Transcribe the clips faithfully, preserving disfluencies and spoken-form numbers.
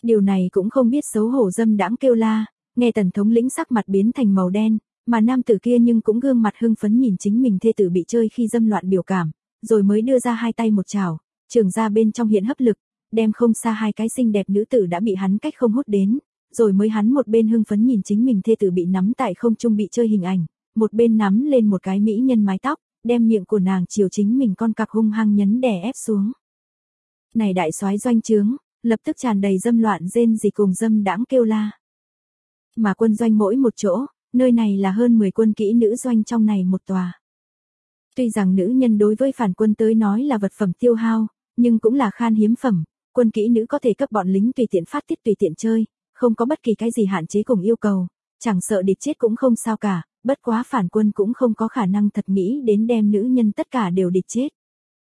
Điều này cũng không biết xấu hổ dâm đãng kêu la, nghe Tần thống lĩnh sắc mặt biến thành màu đen, mà nam tử kia nhưng cũng gương mặt hưng phấn nhìn chính mình thê tử bị chơi khi dâm loạn biểu cảm, rồi mới đưa ra hai tay một chảo, trường ra bên trong hiện hấp lực, đem không xa hai cái xinh đẹp nữ tử đã bị hắn cách không hút đến, rồi mới hắn một bên hưng phấn nhìn chính mình thê tử bị nắm tại không trung bị chơi hình ảnh, một bên nắm lên một cái mỹ nhân mái tóc, đem miệng của nàng chiều chính mình con cặc hung hăng nhấn đè ép xuống. Này đại soái doanh trướng, lập tức tràn đầy dâm loạn rên rỉ cùng dâm đãng kêu la. Mà quân doanh mỗi một chỗ, nơi này là hơn mười quân kỹ nữ doanh trong này một tòa. Tuy rằng nữ nhân đối với phản quân tới nói là vật phẩm tiêu hao, nhưng cũng là khan hiếm phẩm, quân kỹ nữ có thể cấp bọn lính tùy tiện phát tiết tùy tiện chơi, không có bất kỳ cái gì hạn chế cùng yêu cầu, chẳng sợ địch chết cũng không sao cả, bất quá phản quân cũng không có khả năng thật nghĩ đến đem nữ nhân tất cả đều địch chết.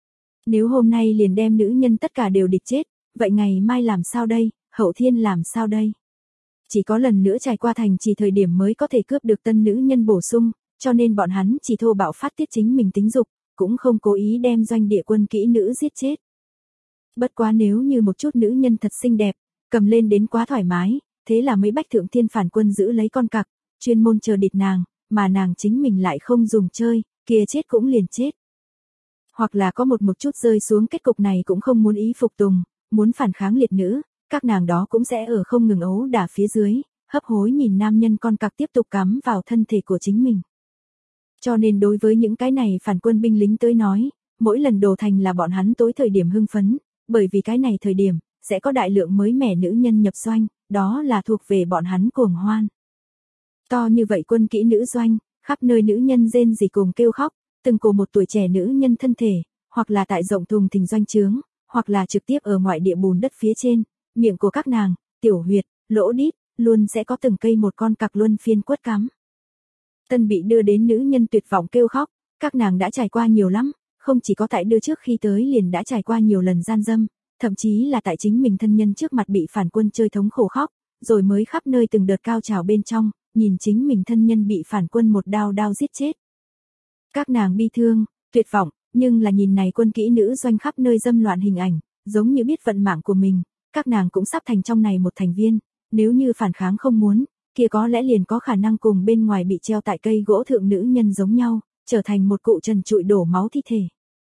Nếu hôm nay liền đem nữ nhân tất cả đều địch chết, vậy ngày mai làm sao đây, hậu thiên làm sao đây? Chỉ có lần nữa trải qua thành trì thời điểm mới có thể cướp được tân nữ nhân bổ sung, cho nên bọn hắn chỉ thô bạo phát tiết chính mình tính dục, cũng không cố ý đem doanh địa quân kỹ nữ giết chết. Bất quá nếu như một chút nữ nhân thật xinh đẹp, cầm lên đến quá thoải mái, thế là mấy bách thượng thiên phản quân giữ lấy con cặc, chuyên môn chờ địch nàng, mà nàng chính mình lại không dùng chơi, kia chết cũng liền chết. Hoặc là có một một chút rơi xuống kết cục này cũng không muốn ý phục tùng, muốn phản kháng liệt nữ, các nàng đó cũng sẽ ở không ngừng ấu đả phía dưới, hấp hối nhìn nam nhân con cặc tiếp tục cắm vào thân thể của chính mình. Cho nên đối với những cái này phản quân binh lính tới nói, mỗi lần đổ thành là bọn hắn tối thời điểm hưng phấn, bởi vì cái này thời điểm, sẽ có đại lượng mới mẻ nữ nhân nhập doanh, đó là thuộc về bọn hắn cuồng hoan. To như vậy quân kỹ nữ doanh, khắp nơi nữ nhân rên rỉ cùng kêu khóc, từng cổ một tuổi trẻ nữ nhân thân thể, hoặc là tại rộng thùng thình doanh trướng, hoặc là trực tiếp ở ngoại địa bùn đất phía trên, miệng của các nàng, tiểu huyệt, lỗ đít, luôn sẽ có từng cây một con cặc luân phiên quất cắm. Tân bị đưa đến nữ nhân tuyệt vọng kêu khóc, các nàng đã trải qua nhiều lắm, không chỉ có tại đưa trước khi tới liền đã trải qua nhiều lần gian dâm, thậm chí là tại chính mình thân nhân trước mặt bị phản quân chơi thống khổ khóc, rồi mới khắp nơi từng đợt cao trào bên trong, nhìn chính mình thân nhân bị phản quân một đao đao giết chết. Các nàng bi thương, tuyệt vọng, nhưng là nhìn này quân kỹ nữ doanh khắp nơi dâm loạn hình ảnh, giống như biết vận mạng của mình, các nàng cũng sắp thành trong này một thành viên, nếu như phản kháng không muốn, kia có lẽ liền có khả năng cùng bên ngoài bị treo tại cây gỗ thượng nữ nhân giống nhau, trở thành một cụ trần trụi đổ máu thi thể.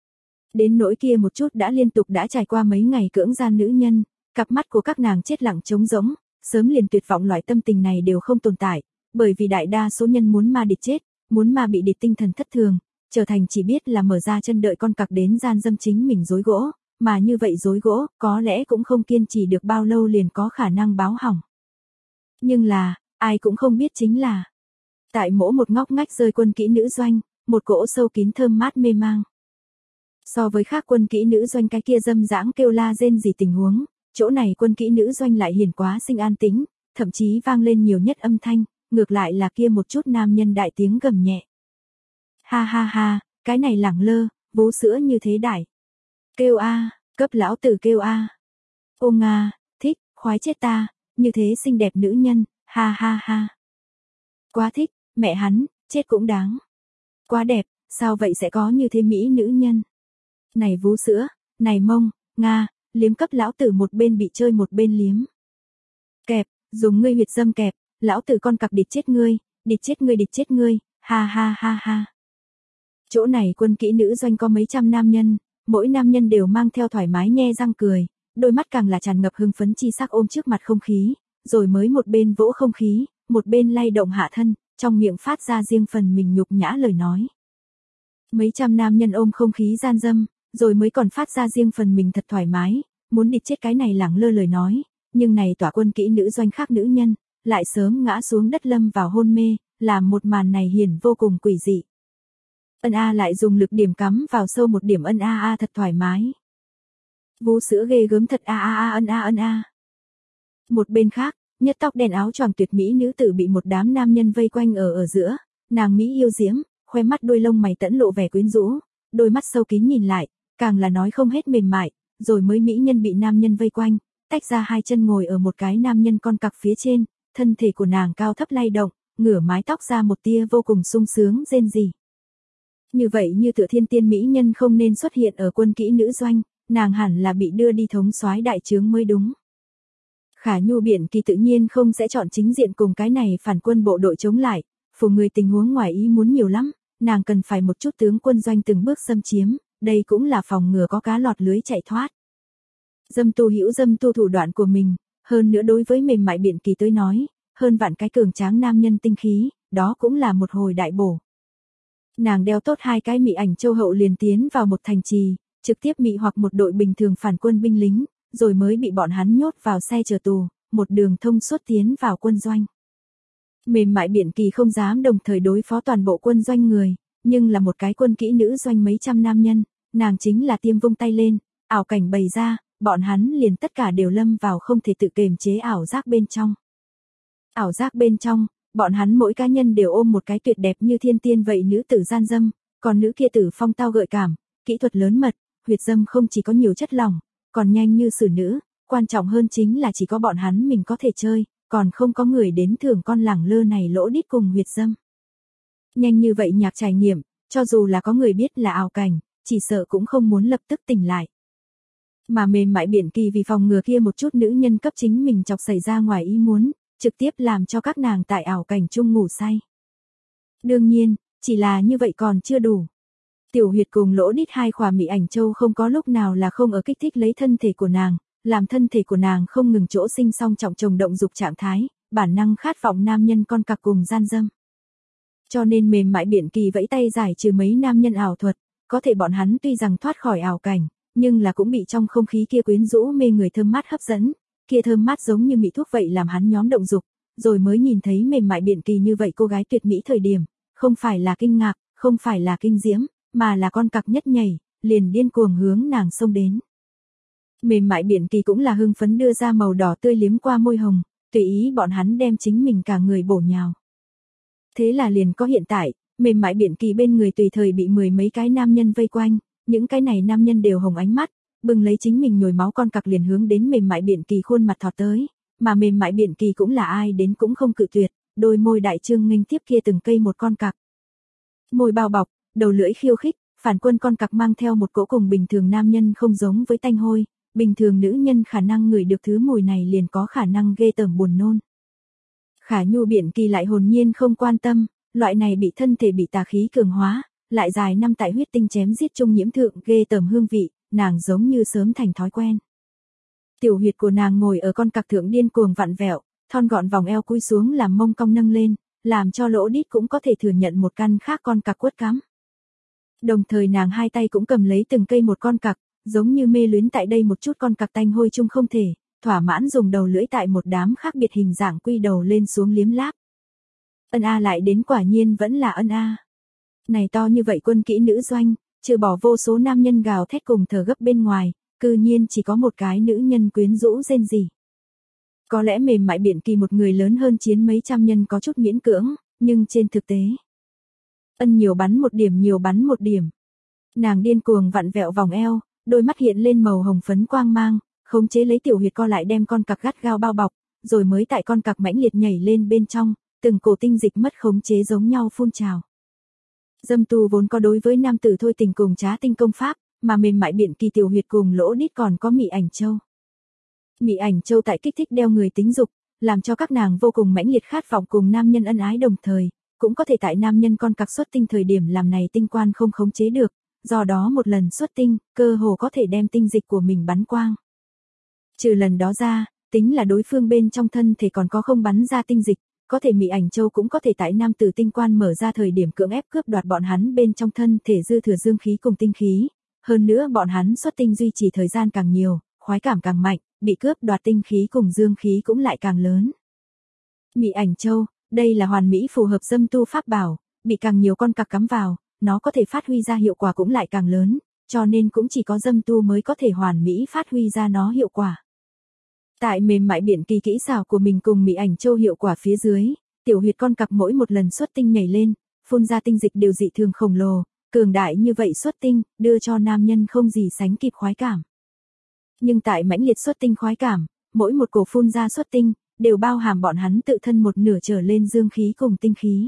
Đến nỗi kia một chút đã liên tục đã trải qua mấy ngày cưỡng gian nữ nhân, cặp mắt của các nàng chết lặng trống rỗng, sớm liền tuyệt vọng loại tâm tình này đều không tồn tại, bởi vì đại đa số nhân muốn ma địch chết, muốn ma bị địch tinh thần thất thường, trở thành chỉ biết là mở ra chân đợi con cặc đến gian dâm chính mình dối gỗ, mà như vậy dối gỗ, có lẽ cũng không kiên trì được bao lâu liền có khả năng báo hỏng. Nhưng là, ai cũng không biết chính là, tại mỗi một ngóc ngách rơi quân kỹ nữ doanh, một cỗ sâu kín thơm mát mê mang. So với khác quân kỹ nữ doanh cái kia dâm dãng kêu la rên rỉ tình huống, chỗ này quân kỹ nữ doanh lại hiền quá sinh an tĩnh, thậm chí vang lên nhiều nhất âm thanh, ngược lại là kia một chút nam nhân đại tiếng gầm nhẹ. Ha ha ha, cái này lẳng lơ, vú sữa như thế đại. Kêu a, cấp lão tử kêu a. Ô nga, thích, khoái chết ta, như thế xinh đẹp nữ nhân, ha ha ha. Quá thích, mẹ hắn, chết cũng đáng. Quá đẹp, sao vậy sẽ có như thế mỹ nữ nhân. Này vú sữa, này mông, nga, liếm cấp lão tử một bên bị chơi một bên liếm. Kẹp, dùng ngươi huyệt dâm kẹp, lão tử con cặc địch chết ngươi, địch chết ngươi địch chết ngươi, ha ha ha ha. Chỗ này quân kỹ nữ doanh có mấy trăm nam nhân, mỗi nam nhân đều mang theo thoải mái nhe răng cười, đôi mắt càng là tràn ngập hưng phấn chi sắc ôm trước mặt không khí, rồi mới một bên vỗ không khí, một bên lay động hạ thân, trong miệng phát ra riêng phần mình nhục nhã lời nói. Mấy trăm nam nhân ôm không khí gian dâm, rồi mới còn phát ra riêng phần mình thật thoải mái, muốn địch chết cái này lẳng lơ lời nói, nhưng này tỏa quân kỹ nữ doanh khác nữ nhân, lại sớm ngã xuống đất lâm vào hôn mê, làm một màn này hiển vô cùng quỷ dị. Ân a lại dùng lực điểm cắm vào sâu một điểm ân a a thật thoải mái. Vú sữa ghê gớm thật a a a ân a ân a. Một bên khác, nhất tóc đen áo choàng tuyệt mỹ nữ tử bị một đám nam nhân vây quanh ở ở giữa, nàng mỹ yêu diễm, khoe mắt đôi lông mày tẫn lộ vẻ quyến rũ, đôi mắt sâu kín nhìn lại, càng là nói không hết mềm mại, rồi mới mỹ nhân bị nam nhân vây quanh, tách ra hai chân ngồi ở một cái nam nhân con cặc phía trên, thân thể của nàng cao thấp lay động, ngửa mái tóc ra một tia vô cùng sung sướng rên rỉ. Như vậy như tựa thiên tiên mỹ nhân không nên xuất hiện ở quân kỹ nữ doanh, nàng hẳn là bị đưa đi thống soái đại trướng mới đúng. Khả Nhu Biện Kỳ tự nhiên không sẽ chọn chính diện cùng cái này phản quân bộ đội chống lại, phù người tình huống ngoài ý muốn nhiều lắm, nàng cần phải một chút tướng quân doanh từng bước xâm chiếm, đây cũng là phòng ngừa có cá lọt lưới chạy thoát. Dâm tu hữu dâm tu thủ đoạn của mình, hơn nữa đối với mềm mại Biện Kỳ tới nói, hơn vạn cái cường tráng nam nhân tinh khí, đó cũng là một hồi đại bổ. Nàng đeo tốt hai cái mị ảnh châu hậu liền tiến vào một thành trì, trực tiếp mị hoặc một đội bình thường phản quân binh lính, rồi mới bị bọn hắn nhốt vào xe chờ tù, một đường thông suốt tiến vào quân doanh. Mềm mại Biện Kỳ không dám đồng thời đối phó toàn bộ quân doanh người, nhưng là một cái quân kỹ nữ doanh mấy trăm nam nhân, nàng chính là tiêm vung tay lên, ảo cảnh bày ra, bọn hắn liền tất cả đều lâm vào không thể tự kiềm chế ảo giác bên trong. Ảo giác bên trong, bọn hắn mỗi cá nhân đều ôm một cái tuyệt đẹp như thiên tiên vậy nữ tử gian dâm, còn nữ kia tử phong tao gợi cảm, kỹ thuật lớn mật, huyệt dâm không chỉ có nhiều chất lỏng, còn nhanh như xử nữ, quan trọng hơn chính là chỉ có bọn hắn mình có thể chơi, còn không có người đến thưởng con lẳng lơ này lỗ đít cùng huyệt dâm. Nhanh như vậy nhạc trải nghiệm, cho dù là có người biết là ảo cảnh, chỉ sợ cũng không muốn lập tức tỉnh lại. Mà mềm mại Biện Kỳ vì phòng ngừa kia một chút nữ nhân cấp chính mình chọc xảy ra ngoài ý muốn, trực tiếp làm cho các nàng tại ảo cảnh chung ngủ say. Đương nhiên, chỉ là như vậy còn chưa đủ. Tiểu huyệt cùng lỗ đít hai khỏa mị ảnh châu không có lúc nào là không ở kích thích lấy thân thể của nàng, làm thân thể của nàng không ngừng chỗ sinh song trọng chồng động dục trạng thái, bản năng khát vọng nam nhân con cặc cùng gian dâm. Cho nên mềm mại Biện Kỳ vẫy tay giải trừ mấy nam nhân ảo thuật, có thể bọn hắn tuy rằng thoát khỏi ảo cảnh, nhưng là cũng bị trong không khí kia quyến rũ mê người thơm mát hấp dẫn, kia thơm mát giống như mị thuốc vậy làm hắn nhóm động dục, rồi mới nhìn thấy mềm mại Biện Kỳ như vậy cô gái tuyệt mỹ thời điểm, không phải là kinh ngạc, không phải là kinh diễm, mà là con cặc nhất nhảy, liền điên cuồng hướng nàng xông đến. Mềm mại Biện Kỳ cũng là hưng phấn đưa ra màu đỏ tươi liếm qua môi hồng, tùy ý bọn hắn đem chính mình cả người bổ nhào. Thế là liền có hiện tại, mềm mại Biện Kỳ bên người tùy thời bị mười mấy cái nam nhân vây quanh, những cái này nam nhân đều hồng ánh mắt, bừng lấy chính mình nhồi máu con cặc liền hướng đến mềm mại Biện Kỳ khuôn mặt thọt tới, mà mềm mại Biện Kỳ cũng là ai đến cũng không cự tuyệt, đôi môi đại trương nghênh tiếp kia từng cây một con cặc. Môi bao bọc, đầu lưỡi khiêu khích, phản quân con cặc mang theo một cỗ cùng bình thường nam nhân không giống với tanh hôi, bình thường nữ nhân khả năng ngửi được thứ mùi này liền có khả năng ghê tởm buồn nôn. Khả Nhu Biện Kỳ lại hồn nhiên không quan tâm, loại này bị thân thể bị tà khí cường hóa, lại dài năm tại huyết tinh chém giết chung nhiễm thượng ghê tởm hương vị, nàng giống như sớm thành thói quen. Tiểu huyệt của nàng ngồi ở con cặc thượng điên cuồng vặn vẹo, thon gọn vòng eo cúi xuống làm mông cong nâng lên, làm cho lỗ đít cũng có thể thừa nhận một căn khác con cặc quất cắm. Đồng thời nàng hai tay cũng cầm lấy từng cây một con cặc, giống như mê luyến tại đây một chút con cặc tanh hôi chung không thể, thỏa mãn dùng đầu lưỡi tại một đám khác biệt hình dạng quy đầu lên xuống liếm láp. Ân a lại đến quả nhiên vẫn là ân a. Này to như vậy quân kỹ nữ doanh, trừ bỏ vô số nam nhân gào thét cùng thở gấp bên ngoài, cư nhiên chỉ có một cái nữ nhân quyến rũ rên rỉ. Có lẽ mềm mại Biện Kỳ một người lớn hơn chiến mấy trăm nhân có chút miễn cưỡng, nhưng trên thực tế, ân nhiều bắn một điểm nhiều bắn một điểm. Nàng điên cuồng vặn vẹo vòng eo, đôi mắt hiện lên màu hồng phấn quang mang, khống chế lấy tiểu huyệt co lại đem con cặc gắt gao bao bọc, rồi mới tại con cặc mãnh liệt nhảy lên bên trong, từng cổ tinh dịch mất khống chế giống nhau phun trào. Dâm tu vốn có đối với nam tử thôi tình cùng trá tinh công pháp, mà mềm mại Biện Kỳ tiểu huyệt cùng lỗ đít còn có mị ảnh châu. Mị ảnh châu tại kích thích đeo người tính dục, làm cho các nàng vô cùng mãnh liệt khát vọng cùng nam nhân ân ái đồng thời, cũng có thể tại nam nhân con cặc xuất tinh thời điểm làm này tinh quan không khống chế được, do đó một lần xuất tinh, cơ hồ có thể đem tinh dịch của mình bắn quang. Trừ lần đó ra, tính là đối phương bên trong thân thể còn có không bắn ra tinh dịch, có thể mị ảnh châu cũng có thể tại nam tử tinh quan mở ra thời điểm cưỡng ép cướp đoạt bọn hắn bên trong thân thể dư thừa dương khí cùng tinh khí, hơn nữa bọn hắn xuất tinh duy trì thời gian càng nhiều, khoái cảm càng mạnh, bị cướp đoạt tinh khí cùng dương khí cũng lại càng lớn. Mị ảnh châu, đây là hoàn mỹ phù hợp dâm tu pháp bảo, bị càng nhiều con cặc cắm vào, nó có thể phát huy ra hiệu quả cũng lại càng lớn, cho nên cũng chỉ có dâm tu mới có thể hoàn mỹ phát huy ra nó hiệu quả. Tại mềm mại Biện Kỳ kỹ xảo của mình cùng mị ảnh châu hiệu quả phía dưới, tiểu huyệt con cặc mỗi một lần xuất tinh nhảy lên, phun ra tinh dịch đều dị thường khổng lồ, cường đại như vậy xuất tinh, đưa cho nam nhân không gì sánh kịp khoái cảm. Nhưng tại mãnh liệt xuất tinh khoái cảm, mỗi một cổ phun ra xuất tinh, đều bao hàm bọn hắn tự thân một nửa trở lên dương khí cùng tinh khí.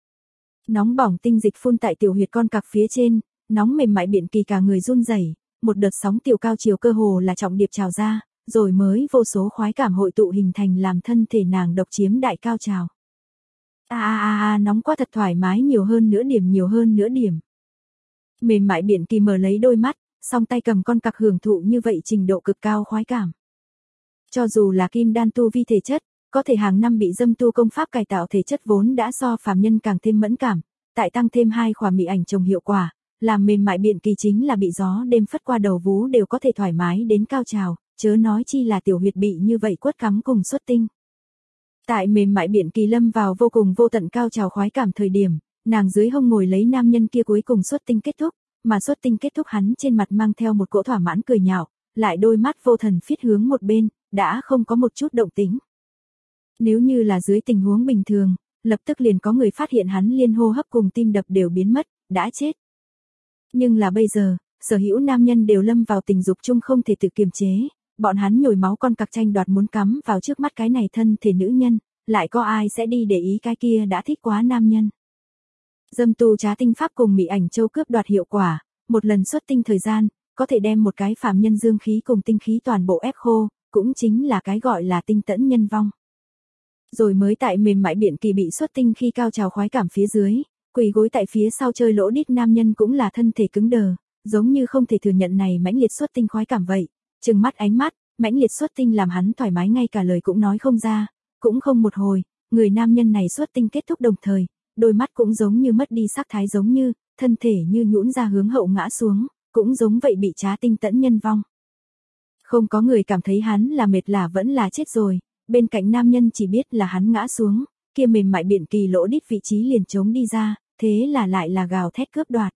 Nóng bỏng tinh dịch phun tại tiểu huyệt con cặc phía trên, nóng mềm mại Biện Kỳ cả người run rẩy, một đợt sóng tiểu cao chiều cơ hồ là trọng điệp trào ra, rồi mới vô số khoái cảm hội tụ hình thành làm thân thể nàng độc chiếm đại cao trào. A a a a nóng quá thật thoải mái, nhiều hơn nữa điểm, nhiều hơn nữa điểm. Mềm mại Biện Kỳ mở lấy đôi mắt, song tay cầm con cặc hưởng thụ như vậy trình độ cực cao khoái cảm. Cho dù là kim đan tu vi thể chất, có thể hàng năm bị dâm tu công pháp cải tạo thể chất vốn đã so phàm nhân càng thêm mẫn cảm, tại tăng thêm hai khỏa mị ảnh trồng hiệu quả, làm mềm mại Biện Kỳ chính là bị gió đêm phất qua đầu vú đều có thể thoải mái đến cao trào, chớ nói chi là tiểu huyệt bị như vậy quất cắm cùng xuất tinh. Tại mềm mại Biện Kỳ lâm vào vô cùng vô tận cao trào khoái cảm thời điểm, nàng dưới hông ngồi lấy nam nhân kia cuối cùng xuất tinh kết thúc, mà xuất tinh kết thúc hắn trên mặt mang theo một cỗ thỏa mãn cười nhạo, lại đôi mắt vô thần phiết hướng một bên, đã không có một chút động tĩnh. Nếu như là dưới tình huống bình thường, lập tức liền có người phát hiện hắn liên hô hấp cùng tim đập đều biến mất, đã chết. Nhưng là bây giờ, sở hữu nam nhân đều lâm vào tình dục chung không thể tự kiềm chế, bọn hắn nhồi máu con cặc tranh đoạt muốn cắm vào trước mắt cái này thân thể nữ nhân, lại có ai sẽ đi để ý cái kia đã thích quá nam nhân. Dâm tu trá tinh pháp cùng mị ảnh châu cướp đoạt hiệu quả, một lần xuất tinh thời gian, có thể đem một cái phàm nhân dương khí cùng tinh khí toàn bộ ép khô, cũng chính là cái gọi là tinh tẫn nhân vong. Rồi mới tại mềm mại Biện Kỳ bị xuất tinh khi cao trào khoái cảm phía dưới, quỳ gối tại phía sau chơi lỗ đít nam nhân cũng là thân thể cứng đờ, giống như không thể thừa nhận này mãnh liệt xuất tinh khoái cảm vậy, trừng mắt ánh mắt, mãnh liệt xuất tinh làm hắn thoải mái ngay cả lời cũng nói không ra, cũng không một hồi, người nam nhân này xuất tinh kết thúc đồng thời, đôi mắt cũng giống như mất đi sắc thái giống như, thân thể như nhũn ra hướng hậu ngã xuống, cũng giống vậy bị trá tinh tẫn nhân vong. Không có người cảm thấy hắn là mệt là vẫn là chết rồi, bên cạnh nam nhân chỉ biết là hắn ngã xuống, kia mềm mại Biện Kỳ lỗ đít vị trí liền trống đi ra, thế là lại là gào thét cướp đoạt.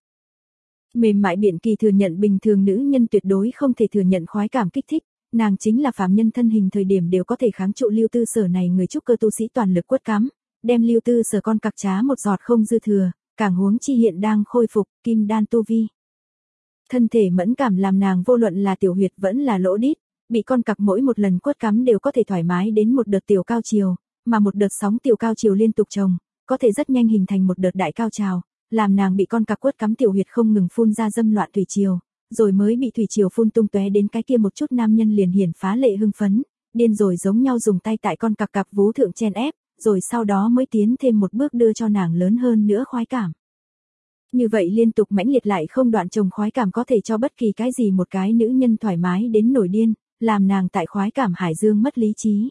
Mềm mại Biện Kỳ thừa nhận bình thường nữ nhân tuyệt đối không thể thừa nhận khoái cảm kích thích, nàng chính là phàm nhân thân hình thời điểm đều có thể kháng trụ Lưu Tư Sở này người trúc cơ tu sĩ toàn lực quất cắm, đem Lưu Tư Sở con cặc trá một giọt không dư thừa, càng huống chi hiện đang khôi phục kim đan tu vi. Thân thể mẫn cảm làm nàng vô luận là tiểu huyệt vẫn là lỗ đít, bị con cặc mỗi một lần quất cắm đều có thể thoải mái đến một đợt tiểu cao chiều, mà một đợt sóng tiểu cao chiều liên tục chồng, có thể rất nhanh hình thành một đợt đại cao trào, làm nàng bị con cặc quất cắm tiểu huyệt không ngừng phun ra dâm loạn thủy triều, rồi mới bị thủy triều phun tung tóe đến cái kia một chút nam nhân liền hiển phá lệ hưng phấn, điên rồi giống nhau dùng tay tại con cặc cặp vú thượng chen ép, rồi sau đó mới tiến thêm một bước đưa cho nàng lớn hơn nữa khoái cảm. Như vậy liên tục mãnh liệt lại không đoạn chồng khoái cảm có thể cho bất kỳ cái gì một cái nữ nhân thoải mái đến nổi điên, làm nàng tại khoái cảm hải dương mất lý trí.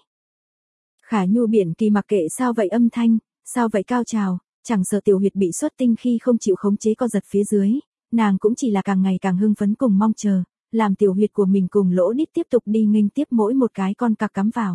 Khả Nhu Biện Kỳ mặc kệ sao vậy âm thanh, sao vậy cao trào, chẳng sợ tiểu huyệt bị xuất tinh khi không chịu khống chế co giật phía dưới, nàng cũng chỉ là càng ngày càng hưng phấn cùng mong chờ, làm tiểu huyệt của mình cùng lỗ đít tiếp tục đi nghênh tiếp mỗi một cái con cặc cắm vào.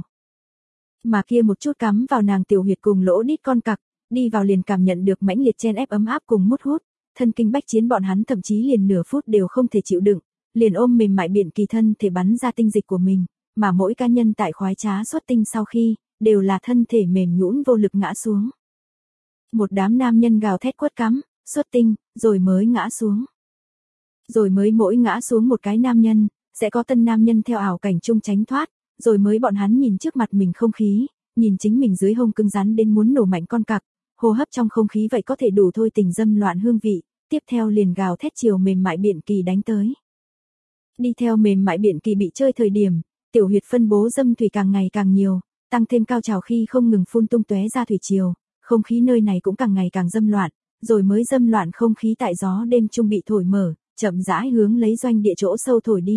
Mà kia một chút cắm vào nàng tiểu huyệt cùng lỗ đít con cặc, đi vào liền cảm nhận được mãnh liệt chen ép ấm áp cùng mút hút, thân kinh bách chiến bọn hắn thậm chí liền nửa phút đều không thể chịu đựng, liền ôm mềm mại Biện Kỳ thân thể bắn ra tinh dịch của mình, mà mỗi cá nhân tại khoái trá xuất tinh sau khi, đều là thân thể mềm nhũn vô lực ngã xuống. Một đám nam nhân gào thét quất cắm, xuất tinh, rồi mới ngã xuống. Rồi mới mỗi ngã xuống một cái nam nhân, sẽ có tân nam nhân theo ảo cảnh chung tránh thoát, rồi mới bọn hắn nhìn trước mặt mình không khí, nhìn chính mình dưới hông cứng rắn đến muốn nổ mạnh con cặc, hô hấp trong không khí vậy có thể đủ thôi tình dâm loạn hương vị, tiếp theo liền gào thét chiều mềm mại Biện Kỳ đánh tới. Đi theo mềm mại Biện Kỳ bị chơi thời điểm, tiểu huyệt phân bố dâm thủy càng ngày càng nhiều, tăng thêm cao trào khi không ngừng phun tung tóe ra thủy triều, không khí nơi này cũng càng ngày càng dâm loạn, rồi mới dâm loạn không khí tại gió đêm trung bị thổi mở, chậm rãi hướng lấy doanh địa chỗ sâu thổi đi.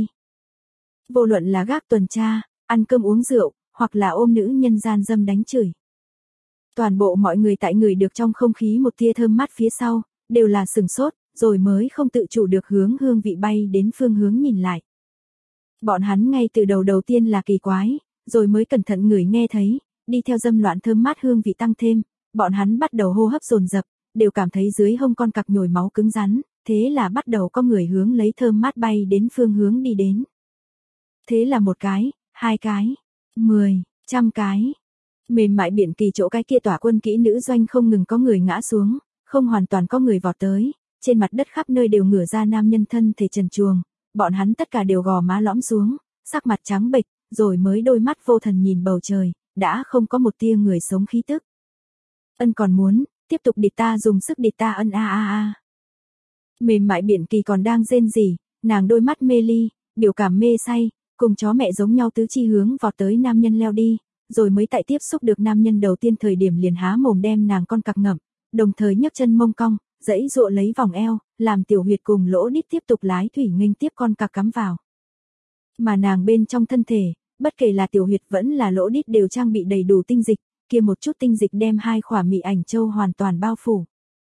Vô luận là gác tuần tra, ăn cơm uống rượu, hoặc là ôm nữ nhân gian dâm đánh chửi. Toàn bộ mọi người tại người được trong không khí một tia thơm mát phía sau, đều là sừng sốt, rồi mới không tự chủ được hướng hương vị bay đến phương hướng nhìn lại. Bọn hắn ngay từ đầu đầu tiên là kỳ quái, rồi mới cẩn thận ngửi nghe thấy, đi theo dâm loạn thơm mát hương vị tăng thêm, bọn hắn bắt đầu hô hấp dồn dập, đều cảm thấy dưới hông con cặc nhồi máu cứng rắn, thế là bắt đầu có người hướng lấy thơm mát bay đến phương hướng đi đến. Thế là một cái, hai cái, mười, trăm cái. Mềm mại Biện Kỳ chỗ cái kia tỏa quân kỹ nữ doanh không ngừng có người ngã xuống, không hoàn toàn có người vọt tới, trên mặt đất khắp nơi đều ngửa ra nam nhân thân thể trần truồng, bọn hắn tất cả đều gò má lõm xuống, sắc mặt trắng bệch, rồi mới đôi mắt vô thần nhìn bầu trời, đã không có một tia người sống khí tức. Ân còn muốn, tiếp tục địt ta dùng sức địt ta ân a a a. Mềm mại Biện Kỳ còn đang rên rỉ, nàng đôi mắt mê ly, biểu cảm mê say, cùng chó mẹ giống nhau tứ chi hướng vọt tới nam nhân leo đi, rồi mới tại tiếp xúc được nam nhân đầu tiên thời điểm liền há mồm đem nàng con cặc ngậm, đồng thời nhấc chân mông cong, giãy giụa lấy vòng eo, làm tiểu huyệt cùng lỗ đít tiếp tục lái thủy nghênh tiếp con cặc cắm vào. Mà nàng bên trong thân thể, bất kể là tiểu huyệt vẫn là lỗ đít đều trang bị đầy đủ tinh dịch, kia một chút tinh dịch đem hai khỏa mị ảnh châu hoàn toàn bao phủ.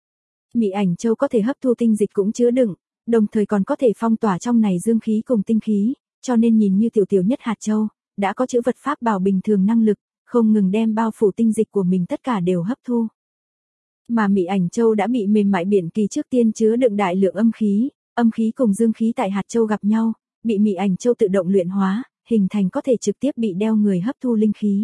Mị ảnh châu có thể hấp thu tinh dịch cũng chứa đựng, đồng thời còn có thể phong tỏa trong này dương khí cùng tinh khí, cho nên nhìn như tiểu tiểu nhất hạt châu, đã có chữ vật pháp bảo bình thường năng lực, không ngừng đem bao phủ tinh dịch của mình tất cả đều hấp thu. Mà mị ảnh châu đã bị mềm mại biển kỳ trước tiên chứa đựng đại lượng âm khí, âm khí cùng dương khí tại hạt châu gặp nhau, bị mị ảnh châu tự động luyện hóa, hình thành có thể trực tiếp bị đeo người hấp thu linh khí.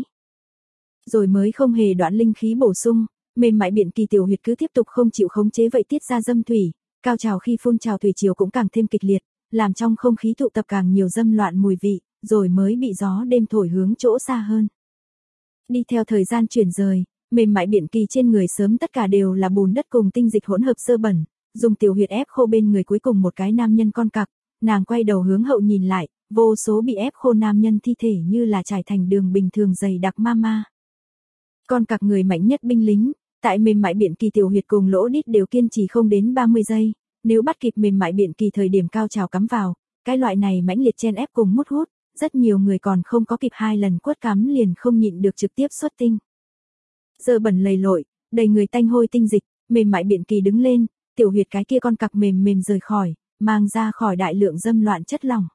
Rồi mới không hề đoạn linh khí bổ sung, mềm mại biển kỳ tiểu huyệt cứ tiếp tục không chịu khống chế vậy tiết ra dâm thủy, cao trào khi phun trào thủy triều cũng càng thêm kịch liệt, làm trong không khí tụ tập càng nhiều dâm loạn mùi vị, rồi mới bị gió đêm thổi hướng chỗ xa hơn. Đi theo thời gian chuyển rời, mềm mại biển kỳ trên người sớm tất cả đều là bùn đất cùng tinh dịch hỗn hợp dơ bẩn, dùng tiểu huyệt ép khô bên người cuối cùng một cái nam nhân con cặc, nàng quay đầu hướng hậu nhìn lại, vô số bị ép khô nam nhân thi thể như là trải thành đường bình thường dày đặc ma ma. Con cặc người mạnh nhất binh lính, tại mềm mại biển kỳ tiểu huyệt cùng lỗ đít đều kiên trì không đến ba mươi giây, nếu bắt kịp mềm mại biển kỳ thời điểm cao trào cắm vào, cái loại này mãnh liệt chen ép cùng mút hút, rất nhiều người còn không có kịp hai lần quất cắm liền không nhịn được trực tiếp xuất tinh. Dơ bẩn lầy lội, đầy người tanh hôi tinh dịch, mềm mại biển kỳ đứng lên, tiểu huyệt cái kia con cặc mềm mềm rời khỏi, mang ra khỏi đại lượng dâm loạn chất lỏng.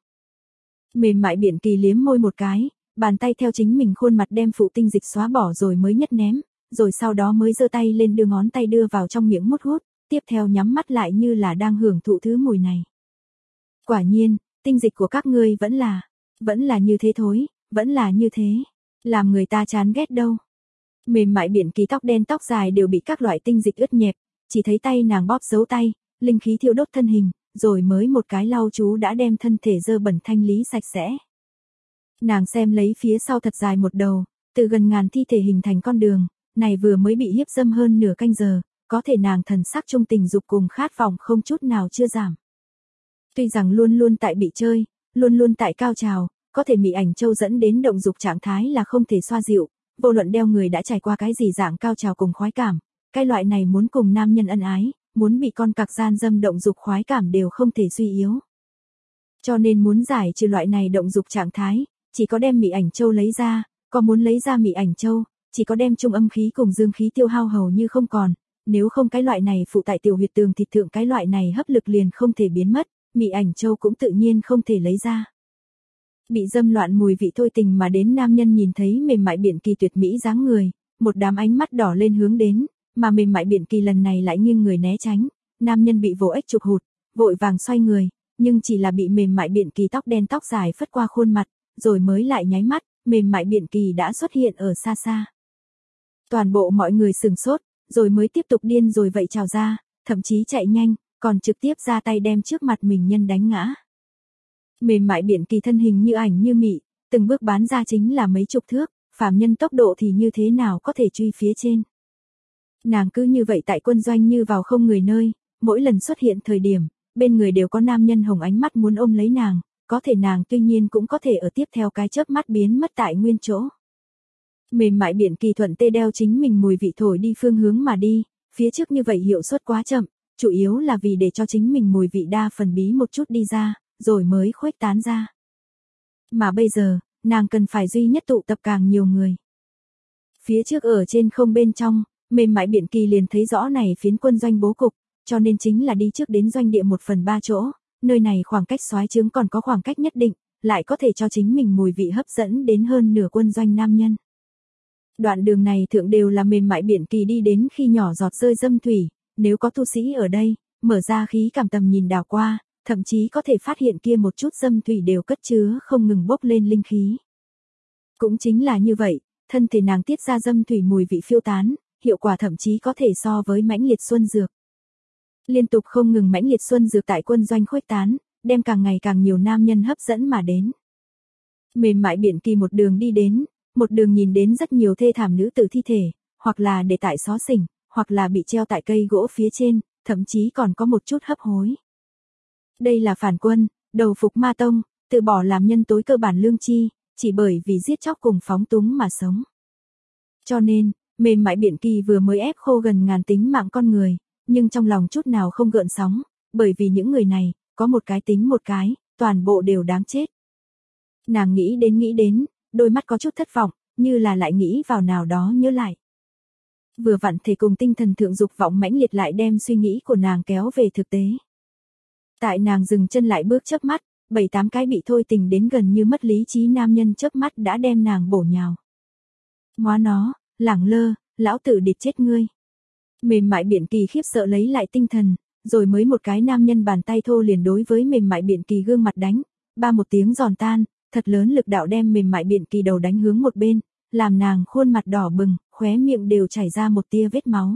Mềm mại biển kỳ liếm môi một cái, bàn tay theo chính mình khuôn mặt đem phụ tinh dịch xóa bỏ rồi mới nhất ném, rồi sau đó mới giơ tay lên đưa ngón tay đưa vào trong miệng mút hút, tiếp theo nhắm mắt lại như là đang hưởng thụ thứ mùi này. Quả nhiên, tinh dịch của các ngươi vẫn là, vẫn là như thế thối, vẫn là như thế, làm người ta chán ghét đâu. Mềm mại biển kỳ tóc đen tóc dài đều bị các loại tinh dịch ướt nhẹp, chỉ thấy tay nàng bóp dấu tay, linh khí thiêu đốt thân hình, rồi mới một cái lau chú đã đem thân thể dơ bẩn thanh lý sạch sẽ. Nàng xem lấy phía sau thật dài một đầu, từ gần ngàn thi thể hình thành con đường, này vừa mới bị hiếp dâm hơn nửa canh giờ, có thể nàng thần sắc trung tình dục cùng khát vọng không chút nào chưa giảm. Tuy rằng luôn luôn tại bị chơi, luôn luôn tại cao trào, có thể mị ảnh châu dẫn đến động dục trạng thái là không thể xoa dịu, vô luận đeo người đã trải qua cái gì dạng cao trào cùng khoái cảm, cái loại này muốn cùng nam nhân ân ái, muốn bị con cặc gian dâm động dục khoái cảm đều không thể suy yếu. Cho nên muốn giải trừ loại này động dục trạng thái, chỉ có đem mị ảnh châu lấy ra, có muốn lấy ra mị ảnh châu, chỉ có đem trung âm khí cùng dương khí tiêu hao hầu như không còn, nếu không cái loại này phụ tại tiểu huyệt tường thịt thượng cái loại này hấp lực liền không thể biến mất, mị ảnh châu cũng tự nhiên không thể lấy ra. Bị dâm loạn mùi vị thôi tình mà đến nam nhân nhìn thấy mềm mại biển kỳ tuyệt mỹ dáng người, một đám ánh mắt đỏ lên hướng đến, mà mềm mại biển kỳ lần này lại nghiêng người né tránh, nam nhân bị vồ ếch chụp hụt, vội vàng xoay người, nhưng chỉ là bị mềm mại biển kỳ tóc đen tóc dài phất qua khuôn mặt, rồi mới lại nháy mắt, mềm mại biển kỳ đã xuất hiện ở xa xa. Toàn bộ mọi người sửng sốt, rồi mới tiếp tục điên rồi vậy trào ra, thậm chí chạy nhanh, còn trực tiếp ra tay đem trước mặt mình nhân đánh ngã. Mềm mại biển kỳ thân hình như ảnh như mị, từng bước bán ra chính là mấy chục thước, phàm nhân tốc độ thì như thế nào có thể truy phía trên. Nàng cứ như vậy tại quân doanh như vào không người nơi, mỗi lần xuất hiện thời điểm, bên người đều có nam nhân hồng ánh mắt muốn ôm lấy nàng, có thể nàng tuy nhiên cũng có thể ở tiếp theo cái chớp mắt biến mất tại nguyên chỗ. Mềm mại biển kỳ thuận tê đeo chính mình mùi vị thổi đi phương hướng mà đi, phía trước như vậy hiệu suất quá chậm, chủ yếu là vì để cho chính mình mùi vị đa phần bí một chút đi ra, rồi mới khuếch tán ra. Mà bây giờ, nàng cần phải duy nhất tụ tập càng nhiều người. Phía trước ở trên không bên trong, mềm mại biển kỳ liền thấy rõ này phiến quân doanh bố cục, cho nên chính là đi trước đến doanh địa một phần ba chỗ, nơi này khoảng cách soái trướng còn có khoảng cách nhất định, lại có thể cho chính mình mùi vị hấp dẫn đến hơn nửa quân doanh nam nhân. Đoạn đường này thượng đều là mềm mại biển kỳ đi đến khi nhỏ giọt rơi dâm thủy, nếu có tu sĩ ở đây, mở ra khí cảm tầm nhìn đảo qua, thậm chí có thể phát hiện kia một chút dâm thủy đều cất chứa không ngừng bốc lên linh khí. Cũng chính là như vậy, thân thể nàng tiết ra dâm thủy mùi vị phiêu tán, hiệu quả thậm chí có thể so với mãnh liệt xuân dược. Liên tục không ngừng mãnh liệt xuân dược tại quân doanh khuếch tán, đem càng ngày càng nhiều nam nhân hấp dẫn mà đến. Mềm mại biển kỳ một đường đi đến, một đường nhìn đến rất nhiều thê thảm nữ tử thi thể, hoặc là để tại xó xỉnh, hoặc là bị treo tại cây gỗ phía trên, thậm chí còn có một chút hấp hối. Đây là phản quân, đầu phục ma tông, từ bỏ làm nhân tối cơ bản lương tri, chỉ bởi vì giết chóc cùng phóng túng mà sống. Cho nên, mềm mại biện kỳ vừa mới ép khô gần ngàn tính mạng con người, nhưng trong lòng chút nào không gợn sóng, bởi vì những người này, có một cái tính một cái, toàn bộ đều đáng chết. Nàng nghĩ đến nghĩ đến, đôi mắt có chút thất vọng, như là lại nghĩ vào nào đó nhớ lại. Vừa vặn thể cùng tinh thần thượng dục vọng mãnh liệt lại đem suy nghĩ của nàng kéo về thực tế. Tại nàng dừng chân lại bước chớp mắt, bảy tám cái bị thôi tình đến gần như mất lý trí nam nhân chớp mắt đã đem nàng bổ nhào. Ngoá nó, lẳng lơ, lão tử địt chết ngươi. Mềm mại biện kỳ khiếp sợ lấy lại tinh thần, rồi mới một cái nam nhân bàn tay thô liền đối với mềm mại biện kỳ gương mặt đánh, ba một tiếng giòn tan, thật lớn lực đạo đem mềm mại biện kỳ đầu đánh hướng một bên, làm nàng khuôn mặt đỏ bừng, khóe miệng đều chảy ra một tia vết máu.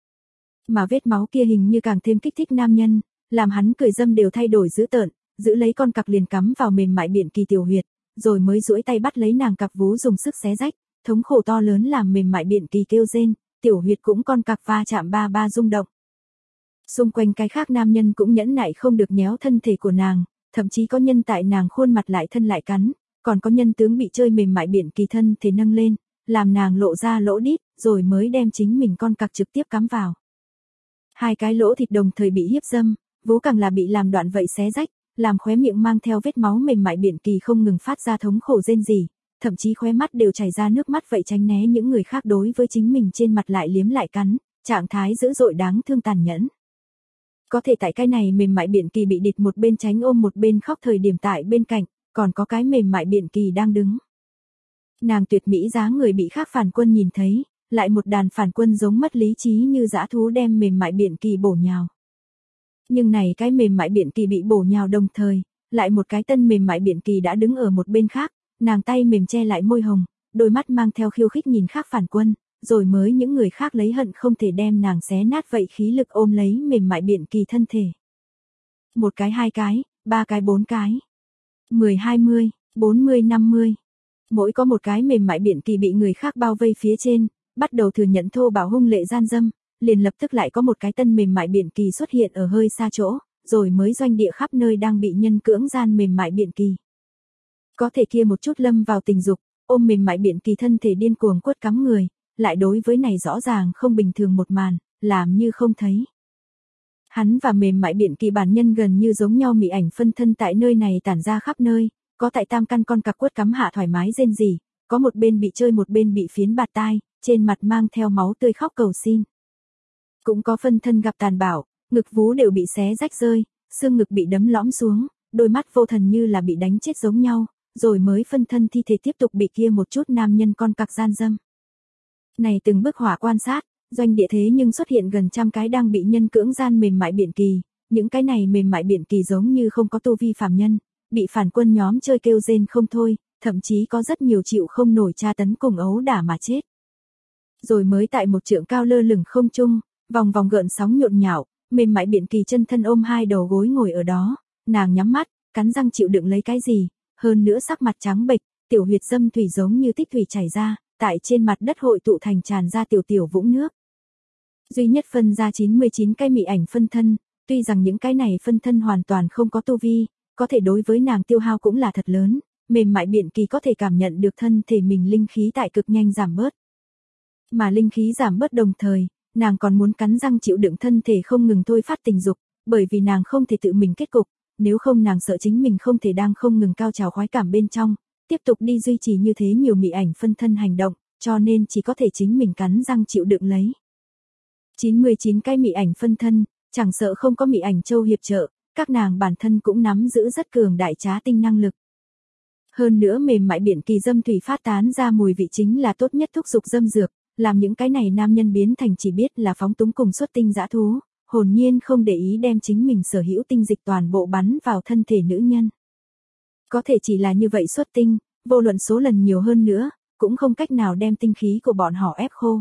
Mà vết máu kia hình như càng thêm kích thích nam nhân, làm hắn cười dâm đều thay đổi dữ tợn, giữ lấy con cặc liền cắm vào mềm mại biện kỳ tiểu huyệt, rồi mới duỗi tay bắt lấy nàng cặc vú dùng sức xé rách, thống khổ to lớn làm mềm mại biện kỳ kêu rên, tiểu huyệt cũng con cặc va chạm ba ba rung động. Xung quanh cái khác nam nhân cũng nhẫn nại không được nhéo thân thể của nàng, thậm chí có nhân tại nàng khuôn mặt lại thân lại cắn, còn có nhân tướng bị chơi mềm mại biện kỳ thân thể nâng lên, làm nàng lộ ra lỗ đít, rồi mới đem chính mình con cặc trực tiếp cắm vào. Hai cái lỗ thịt đồng thời bị hiếp dâm, vú càng là bị làm đoạn vậy xé rách, làm khóe miệng mang theo vết máu mềm mại biện kỳ không ngừng phát ra thống khổ rên rỉ, thậm chí khóe mắt đều chảy ra nước mắt vậy tránh né những người khác đối với chính mình trên mặt lại liếm lại cắn, trạng thái dữ dội đáng thương tàn nhẫn. Có thể tại cái này mềm mại biện kỳ bị địch một bên tránh ôm một bên khóc thời điểm tại bên cạnh, còn có cái mềm mại biện kỳ đang đứng. Nàng tuyệt mỹ dáng người bị khác phản quân nhìn thấy, lại một đàn phản quân giống mất lý trí như dã thú đem mềm mại biện kỳ bổ nhào. Nhưng này cái mềm mại biện kỳ bị bổ nhào đồng thời, lại một cái tân mềm mại biện kỳ đã đứng ở một bên khác, nàng tay mềm che lại môi hồng, đôi mắt mang theo khiêu khích nhìn khác phản quân, rồi mới những người khác lấy hận không thể đem nàng xé nát vậy khí lực ôm lấy mềm mại biện kỳ thân thể. Một cái hai cái, ba cái bốn cái, mười hai mươi, bốn mươi năm mươi. Mỗi có một cái mềm mại biện kỳ bị người khác bao vây phía trên, bắt đầu thừa nhận thô bạo hung lệ gian dâm, liền lập tức lại có một cái tân mềm mại biện kỳ xuất hiện ở hơi xa chỗ, rồi mới doanh địa khắp nơi đang bị nhân cưỡng gian mềm mại biện kỳ. Có thể kia một chút lâm vào tình dục, ôm mềm mại biện kỳ thân thể điên cuồng quất cắm người, lại đối với này rõ ràng không bình thường một màn, làm như không thấy. Hắn và mềm mại biện kỳ bản nhân gần như giống nhau mị ảnh phân thân tại nơi này tản ra khắp nơi, có tại tam căn con cặc quất cắm hạ thoải mái rên rỉ, có một bên bị chơi một bên bị phiến bạt tai, trên mặt mang theo máu tươi khóc cầu xin. Cũng có phân thân gặp tàn bạo, ngực vú đều bị xé rách rơi, xương ngực bị đấm lõm xuống, đôi mắt vô thần như là bị đánh chết giống nhau, rồi mới phân thân thi thể tiếp tục bị kia một chút nam nhân con cặc gian dâm. Này từng bức họa quan sát, doanh địa thế nhưng xuất hiện gần trăm cái đang bị nhân cưỡng gian mềm mại biện kỳ, những cái này mềm mại biện kỳ giống như không có tu vi phàm nhân, bị phản quân nhóm chơi kêu rên không thôi, thậm chí có rất nhiều chịu không nổi tra tấn cùng ấu đả mà chết. Rồi mới tại một trượng cao lơ lửng không trung, vòng vòng gợn sóng nhộn nhạo, mềm mại biện kỳ chân thân ôm hai đầu gối ngồi ở đó, nàng nhắm mắt, cắn răng chịu đựng lấy cái gì, hơn nữa sắc mặt trắng bệch, tiểu huyệt dâm thủy giống như tích thủy chảy ra, tại trên mặt đất hội tụ thành tràn ra tiểu tiểu vũng nước. Duy nhất phân ra chín mươi chín cái mị ảnh phân thân, tuy rằng những cái này phân thân hoàn toàn không có tu vi, có thể đối với nàng tiêu hao cũng là thật lớn, mềm mại biện kỳ có thể cảm nhận được thân thể mình linh khí tại cực nhanh giảm bớt. Mà linh khí giảm bớt đồng thời, nàng còn muốn cắn răng chịu đựng thân thể không ngừng thôi phát tình dục, bởi vì nàng không thể tự mình kết cục, nếu không nàng sợ chính mình không thể đang không ngừng cao trào khoái cảm bên trong, tiếp tục đi duy trì như thế nhiều mị ảnh phân thân hành động, cho nên chỉ có thể chính mình cắn răng chịu đựng lấy. chín mươi chín cái mị ảnh phân thân, chẳng sợ không có mị ảnh châu hiệp trợ, các nàng bản thân cũng nắm giữ rất cường đại trá tinh năng lực. Hơn nữa mềm mại biện kỳ dâm thủy phát tán ra mùi vị chính là tốt nhất thúc dục dâm dược, làm những cái này nam nhân biến thành chỉ biết là phóng túng cùng xuất tinh dã thú, hồn nhiên không để ý đem chính mình sở hữu tinh dịch toàn bộ bắn vào thân thể nữ nhân. Có thể chỉ là như vậy xuất tinh, vô luận số lần nhiều hơn nữa, cũng không cách nào đem tinh khí của bọn họ ép khô.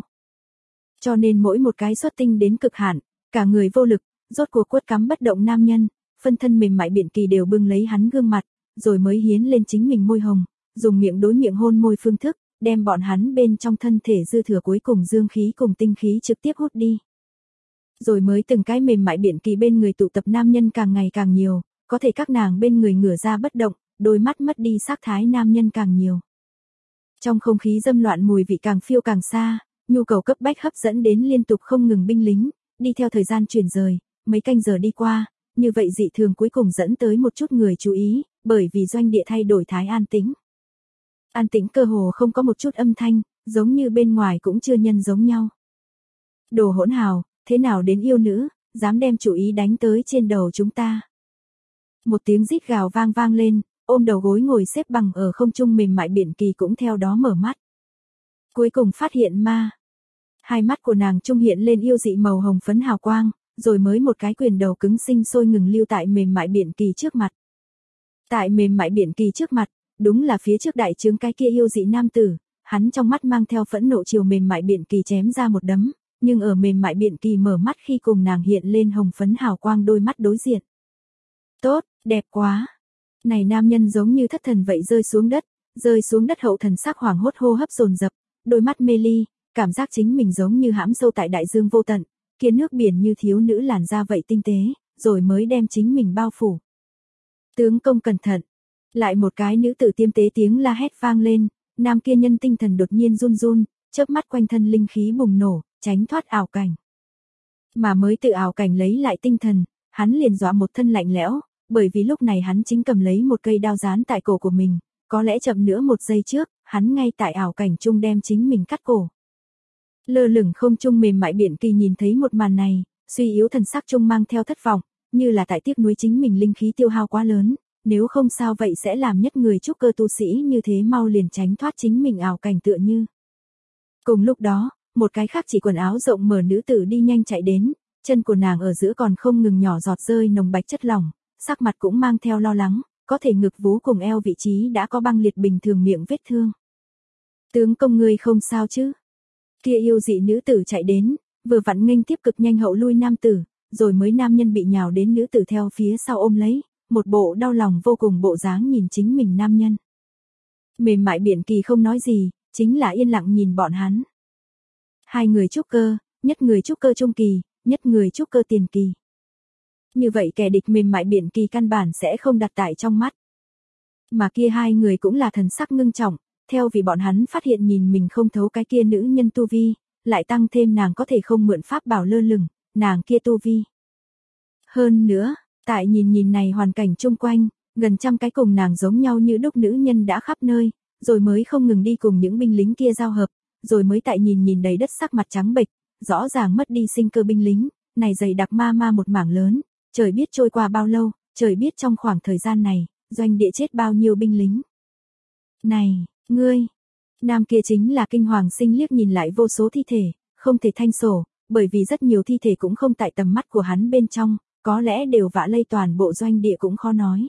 Cho nên mỗi một cái xuất tinh đến cực hạn, cả người vô lực, rốt cuộc quất cắm bất động nam nhân, phân thân mềm mại biện kỳ đều bưng lấy hắn gương mặt, rồi mới hiến lên chính mình môi hồng, dùng miệng đối miệng hôn môi phương thức, đem bọn hắn bên trong thân thể dư thừa cuối cùng dương khí cùng tinh khí trực tiếp hút đi. Rồi mới từng cái mềm mại biện kỳ bên người tụ tập nam nhân càng ngày càng nhiều, có thể các nàng bên người ngửa ra bất động, đôi mắt mất đi sắc thái nam nhân càng nhiều. Trong không khí dâm loạn mùi vị càng phiêu càng xa, nhu cầu cấp bách hấp dẫn đến liên tục không ngừng binh lính, đi theo thời gian chuyển rời, mấy canh giờ đi qua, như vậy dị thường cuối cùng dẫn tới một chút người chú ý, bởi vì doanh địa thay đổi thái an tĩnh. An tĩnh cơ hồ không có một chút âm thanh, giống như bên ngoài cũng chưa nhân giống nhau. Đồ hỗn hào, thế nào đến yêu nữ, dám đem chủ ý đánh tới trên đầu chúng ta. Một tiếng rít gào vang vang lên, ôm đầu gối ngồi xếp bằng ở không trung mềm mại Biển Kỳ cũng theo đó mở mắt. Cuối cùng phát hiện ma. Hai mắt của nàng trung hiện lên yêu dị màu hồng phấn hào quang, rồi mới một cái quyền đầu cứng sinh sôi ngừng lưu tại mềm mại Biển Kỳ trước mặt. Tại mềm mại Biển Kỳ trước mặt, đúng là phía trước đại trướng cái kia yêu dị nam tử, hắn trong mắt mang theo phẫn nộ chiều mềm mại Biển Kỳ chém ra một đấm, nhưng ở mềm mại Biển Kỳ mở mắt khi cùng nàng hiện lên hồng phấn hào quang đôi mắt đối diện. Tốt, đẹp quá. Này nam nhân giống như thất thần vậy rơi xuống đất, rơi xuống đất hậu thần sắc hoảng hốt hô hấp dồn dập, đôi mắt mê ly, cảm giác chính mình giống như hãm sâu tại đại dương vô tận, kiến nước biển như thiếu nữ làn da vậy tinh tế, rồi mới đem chính mình bao phủ. Tướng công cẩn thận. Lại một cái nữ tử tiêm tế tiếng la hét vang lên, nam kia nhân tinh thần đột nhiên run run, chớp mắt quanh thân linh khí bùng nổ, tránh thoát ảo cảnh. Mà mới tự ảo cảnh lấy lại tinh thần, hắn liền dọa một thân lạnh lẽo, bởi vì lúc này hắn chính cầm lấy một cây đao dán tại cổ của mình, có lẽ chậm nữa một giây trước, hắn ngay tại ảo cảnh trung đem chính mình cắt cổ. Lơ lửng không trung mềm mại Biển Kỳ nhìn thấy một màn này, suy yếu thần sắc trung mang theo thất vọng, như là tại tiếc nuối chính mình linh khí tiêu hao quá lớn, nếu không sao vậy sẽ làm nhất người trúc cơ tu sĩ như thế mau liền tránh thoát chính mình ảo cảnh tựa như. Cùng lúc đó, một cái khác chỉ quần áo rộng mở nữ tử đi nhanh chạy đến, chân của nàng ở giữa còn không ngừng nhỏ giọt rơi nồng bạch chất lỏng, sắc mặt cũng mang theo lo lắng, có thể ngực vú cùng eo vị trí đã có băng liệt bình thường miệng vết thương. Tướng công ngươi không sao chứ? Kia yêu dị nữ tử chạy đến, vừa vặn nghênh tiếp cực nhanh hậu lui nam tử, rồi mới nam nhân bị nhào đến nữ tử theo phía sau ôm lấy, một bộ đau lòng vô cùng bộ dáng nhìn chính mình nam nhân. Mềm mại Biển Kỳ không nói gì, chính là yên lặng nhìn bọn hắn. Hai người trúc cơ, nhất người trúc cơ trung kỳ, nhất người trúc cơ tiền kỳ. Như vậy kẻ địch mềm mại Biển Kỳ căn bản sẽ không đặt tại trong mắt. Mà kia hai người cũng là thần sắc ngưng trọng, theo vì bọn hắn phát hiện nhìn mình không thấu cái kia nữ nhân tu vi, lại tăng thêm nàng có thể không mượn pháp bảo lơ lửng, nàng kia tu vi. Hơn nữa, tại nhìn nhìn này hoàn cảnh chung quanh, gần trăm cái cùng nàng giống nhau như đúc nữ nhân đã khắp nơi, rồi mới không ngừng đi cùng những binh lính kia giao hợp, rồi mới tại nhìn nhìn đầy đất sắc mặt trắng bệch, rõ ràng mất đi sinh cơ binh lính, này dày đặc ma ma một mảng lớn, trời biết trôi qua bao lâu, trời biết trong khoảng thời gian này, doanh địa chết bao nhiêu binh lính. Này, ngươi, nam kia chính là kinh hoàng sinh liếc nhìn lại vô số thi thể, không thể thanh sổ, bởi vì rất nhiều thi thể cũng không tại tầm mắt của hắn bên trong, có lẽ đều vạ lây toàn bộ doanh địa cũng khó nói.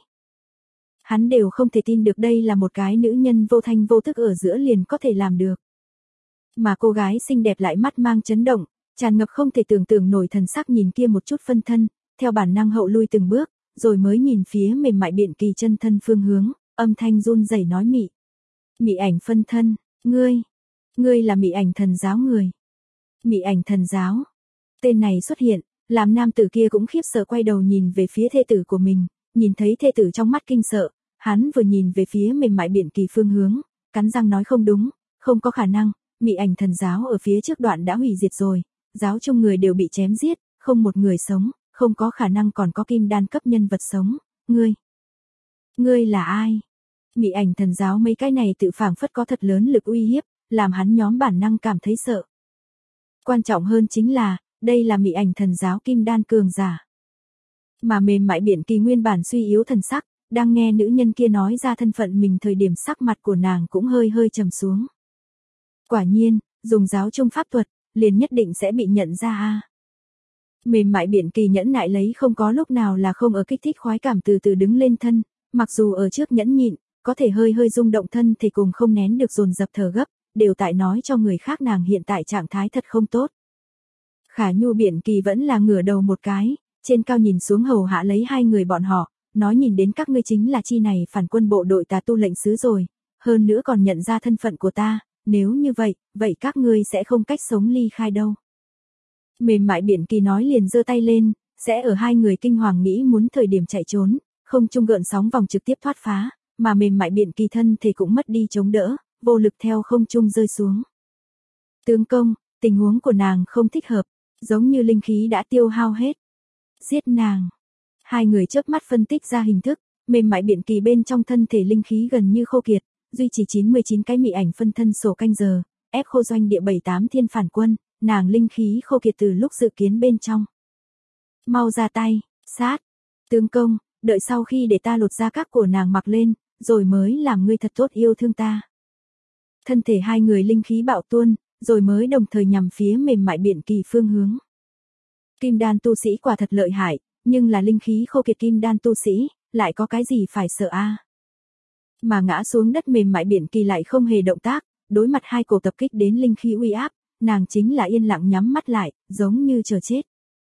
Hắn đều không thể tin được đây là một cái nữ nhân vô thanh vô tức ở giữa liền có thể làm được. Mà cô gái xinh đẹp lại mắt mang chấn động, tràn ngập không thể tưởng tượng nổi thần sắc nhìn kia một chút phân thân, theo bản năng hậu lui từng bước, rồi mới nhìn phía mềm mại Biển Kỳ chân thân phương hướng, âm thanh run rẩy nói mị. Mị ảnh phân thân, ngươi, ngươi là mị ảnh thần giáo người. Mị ảnh thần giáo. Tên này xuất hiện, làm nam tử kia cũng khiếp sợ quay đầu nhìn về phía thê tử của mình, nhìn thấy thê tử trong mắt kinh sợ, hắn vừa nhìn về phía mềm mại Biển Kỳ phương hướng, cắn răng nói không đúng, không có khả năng, mị ảnh thần giáo ở phía trước đoạn đã hủy diệt rồi, giáo chung người đều bị chém giết, không một người sống, không có khả năng còn có kim đan cấp nhân vật sống, ngươi. Ngươi là ai? Mị ảnh thần giáo mấy cái này tự phảng phất có thật lớn lực uy hiếp, làm hắn nhóm bản năng cảm thấy sợ. Quan trọng hơn chính là, đây là mị ảnh thần giáo kim đan cường giả. Mà mềm mại Biển Kỳ nguyên bản suy yếu thần sắc, đang nghe nữ nhân kia nói ra thân phận mình thời điểm sắc mặt của nàng cũng hơi hơi trầm xuống. Quả nhiên, dùng giáo trung pháp thuật, liền nhất định sẽ bị nhận ra a. Mềm mại Biển Kỳ nhẫn nại lấy không có lúc nào là không ở kích thích khoái cảm từ từ đứng lên thân, mặc dù ở trước nhẫn nhịn, có thể hơi hơi rung động thân thì cùng không nén được dồn dập thở gấp, đều tại nói cho người khác nàng hiện tại trạng thái thật không tốt. Khả Nhu Biển Kỳ vẫn là ngửa đầu một cái, trên cao nhìn xuống hầu hạ lấy hai người bọn họ, nói nhìn đến các ngươi chính là chi này phản quân bộ đội tà tu lệnh sứ rồi, hơn nữa còn nhận ra thân phận của ta, nếu như vậy, vậy các ngươi sẽ không cách sống ly khai đâu. Mềm mại Biển Kỳ nói liền giơ tay lên, sẽ ở hai người kinh hoàng nghĩ muốn thời điểm chạy trốn, không trung gợn sóng vòng trực tiếp thoát phá, mà mềm mại biện kỳ thân thể cũng mất đi chống đỡ, vô lực theo không trung rơi xuống. Tướng công, tình huống của nàng không thích hợp, giống như linh khí đã tiêu hao hết. Giết nàng. Hai người chớp mắt phân tích ra hình thức, mềm mại biện kỳ bên trong thân thể linh khí gần như khô kiệt, duy trì chín mươi chín cái mị ảnh phân thân sổ canh giờ, ép khô doanh địa bảy tám thiên phản quân, nàng linh khí khô kiệt từ lúc dự kiến bên trong. Mau ra tay, sát. Tướng công, đợi sau khi để ta lột da các của nàng mặc lên, rồi mới làm ngươi thật tốt yêu thương ta. Thân thể hai người linh khí bạo tuôn, rồi mới đồng thời nhằm phía mềm mại biện kỳ phương hướng. Kim đan tu sĩ quả thật lợi hại, nhưng là linh khí khô kiệt kim đan tu sĩ, lại có cái gì phải sợ a? Mà ngã xuống đất mềm mại biện kỳ lại không hề động tác, đối mặt hai cổ tập kích đến linh khí uy áp, nàng chính là yên lặng nhắm mắt lại, giống như chờ chết.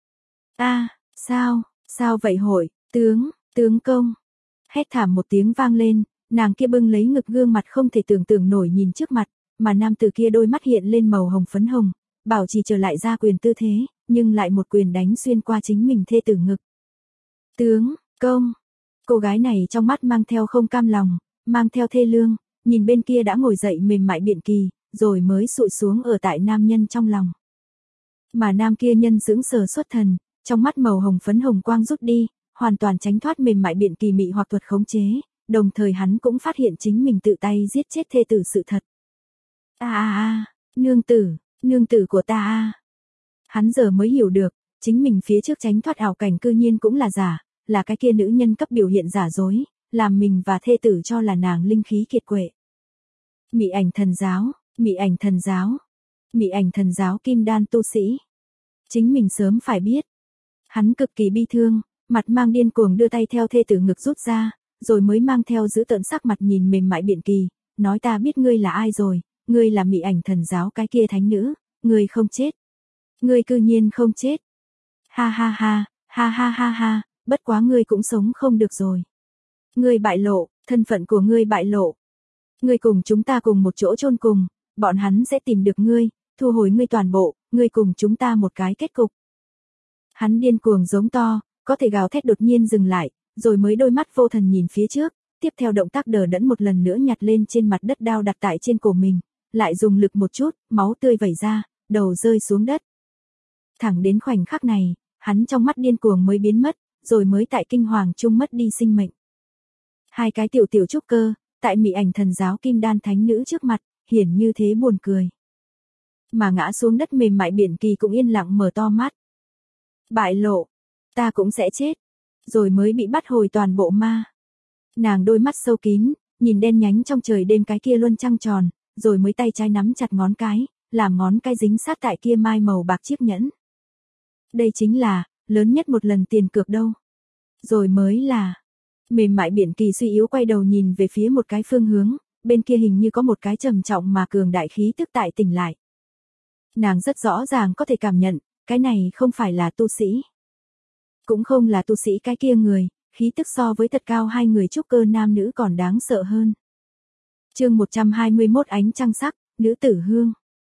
A, sao, sao vậy hội, tướng, tướng công. Hét thảm một tiếng vang lên, nàng kia bưng lấy ngực gương mặt không thể tưởng tượng nổi nhìn trước mặt, mà nam tử kia đôi mắt hiện lên màu hồng phấn hồng, bảo trì trở lại ra quyền tư thế, nhưng lại một quyền đánh xuyên qua chính mình thê tử ngực. Tướng, công. Cô gái này trong mắt mang theo không cam lòng, mang theo thê lương, nhìn bên kia đã ngồi dậy mềm mại biện kỳ, rồi mới sụi xuống ở tại nam nhân trong lòng. Mà nam kia nhân sững sờ xuất thần, trong mắt màu hồng phấn hồng quang rút đi, hoàn toàn tránh thoát mềm mại biện kỳ mị hoặc thuật khống chế, đồng thời hắn cũng phát hiện chính mình tự tay giết chết thê tử sự thật. A a a, nương tử, nương tử của ta a. Hắn giờ mới hiểu được, chính mình phía trước tránh thoát ảo cảnh cư nhiên cũng là giả, là cái kia nữ nhân cấp biểu hiện giả dối, làm mình và thê tử cho là nàng linh khí kiệt quệ. Mị ảnh thần giáo, mị ảnh thần giáo, mị ảnh thần giáo kim đan tu sĩ. Chính mình sớm phải biết. Hắn cực kỳ bi thương, mặt mang điên cuồng đưa tay theo thê tử ngực rút ra, rồi mới mang theo giữ tợn sắc mặt nhìn mềm mại biện kỳ, nói ta biết ngươi là ai rồi, ngươi là mị ảnh thần giáo cái kia thánh nữ, ngươi không chết. Ngươi cư nhiên không chết. Ha ha ha, ha ha ha ha, bất quá ngươi cũng sống không được rồi. Ngươi bại lộ, thân phận của ngươi bại lộ. Ngươi cùng chúng ta cùng một chỗ chôn cùng, bọn hắn sẽ tìm được ngươi, thu hồi ngươi toàn bộ, ngươi cùng chúng ta một cái kết cục. Hắn điên cuồng giống to, có thể gào thét đột nhiên dừng lại, rồi mới đôi mắt vô thần nhìn phía trước, tiếp theo động tác đờ đẫn một lần nữa nhặt lên trên mặt đất đao đặt tại trên cổ mình, lại dùng lực một chút, máu tươi vẩy ra, đầu rơi xuống đất. Thẳng đến khoảnh khắc này, hắn trong mắt điên cuồng mới biến mất, rồi mới tại kinh hoàng chung mất đi sinh mệnh. Hai cái tiểu tiểu trúc cơ, tại mị ảnh thần giáo kim đan thánh nữ trước mặt, hiển như thế buồn cười. Mà ngã xuống đất mềm mại biện kỳ cũng yên lặng mở to mắt. Bại lộ, ta cũng sẽ chết, rồi mới bị bắt hồi toàn bộ ma. Nàng đôi mắt sâu kín, nhìn đen nhánh trong trời đêm cái kia luân trăng tròn, rồi mới tay trái nắm chặt ngón cái, làm ngón cái dính sát tại kia mai màu bạc chiếc nhẫn. Đây chính là, lớn nhất một lần tiền cược đâu. Rồi mới là, mềm mại biện kỳ suy yếu quay đầu nhìn về phía một cái phương hướng, bên kia hình như có một cái trầm trọng mà cường đại khí tức tại tỉnh lại. Nàng rất rõ ràng có thể cảm nhận, cái này không phải là tu sĩ. Cũng không là tu sĩ cái kia người, khí tức so với thật cao hai người trúc cơ nam nữ còn đáng sợ hơn. Chương một trăm hai mươi mốt ánh trăng sắc, nữ tử hương.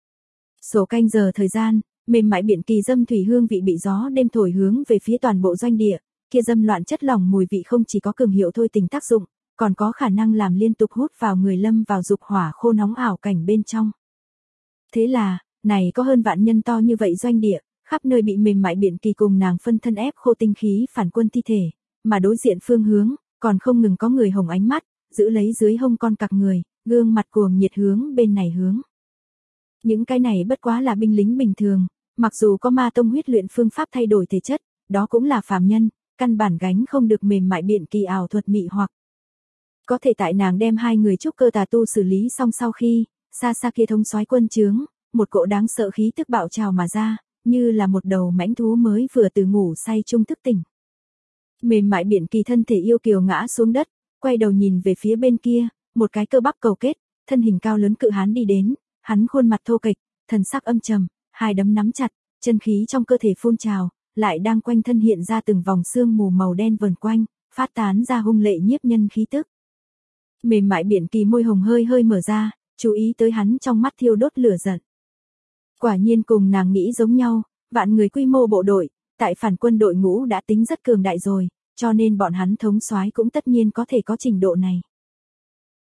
Sổ canh giờ thời gian, mềm mại biện kỳ dâm thủy hương vị bị gió đêm thổi hướng về phía toàn bộ doanh địa, kia dâm loạn chất lỏng mùi vị không chỉ có cường hiệu thôi tình tác dụng, còn có khả năng làm liên tục hút vào người lâm vào dục hỏa khô nóng ảo cảnh bên trong. Thế là, này có hơn vạn nhân to như vậy doanh địa, khắp nơi bị mềm mại biện kỳ cùng nàng phân thân ép khô tinh khí phản quân thi thể, mà đối diện phương hướng, còn không ngừng có người hồng ánh mắt, giữ lấy dưới hông con cặc người, gương mặt cuồng nhiệt hướng bên này hướng. Những cái này bất quá là binh lính bình thường, mặc dù có ma tông huyết luyện phương pháp thay đổi thể chất, đó cũng là phàm nhân, căn bản gánh không được mềm mại biện kỳ ảo thuật mị hoặc. Có thể tại nàng đem hai người trúc cơ tà tu xử lý xong sau khi, xa xa kia thông soái quân trướng, một cỗ đáng sợ khí tức bạo trào mà ra, như là một đầu mãnh thú mới vừa từ ngủ say trung thức tỉnh. Mềm mại biện kỳ thân thể yêu kiều ngã xuống đất, quay đầu nhìn về phía bên kia, một cái cơ bắp cầu kết, thân hình cao lớn cự hán đi đến, hắn khuôn mặt thô kệch, thần sắc âm trầm, hai đấm nắm chặt, chân khí trong cơ thể phun trào, lại đang quanh thân hiện ra từng vòng sương mù màu đen vần quanh, phát tán ra hung lệ nhiếp nhân khí tức. Mềm mại biện kỳ môi hồng hơi hơi mở ra, chú ý tới hắn trong mắt thiêu đốt lửa giận. Quả nhiên cùng nàng nghĩ giống nhau, vạn người quy mô bộ đội, tại phản quân đội ngũ đã tính rất cường đại rồi, cho nên bọn hắn thống soái cũng tất nhiên có thể có trình độ này.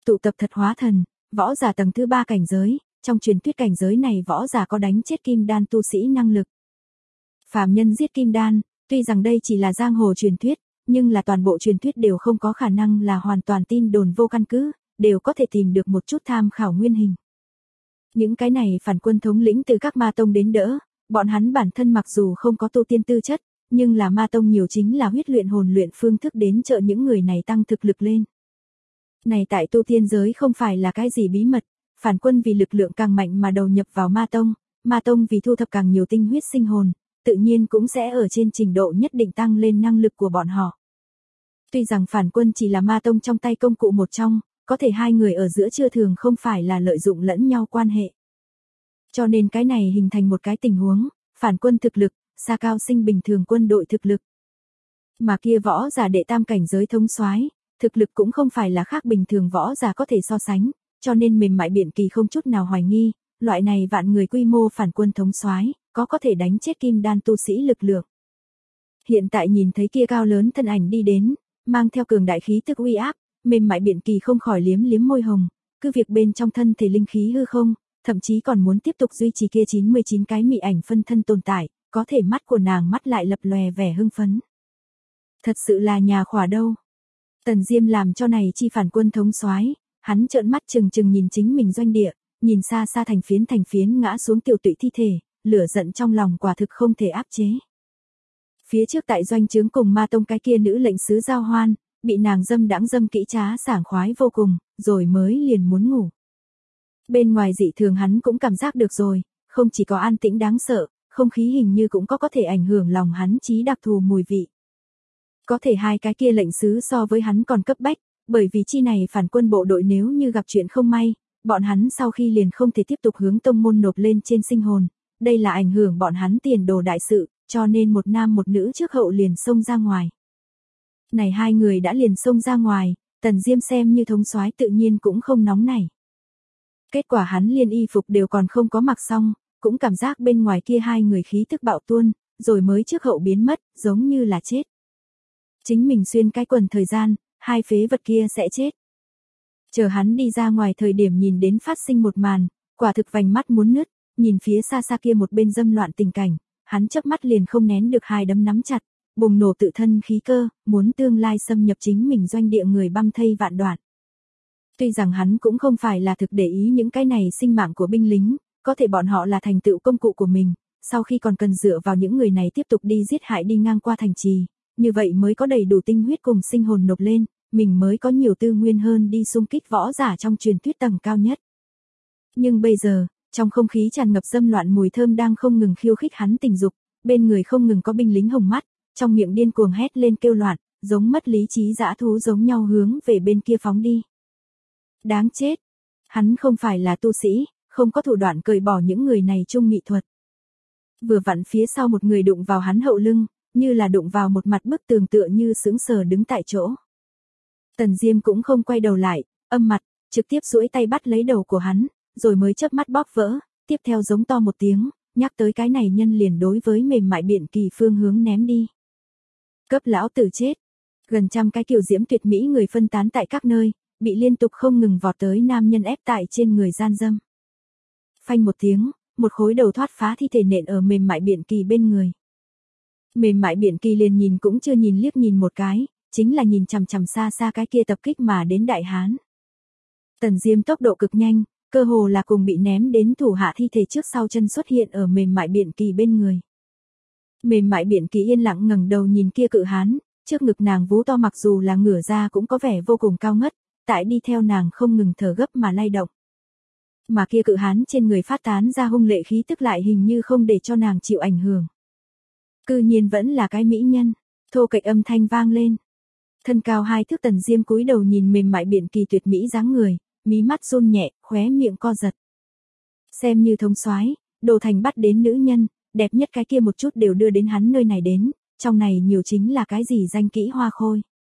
Tụ tập thật hóa thần, võ giả tầng thứ ba cảnh giới, trong truyền thuyết cảnh giới này võ giả có đánh chết kim đan tu sĩ năng lực. Phàm nhân giết kim đan, tuy rằng đây chỉ là giang hồ truyền thuyết, nhưng là toàn bộ truyền thuyết đều không có khả năng là hoàn toàn tin đồn vô căn cứ, đều có thể tìm được một chút tham khảo nguyên hình. Những cái này phản quân thống lĩnh từ các ma tông đến đỡ, bọn hắn bản thân mặc dù không có tu tiên tư chất, nhưng là ma tông nhiều chính là huyết luyện hồn luyện phương thức đến trợ những người này tăng thực lực lên. Này tại tu tiên giới không phải là cái gì bí mật, phản quân vì lực lượng càng mạnh mà đầu nhập vào ma tông, ma tông vì thu thập càng nhiều tinh huyết sinh hồn, tự nhiên cũng sẽ ở trên trình độ nhất định tăng lên năng lực của bọn họ. Tuy rằng phản quân chỉ là ma tông trong tay công cụ một trong, có thể hai người ở giữa chưa thường không phải là lợi dụng lẫn nhau quan hệ. Cho nên cái này hình thành một cái tình huống, phản quân thực lực, xa cao sinh bình thường quân đội thực lực. Mà kia võ giả đệ tam cảnh giới thống soái, thực lực cũng không phải là khác bình thường võ giả có thể so sánh, cho nên mềm mại Biện Kỳ không chút nào hoài nghi, loại này vạn người quy mô phản quân thống soái, có có thể đánh chết kim đan tu sĩ lực lượng. Hiện tại nhìn thấy kia cao lớn thân ảnh đi đến, mang theo cường đại khí tức uy áp, mềm mại Biện Kỳ không khỏi liếm liếm môi hồng, cứ việc bên trong thân thể linh khí hư không, thậm chí còn muốn tiếp tục duy trì kia chín mươi chín cái mị ảnh phân thân tồn tại, có thể mắt của nàng mắt lại lập lòe vẻ hưng phấn. Thật sự là nhà khỏa đâu. Tần Diêm làm cho này chi phản quân thống soái, hắn trợn mắt trừng trừng nhìn chính mình doanh địa, nhìn xa xa thành phiến thành phiến ngã xuống tiểu tụy thi thể, lửa giận trong lòng quả thực không thể áp chế. Phía trước tại doanh trướng cùng ma tông cái kia nữ lệnh sứ giao hoan, bị nàng dâm đãng dâm kỹ trá sảng khoái vô cùng, rồi mới liền muốn ngủ. Bên ngoài dị thường hắn cũng cảm giác được rồi, không chỉ có an tĩnh đáng sợ, không khí hình như cũng có có thể ảnh hưởng lòng hắn trí đặc thù mùi vị. Có thể hai cái kia lệnh sứ so với hắn còn cấp bách, bởi vì chi này phản quân bộ đội nếu như gặp chuyện không may, bọn hắn sau khi liền không thể tiếp tục hướng tông môn nộp lên trên sinh hồn, đây là ảnh hưởng bọn hắn tiền đồ đại sự, cho nên một nam một nữ trước hậu liền xông ra ngoài. Này hai người đã liền xông ra ngoài, Tần Diêm xem như thống soái tự nhiên cũng không nóng nảy. Kết quả hắn liền y phục đều còn không có mặc xong, cũng cảm giác bên ngoài kia hai người khí tức bạo tuôn, rồi mới trước hậu biến mất, giống như là chết. Chính mình xuyên cái quần thời gian, hai phế vật kia sẽ chết. Chờ hắn đi ra ngoài thời điểm nhìn đến phát sinh một màn, quả thực vành mắt muốn nứt, nhìn phía xa xa kia một bên dâm loạn tình cảnh, hắn chớp mắt liền không nén được hai đấm nắm chặt, bùng nổ tự thân khí cơ, muốn tương lai xâm nhập chính mình doanh địa người băm thây vạn đoạn. Tuy rằng hắn cũng không phải là thực để ý những cái này sinh mạng của binh lính, có thể bọn họ là thành tựu công cụ của mình, sau khi còn cần dựa vào những người này tiếp tục đi giết hại đi ngang qua thành trì, như vậy mới có đầy đủ tinh huyết cùng sinh hồn nộp lên, mình mới có nhiều tư nguyên hơn đi xung kích võ giả trong truyền thuyết tầng cao nhất. Nhưng bây giờ, trong không khí tràn ngập dâm loạn mùi thơm đang không ngừng khiêu khích hắn tình dục, bên người không ngừng có binh lính hồng mắt, trong miệng điên cuồng hét lên kêu loạn, giống mất lý trí dã thú giống nhau hướng về bên kia phóng đi. Đáng chết! Hắn không phải là tu sĩ, không có thủ đoạn cởi bỏ những người này chung mỹ thuật. Vừa vặn phía sau một người đụng vào hắn hậu lưng, như là đụng vào một mặt bức tường tựa như sững sờ đứng tại chỗ. Tần Diêm cũng không quay đầu lại, âm mặt, trực tiếp duỗi tay bắt lấy đầu của hắn, rồi mới chớp mắt bóp vỡ, tiếp theo giống to một tiếng, nhắc tới cái này nhân liền đối với mềm mại Biện Kỳ phương hướng ném đi. Cấp lão tử chết! Gần trăm cái kiều diễm tuyệt mỹ người phân tán tại các nơi, bị liên tục không ngừng vọt tới nam nhân ép tại trên người gian dâm. Phanh một tiếng, một khối đầu thoát phá thi thể nện ở mềm mại Biện Kỳ bên người. Mềm mại Biện Kỳ liền nhìn cũng chưa nhìn liếc nhìn một cái, chính là nhìn chằm chằm xa xa cái kia tập kích mà đến đại hán. Tần Diêm tốc độ cực nhanh, cơ hồ là cùng bị ném đến thủ hạ thi thể trước sau chân xuất hiện ở mềm mại Biện Kỳ bên người. Mềm mại Biện Kỳ yên lặng ngẩng đầu nhìn kia cự hán, trước ngực nàng vú to mặc dù là ngửa ra cũng có vẻ vô cùng cao ngất, tại đi theo nàng không ngừng thở gấp mà lay động. Mà kia cự hán trên người phát tán ra hung lệ khí tức lại hình như không để cho nàng chịu ảnh hưởng. Cư nhiên vẫn là cái mỹ nhân, thô kệch âm thanh vang lên. Thân cao hai thước Tần Diêm cúi đầu nhìn mềm mại Biện Kỳ tuyệt mỹ dáng người, mí mắt run nhẹ, khóe miệng co giật. Xem như thống soái, đồ thành bắt đến nữ nhân, đẹp nhất cái kia một chút đều đưa đến hắn nơi này đến, trong này nhiều chính là cái gì danh kỹ hoa khôi.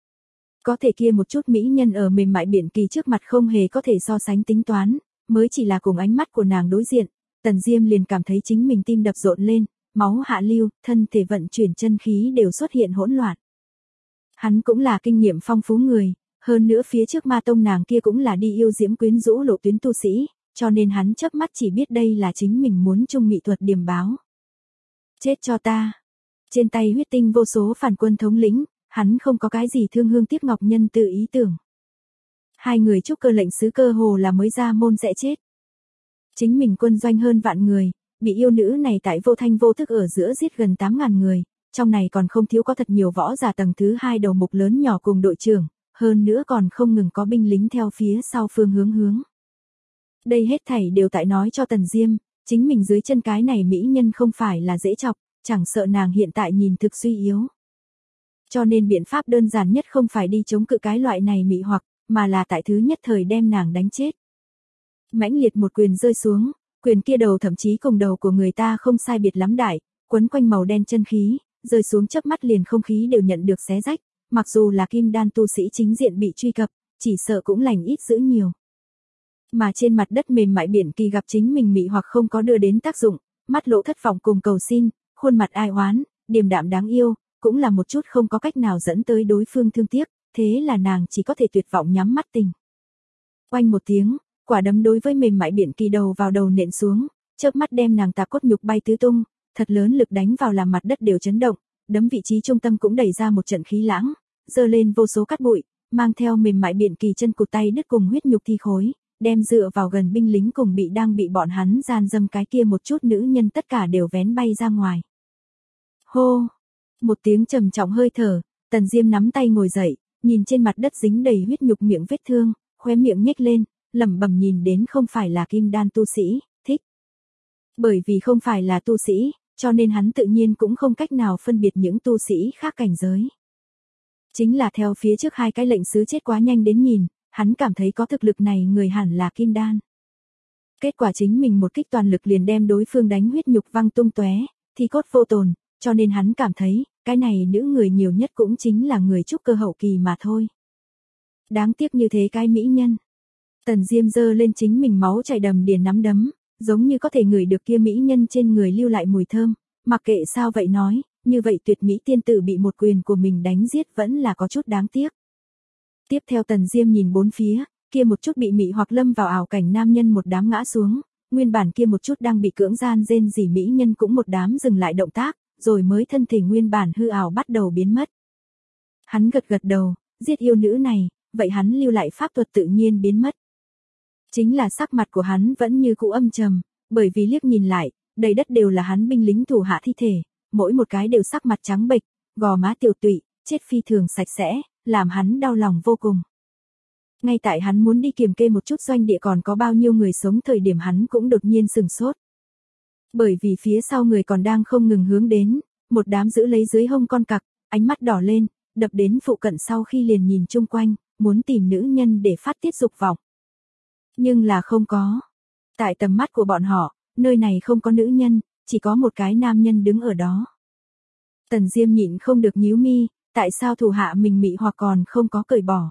Có thể kia một chút mỹ nhân ở mềm mại Biện Kỳ trước mặt không hề có thể so sánh tính toán, mới chỉ là cùng ánh mắt của nàng đối diện, Tần Diêm liền cảm thấy chính mình tim đập rộn lên, máu hạ lưu, thân thể vận chuyển chân khí đều xuất hiện hỗn loạn. Hắn cũng là kinh nghiệm phong phú người, Hơn nữa phía trước ma tông nàng kia cũng là đi yêu diễm quyến rũ lộ tuyến tu sĩ, cho nên hắn chớp mắt chỉ biết đây là chính mình muốn chung mỹ thuật điểm báo. Chết cho ta. Trên tay huyết tinh vô số phản quân thống lĩnh, hắn không có cái gì thương hương tiếc ngọc nhân từ ý tưởng. Hai người trúc cơ lệnh sứ cơ hồ là mới ra môn sẽ chết. Chính mình quân doanh hơn vạn người, bị yêu nữ này tại vô thanh vô thức ở giữa giết gần tám ngàn người, trong này còn không thiếu có thật nhiều võ giả tầng thứ hai đầu mục lớn nhỏ cùng đội trưởng, hơn nữa còn không ngừng có binh lính theo phía sau phương hướng hướng. Đây hết thảy đều tại nói cho Tần Diêm, chính mình dưới chân cái này mỹ nhân không phải là dễ chọc, chẳng sợ nàng hiện tại nhìn thực suy yếu. Cho nên biện pháp đơn giản nhất không phải đi chống cự cái loại này mị hoặc, mà là tại thứ nhất thời đem nàng đánh chết. Mãnh liệt một quyền rơi xuống, quyền kia đầu thậm chí cùng đầu của người ta không sai biệt lắm đại, quấn quanh màu đen chân khí, rơi xuống chớp mắt liền không khí đều nhận được xé rách, mặc dù là kim đan tu sĩ chính diện bị truy cập, chỉ sợ cũng lành ít dữ nhiều. Mà trên mặt đất mềm mại biển kỳ gặp chính mình mị hoặc không có đưa đến tác dụng, mắt lộ thất vọng cùng cầu xin, khuôn mặt ai oán, điềm đạm đáng yêu, cũng là một chút không có cách nào dẫn tới đối phương thương tiếc, thế là nàng chỉ có thể tuyệt vọng nhắm mắt tình. Oanh một tiếng, quả đấm đối với mềm mại biển kỳ đầu vào đầu nện xuống, chớp mắt đem nàng tạp cốt nhục bay tứ tung, thật lớn lực đánh vào làm mặt đất đều chấn động, đấm vị trí trung tâm cũng đẩy ra một trận khí lãng, giơ lên vô số cát bụi, mang theo mềm mại biển kỳ chân cụt tay đứt cùng huyết nhục thi khối, đem dựa vào gần binh lính cùng bị đang bị bọn hắn gian dâm cái kia một chút nữ nhân tất cả đều vén bay ra ngoài. Hô! Một tiếng trầm trọng hơi thở, Tần Diêm nắm tay ngồi dậy, nhìn trên mặt đất dính đầy huyết nhục miệng vết thương, khóe miệng nhếch lên, lẩm bẩm nhìn đến không phải là kim đan tu sĩ, thích. Bởi vì không phải là tu sĩ, cho nên hắn tự nhiên cũng không cách nào phân biệt những tu sĩ khác cảnh giới. Chính là theo phía trước hai cái lệnh sứ chết quá nhanh đến nhìn, hắn cảm thấy có thực lực này người hẳn là kim đan. Kết quả chính mình một kích toàn lực liền đem đối phương đánh huyết nhục văng tung tóe, thi cốt vô tồn, cho nên hắn cảm thấy, cái này nữ người nhiều nhất cũng chính là người trúc cơ hậu kỳ mà thôi. Đáng tiếc như thế cái mỹ nhân. Tần Diêm giơ lên chính mình máu chảy đầm đìa nắm đấm, giống như có thể ngửi được kia mỹ nhân trên người lưu lại mùi thơm, mặc kệ sao vậy nói, như vậy tuyệt mỹ tiên tử bị một quyền của mình đánh giết vẫn là có chút đáng tiếc. Tiếp theo Tần Diêm nhìn bốn phía, kia một chút bị mị hoặc lâm vào ảo cảnh nam nhân một đám ngã xuống, nguyên bản kia một chút đang bị cưỡng gian rên rỉ mỹ nhân cũng một đám dừng lại động tác, rồi mới thân thể nguyên bản hư ảo bắt đầu biến mất. Hắn gật gật đầu, giết yêu nữ này, vậy hắn lưu lại pháp thuật tự nhiên biến mất. Chính là sắc mặt của hắn vẫn như cũ âm trầm, bởi vì liếc nhìn lại, đầy đất đều là hắn binh lính thủ hạ thi thể, mỗi một cái đều sắc mặt trắng bệch, gò má tiểu tụy, chết phi thường sạch sẽ, làm hắn đau lòng vô cùng. Ngay tại hắn muốn đi kiểm kê một chút doanh địa còn có bao nhiêu người sống thời điểm hắn cũng đột nhiên sừng sốt. Bởi vì phía sau người còn đang không ngừng hướng đến, một đám giữ lấy dưới hông con cặc, ánh mắt đỏ lên, đập đến phụ cận sau khi liền nhìn chung quanh, muốn tìm nữ nhân để phát tiết dục vọng. Nhưng là không có. Tại tầm mắt của bọn họ, nơi này không có nữ nhân, chỉ có một cái nam nhân đứng ở đó. Tần Diêm nhịn không được nhíu mi, tại sao thủ hạ mình mị hoặc còn không có cởi bỏ.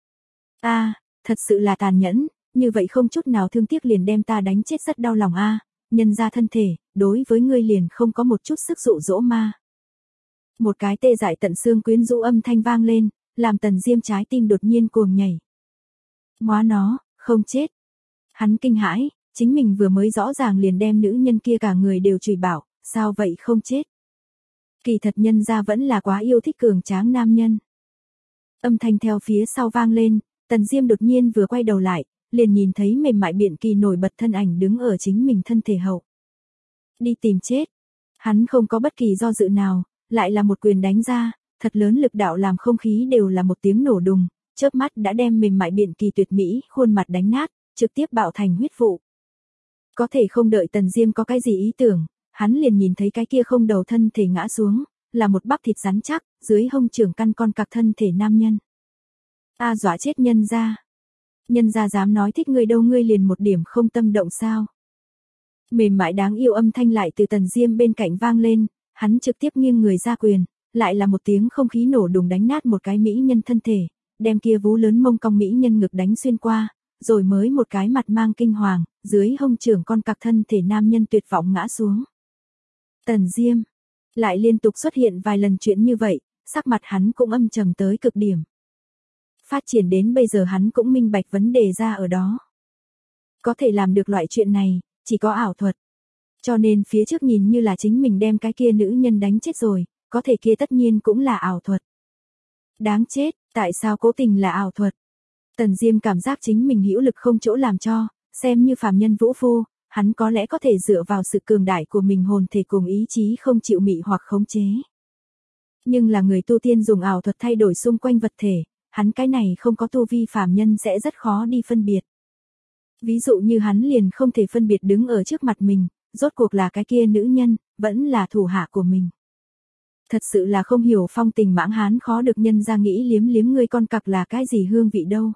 A, à, thật sự là tàn nhẫn, như vậy không chút nào thương tiếc liền đem ta đánh chết rất đau lòng a, à, nhân ra thân thể, đối với ngươi liền không có một chút sức dụ dỗ ma. Một cái tê dại tận xương quyến rũ âm thanh vang lên, làm Tần Diêm trái tim đột nhiên cuồng nhảy. Móa nó, không chết. Hắn kinh hãi, chính mình vừa mới rõ ràng liền đem nữ nhân kia cả người đều chửi bảo, sao vậy không chết. Kỳ thật nhân ra vẫn là quá yêu thích cường tráng nam nhân. Âm thanh theo phía sau vang lên, Tần Diêm đột nhiên vừa quay đầu lại, liền nhìn thấy mềm mại biện kỳ nổi bật thân ảnh đứng ở chính mình thân thể hậu. Đi tìm chết. Hắn không có bất kỳ do dự nào, lại là một quyền đánh ra, thật lớn lực đạo làm không khí đều là một tiếng nổ đùng, chớp mắt đã đem mềm mại biện kỳ tuyệt mỹ khuôn mặt đánh nát, trực tiếp bạo thành huyết vụ. Có thể không đợi Tần Diêm có cái gì ý tưởng, hắn liền nhìn thấy cái kia không đầu thân thể ngã xuống, là một bắp thịt rắn chắc, dưới hông trưởng căn con cặc thân thể nam nhân. A à, dọa chết nhân ra. Nhân ra dám nói thích ngươi đâu ngươi liền một điểm không tâm động sao. Mềm mại đáng yêu âm thanh lại từ Tần Diêm bên cạnh vang lên, hắn trực tiếp nghiêng người ra quyền, lại là một tiếng không khí nổ đùng đánh nát một cái mỹ nhân thân thể, đem kia vú lớn mông cong mỹ nhân ngực đánh xuyên qua, rồi mới một cái mặt mang kinh hoàng, dưới hông trưởng con cặc thân thể nam nhân tuyệt vọng ngã xuống. Tần Diêm lại liên tục xuất hiện vài lần chuyện như vậy, sắc mặt hắn cũng âm trầm tới cực điểm. Phát triển đến bây giờ hắn cũng minh bạch vấn đề ra ở đó. Có thể làm được loại chuyện này, chỉ có ảo thuật. Cho nên phía trước nhìn như là chính mình đem cái kia nữ nhân đánh chết rồi, có thể kia tất nhiên cũng là ảo thuật. Đáng chết, tại sao cố tình là ảo thuật? Tần Diêm cảm giác chính mình hữu lực không chỗ làm cho, xem như phàm nhân vũ phu, hắn có lẽ có thể dựa vào sự cường đại của mình hồn thể cùng ý chí không chịu mị hoặc khống chế. Nhưng là người tu tiên dùng ảo thuật thay đổi xung quanh vật thể, hắn cái này không có tu vi phàm nhân sẽ rất khó đi phân biệt. Ví dụ như hắn liền không thể phân biệt đứng ở trước mặt mình, rốt cuộc là cái kia nữ nhân, vẫn là thủ hạ của mình. Thật sự là không hiểu phong tình mãng hán khó được nhân ra nghĩ liếm liếm ngươi con cặc là cái gì hương vị đâu.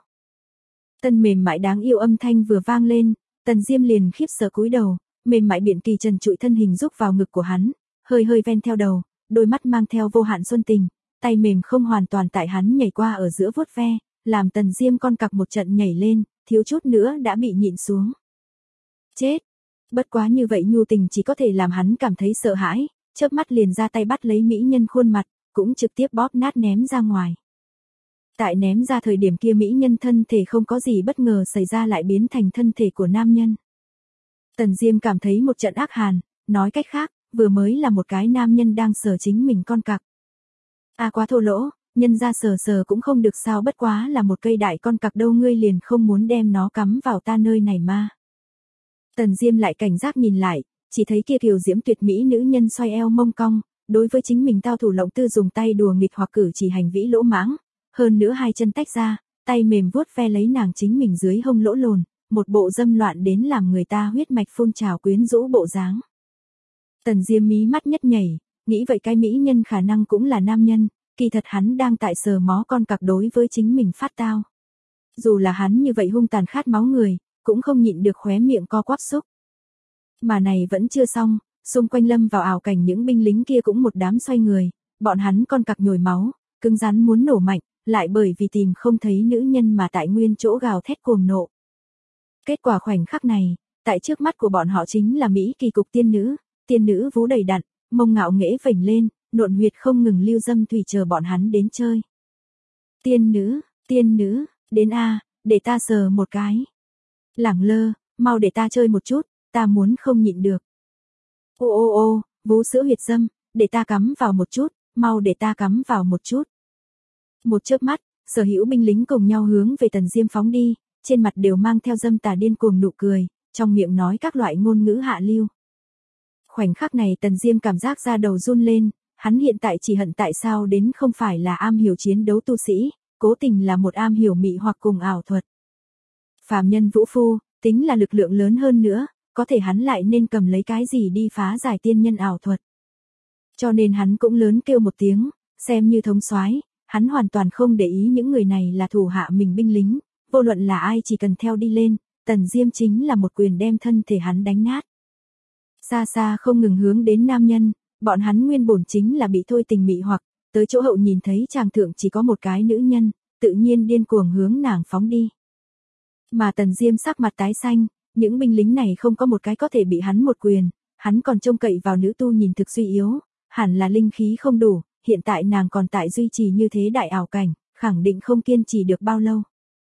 Tân mềm mại đáng yêu âm thanh vừa vang lên, Tần Diêm liền khiếp sợ cúi đầu, mềm mại biện kỳ trần trụi thân hình rúc vào ngực của hắn, hơi hơi ven theo đầu, đôi mắt mang theo vô hạn xuân tình, tay mềm không hoàn toàn tại hắn nhảy qua ở giữa vuốt ve, làm Tần Diêm con cặc một trận nhảy lên, thiếu chút nữa đã bị nhịn xuống. Chết! Bất quá như vậy nhu tình chỉ có thể làm hắn cảm thấy sợ hãi, chớp mắt liền ra tay bắt lấy mỹ nhân khuôn mặt, cũng trực tiếp bóp nát ném ra ngoài. Tại ném ra thời điểm kia mỹ nhân thân thể không có gì bất ngờ xảy ra lại biến thành thân thể của nam nhân. Tần Diêm cảm thấy một trận ác hàn, nói cách khác, vừa mới là một cái nam nhân đang sờ chính mình con cặc. À quá thô lỗ, nhân ra sờ sờ cũng không được sao, bất quá là một cây đại con cặc đâu, ngươi liền không muốn đem nó cắm vào ta nơi này mà. Tần Diêm lại cảnh giác nhìn lại, chỉ thấy kia kiều diễm tuyệt mỹ nữ nhân xoay eo mông cong, đối với chính mình tao thủ lộng tư dùng tay đùa nghịch hoặc cử chỉ hành vĩ lỗ mãng, hơn nữa hai chân tách ra, tay mềm vuốt ve lấy nàng chính mình dưới hông lỗ lồn, một bộ dâm loạn đến làm người ta huyết mạch phun trào quyến rũ bộ dáng. Tần Diêm mí mắt nhất nhảy, nghĩ vậy cái mỹ nhân khả năng cũng là nam nhân, kỳ thật hắn đang tại sờ mó con cặc đối với chính mình phát tao. Dù là hắn như vậy hung tàn khát máu người, cũng không nhịn được khóe miệng co quắp xúc. Mà này vẫn chưa xong, xung quanh lâm vào ảo cảnh những binh lính kia cũng một đám xoay người, bọn hắn con cặc nhồi máu, cứng rắn muốn nổ mạnh, lại bởi vì tìm không thấy nữ nhân mà tại nguyên chỗ gào thét cuồng nộ. Kết quả khoảnh khắc này, tại trước mắt của bọn họ chính là Mỹ kỳ cục tiên nữ, tiên nữ vú đầy đặn, mông ngạo nghễ vểnh lên, nộn huyệt không ngừng lưu dâm thủy chờ bọn hắn đến chơi. Tiên nữ, tiên nữ, đến a, để ta sờ một cái. Lẳng lơ, mau để ta chơi một chút, ta muốn không nhịn được. Ô ô ô, vú sữa huyệt dâm, để ta cắm vào một chút, mau để ta cắm vào một chút. Một chớp mắt, sở hữu binh lính cùng nhau hướng về Tần Diêm phóng đi, trên mặt đều mang theo dâm tà điên cuồng nụ cười, trong miệng nói các loại ngôn ngữ hạ lưu. Khoảnh khắc này Tần Diêm cảm giác da đầu run lên, hắn hiện tại chỉ hận tại sao đến không phải là am hiểu chiến đấu tu sĩ, cố tình là một am hiểu mị hoặc cùng ảo thuật. Phàm nhân vũ phu, tính là lực lượng lớn hơn nữa, có thể hắn lại nên cầm lấy cái gì đi phá giải tiên nhân ảo thuật. Cho nên hắn cũng lớn kêu một tiếng, xem như thống soái, hắn hoàn toàn không để ý những người này là thủ hạ mình binh lính, vô luận là ai chỉ cần theo đi lên, Tần Diêm chính là một quyền đem thân thể hắn đánh nát. Xa xa không ngừng hướng đến nam nhân, bọn hắn nguyên bổn chính là bị thôi tình mị hoặc, tới chỗ hậu nhìn thấy chàng thượng chỉ có một cái nữ nhân, tự nhiên điên cuồng hướng nàng phóng đi. Mà Tần Diêm sắc mặt tái xanh, những binh lính này không có một cái có thể bị hắn một quyền, hắn còn trông cậy vào nữ tu nhìn thực suy yếu, hẳn là linh khí không đủ, hiện tại nàng còn tại duy trì như thế đại ảo cảnh, khẳng định không kiên trì được bao lâu.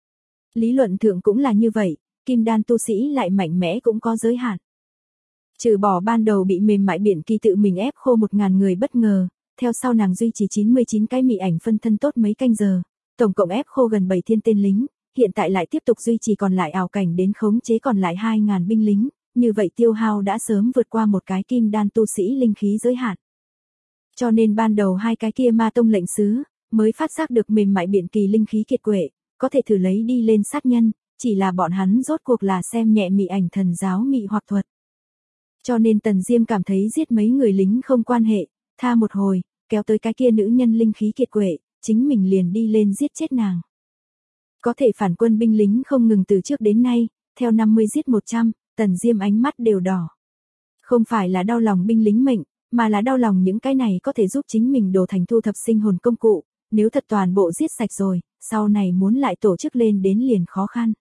Lý luận thượng cũng là như vậy, kim đan tu sĩ lại mạnh mẽ cũng có giới hạn. Trừ bỏ ban đầu bị mềm mại biển kỳ tự mình ép khô một ngàn người bất ngờ, theo sau nàng duy trì chín mươi chín cái mị ảnh phân thân tốt mấy canh giờ, tổng cộng ép khô gần bảy thiên tên lính, hiện tại lại tiếp tục duy trì còn lại ảo cảnh đến khống chế còn lại hai ngàn binh lính, như vậy tiêu hao đã sớm vượt qua một cái kim đan tu sĩ linh khí giới hạn. Cho nên ban đầu hai cái kia ma tông lệnh sứ, mới phát giác được mềm mại biển kỳ linh khí kiệt quệ, có thể thử lấy đi lên sát nhân, chỉ là bọn hắn rốt cuộc là xem nhẹ mị ảnh thần giáo mị hoặc thuật. Cho nên Tần Diêm cảm thấy giết mấy người lính không quan hệ, tha một hồi, kéo tới cái kia nữ nhân linh khí kiệt quệ, chính mình liền đi lên giết chết nàng. Có thể phản quân binh lính không ngừng từ trước đến nay, theo năm mươi giết một trăm, Tần Diêm ánh mắt đều đỏ. Không phải là đau lòng binh lính mệnh, mà là đau lòng những cái này có thể giúp chính mình đổ thành thu thập sinh hồn công cụ, nếu thật toàn bộ giết sạch rồi, sau này muốn lại tổ chức lên đến liền khó khăn.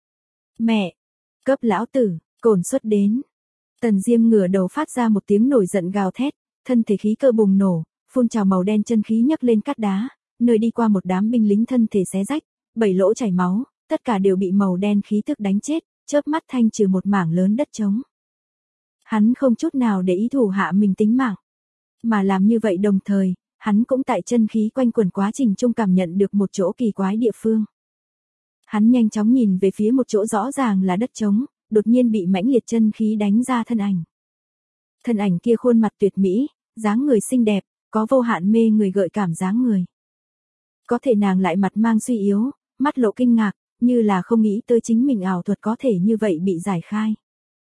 Mẹ! Cấp lão tử, cổn xuất đến. Tần Diêm ngửa đầu phát ra một tiếng nổi giận gào thét, thân thể khí cơ bùng nổ, phun trào màu đen chân khí nhấc lên cát đá, nơi đi qua một đám binh lính thân thể xé rách, bảy lỗ chảy máu, tất cả đều bị màu đen khí tức đánh chết, chớp mắt thanh trừ một mảng lớn đất trống. Hắn không chút nào để ý thủ hạ mình tính mạng, mà làm như vậy đồng thời, hắn cũng tại chân khí quanh quẩn quá trình chung cảm nhận được một chỗ kỳ quái địa phương. Hắn nhanh chóng nhìn về phía một chỗ rõ ràng là đất trống, đột nhiên bị mãnh liệt chân khí đánh ra thân ảnh. Thân ảnh kia khuôn mặt tuyệt mỹ, dáng người xinh đẹp, có vô hạn mê người gợi cảm dáng người. Có thể nàng lại mặt mang suy yếu, mắt lộ kinh ngạc, như là không nghĩ tới chính mình ảo thuật có thể như vậy bị giải khai.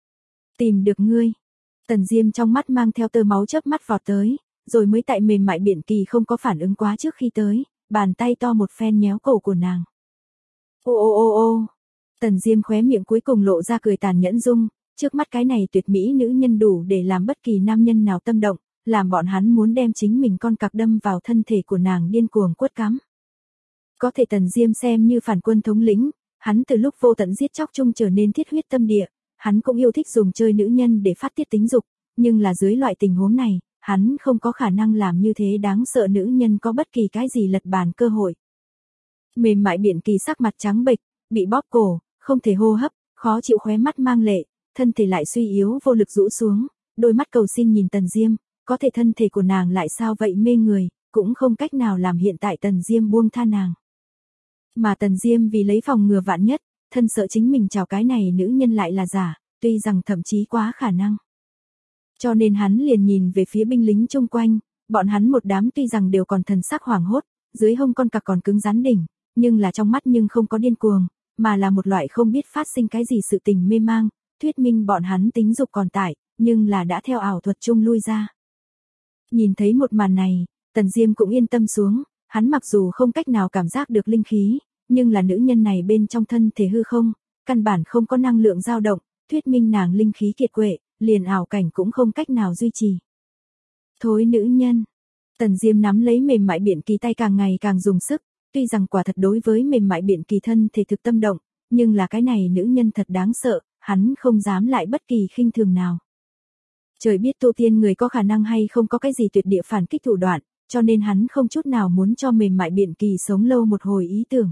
Tìm được ngươi. Tần Diêm trong mắt mang theo tơ máu chớp mắt vọt tới, rồi mới tại mềm mại biển kỳ không có phản ứng quá trước khi tới, bàn tay to một phen nhéo cổ của nàng. Ô ô ô ô. Tần Diêm khóe miệng cuối cùng lộ ra cười tàn nhẫn dung, trước mắt cái này tuyệt mỹ nữ nhân đủ để làm bất kỳ nam nhân nào tâm động, làm bọn hắn muốn đem chính mình con cặc đâm vào thân thể của nàng điên cuồng quất cắm. Có thể Tần Diêm xem như phản quân thống lĩnh, hắn từ lúc vô tận giết chóc chung trở nên thiết huyết tâm địa, hắn cũng yêu thích dùng chơi nữ nhân để phát tiết tính dục, nhưng là dưới loại tình huống này, hắn không có khả năng làm như thế đáng sợ nữ nhân có bất kỳ cái gì lật bàn cơ hội. Mềm mại biển kỳ sắc mặt trắng bệch, bị bóp cổ, không thể hô hấp, khó chịu khóe mắt mang lệ, thân thể lại suy yếu vô lực rũ xuống, đôi mắt cầu xin nhìn Tần Diêm, có thể thân thể của nàng lại sao vậy mê người, cũng không cách nào làm hiện tại Tần Diêm buông tha nàng. Mà Tần Diêm vì lấy phòng ngừa vạn nhất, thân sợ chính mình chào cái này nữ nhân lại là giả, tuy rằng thậm chí quá khả năng. Cho nên hắn liền nhìn về phía binh lính chung quanh, bọn hắn một đám tuy rằng đều còn thần sắc hoảng hốt, dưới hông con cặc còn cứng rắn đỉnh, nhưng là trong mắt nhưng không có điên cuồng, mà là một loại không biết phát sinh cái gì sự tình mê mang, thuyết minh bọn hắn tính dục còn tại, nhưng là đã theo ảo thuật chung lui ra. Nhìn thấy một màn này, Tần Diêm cũng yên tâm xuống, hắn mặc dù không cách nào cảm giác được linh khí, nhưng là nữ nhân này bên trong thân thể hư không, căn bản không có năng lượng dao động, thuyết minh nàng linh khí kiệt quệ, liền ảo cảnh cũng không cách nào duy trì. Thối nữ nhân. Tần Diêm nắm lấy mềm mại biển kỳ tay càng ngày càng dùng sức, tuy rằng quả thật đối với mềm mại biển kỳ thân thể thực tâm động, nhưng là cái này nữ nhân thật đáng sợ, hắn không dám lại bất kỳ khinh thường nào. Trời biết tu tiên người có khả năng hay không có cái gì tuyệt địa phản kích thủ đoạn, cho nên hắn không chút nào muốn cho mềm mại biển kỳ sống lâu một hồi ý tưởng.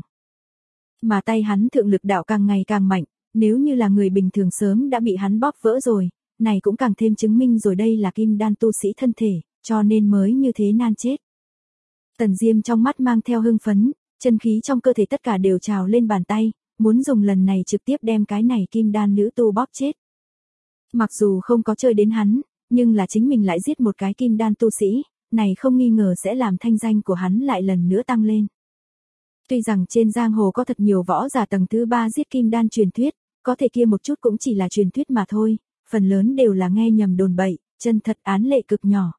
Mà tay hắn thượng lực đạo càng ngày càng mạnh, nếu như là người bình thường sớm đã bị hắn bóp vỡ rồi, này cũng càng thêm chứng minh rồi đây là kim đan tu sĩ thân thể, cho nên mới như thế nan chết. Tần Diêm trong mắt mang theo hưng phấn, chân khí trong cơ thể tất cả đều trào lên bàn tay, muốn dùng lần này trực tiếp đem cái này kim đan nữ tu bóp chết. Mặc dù không có chơi đến hắn, nhưng là chính mình lại giết một cái kim đan tu sĩ, này không nghi ngờ sẽ làm thanh danh của hắn lại lần nữa tăng lên. Tuy rằng trên giang hồ có thật nhiều võ giả tầng thứ ba giết kim đan truyền thuyết, có thể kia một chút cũng chỉ là truyền thuyết mà thôi, phần lớn đều là nghe nhầm đồn bậy, chân thật án lệ cực nhỏ.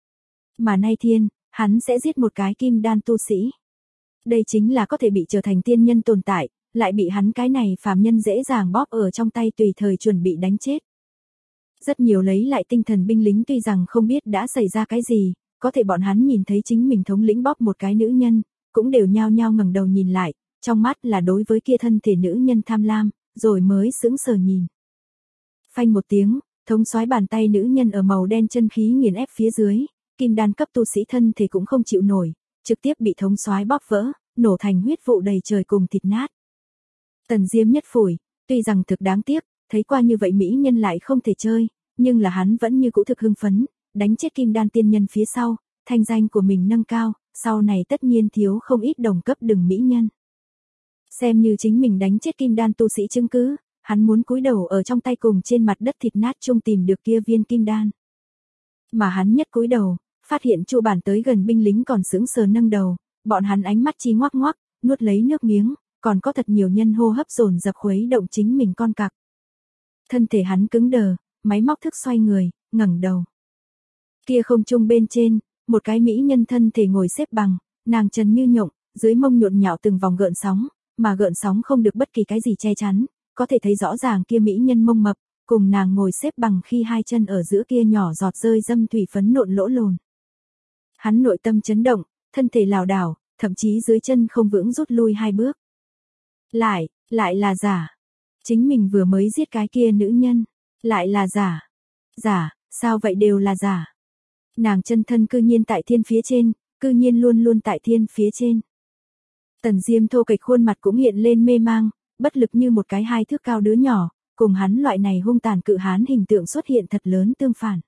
Mà nay thiên, hắn sẽ giết một cái kim đan tu sĩ. Đây chính là có thể bị trở thành tiên nhân tồn tại, lại bị hắn cái này phàm nhân dễ dàng bóp ở trong tay tùy thời chuẩn bị đánh chết. Rất nhiều lấy lại tinh thần binh lính tuy rằng không biết đã xảy ra cái gì, có thể bọn hắn nhìn thấy chính mình thống lĩnh bóp một cái nữ nhân, cũng đều nhao nhao ngẩng đầu nhìn lại, trong mắt là đối với kia thân thể nữ nhân tham lam, rồi mới sững sờ nhìn. Phanh một tiếng, thống soái bàn tay nữ nhân ở màu đen chân khí nghiền ép phía dưới, kim đan cấp tu sĩ thân thể cũng không chịu nổi, trực tiếp bị thống soái bóp vỡ, nổ thành huyết vụ đầy trời cùng thịt nát. Tần Diêm nhất phủi, tuy rằng thực đáng tiếc, thấy qua như vậy mỹ nhân lại không thể chơi, nhưng là hắn vẫn như cũ thực hưng phấn, đánh chết kim đan tiên nhân phía sau, thanh danh của mình nâng cao, sau này tất nhiên thiếu không ít đồng cấp đừng mỹ nhân. Xem như chính mình đánh chết kim đan tu sĩ chứng cứ, hắn muốn cúi đầu ở trong tay cùng trên mặt đất thịt nát chung tìm được kia viên kim đan. Mà hắn nhất cúi đầu, phát hiện Chu Bản tới gần binh lính còn sững sờ nâng đầu, bọn hắn ánh mắt chi ngoác ngoác, nuốt lấy nước miếng, còn có thật nhiều nhân hô hấp dồn dập khuấy động chính mình con cặc. Thân thể hắn cứng đờ, máy móc thức xoay người, ngẩng đầu. Kia không trung bên trên, một cái mỹ nhân thân thể ngồi xếp bằng, nàng trần như nhộng, dưới mông nhộn nhạo từng vòng gợn sóng, mà gợn sóng không được bất kỳ cái gì che chắn, có thể thấy rõ ràng kia mỹ nhân mông mập, cùng nàng ngồi xếp bằng khi hai chân ở giữa kia nhỏ giọt rơi dâm thủy phấn nộn lỗ lồn. Hắn nội tâm chấn động, thân thể lảo đảo, thậm chí dưới chân không vững rút lui hai bước. Lại, lại là giả. Chính mình vừa mới giết cái kia nữ nhân, lại là giả. Giả, sao vậy đều là giả. Nàng chân thân cư nhiên tại thiên phía trên, cư nhiên luôn luôn tại thiên phía trên. Tần Diêm thô kệch khuôn mặt cũng hiện lên mê mang, bất lực như một cái hai thước cao đứa nhỏ, cùng hắn loại này hung tàn cự hán hình tượng xuất hiện thật lớn tương phản.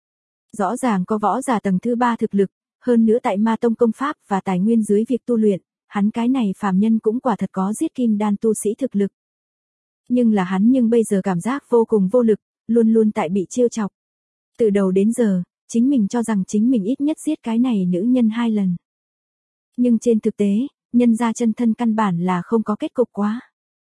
Rõ ràng có võ giả tầng thứ ba thực lực, hơn nữa tại ma tông công pháp và tài nguyên dưới việc tu luyện, hắn cái này phàm nhân cũng quả thật có giết kim đan tu sĩ thực lực. Nhưng là hắn nhưng bây giờ cảm giác vô cùng vô lực, luôn luôn tại bị trêu chọc. Từ đầu đến giờ, chính mình cho rằng chính mình ít nhất giết cái này nữ nhân hai lần. Nhưng trên thực tế, nhân ra chân thân căn bản là không có kết cục quá.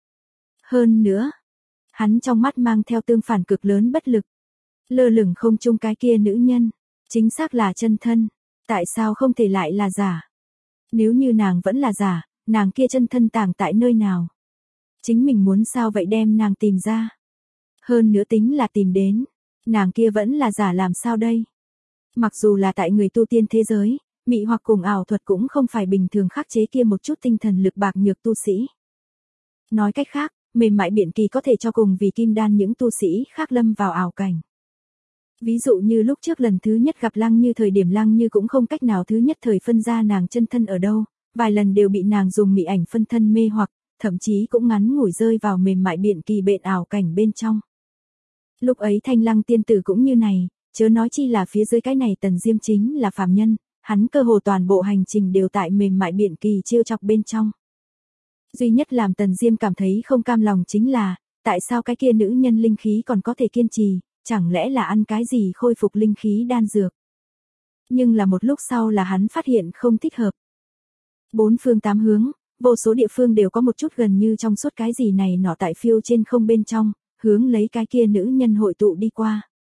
Hơn nữa, hắn trong mắt mang theo tương phản cực lớn bất lực. Lơ lửng không trung cái kia nữ nhân, chính xác là chân thân, tại sao không thể lại là giả? Nếu như nàng vẫn là giả, nàng kia chân thân tàng tại nơi nào? Chính mình muốn sao vậy đem nàng tìm ra? Hơn nữa tính là tìm đến, nàng kia vẫn là giả làm sao đây? Mặc dù là tại người tu tiên thế giới, mị hoặc cùng ảo thuật cũng không phải bình thường khắc chế kia một chút tinh thần lực bạc nhược tu sĩ. Nói cách khác, mềm mại biện kỳ có thể cho cùng vì kim đan những tu sĩ khác lâm vào ảo cảnh. Ví dụ như lúc trước lần thứ nhất gặp Lăng Như thời điểm Lăng Như cũng không cách nào thứ nhất thời phân ra nàng chân thân ở đâu, vài lần đều bị nàng dùng mị ảnh phân thân mê hoặc, thậm chí cũng ngắn ngủi rơi vào mềm mại biện kỳ bện ảo cảnh bên trong. Lúc ấy Thanh Lăng tiên tử cũng như này, chớ nói chi là phía dưới cái này Tần Diêm chính là phàm nhân, hắn cơ hồ toàn bộ hành trình đều tại mềm mại biện kỳ trêu chọc bên trong. Duy nhất làm Tần Diêm cảm thấy không cam lòng chính là, tại sao cái kia nữ nhân linh khí còn có thể kiên trì, chẳng lẽ là ăn cái gì khôi phục linh khí đan dược. Nhưng là một lúc sau là hắn phát hiện không thích hợp. Bốn phương tám hướng, vô số địa phương đều có một chút gần như trong suốt cái gì này nọ tại phiêu trên không bên trong, hướng lấy cái kia nữ nhân hội tụ đi qua.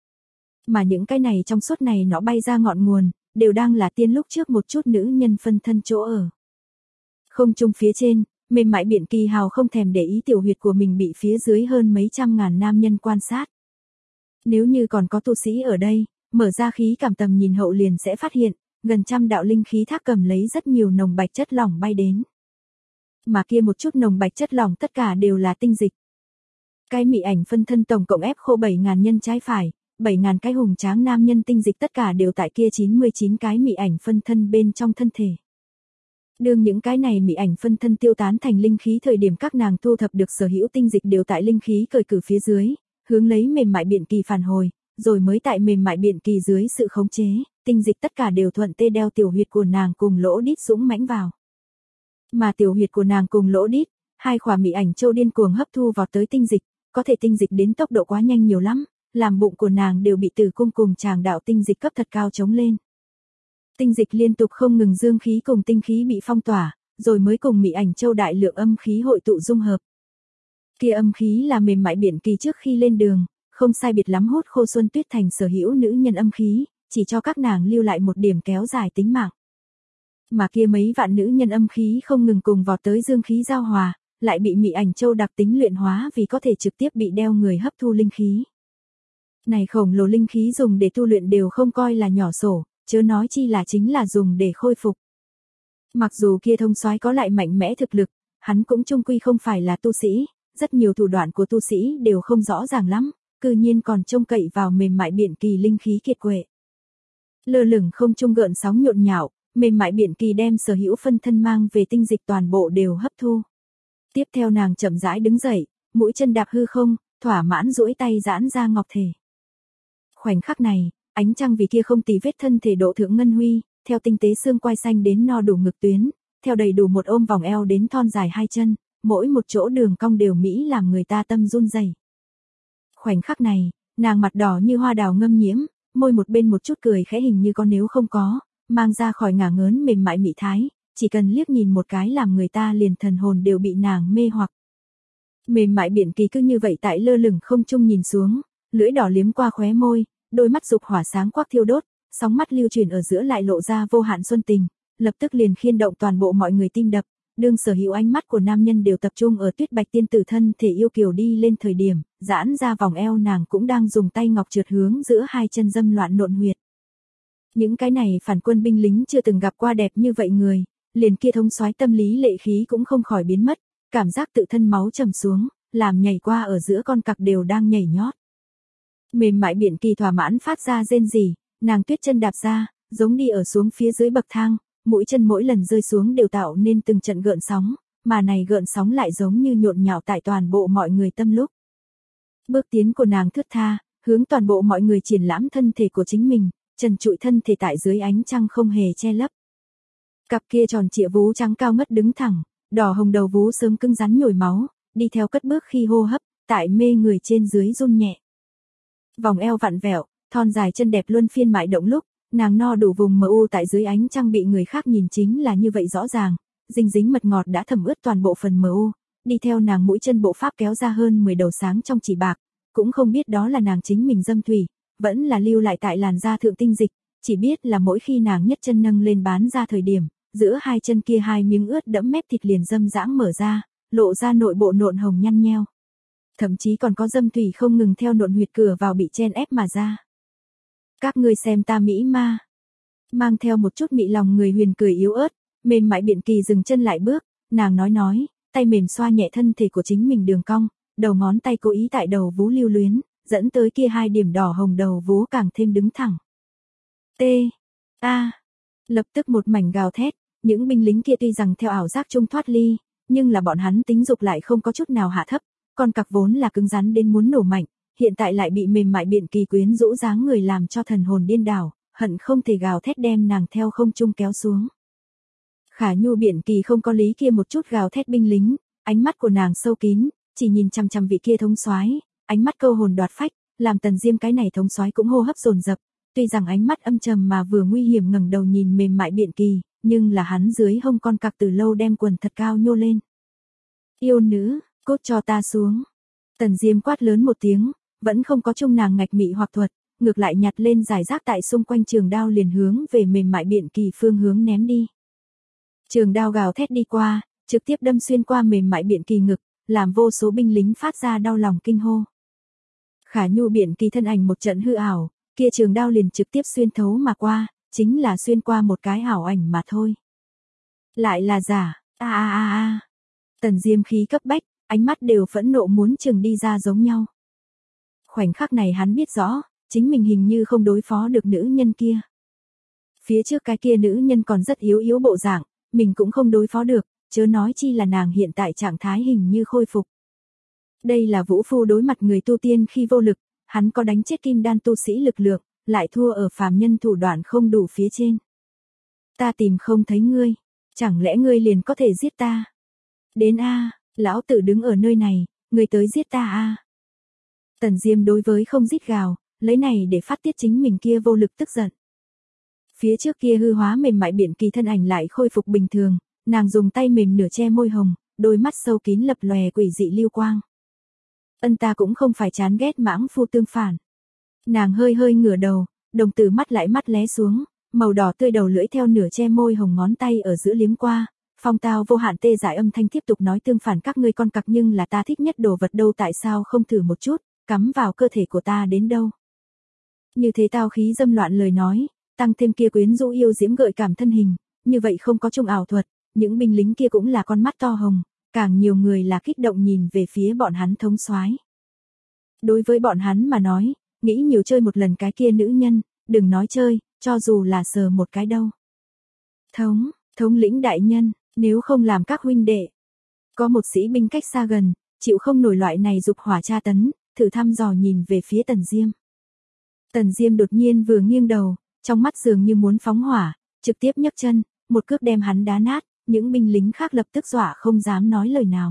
Mà những cái này trong suốt này nó bay ra ngọn nguồn, đều đang là tiên lúc trước một chút nữ nhân phân thân chỗ ở. Không trung phía trên, mềm mại biện kỳ hào không thèm để ý tiểu huyệt của mình bị phía dưới hơn mấy trăm ngàn nam nhân quan sát. Nếu như còn có tu sĩ ở đây, mở ra khí cảm tầm nhìn hậu liền sẽ phát hiện, gần trăm đạo linh khí thác cầm lấy rất nhiều nồng bạch chất lỏng bay đến. Mà kia một chút nồng bạch chất lỏng tất cả đều là tinh dịch. Cái mị ảnh phân thân tổng cộng ép khô bảy ngàn nhân trái phải, bảy ngàn cái hùng tráng nam nhân tinh dịch tất cả đều tại kia chín mươi chín cái mị ảnh phân thân bên trong thân thể. Đương những cái này mị ảnh phân thân tiêu tán thành linh khí thời điểm các nàng thu thập được sở hữu tinh dịch đều tại linh khí cởi cử phía dưới, hướng lấy mềm mại biện kỳ phản hồi, rồi mới tại mềm mại biện kỳ dưới sự khống chế, tinh dịch tất cả đều thuận tê đeo tiểu huyệt của nàng cùng lỗ đít dũng mãnh vào. Mà tiểu huyệt của nàng cùng lỗ đít, hai khỏa mị ảnh châu điên cuồng hấp thu vào tới tinh dịch, có thể tinh dịch đến tốc độ quá nhanh nhiều lắm, làm bụng của nàng đều bị tử cung cùng tràng đạo tinh dịch cấp thật cao chống lên. Tinh dịch liên tục không ngừng dương khí cùng tinh khí bị phong tỏa, rồi mới cùng mị ảnh châu đại lượng âm khí hội tụ dung hợp. Kia âm khí là mềm mại biện kỳ trước khi lên đường, không sai biệt lắm hút khô Xuân Tuyết Thành sở hữu nữ nhân âm khí, chỉ cho các nàng lưu lại một điểm kéo dài tính mạng. Mà kia mấy vạn nữ nhân âm khí không ngừng cùng vọt tới dương khí giao hòa, lại bị mị ảnh châu đặc tính luyện hóa vì có thể trực tiếp bị đeo người hấp thu linh khí. Này khổng lồ linh khí dùng để tu luyện đều không coi là nhỏ sổ, chớ nói chi là chính là dùng để khôi phục. Mặc dù kia thông soái có lại mạnh mẽ thực lực, hắn cũng chung quy không phải là tu sĩ, rất nhiều thủ đoạn của tu sĩ đều không rõ ràng lắm, cư nhiên còn trông cậy vào mềm mại biện kỳ linh khí kiệt quệ. Lơ lửng không trung gợn sóng nhộn nhạo, mềm mại biện kỳ đem sở hữu phân thân mang về tinh dịch toàn bộ đều hấp thu. Tiếp theo nàng chậm rãi đứng dậy, mũi chân đạp hư không, thỏa mãn duỗi tay giãn ra ngọc thể. Khoảnh khắc này, ánh trăng vì kia không tì vết thân thể độ thượng ngân huy, theo tinh tế xương quai xanh đến no đủ ngực tuyến, theo đầy đủ một ôm vòng eo đến thon dài hai chân, mỗi một chỗ đường cong đều mỹ làm người ta tâm run rẩy. Khoảnh khắc này, nàng mặt đỏ như hoa đào ngâm nhiễm, môi một bên một chút cười khẽ hình như con nếu không có, mang ra khỏi ngả ngớn mềm mại mị thái, chỉ cần liếc nhìn một cái làm người ta liền thần hồn đều bị nàng mê hoặc. Mềm mại biện kỳ cứ như vậy tại lơ lửng không trung nhìn xuống, lưỡi đỏ liếm qua khóe môi, đôi mắt dục hỏa sáng quắc thiêu đốt, sóng mắt lưu chuyển ở giữa lại lộ ra vô hạn xuân tình, lập tức liền khiên động toàn bộ mọi người tim đập, đương sở hữu ánh mắt của nam nhân đều tập trung ở Tuyết Bạch tiên tử thân thể yêu kiều đi lên thời điểm, giãn ra vòng eo nàng cũng đang dùng tay ngọc trượt hướng giữa hai chân dâm loạn nộn huyệt. Những cái này phản quân binh lính chưa từng gặp qua đẹp như vậy người, liền kia thông soái tâm lý lệ khí cũng không khỏi biến mất, cảm giác tự thân máu trầm xuống, làm nhảy qua ở giữa con cặc đều đang nhảy nhót. Mềm mại biện kỳ thỏa mãn phát ra rên rỉ, nàng tuyết chân đạp ra, giống đi ở xuống phía dưới bậc thang, mũi chân mỗi lần rơi xuống đều tạo nên từng trận gợn sóng, mà này gợn sóng lại giống như nhộn nhạo tại toàn bộ mọi người tâm lúc. Bước tiến của nàng thướt tha, hướng toàn bộ mọi người triển lãm thân thể của chính mình, trần trụi thân thể tại dưới ánh trăng không hề che lấp. Cặp kia tròn trịa vú trắng cao ngất đứng thẳng, đỏ hồng đầu vú sớm cứng rắn nhồi máu, đi theo cất bước khi hô hấp, tại mê người trên dưới run nhẹ. Vòng eo vặn vẹo, thon dài chân đẹp luân phiên mại động lúc, nàng no đủ vùng mờ u tại dưới ánh trăng bị người khác nhìn chính là như vậy rõ ràng, dinh dính mật ngọt đã thẩm ướt toàn bộ phần mờ u, đi theo nàng mũi chân bộ pháp kéo ra hơn mười đầu sáng trong chỉ bạc, cũng không biết đó là nàng chính mình dâm thủy, vẫn là lưu lại tại làn da thượng tinh dịch, chỉ biết là mỗi khi nàng nhất chân nâng lên bán ra thời điểm, giữa hai chân kia hai miếng ướt đẫm mép thịt liền dâm dãng mở ra, lộ ra nội bộ nộn hồng nhăn nheo. Thậm chí còn có dâm thủy không ngừng theo nộn huyệt cửa vào bị chen ép mà ra. Các ngươi xem ta mỹ ma. Mang theo một chút mị lòng người huyền cười yếu ớt, mềm mại biện kỳ dừng chân lại bước, nàng nói nói, tay mềm xoa nhẹ thân thể của chính mình đường cong, đầu ngón tay cố ý tại đầu vú lưu luyến, dẫn tới kia hai điểm đỏ hồng đầu vú càng thêm đứng thẳng. T. A. Lập tức một mảnh gào thét, những binh lính kia tuy rằng theo ảo giác chung thoát ly, nhưng là bọn hắn tính dục lại không có chút nào hạ thấp, con cặc vốn là cứng rắn đến muốn nổ mạnh, hiện tại lại bị mềm mại biện kỳ quyến rũ dáng người làm cho thần hồn điên đảo, hận không thể gào thét đem nàng theo không trung kéo xuống. Khả Nhu biện kỳ không có lý kia một chút gào thét binh lính, ánh mắt của nàng sâu kín, chỉ nhìn chằm chằm vị kia thống soái, ánh mắt câu hồn đoạt phách, làm Tần Diêm cái này thống soái cũng hô hấp dồn dập, tuy rằng ánh mắt âm trầm mà vừa nguy hiểm ngẩng đầu nhìn mềm mại biện kỳ, nhưng là hắn dưới hông con cặc từ lâu đem quần thật cao nhô lên. Yêu nữ, cốt cho ta xuống. Tần Diêm quát lớn một tiếng, vẫn không có chung nàng ngạch mị hoặc thuật, ngược lại nhặt lên giải rác tại xung quanh trường đao liền hướng về mềm mại biện kỳ phương hướng ném đi. Trường đao gào thét đi qua, trực tiếp đâm xuyên qua mềm mại biện kỳ ngực, làm vô số binh lính phát ra đau lòng kinh hô. Khả Nhu biện kỳ thân ảnh một trận hư ảo, kia trường đao liền trực tiếp xuyên thấu mà qua, chính là xuyên qua một cái ảo ảnh mà thôi. Lại là giả, a a a a. Tần Diêm khí cấp bách, ánh mắt đều phẫn nộ muốn chừng đi ra giống nhau. Khoảnh khắc này hắn biết rõ, chính mình hình như không đối phó được nữ nhân kia. Phía trước cái kia nữ nhân còn rất yếu yếu bộ dạng, mình cũng không đối phó được, chớ nói chi là nàng hiện tại trạng thái hình như khôi phục. Đây là vũ phu đối mặt người tu tiên khi vô lực, hắn có đánh chết kim đan tu sĩ lực lượng, lại thua ở phàm nhân thủ đoạn không đủ phía trên. Ta tìm không thấy ngươi, chẳng lẽ ngươi liền có thể giết ta? Đến a, lão tử đứng ở nơi này, ngươi tới giết ta a. Tần Diêm đối với không rít gào, lấy này để phát tiết chính mình kia vô lực tức giận. Phía trước kia hư hóa mềm mại biện kỳ thân ảnh lại khôi phục bình thường, nàng dùng tay mềm nửa che môi hồng, đôi mắt sâu kín lập lòe quỷ dị lưu quang. Ân ta cũng không phải chán ghét mãng phu tương phản. Nàng hơi hơi ngửa đầu, đồng tử mắt lại mắt lé xuống, màu đỏ tươi đầu lưỡi theo nửa che môi hồng ngón tay ở giữa liếm qua, phong tao vô hạn tê dại âm thanh tiếp tục nói tương phản các ngươi con cặc nhưng là ta thích nhất đồ vật đâu tại sao không thử một chút, cắm vào cơ thể của ta đến đâu. Như thế tao khí dâm loạn lời nói, tăng thêm kia quyến rũ yêu diễm gợi cảm thân hình, như vậy không có chung ảo thuật, những binh lính kia cũng là con mắt to hồng, càng nhiều người là kích động nhìn về phía bọn hắn thống soái. Đối với bọn hắn mà nói, nghĩ nhiều chơi một lần cái kia nữ nhân, đừng nói chơi, cho dù là sờ một cái đâu. Thống, thống lĩnh đại nhân, nếu không làm các huynh đệ. Có một sĩ binh cách xa gần, chịu không nổi loại này dục hỏa tra tấn, thử thăm dò nhìn về phía Tần Diêm. Tần Diêm đột nhiên vừa nghiêng đầu, trong mắt dường như muốn phóng hỏa, trực tiếp nhấc chân, một cước đem hắn đá nát, những binh lính khác lập tức dọa không dám nói lời nào.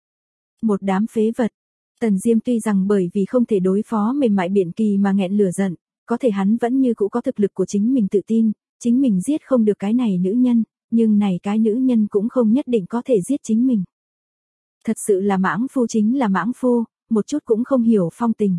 Một đám phế vật. Tần Diêm tuy rằng bởi vì không thể đối phó mềm mại biện kỳ mà nghẹn lửa giận, có thể hắn vẫn như cũ có thực lực của chính mình tự tin, chính mình giết không được cái này nữ nhân, nhưng này cái nữ nhân cũng không nhất định có thể giết chính mình. Thật sự là mãng phu chính là mãng phu, một chút cũng không hiểu phong tình.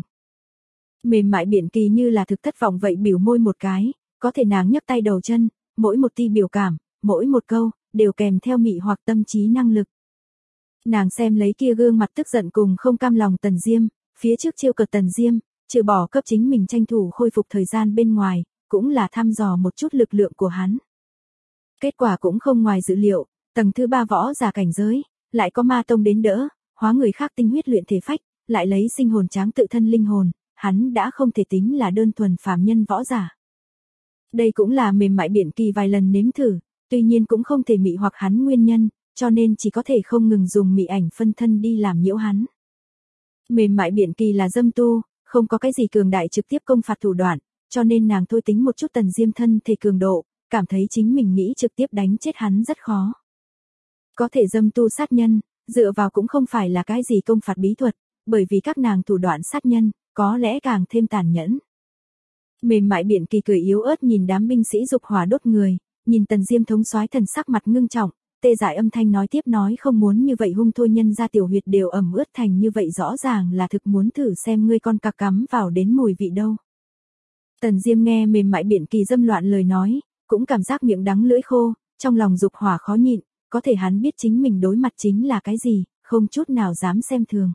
Mềm mại biện kỳ như là thực thất vọng vậy biểu môi một cái, có thể nàng nhấc tay đầu chân, mỗi một ti biểu cảm, mỗi một câu, đều kèm theo mị hoặc tâm trí năng lực. Nàng xem lấy kia gương mặt tức giận cùng không cam lòng Tần Diêm, phía trước chiêu cợt Tần Diêm, trừ bỏ cấp chính mình tranh thủ khôi phục thời gian bên ngoài, cũng là thăm dò một chút lực lượng của hắn. Kết quả cũng không ngoài dự liệu, tầng thứ ba võ giả cảnh giới, lại có ma tông đến đỡ, hóa người khác tinh huyết luyện thể phách, lại lấy sinh hồn tráng tự thân linh hồn, hắn đã không thể tính là đơn thuần phàm nhân võ giả. Đây cũng là mềm mại biện kỳ vài lần nếm thử, tuy nhiên cũng không thể mị hoặc hắn nguyên nhân, cho nên chỉ có thể không ngừng dùng mị ảnh phân thân đi làm nhiễu hắn. Mềm mại Biện Kỳ là dâm tu, không có cái gì cường đại trực tiếp công phạt thủ đoạn, cho nên nàng thôi tính một chút Tần Diêm thân thể cường độ, cảm thấy chính mình nghĩ trực tiếp đánh chết hắn rất khó. Có thể dâm tu sát nhân, dựa vào cũng không phải là cái gì công phạt bí thuật, bởi vì các nàng thủ đoạn sát nhân, có lẽ càng thêm tàn nhẫn. Mềm mại Biện Kỳ cười yếu ớt nhìn đám binh sĩ dục hỏa đốt người, nhìn Tần Diêm thống soái thần sắc mặt ngưng trọng, tê dại âm thanh nói tiếp nói không muốn như vậy hung thôi, nhân ra tiểu huyệt đều ẩm ướt thành như vậy rõ ràng là thực muốn thử xem ngươi con cặc cắm vào đến mùi vị đâu. Tần Diêm nghe mềm mại Biện Kỳ dâm loạn lời nói, cũng cảm giác miệng đắng lưỡi khô, trong lòng dục hỏa khó nhịn, có thể hắn biết chính mình đối mặt chính là cái gì, không chút nào dám xem thường.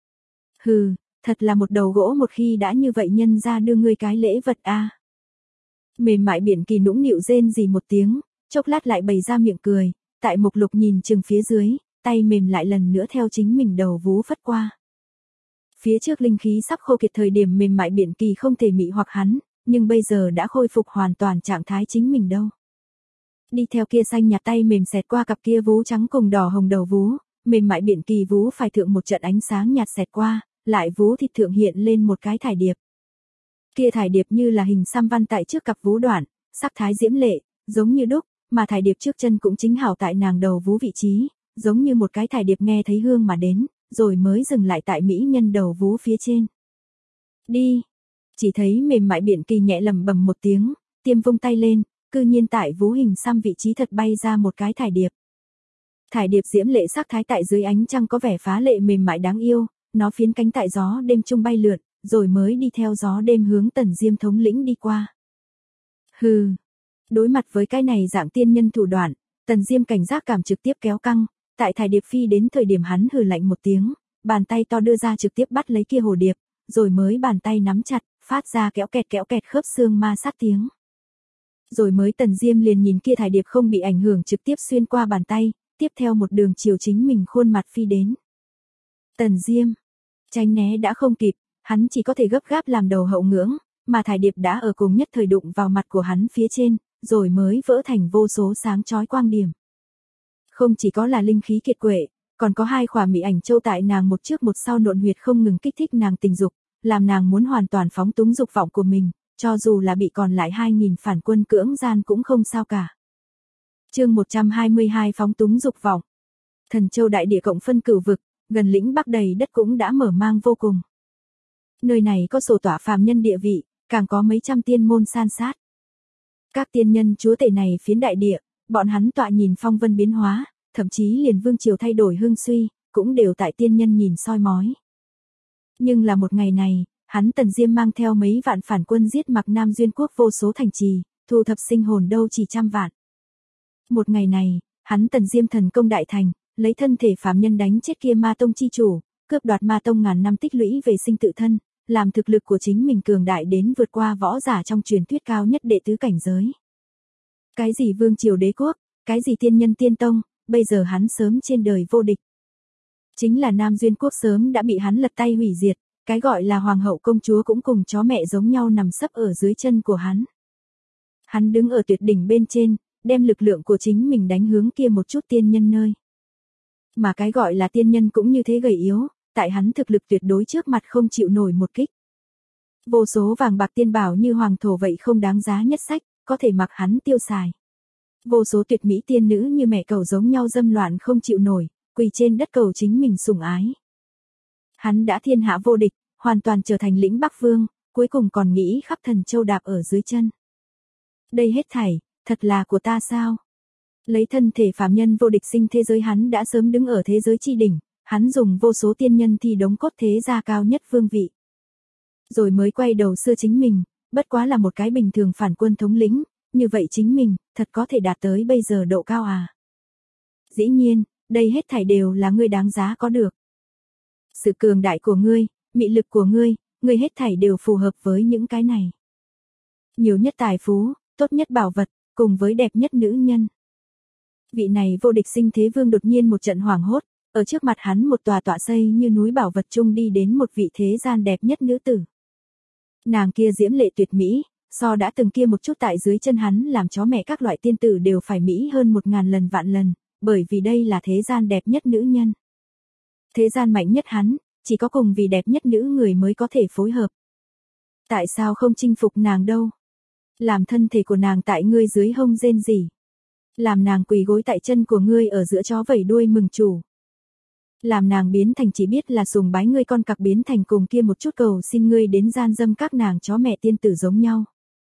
Hừ, thật là một đầu gỗ, một khi đã như vậy nhân ra đưa ngươi cái lễ vật a. À. Mềm mại Biện Kỳ nũng nịu rên gì một tiếng, chốc lát lại bày ra miệng cười, tại mục lục nhìn chừng phía dưới, tay mềm lại lần nữa theo chính mình đầu vú phất qua. Phía trước linh khí sắp khô kiệt thời điểm mềm mại Biện Kỳ không thể mị hoặc hắn, nhưng bây giờ đã khôi phục hoàn toàn trạng thái chính mình đâu. Đi theo kia xanh nhạt tay mềm xẹt qua cặp kia vú trắng cùng đỏ hồng đầu vú, mềm mại Biện Kỳ vú phải thượng một trận ánh sáng nhạt xẹt qua, lại vú thịt thượng hiện lên một cái thải điệp. Kia thải điệp như là hình xăm văn tại trước cặp vú đoạn, sắc thái diễm lệ, giống như đúc, mà thải điệp trước chân cũng chính hảo tại nàng đầu vú vị trí, giống như một cái thải điệp nghe thấy hương mà đến, rồi mới dừng lại tại mỹ nhân đầu vú phía trên. Đi! Chỉ thấy mềm mại Biện Kỳ nhẹ lầm bầm một tiếng, tiêm vung tay lên, cư nhiên tại vú hình xăm vị trí thật bay ra một cái thải điệp. Thải điệp diễm lệ sắc thái tại dưới ánh trăng có vẻ phá lệ mềm mại đáng yêu, nó phiến cánh tại gió đêm trung bay lượn, rồi mới đi theo gió đêm hướng Tần Diêm thống lĩnh đi qua. Hừ! Đối mặt với cái này dạng tiên nhân thủ đoạn, Tần Diêm cảnh giác cảm trực tiếp kéo căng, tại thải điệp phi đến thời điểm hắn hừ lạnh một tiếng, bàn tay to đưa ra trực tiếp bắt lấy kia hồ điệp, rồi mới bàn tay nắm chặt, phát ra kéo kẹt kéo kẹt khớp xương ma sát tiếng. Rồi mới Tần Diêm liền nhìn kia thải điệp không bị ảnh hưởng trực tiếp xuyên qua bàn tay, tiếp theo một đường chiều chính mình khuôn mặt phi đến. Tần Diêm, tránh né đã không kịp, hắn chỉ có thể gấp gáp làm đầu hậu ngưỡng, mà thải điệp đã ở cùng nhất thời đụng vào mặt của hắn phía trên, rồi mới vỡ thành vô số sáng chói quang điểm. Không chỉ có là linh khí kiệt quệ, còn có hai khỏa mỹ ảnh châu tại nàng một trước một sau nộn huyệt không ngừng kích thích nàng tình dục, làm nàng muốn hoàn toàn phóng túng dục vọng của mình, cho dù là bị còn lại hai nghìn phản quân cưỡng gian cũng không sao cả. Chương một trăm hai mươi hai phóng túng dục vọng. Thần Châu đại địa cộng phân cửu vực, gần lĩnh Bắc đầy đất cũng đã mở mang vô cùng. Nơi này có sổ tỏa phàm nhân địa vị, càng có mấy trăm tiên môn san sát. Các tiên nhân chúa tể này phiến đại địa, bọn hắn tọa nhìn phong vân biến hóa, thậm chí liền vương triều thay đổi hưng suy, cũng đều tại tiên nhân nhìn soi mói. Nhưng là một ngày này, hắn Tần Diêm mang theo mấy vạn phản quân giết mặc Nam Duyên Quốc vô số thành trì, thu thập sinh hồn đâu chỉ trăm vạn. Một ngày này, hắn Tần Diêm thần công đại thành, lấy thân thể phàm nhân đánh chết kia ma tông chi chủ, cướp đoạt ma tông ngàn năm tích lũy về sinh tự thân, làm thực lực của chính mình cường đại đến vượt qua võ giả trong truyền thuyết cao nhất đệ tứ cảnh giới. Cái gì vương triều đế quốc, cái gì tiên nhân tiên tông, bây giờ hắn sớm trên đời vô địch. Chính là Nam Duyên Quốc sớm đã bị hắn lật tay hủy diệt, cái gọi là hoàng hậu công chúa cũng cùng chó mẹ giống nhau nằm sấp ở dưới chân của hắn. Hắn đứng ở tuyệt đỉnh bên trên, đem lực lượng của chính mình đánh hướng kia một chút tiên nhân nơi. Mà cái gọi là tiên nhân cũng như thế gầy yếu, tại hắn thực lực tuyệt đối trước mặt không chịu nổi một kích. Vô số vàng bạc tiên bảo như hoàng thổ vậy không đáng giá nhất sách, có thể mặc hắn tiêu xài. Vô số tuyệt mỹ tiên nữ như mẹ cầu giống nhau dâm loạn không chịu nổi, quỳ trên đất cầu chính mình sủng ái. Hắn đã thiên hạ vô địch, hoàn toàn trở thành lĩnh Bắc Vương, cuối cùng còn nghĩ khắp thần châu đạp ở dưới chân. Đây hết thảy, thật là của ta sao? Lấy thân thể phàm nhân vô địch sinh thế giới hắn đã sớm đứng ở thế giới chi đỉnh, hắn dùng vô số tiên nhân thi đống cốt thế gia cao nhất vương vị. Rồi mới quay đầu xưa chính mình, bất quá là một cái bình thường phản quân thống lĩnh, như vậy chính mình, thật có thể đạt tới bây giờ độ cao à? Dĩ nhiên, đây hết thảy đều là ngươi đáng giá có được. Sự cường đại của ngươi, mị lực của ngươi, ngươi hết thảy đều phù hợp với những cái này. Nhiều nhất tài phú, tốt nhất bảo vật, cùng với đẹp nhất nữ nhân. Vị này vô địch sinh thế vương đột nhiên một trận hoảng hốt, ở trước mặt hắn một tòa tọa xây như núi bảo vật chung đi đến một vị thế gian đẹp nhất nữ tử. Nàng kia diễm lệ tuyệt mỹ, so đã từng kia một chút tại dưới chân hắn làm chó mẹ các loại tiên tử đều phải mỹ hơn một ngàn lần vạn lần, bởi vì đây là thế gian đẹp nhất nữ nhân. Thế gian mạnh nhất hắn, chỉ có cùng vì đẹp nhất nữ người mới có thể phối hợp. Tại sao không chinh phục nàng đâu? Làm thân thể của nàng tại ngươi dưới hông rên rỉ. Làm nàng quỳ gối tại chân của ngươi ở giữa chó vẩy đuôi mừng chủ. Làm nàng biến thành chỉ biết là sùng bái ngươi con cặc biến thành cùng kia một chút cầu xin ngươi đến gian dâm các nàng chó mẹ tiên tử giống nhau.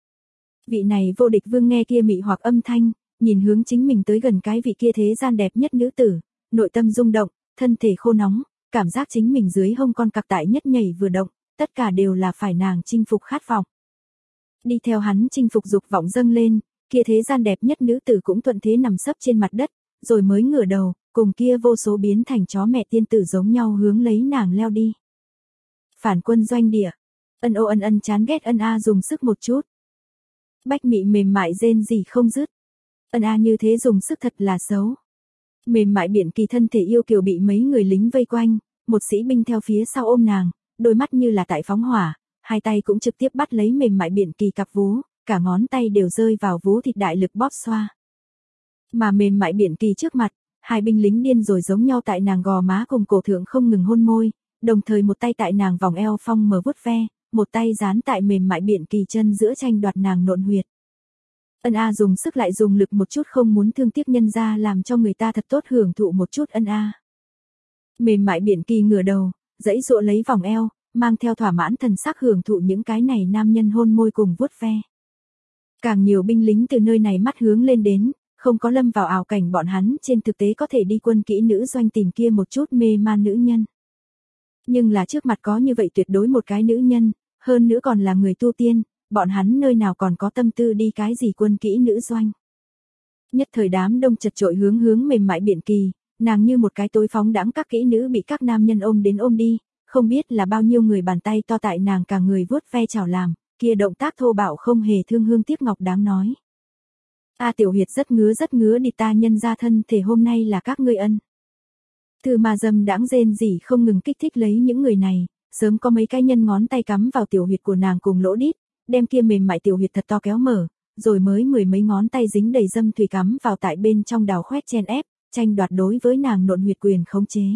Vị này vô địch vương nghe kia mị hoặc âm thanh, nhìn hướng chính mình tới gần cái vị kia thế gian đẹp nhất nữ tử, nội tâm rung động, thân thể khô nóng, cảm giác chính mình dưới hông con cặc tại nhất nhảy vừa động, tất cả đều là phải nàng chinh phục khát vọng. Đi theo hắn chinh phục dục vọng dâng lên, kia thế gian đẹp nhất nữ tử cũng thuận thế nằm sấp trên mặt đất, rồi mới ngửa đầu, cùng kia vô số biến thành chó mẹ tiên tử giống nhau hướng lấy nàng leo đi. Phản quân doanh địa, ân ô ân ân chán ghét ân a dùng sức một chút. Bách mị mềm mại rên gì không dứt. Ân a như thế dùng sức thật là xấu. Mềm mại biển kỳ thân thể yêu kiều bị mấy người lính vây quanh, một sĩ binh theo phía sau ôm nàng, đôi mắt như là tại phóng hỏa, hai tay cũng trực tiếp bắt lấy mềm mại biển kỳ cặp vú, cả ngón tay đều rơi vào vú thịt đại lực bóp xoa. Mà mềm mại biển kỳ trước mặt, hai binh lính điên rồi giống nhau tại nàng gò má cùng cổ thượng không ngừng hôn môi, đồng thời một tay tại nàng vòng eo phong mở vuốt ve, một tay dán tại mềm mại biển kỳ chân giữa tranh đoạt nàng nộn huyệt. Ân a dùng sức lại dùng lực một chút không muốn thương tiếc nhân ra làm cho người ta thật tốt hưởng thụ một chút ân a. Mềm mại biển kỳ ngửa đầu, dãy dụa lấy vòng eo, mang theo thỏa mãn thần sắc hưởng thụ những cái này nam nhân hôn môi cùng vuốt ve. Càng nhiều binh lính từ nơi này mắt hướng lên đến, không có lâm vào ảo cảnh bọn hắn trên thực tế có thể đi quân kỹ nữ doanh tìm kia một chút mê man nữ nhân. Nhưng là trước mặt có như vậy tuyệt đối một cái nữ nhân, hơn nữa còn là người tu tiên, bọn hắn nơi nào còn có tâm tư đi cái gì quân kỹ nữ doanh. Nhất thời đám đông chật chội hướng hướng mềm mại biển kỳ, nàng như một cái tối phóng đãng các kỹ nữ bị các nam nhân ôm đến ôm đi, không biết là bao nhiêu người bàn tay to tại nàng cả người vuốt ve chào làm, kia động tác thô bạo không hề thương hương tiếc ngọc đáng nói. A tiểu huyệt rất ngứa rất ngứa đi ta nhân ra thân thể hôm nay là các ngươi ân. Từ mà dâm đãng rên rỉ không ngừng kích thích lấy những người này, sớm có mấy cái nhân ngón tay cắm vào tiểu huyệt của nàng cùng lỗ đít, đem kia mềm mại tiểu huyệt thật to kéo mở, rồi mới mười mấy ngón tay dính đầy dâm thủy cắm vào tại bên trong đào khoét chen ép, tranh đoạt đối với nàng nộn huyệt quyền khống chế.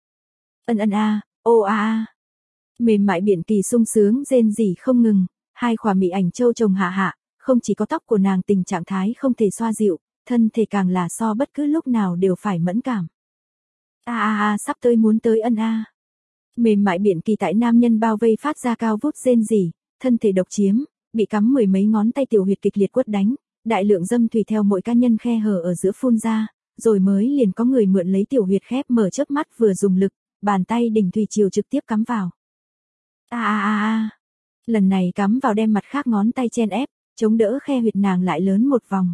Ân ân a, ô a a. Mềm mại biển kỳ sung sướng rên rỉ không ngừng, hai khỏa mị ảnh châu chồng hạ hạ, không chỉ có tóc của nàng tình trạng thái không thể xoa dịu, thân thể càng là so bất cứ lúc nào đều phải mẫn cảm. A a a sắp tới muốn tới ân a. Mềm mại biển kỳ tại nam nhân bao vây phát ra cao vút rên rỉ, thân thể độc chiếm, bị cắm mười mấy ngón tay tiểu huyệt kịch liệt quất đánh, đại lượng dâm thủy theo mỗi cá nhân khe hở ở giữa phun ra, rồi mới liền có người mượn lấy tiểu huyệt khép mở chớp mắt vừa dùng lực, bàn tay đỉnh thủy chiều trực tiếp cắm vào. A a a a. Lần này cắm vào đem mặt khác ngón tay chen ép, chống đỡ khe huyệt nàng lại lớn một vòng.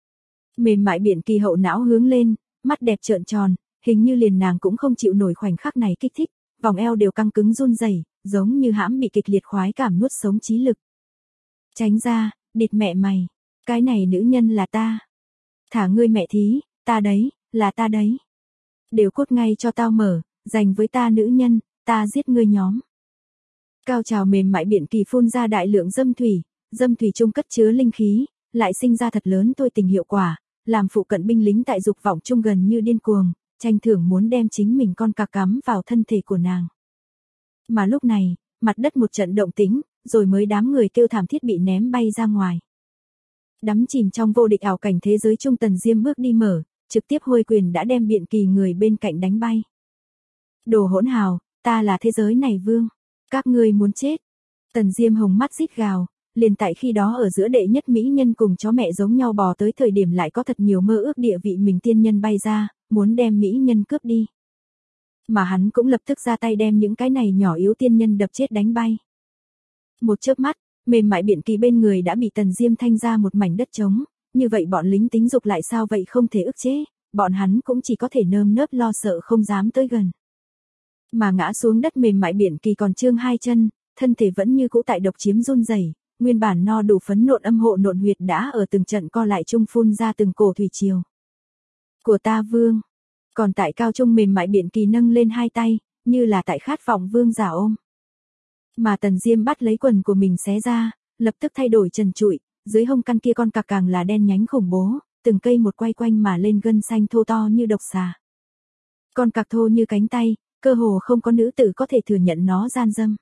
Mềm mại biển kỳ hậu não hướng lên, mắt đẹp trợn tròn, hình như liền nàng cũng không chịu nổi khoảnh khắc này kích thích, vòng eo đều căng cứng run rẩy, giống như hãm bị kịch liệt khoái cảm nuốt sống trí lực. Tránh ra, địt mẹ mày, cái này nữ nhân là ta. Thả ngươi mẹ thí, ta đấy, là ta đấy. Đều cút ngay cho tao mở, dành với ta nữ nhân, ta giết ngươi nhóm. Cao trào mềm mại biển kỳ phun ra đại lượng dâm thủy, dâm thủy trung cất chứa linh khí, lại sinh ra thật lớn thôi tình hiệu quả, làm phụ cận binh lính tại dục vọng trung gần như điên cuồng, tranh thưởng muốn đem chính mình con cặc cắm vào thân thể của nàng. Mà lúc này, mặt đất một trận động tĩnh, rồi mới đám người kêu thảm thiết bị ném bay ra ngoài. Đắm chìm trong vô địch ảo cảnh thế giới trung Tần Diêm bước đi mở, trực tiếp hôi quyền đã đem biện kỳ người bên cạnh đánh bay. Đồ hỗn hào, ta là thế giới này vương, các ngươi muốn chết. Tần Diêm hồng mắt rít gào, liền tại khi đó ở giữa đệ nhất mỹ nhân cùng chó mẹ giống nhau bò tới thời điểm lại có thật nhiều mơ ước địa vị mình tiên nhân bay ra, muốn đem mỹ nhân cướp đi. Mà hắn cũng lập tức ra tay đem những cái này nhỏ yếu tiên nhân đập chết đánh bay. Một chớp mắt, mềm mại biển kỳ bên người đã bị Tần Diêm thanh ra một mảnh đất trống, như vậy bọn lính tính dục lại sao vậy không thể ức chế, bọn hắn cũng chỉ có thể nơm nớp lo sợ không dám tới gần. Mà ngã xuống đất mềm mại biển kỳ còn trương hai chân, thân thể vẫn như cũ tại độc chiếm run rẩy, nguyên bản no đủ phấn nộn âm hộ nộn huyệt đã ở từng trận co lại trung phun ra từng cổ thủy triều. Của ta vương. Còn tại cao trung mềm mại biển kỳ nâng lên hai tay, như là tại khát vọng vương giả ôm. Mà Tần Diêm bắt lấy quần của mình xé ra, lập tức thay đổi trần trụi, dưới hông căn kia con cặc càng là đen nhánh khủng bố, từng cây một quay quanh mà lên gân xanh thô to như độc xà. Con cặc thô như cánh tay, cơ hồ không có nữ tử có thể thừa nhận nó gian dâm.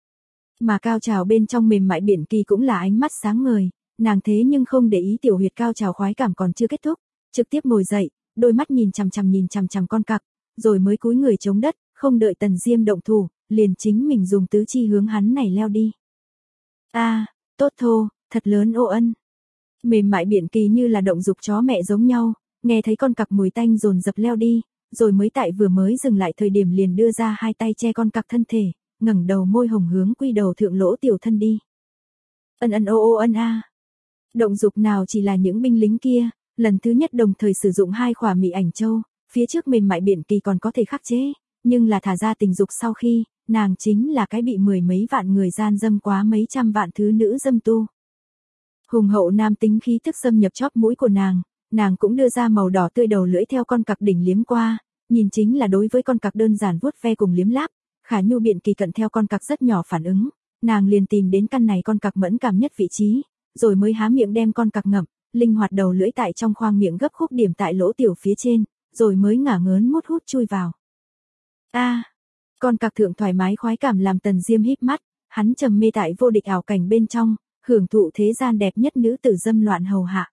Mà cao trào bên trong mềm mại biển kỳ cũng là ánh mắt sáng ngời, nàng thế nhưng không để ý tiểu huyệt cao trào khoái cảm còn chưa kết thúc, trực tiếp ngồi dậy, đôi mắt nhìn chằm chằm nhìn chằm chằm con cặc, rồi mới cúi người chống đất, không đợi Tần Diêm động thủ, liền chính mình dùng tứ chi hướng hắn này leo đi. A, à, tốt thô, thật lớn ô ân. Mềm mại biển kỳ như là động dục chó mẹ giống nhau, nghe thấy con cặc mùi tanh dồn dập leo đi, rồi mới tại vừa mới dừng lại thời điểm liền đưa ra hai tay che con cặc thân thể, ngẩng đầu môi hồng hướng quy đầu thượng lỗ tiểu thân đi. Ân ân ô ô ân a. Động dục nào chỉ là những binh lính kia, lần thứ nhất đồng thời sử dụng hai khỏa mị ảnh châu, phía trước mềm mại biển kỳ còn có thể khắc chế, nhưng là thả ra tình dục sau khi, nàng chính là cái bị mười mấy vạn người gian dâm quá mấy trăm vạn thứ nữ dâm tu. Hùng hậu nam tính khí tức xâm nhập chóp mũi của nàng, nàng cũng đưa ra màu đỏ tươi đầu lưỡi theo con cặc đỉnh liếm qua, nhìn chính là đối với con cặc đơn giản vuốt ve cùng liếm láp, Khả Nhu biện kỳ cận theo con cặc rất nhỏ phản ứng, nàng liền tìm đến căn này con cặc mẫn cảm nhất vị trí, rồi mới há miệng đem con cặc ngậm, linh hoạt đầu lưỡi tại trong khoang miệng gấp khúc điểm tại lỗ tiểu phía trên, rồi mới ngả ngớn mút hút chui vào. A, à, con cặc thượng thoải mái khoái cảm làm Tần Diêm híp mắt, hắn trầm mê tại vô địch ảo cảnh bên trong, hưởng thụ thế gian đẹp nhất nữ tử dâm loạn hầu hạ.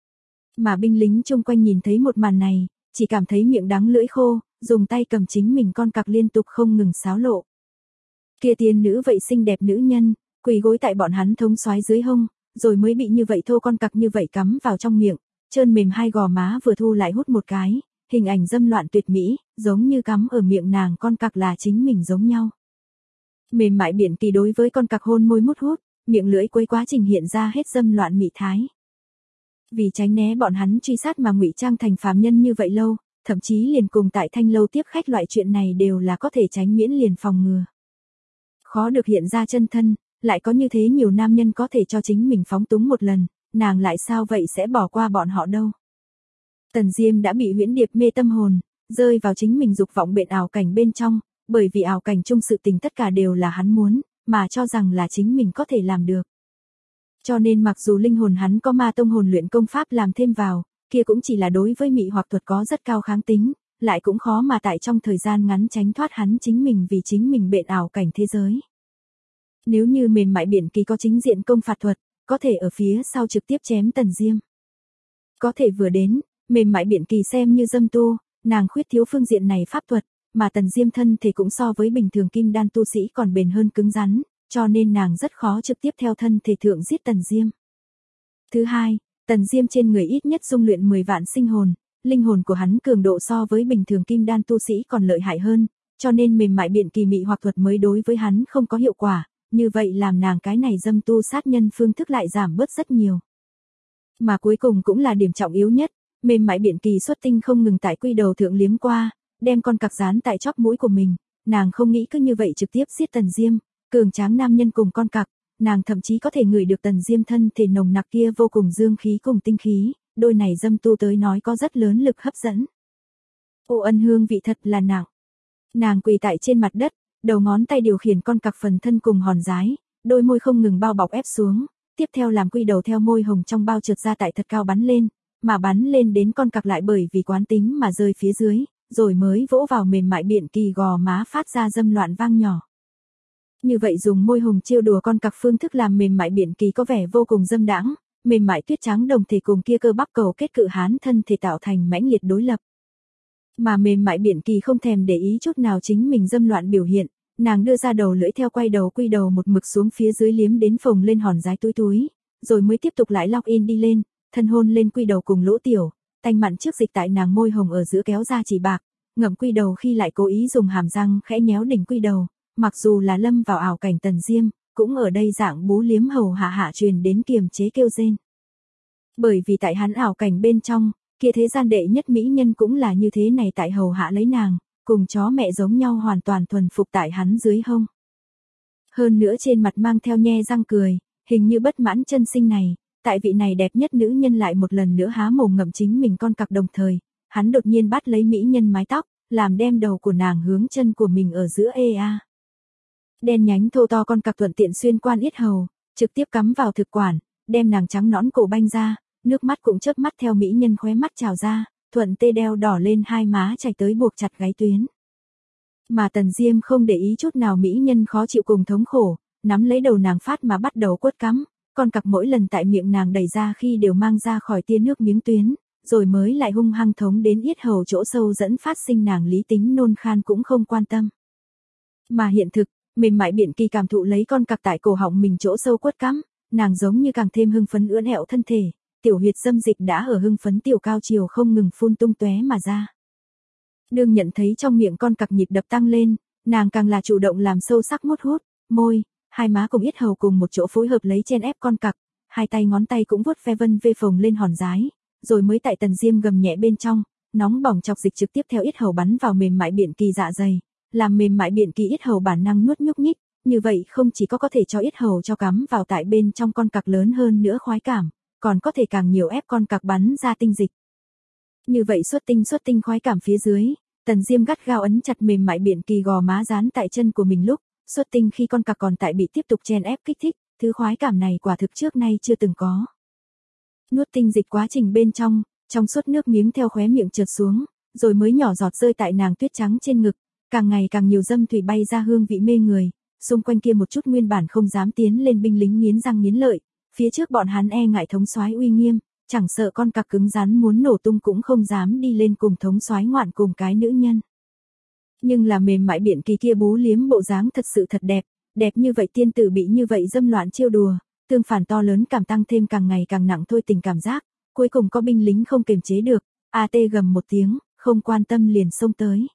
Mà binh lính chung quanh nhìn thấy một màn này, chỉ cảm thấy miệng đắng lưỡi khô, dùng tay cầm chính mình con cặc liên tục không ngừng xáo lộ. Kia tiên nữ vậy xinh đẹp nữ nhân, quỳ gối tại bọn hắn thống soái dưới hông, rồi mới bị như vậy thô con cặc như vậy cắm vào trong miệng, trơn mềm hai gò má vừa thu lại hút một cái, hình ảnh dâm loạn tuyệt mỹ, giống như cắm ở miệng nàng con cặc là chính mình giống nhau. Mềm mại biển kỳ đối với con cặc hôn môi mút hút, miệng lưỡi cuối quá trình hiện ra hết dâm loạn mị thái. Vì tránh né bọn hắn truy sát mà ngụy trang thành phàm nhân như vậy lâu, thậm chí liền cùng tại thanh lâu tiếp khách loại chuyện này đều là có thể tránh miễn liền phòng ngừa. Khó được hiện ra chân thân, lại có như thế nhiều nam nhân có thể cho chính mình phóng túng một lần, nàng lại sao vậy sẽ bỏ qua bọn họ đâu. Tần Diêm đã bị huyễn điệp mê tâm hồn, rơi vào chính mình dục vọng bệnh ảo cảnh bên trong, bởi vì ảo cảnh chung sự tình tất cả đều là hắn muốn, mà cho rằng là chính mình có thể làm được. Cho nên mặc dù linh hồn hắn có ma tông hồn luyện công pháp làm thêm vào, kia cũng chỉ là đối với mị hoặc thuật có rất cao kháng tính, lại cũng khó mà tại trong thời gian ngắn tránh thoát hắn chính mình vì chính mình bệnh ảo cảnh thế giới. Nếu như mềm mại biển kỳ có chính diện công phạt thuật, có thể ở phía sau trực tiếp chém Tần Diêm. Có thể vừa đến, mềm mại biển kỳ xem như dâm tu, nàng khuyết thiếu phương diện này pháp thuật, mà Tần Diêm thân thì cũng so với bình thường kim đan tu sĩ còn bền hơn cứng rắn, cho nên nàng rất khó trực tiếp theo thân thể thượng giết Tần Diêm. Thứ hai, Tần Diêm trên người ít nhất dung luyện mười vạn sinh hồn, linh hồn của hắn cường độ so với bình thường kim đan tu sĩ còn lợi hại hơn, cho nên mềm mại biển kỳ mị hoặc thuật mới đối với hắn không có hiệu quả, như vậy làm nàng cái này dâm tu sát nhân phương thức lại giảm bớt rất nhiều. Mà cuối cùng cũng là điểm trọng yếu nhất, mềm mại biển kỳ xuất tinh không ngừng tại quy đầu thượng liếm qua, đem con cặc dán tại chóp mũi của mình, nàng không nghĩ cứ như vậy trực tiếp giết Tần Diêm, cường tráng nam nhân cùng con cặc, nàng thậm chí có thể ngửi được Tần Diêm thân thể nồng nặc kia vô cùng dương khí cùng tinh khí, đôi này dâm tu tới nói có rất lớn lực hấp dẫn. Ô ân hương vị thật là nặng. Nàng quỳ tại trên mặt đất, đầu ngón tay điều khiển con cặc phần thân cùng hòn rái, đôi môi không ngừng bao bọc ép xuống, tiếp theo làm quy đầu theo môi hồng trong bao trượt ra tại thật cao bắn lên, mà bắn lên đến con cặc lại bởi vì quán tính mà rơi phía dưới, rồi mới vỗ vào mềm mại biển kỳ gò má phát ra dâm loạn vang nhỏ. Như vậy dùng môi hồng chiêu đùa con cặc phương thức làm mềm mại biển kỳ có vẻ vô cùng dâm đãng, mềm mại tuyết trắng đồng thể cùng kia cơ bắp cầu kết cự hán thân thể tạo thành mãnh liệt đối lập. Mà mềm mại biển kỳ không thèm để ý chút nào chính mình dâm loạn biểu hiện, nàng đưa ra đầu lưỡi theo quay đầu quy đầu một mực xuống phía dưới liếm đến phồng lên hòn rái túi túi, rồi mới tiếp tục lại lock in đi lên, thân hôn lên quy đầu cùng lỗ tiểu, tanh mặn trước dịch tại nàng môi hồng ở giữa kéo ra chỉ bạc, ngậm quy đầu khi lại cố ý dùng hàm răng khẽ nhéo đỉnh quy đầu, mặc dù là lâm vào ảo cảnh Tần Diêm, cũng ở đây dạng bú liếm hầu hạ hạ truyền đến kiềm chế kêu rên. Bởi vì tại hắn ảo cảnh bên trong, kia thế gian đệ nhất mỹ nhân cũng là như thế này tại hầu hạ lấy nàng, cùng chó mẹ giống nhau hoàn toàn thuần phục tại hắn dưới hông. Hơn nữa trên mặt mang theo nhe răng cười, hình như bất mãn chân sinh này, tại vị này đẹp nhất nữ nhân lại một lần nữa há mồm ngậm chính mình con cặc đồng thời, hắn đột nhiên bắt lấy mỹ nhân mái tóc, làm đem đầu của nàng hướng chân của mình ở giữa ê a. Đen nhánh thô to con cặc thuận tiện xuyên quan yết hầu, trực tiếp cắm vào thực quản, đem nàng trắng nõn cổ banh ra, nước mắt cũng chớp mắt theo mỹ nhân khóe mắt trào ra, thuận tê đeo đỏ lên hai má chảy tới buộc chặt gáy tuyến. Mà Tần Diêm không để ý chút nào mỹ nhân khó chịu cùng thống khổ, nắm lấy đầu nàng phát mà bắt đầu quất cắm, con cặc mỗi lần tại miệng nàng đẩy ra khi đều mang ra khỏi tia nước miếng tuyến, rồi mới lại hung hăng thống đến yết hầu chỗ sâu dẫn phát sinh nàng lý tính nôn khan cũng không quan tâm. Mà hiện thực, mềm mại biện kỳ cảm thụ lấy con cặc tại cổ họng mình chỗ sâu quất cắm, nàng giống như càng thêm hưng phấn ưỡn ẹo thân thể, tiểu huyệt dâm dịch đã ở hưng phấn tiểu cao chiều không ngừng phun tung tóe mà ra. Đương nhận thấy trong miệng con cặc nhịp đập tăng lên, nàng càng là chủ động làm sâu sắc mút hút, môi, hai má cùng yết hầu cùng một chỗ phối hợp lấy chen ép con cặc, hai tay ngón tay cũng vuốt ve vân vê phồng lên hòn dái, rồi mới tại Tần Diêm gầm nhẹ bên trong, nóng bỏng chọc dịch trực tiếp theo yết hầu bắn vào mềm mại biện kỳ dạ dày, làm mềm mại biện kỳ yết hầu bản năng nuốt nhúc nhích, như vậy không chỉ có có thể cho yết hầu cho cắm vào tại bên trong con cặc lớn hơn nữa khoái cảm, còn có thể càng nhiều ép con cặc bắn ra tinh dịch. Như vậy xuất tinh xuất tinh khoái cảm phía dưới, Tần Diêm gắt gao ấn chặt mềm mại biện kỳ gò má dán tại chân của mình lúc xuất tinh khi con cặc còn tại bị tiếp tục chen ép kích thích, thứ khoái cảm này quả thực trước nay chưa từng có. Nuốt tinh dịch quá trình bên trong, trong suốt nước miếng theo khóe miệng trượt xuống, rồi mới nhỏ giọt rơi tại nàng tuyết trắng trên ngực, càng ngày càng nhiều dâm thủy bay ra hương vị mê người, xung quanh kia một chút nguyên bản không dám tiến lên binh lính nghiến răng nghiến lợi, phía trước bọn hắn e ngại thống soái uy nghiêm, chẳng sợ con cặc cứng rắn muốn nổ tung cũng không dám đi lên cùng thống soái ngoạn cùng cái nữ nhân. Nhưng là mềm mại biện kỳ kia bú liếm bộ dáng thật sự thật đẹp, đẹp như vậy tiên tử bị như vậy dâm loạn trêu đùa, tương phản to lớn cảm tăng thêm càng ngày càng nặng thôi tình cảm giác, cuối cùng có binh lính không kiềm chế được, a tê gầm một tiếng, không quan tâm liền xông tới.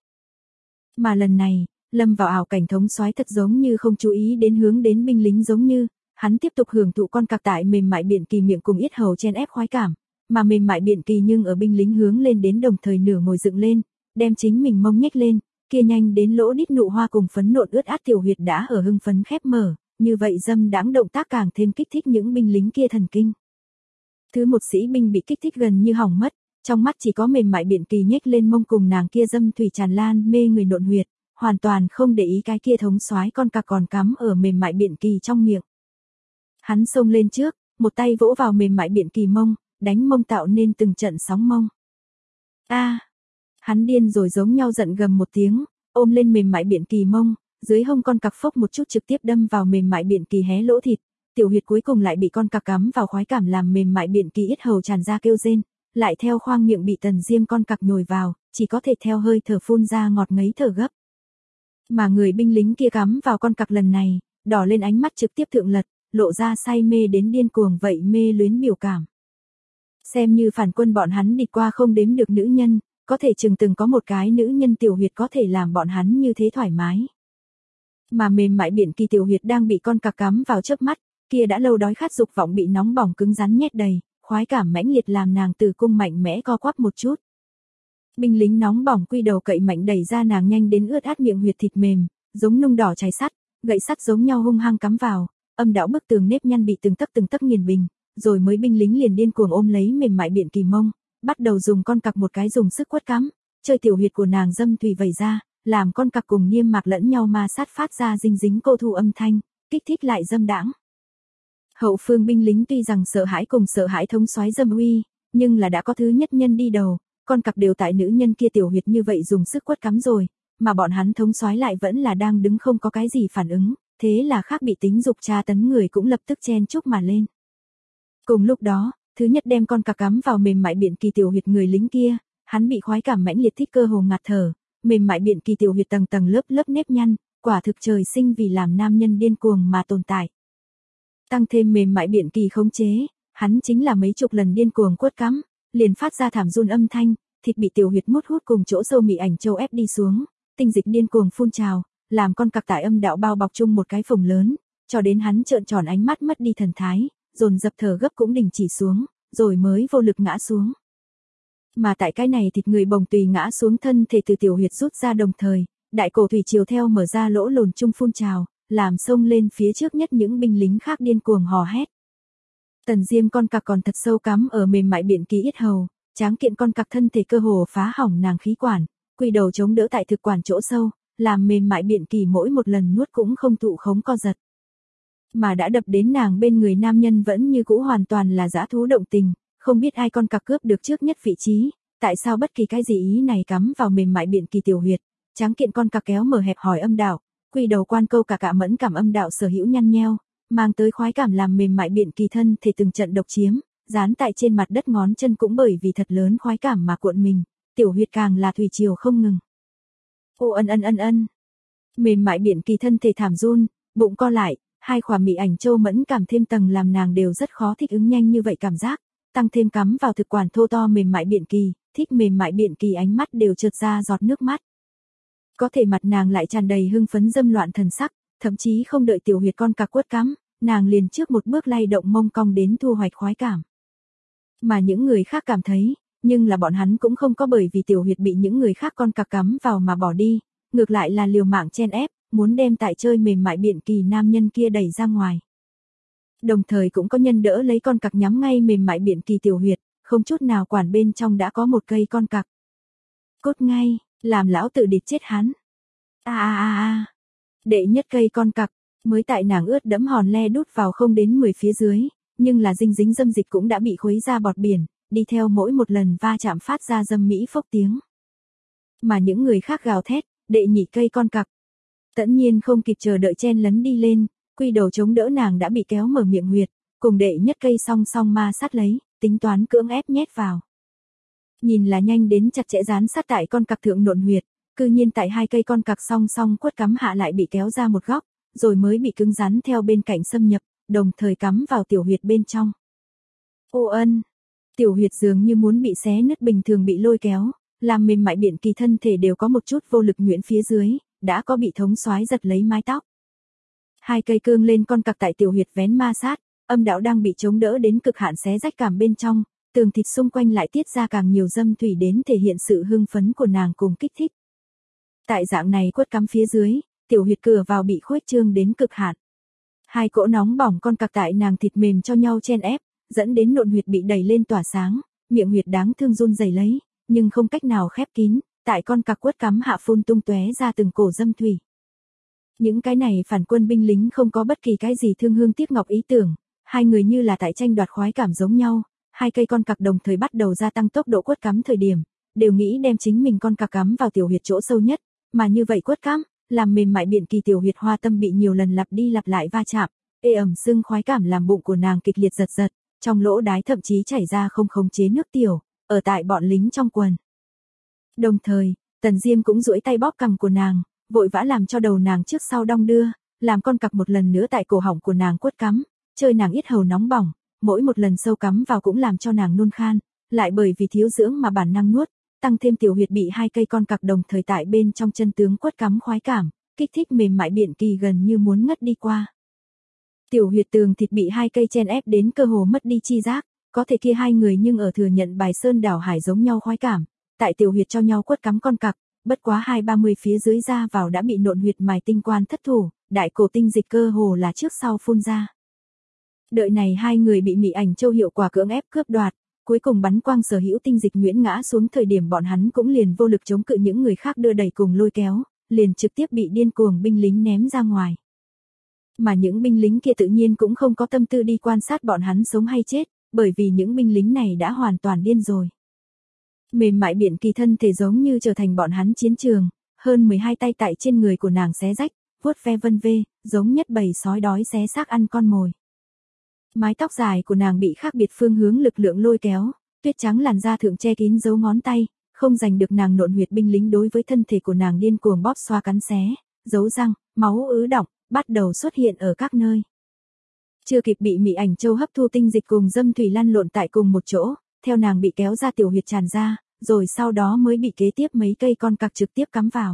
Mà lần này, lâm vào ảo cảnh thống soái thật giống như không chú ý đến hướng đến binh lính giống như, hắn tiếp tục hưởng thụ con cặc tại mềm mại biện kỳ miệng cùng yết hầu chen ép khoái cảm, mà mềm mại biện kỳ nhưng ở binh lính hướng lên đến đồng thời nửa ngồi dựng lên, đem chính mình mông nhếch lên, kia nhanh đến lỗ đít nụ hoa cùng phấn nộn ướt át tiểu huyệt đã ở hưng phấn khép mở, như vậy dâm đãng động tác càng thêm kích thích những binh lính kia thần kinh. Thứ một sĩ binh bị kích thích gần như hỏng mất, trong mắt chỉ có mềm mại biện kỳ nhếch lên mông cùng nàng kia dâm thủy tràn lan mê người nộn huyệt, hoàn toàn không để ý cái kia thống soái con cặc còn cắm ở mềm mại biện kỳ trong miệng. Hắn xông lên trước, một tay vỗ vào mềm mại biện kỳ mông, đánh mông tạo nên từng trận sóng mông. A, à, hắn điên rồi giống nhau giận gầm một tiếng, ôm lên mềm mại biện kỳ mông, dưới hông con cặc phốc một chút trực tiếp đâm vào mềm mại biện kỳ hé lỗ thịt, tiểu huyệt cuối cùng lại bị con cặc cắm vào khoái cảm làm mềm mại biện kỳ yết hầu tràn ra kêu rên, lại theo khoang miệng bị Tần Diêm con cặc nhồi vào, chỉ có thể theo hơi thở phun ra ngọt ngấy thở gấp. Mà người binh lính kia cắm vào con cặc lần này, đỏ lên ánh mắt trực tiếp thượng lật, lộ ra say mê đến điên cuồng vậy mê luyến biểu cảm. Xem như phản quân bọn hắn đi qua không đếm được nữ nhân, có thể chừng từng có một cái nữ nhân tiểu huyệt có thể làm bọn hắn như thế thoải mái. Mà mềm mại biện kỳ tiểu huyệt đang bị con cặc cắm vào chớp mắt, kia đã lâu đói khát dục vọng bị nóng bỏng cứng rắn nhét đầy, khoái cảm mãnh liệt làm nàng tử cung mạnh mẽ co quắp một chút. Binh lính nóng bỏng quy đầu cậy mạnh đẩy ra nàng nhanh đến ướt át miệng huyệt thịt mềm, giống nung đỏ cháy sắt, gậy sắt giống nhau hung hăng cắm vào, âm đạo bức tường nếp nhăn bị từng tấc từng tấc nghiền bình, rồi mới binh lính liền điên cuồng ôm lấy mềm mại biện kỳ mông, bắt đầu dùng con cặc một cái dùng sức quất cắm, chơi tiểu huyệt của nàng dâm thủy vẩy ra, làm con cặc cùng niêm mạc lẫn nhau ma sát phát ra dinh dính cô thu âm thanh, kích thích lại dâm đãng. Hậu phương binh lính tuy rằng sợ hãi cùng sợ hãi thống soái dâm uy, nhưng là đã có thứ nhất nhân đi đầu, con cặc đều tại nữ nhân kia tiểu huyệt như vậy dùng sức quất cắm rồi, mà bọn hắn thống soái lại vẫn là đang đứng không có cái gì phản ứng, thế là khác bị tính dục tra tấn người cũng lập tức chen chúc mà lên. Cùng lúc đó, thứ nhất đem con cặc cắm vào mềm mại biện kỳ tiểu huyệt người lính kia, hắn bị khoái cảm mãnh liệt thích cơ hồ ngạt thở, mềm mại biện kỳ tiểu huyệt tầng tầng lớp lớp nếp nhăn, quả thực trời sinh vì làm nam nhân điên cuồng mà tồn tại. Tăng thêm mềm mại biện kỳ khống chế, hắn chính là mấy chục lần điên cuồng quất cắm, liền phát ra thảm run âm thanh, thịt bị tiểu huyệt mút hút cùng chỗ sâu mị ảnh châu ép đi xuống, tinh dịch điên cuồng phun trào, làm con cặc tại âm đạo bao bọc chung một cái phồng lớn, cho đến hắn trợn tròn ánh mắt mất đi thần thái, dồn dập thở gấp cũng đình chỉ xuống, rồi mới vô lực ngã xuống. Mà tại cái này thịt người bồng tùy ngã xuống thân thể từ tiểu huyệt rút ra đồng thời, đại cổ thủy chiều theo mở ra lỗ lồn chung phun trào, làm xông lên phía trước nhất những binh lính khác điên cuồng hò hét. Tần Diêm con cặc còn thật sâu cắm ở mềm mại biện kỳ yết hầu, tráng kiện con cặc thân thể cơ hồ phá hỏng nàng khí quản, quỳ đầu chống đỡ tại thực quản chỗ sâu, làm mềm mại biện kỳ mỗi một lần nuốt cũng không thụ khống co giật. Mà đã đập đến nàng bên người nam nhân vẫn như cũ hoàn toàn là dã thú động tình, không biết ai con cặc cướp được trước nhất vị trí, tại sao bất kỳ cái gì ý này cắm vào mềm mại biện kỳ tiểu huyệt, tráng kiện con cặc kéo mở hẹp hỏi âm đạo, quy đầu quan câu cả cả mẫn cảm âm đạo sở hữu nhăn nheo, mang tới khoái cảm làm mềm mại biện kỳ thân thể từng trận độc chiếm, dán tại trên mặt đất ngón chân cũng bởi vì thật lớn khoái cảm mà cuộn mình, tiểu huyệt càng là thủy triều không ngừng. Ô ân ân ân ân. Mềm mại biện kỳ thân thể thảm run, bụng co lại, hai khỏa mị ảnh châu mẫn cảm thêm tầng làm nàng đều rất khó thích ứng nhanh như vậy cảm giác, tăng thêm cắm vào thực quản thô to mềm mại biện kỳ, thích mềm mại biện kỳ ánh mắt đều trượt ra giọt nước mắt. Có thể mặt nàng lại tràn đầy hưng phấn dâm loạn thần sắc, thậm chí không đợi tiểu huyệt con cặc quất cắm, nàng liền trước một bước lay động mông cong đến thu hoạch khoái cảm. Mà những người khác cảm thấy, nhưng là bọn hắn cũng không có bởi vì tiểu huyệt bị những người khác con cặc cắm vào mà bỏ đi, ngược lại là liều mạng chen ép, muốn đem tại chơi mềm mại biện kỳ nam nhân kia đẩy ra ngoài. Đồng thời cũng có nhân đỡ lấy con cặc nhắm ngay mềm mại biện kỳ tiểu huyệt, không chút nào quản bên trong đã có một cây con cặc. Cốt ngay, làm lão tự địt chết hắn. A a a a. Đệ nhất cây con cặc, mới tại nàng ướt đẫm hòn le đút vào không đến mười phía dưới, nhưng là dinh dính dâm dịch cũng đã bị khuấy ra bọt biển, đi theo mỗi một lần va chạm phát ra dâm mỹ phốc tiếng. Mà những người khác gào thét, đệ nhị cây con cặc. Tẫn nhiên không kịp chờ đợi chen lấn đi lên, quy đầu chống đỡ nàng đã bị kéo mở miệng huyệt, cùng đệ nhất cây song song ma sát lấy, tính toán cưỡng ép nhét vào. Nhìn là nhanh đến chặt chẽ dán sát tại con cặc thượng nộn huyệt, cư nhiên tại hai cây con cặc song song quất cắm hạ lại bị kéo ra một góc, rồi mới bị cứng rắn theo bên cạnh xâm nhập, đồng thời cắm vào tiểu huyệt bên trong. Ô ân, tiểu huyệt dường như muốn bị xé nứt bình thường bị lôi kéo, làm mềm mại biện kỳ thân thể đều có một chút vô lực nhuyễn phía dưới, đã có bị thống soái giật lấy mái tóc. Hai cây cương lên con cặc tại tiểu huyệt vén ma sát, âm đạo đang bị chống đỡ đến cực hạn xé rách cảm bên trong, tường thịt xung quanh lại tiết ra càng nhiều dâm thủy đến thể hiện sự hưng phấn của nàng cùng kích thích. Tại dạng này quất cắm phía dưới, tiểu huyệt cửa vào bị khuếch trương đến cực hạn. Hai cỗ nóng bỏng con cặc tại nàng thịt mềm cho nhau chen ép, dẫn đến nộn huyệt bị đẩy lên tỏa sáng, miệng huyệt đáng thương run rẩy lấy, nhưng không cách nào khép kín, tại con cặc quất cắm hạ phun tung tóe ra từng cổ dâm thủy. Những cái này phản quân binh lính không có bất kỳ cái gì thương hương tiếc ngọc ý tưởng, hai người như là tại tranh đoạt khoái cảm giống nhau, hai cây con cặc đồng thời bắt đầu gia tăng tốc độ quất cắm thời điểm, đều nghĩ đem chính mình con cặc cắm vào tiểu huyệt chỗ sâu nhất, mà như vậy quất cắm, làm mềm mại biện kỳ tiểu huyệt hoa tâm bị nhiều lần lặp đi lặp lại va chạm, ê ẩm sưng khoái cảm làm bụng của nàng kịch liệt giật giật, trong lỗ đái thậm chí chảy ra không khống chế nước tiểu, ở tại bọn lính trong quần. Đồng thời, Tần Diêm cũng duỗi tay bóp cằm của nàng, vội vã làm cho đầu nàng trước sau đong đưa, làm con cặc một lần nữa tại cổ họng của nàng quất cắm, chơi nàng yết hầu nóng bỏng, mỗi một lần sâu cắm vào cũng làm cho nàng nôn khan, lại bởi vì thiếu dưỡng mà bản năng nuốt, tăng thêm tiểu huyệt bị hai cây con cặc đồng thời tại bên trong chân tướng quất cắm khoái cảm, kích thích mềm mại biện kỳ gần như muốn ngất đi qua. Tiểu huyệt tường thịt bị hai cây chen ép đến cơ hồ mất đi chi giác, có thể kia hai người nhưng ở thừa nhận bài sơn đảo hải giống nhau khoái cảm, tại tiểu huyệt cho nhau quất cắm con cặc, bất quá hai ba mươi phía dưới ra vào đã bị nộn huyệt mài tinh quan thất thủ, đại cổ tinh dịch cơ hồ là trước sau phun ra. Đợi này hai người bị mị ảnh châu hiệu quả cưỡng ép cướp đoạt, cuối cùng bắn quang sở hữu tinh dịch nguyễn ngã xuống thời điểm bọn hắn cũng liền vô lực chống cự những người khác đưa đẩy cùng lôi kéo, liền trực tiếp bị điên cuồng binh lính ném ra ngoài. Mà những binh lính kia tự nhiên cũng không có tâm tư đi quan sát bọn hắn sống hay chết, bởi vì những binh lính này đã hoàn toàn điên rồi. Mềm mại biện kỳ thân thể giống như trở thành bọn hắn chiến trường, hơn mười hai tay tại trên người của nàng xé rách, vuốt ve vân vê, giống nhất bầy sói đói xé xác ăn con mồi. Mái tóc dài của nàng bị khác biệt phương hướng lực lượng lôi kéo, tuyết trắng làn da thượng che kín dấu ngón tay, không giành được nàng nộn huyệt binh lính đối với thân thể của nàng điên cuồng bóp xoa cắn xé, dấu răng, máu ứ đọng, bắt đầu xuất hiện ở các nơi. Chưa kịp bị mị ảnh châu hấp thu tinh dịch cùng dâm thủy lăn lộn tại cùng một chỗ, theo nàng bị kéo ra tiểu huyệt tràn ra, rồi sau đó mới bị kế tiếp mấy cây con cặc trực tiếp cắm vào.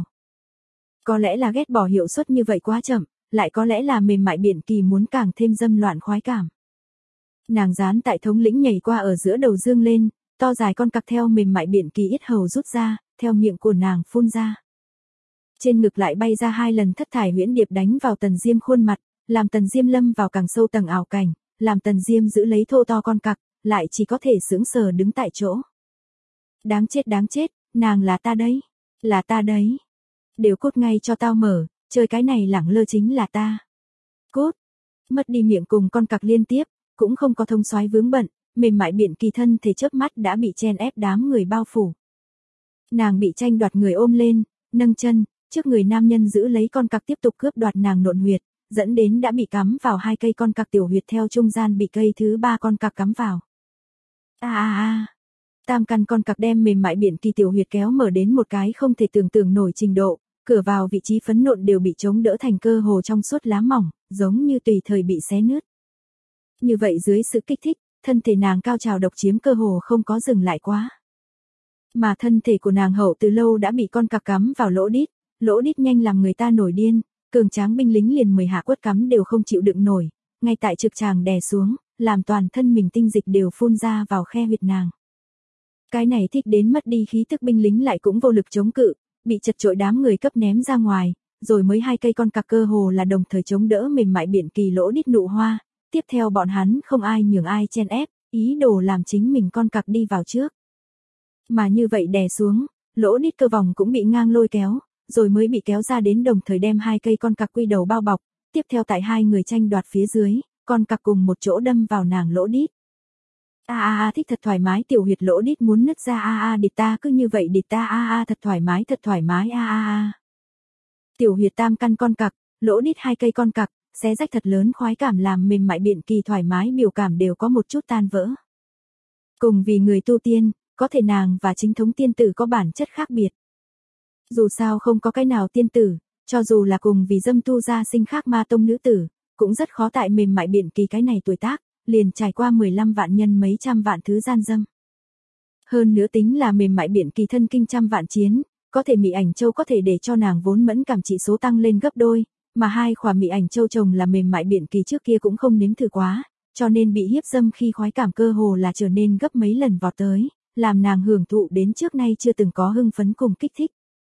Có lẽ là ghét bỏ hiệu suất như vậy quá chậm, lại có lẽ là mềm mại biện kỳ muốn càng thêm dâm loạn khoái cảm. Nàng dán tại thống lĩnh nhảy qua ở giữa đầu dương lên, to dài con cặc theo mềm mại biện kỳ yết hầu rút ra, theo miệng của nàng phun ra. Trên ngực lại bay ra hai lần thất thải huyễn điệp đánh vào Tần Diêm khuôn mặt, làm Tần Diêm lâm vào càng sâu tầng ảo cảnh, làm Tần Diêm giữ lấy thô to con cặc, lại chỉ có thể sững sờ đứng tại chỗ. Đáng chết đáng chết, nàng là ta đấy, là ta đấy. Đều cút ngay cho tao mở, chơi cái này lẳng lơ chính là ta. Cút. Mất đi miệng cùng con cặc liên tiếp, cũng không có thông soái vướng bận, mềm mại biện kỳ thân thể chớp mắt đã bị chen ép đám người bao phủ. Nàng bị tranh đoạt người ôm lên, nâng chân, trước người nam nhân giữ lấy con cặc tiếp tục cướp đoạt nàng nộn huyệt, dẫn đến đã bị cắm vào hai cây con cặc tiểu huyệt theo trung gian bị cây thứ ba con cặc cắm vào. A a a. Tam căn con cặc đem mềm mại biện kỳ tiểu huyệt kéo mở đến một cái không thể tưởng tượng nổi trình độ, cửa vào vị trí phấn nộn đều bị chống đỡ thành cơ hồ trong suốt lá mỏng, giống như tùy thời bị xé nứt. Như vậy dưới sự kích thích, thân thể nàng cao trào độc chiếm cơ hồ không có dừng lại quá. Mà thân thể của nàng hậu từ lâu đã bị con cặc cắm vào lỗ đít, lỗ đít nhanh làm người ta nổi điên, cường tráng binh lính liền mười hạ quất cắm đều không chịu đựng nổi, ngay tại trực tràng đè xuống, làm toàn thân mình tinh dịch đều phun ra vào khe huyệt nàng. Cái này thích đến mất đi khí tức binh lính lại cũng vô lực chống cự, bị chật chội đám người cấp ném ra ngoài, rồi mới hai cây con cặc cơ hồ là đồng thời chống đỡ mềm mại biện kỳ lỗ đít nụ hoa, tiếp theo bọn hắn không ai nhường ai chen ép, ý đồ làm chính mình con cặc đi vào trước. Mà như vậy đè xuống, lỗ đít cơ vòng cũng bị ngang lôi kéo, rồi mới bị kéo ra đến đồng thời đem hai cây con cặc quy đầu bao bọc, tiếp theo tại hai người tranh đoạt phía dưới, con cặc cùng một chỗ đâm vào nàng lỗ đít. A a a thích thật thoải mái tiểu huyệt lỗ đít muốn nứt ra a a địt ta cứ như vậy địt ta a a thật thoải mái thật thoải mái a a a. Tiểu huyệt tam căn con cặc, lỗ đít hai cây con cặc, xé rách thật lớn khoái cảm làm mềm mại biện kỳ thoải mái biểu cảm đều có một chút tan vỡ. Cùng vì người tu tiên, có thể nàng và chính thống tiên tử có bản chất khác biệt. Dù sao không có cái nào tiên tử, cho dù là cùng vì dâm tu gia sinh khác ma tông nữ tử, cũng rất khó tại mềm mại biện kỳ cái này tuổi tác, liền trải qua mười lăm vạn nhân mấy trăm vạn thứ gian dâm. Hơn nữa tính là mềm mại biện kỳ thân kinh trăm vạn chiến, có thể mị ảnh châu có thể để cho nàng vốn mẫn cảm trị số tăng lên gấp đôi, mà hai khỏa mị ảnh châu chồng là mềm mại biện kỳ trước kia cũng không nếm thử quá, cho nên bị hiếp dâm khi khoái cảm cơ hồ là trở nên gấp mấy lần vọt tới, làm nàng hưởng thụ đến trước nay chưa từng có hưng phấn cùng kích thích.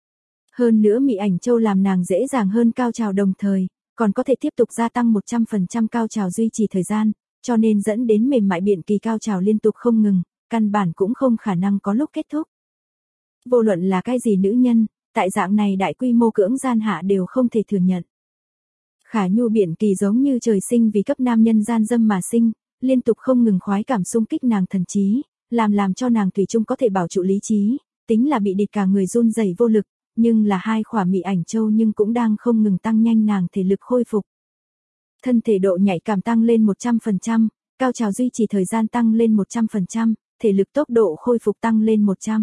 Hơn nữa mị ảnh châu làm nàng dễ dàng hơn cao trào đồng thời, còn có thể tiếp tục gia tăng một trăm phần trăm cao trào duy trì thời gian, cho nên dẫn đến mềm mại biện kỳ cao trào liên tục không ngừng, căn bản cũng không khả năng có lúc kết thúc. Vô luận là cái gì nữ nhân, tại dạng này đại quy mô cưỡng gian hạ đều không thể thừa nhận. Khả nhu biện kỳ giống như trời sinh vì cấp nam nhân gian dâm mà sinh, liên tục không ngừng khoái cảm xung kích nàng thần trí, làm làm cho nàng thủy chung có thể bảo trụ lý trí, tính là bị địch cả người run rẩy vô lực, nhưng là hai khỏa mị ảnh châu nhưng cũng đang không ngừng tăng nhanh nàng thể lực khôi phục. Thân thể độ nhạy cảm tăng lên một trăm phần trăm, cao trào duy trì thời gian tăng lên một trăm phần trăm, thể lực tốc độ khôi phục tăng lên một trăm.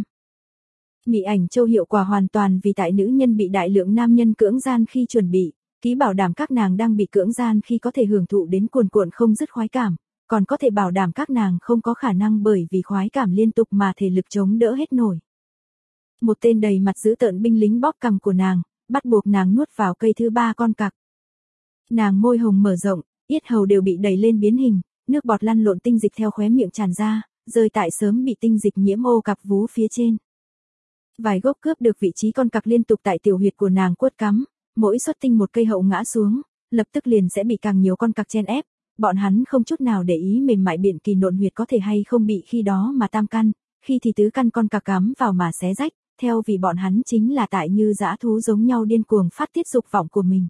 Mị ảnh châu hiệu quả hoàn toàn vì tại nữ nhân bị đại lượng nam nhân cưỡng gian khi chuẩn bị, ký bảo đảm các nàng đang bị cưỡng gian khi có thể hưởng thụ đến cuồn cuộn không dứt khoái cảm, còn có thể bảo đảm các nàng không có khả năng bởi vì khoái cảm liên tục mà thể lực chống đỡ hết nổi. Một tên đầy mặt dữ tợn binh lính bóp cằm của nàng, bắt buộc nàng nuốt vào cây thứ ba con cặc. Nàng môi hồng mở rộng, yết hầu đều bị đẩy lên biến hình, nước bọt lăn lộn tinh dịch theo khóe miệng tràn ra, rơi tại sớm bị tinh dịch nhiễm ô cặp vú phía trên. Vài gốc cướp được vị trí con cặc liên tục tại tiểu huyệt của nàng quất cắm, mỗi xuất tinh một cây hậu ngã xuống, lập tức liền sẽ bị càng nhiều con cặc chen ép, bọn hắn không chút nào để ý mềm mại biện kỳ nộn huyệt có thể hay không bị khi đó mà tam căn, khi thì tứ căn con cặc cắm vào mà xé rách, theo vì bọn hắn chính là tại như dã thú giống nhau điên cuồng phát tiết dục vọng của mình.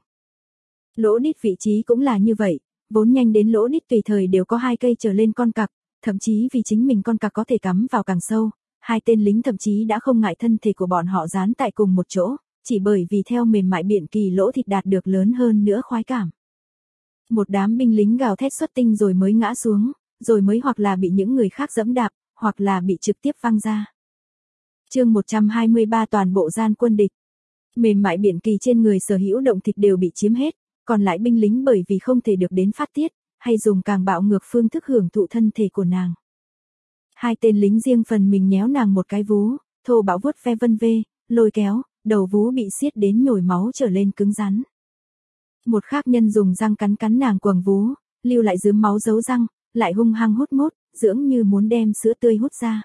Lỗ đít vị trí cũng là như vậy, vốn nhanh đến lỗ đít tùy thời đều có hai cây trở lên con cặc, thậm chí vì chính mình con cặc có thể cắm vào càng sâu, hai tên lính thậm chí đã không ngại thân thể của bọn họ dán tại cùng một chỗ, chỉ bởi vì theo mềm mại biện kỳ lỗ thịt đạt được lớn hơn nữa khoái cảm. Một đám binh lính gào thét xuất tinh rồi mới ngã xuống, rồi mới hoặc là bị những người khác dẫm đạp, hoặc là bị trực tiếp văng ra. Chương một trăm hai mươi ba toàn bộ gian quân địch. Mềm mại biện kỳ trên người sở hữu động thịt đều bị chiếm hết, còn lại binh lính bởi vì không thể được đến phát tiết, hay dùng càng bạo ngược phương thức hưởng thụ thân thể của nàng. Hai tên lính riêng phần mình nhéo nàng một cái vú, thô bạo vuốt ve vân vê, lôi kéo, đầu vú bị xiết đến nhồi máu trở lên cứng rắn. Một khác nhân dùng răng cắn cắn nàng quầng vú, lưu lại dướm máu dấu răng, lại hung hăng hút mút, dưỡng như muốn đem sữa tươi hút ra.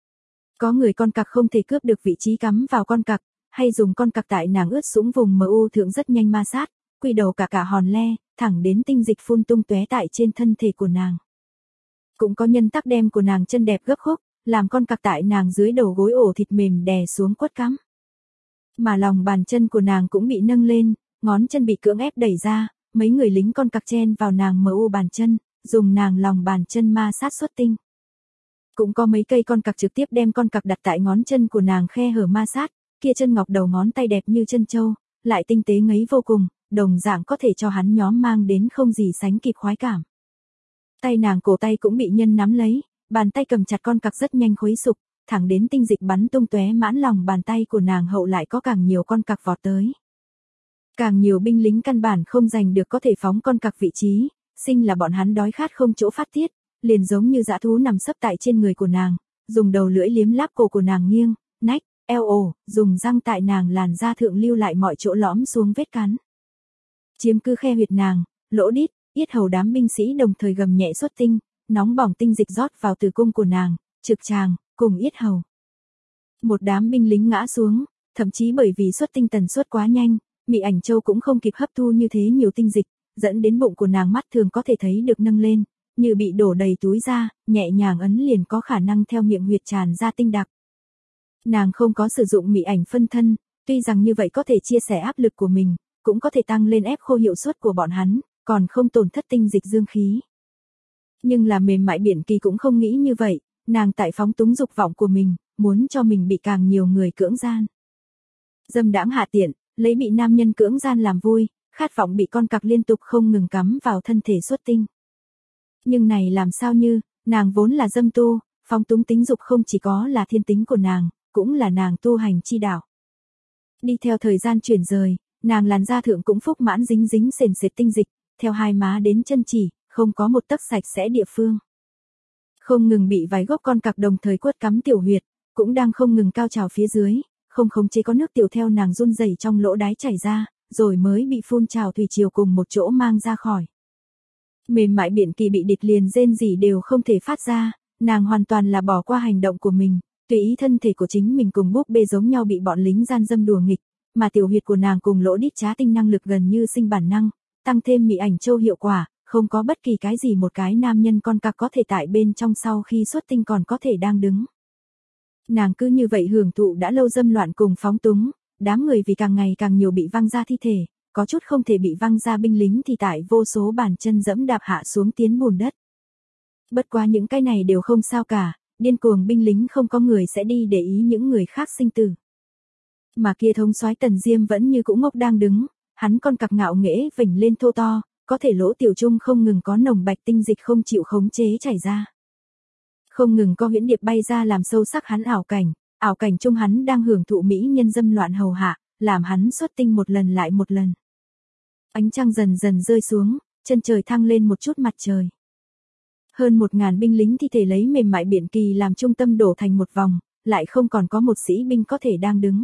Có người con cặc không thể cướp được vị trí cắm vào con cặc, hay dùng con cặc tại nàng ướt sũng vùng mờ u thượng rất nhanh ma sát, quy đầu cả cả hòn le, thẳng đến tinh dịch phun tung tóe tại trên thân thể của nàng. Cũng có nhân tắc đem của nàng chân đẹp gấp khúc, làm con cặc tại nàng dưới đầu gối ổ thịt mềm đè xuống quất cắm. Mà lòng bàn chân của nàng cũng bị nâng lên, ngón chân bị cưỡng ép đẩy ra, mấy người lính con cặc chen vào nàng mờ u bàn chân, dùng nàng lòng bàn chân ma sát xuất tinh. Cũng có mấy cây con cặc trực tiếp đem con cặc đặt tại ngón chân của nàng khe hở ma sát, kia chân ngọc đầu ngón tay đẹp như chân châu, lại tinh tế ngấy vô cùng, đồng dạng có thể cho hắn nhóm mang đến không gì sánh kịp khoái cảm. Tay nàng cổ tay cũng bị nhân nắm lấy, bàn tay cầm chặt con cặc rất nhanh khuấy sục, thẳng đến tinh dịch bắn tung tóe mãn lòng bàn tay của nàng hậu lại có càng nhiều con cặc vọt tới. Càng nhiều binh lính căn bản không giành được có thể phóng con cặc vị trí, sinh là bọn hắn đói khát không chỗ phát tiết, liền giống như dã thú nằm sấp tại trên người của nàng, dùng đầu lưỡi liếm láp cổ của nàng nghiêng, nách, eo ổ, dùng răng tại nàng làn da thượng lưu lại mọi chỗ lõm xuống vết cắn. Chiếm cứ khe huyệt nàng, lỗ đít, yết hầu đám binh sĩ đồng thời gầm nhẹ xuất tinh, nóng bỏng tinh dịch rót vào tử cung của nàng, trực tràng, cùng yết hầu. Một đám binh lính ngã xuống, thậm chí bởi vì xuất tinh tần suất quá nhanh, Mị Ảnh Châu cũng không kịp hấp thu như thế nhiều tinh dịch, dẫn đến bụng của nàng mắt thường có thể thấy được nâng lên, như bị đổ đầy túi ra, nhẹ nhàng ấn liền có khả năng theo miệng huyệt tràn ra tinh đặc. Nàng không có sử dụng mị ảnh phân thân, tuy rằng như vậy có thể chia sẻ áp lực của mình, cũng có thể tăng lên ép khô hiệu suất của bọn hắn, còn không tổn thất tinh dịch dương khí. Nhưng là mềm mại biển kỳ cũng không nghĩ như vậy, nàng tại phóng túng dục vọng của mình, muốn cho mình bị càng nhiều người cưỡng gian. Dâm đãng hạ tiện, lấy bị nam nhân cưỡng gian làm vui, khát vọng bị con cặc liên tục không ngừng cắm vào thân thể xuất tinh. Nhưng này làm sao như, nàng vốn là dâm tu, phóng túng tính dục không chỉ có là thiên tính của nàng, cũng là nàng tu hành chi đạo. Đi theo thời gian chuyển rời, nàng làn da thượng cũng phúc mãn dính dính sền sệt tinh dịch, theo hai má đến chân chỉ, không có một tấc sạch sẽ địa phương. Không ngừng bị vài gốc con cặc đồng thời quất cắm tiểu huyệt, cũng đang không ngừng cao trào phía dưới, không khống chế có nước tiểu theo nàng run rẩy trong lỗ đái chảy ra, rồi mới bị phun trào thủy triều cùng một chỗ mang ra khỏi. Mềm mại biển kỳ bị địch liền rên gì đều không thể phát ra, nàng hoàn toàn là bỏ qua hành động của mình, tùy ý thân thể của chính mình cùng búp bê giống nhau bị bọn lính gian dâm đùa nghịch, mà tiểu huyệt của nàng cùng lỗ đít trá tinh năng lực gần như sinh bản năng, tăng thêm Mị Ảnh Châu hiệu quả, không có bất kỳ cái gì một cái nam nhân con cặc có thể tại bên trong sau khi xuất tinh còn có thể đang đứng. Nàng cứ như vậy hưởng thụ đã lâu dâm loạn cùng phóng túng, đám người vì càng ngày càng nhiều bị văng ra thi thể, có chút không thể bị văng ra binh lính thì tại vô số bàn chân dẫm đạp hạ xuống tiến bùn đất. Bất quá những cái này đều không sao cả, điên cuồng binh lính không có người sẽ đi để ý những người khác sinh tử. Mà kia thống soái Tần Diêm vẫn như cũ ngốc đang đứng, hắn con cặc ngạo nghễ vểnh lên thô to, có thể lỗ tiểu trung không ngừng có nồng bạch tinh dịch không chịu khống chế chảy ra. Không ngừng có huyễn điệp bay ra làm sâu sắc hắn ảo cảnh, ảo cảnh trung hắn đang hưởng thụ mỹ nhân dâm loạn hầu hạ, làm hắn xuất tinh một lần lại một lần. Ánh trăng dần dần rơi xuống, chân trời thăng lên một chút mặt trời. Hơn một ngàn binh lính thi thể lấy mềm mại biển kỳ làm trung tâm đổ thành một vòng, lại không còn có một sĩ binh có thể đang đứng.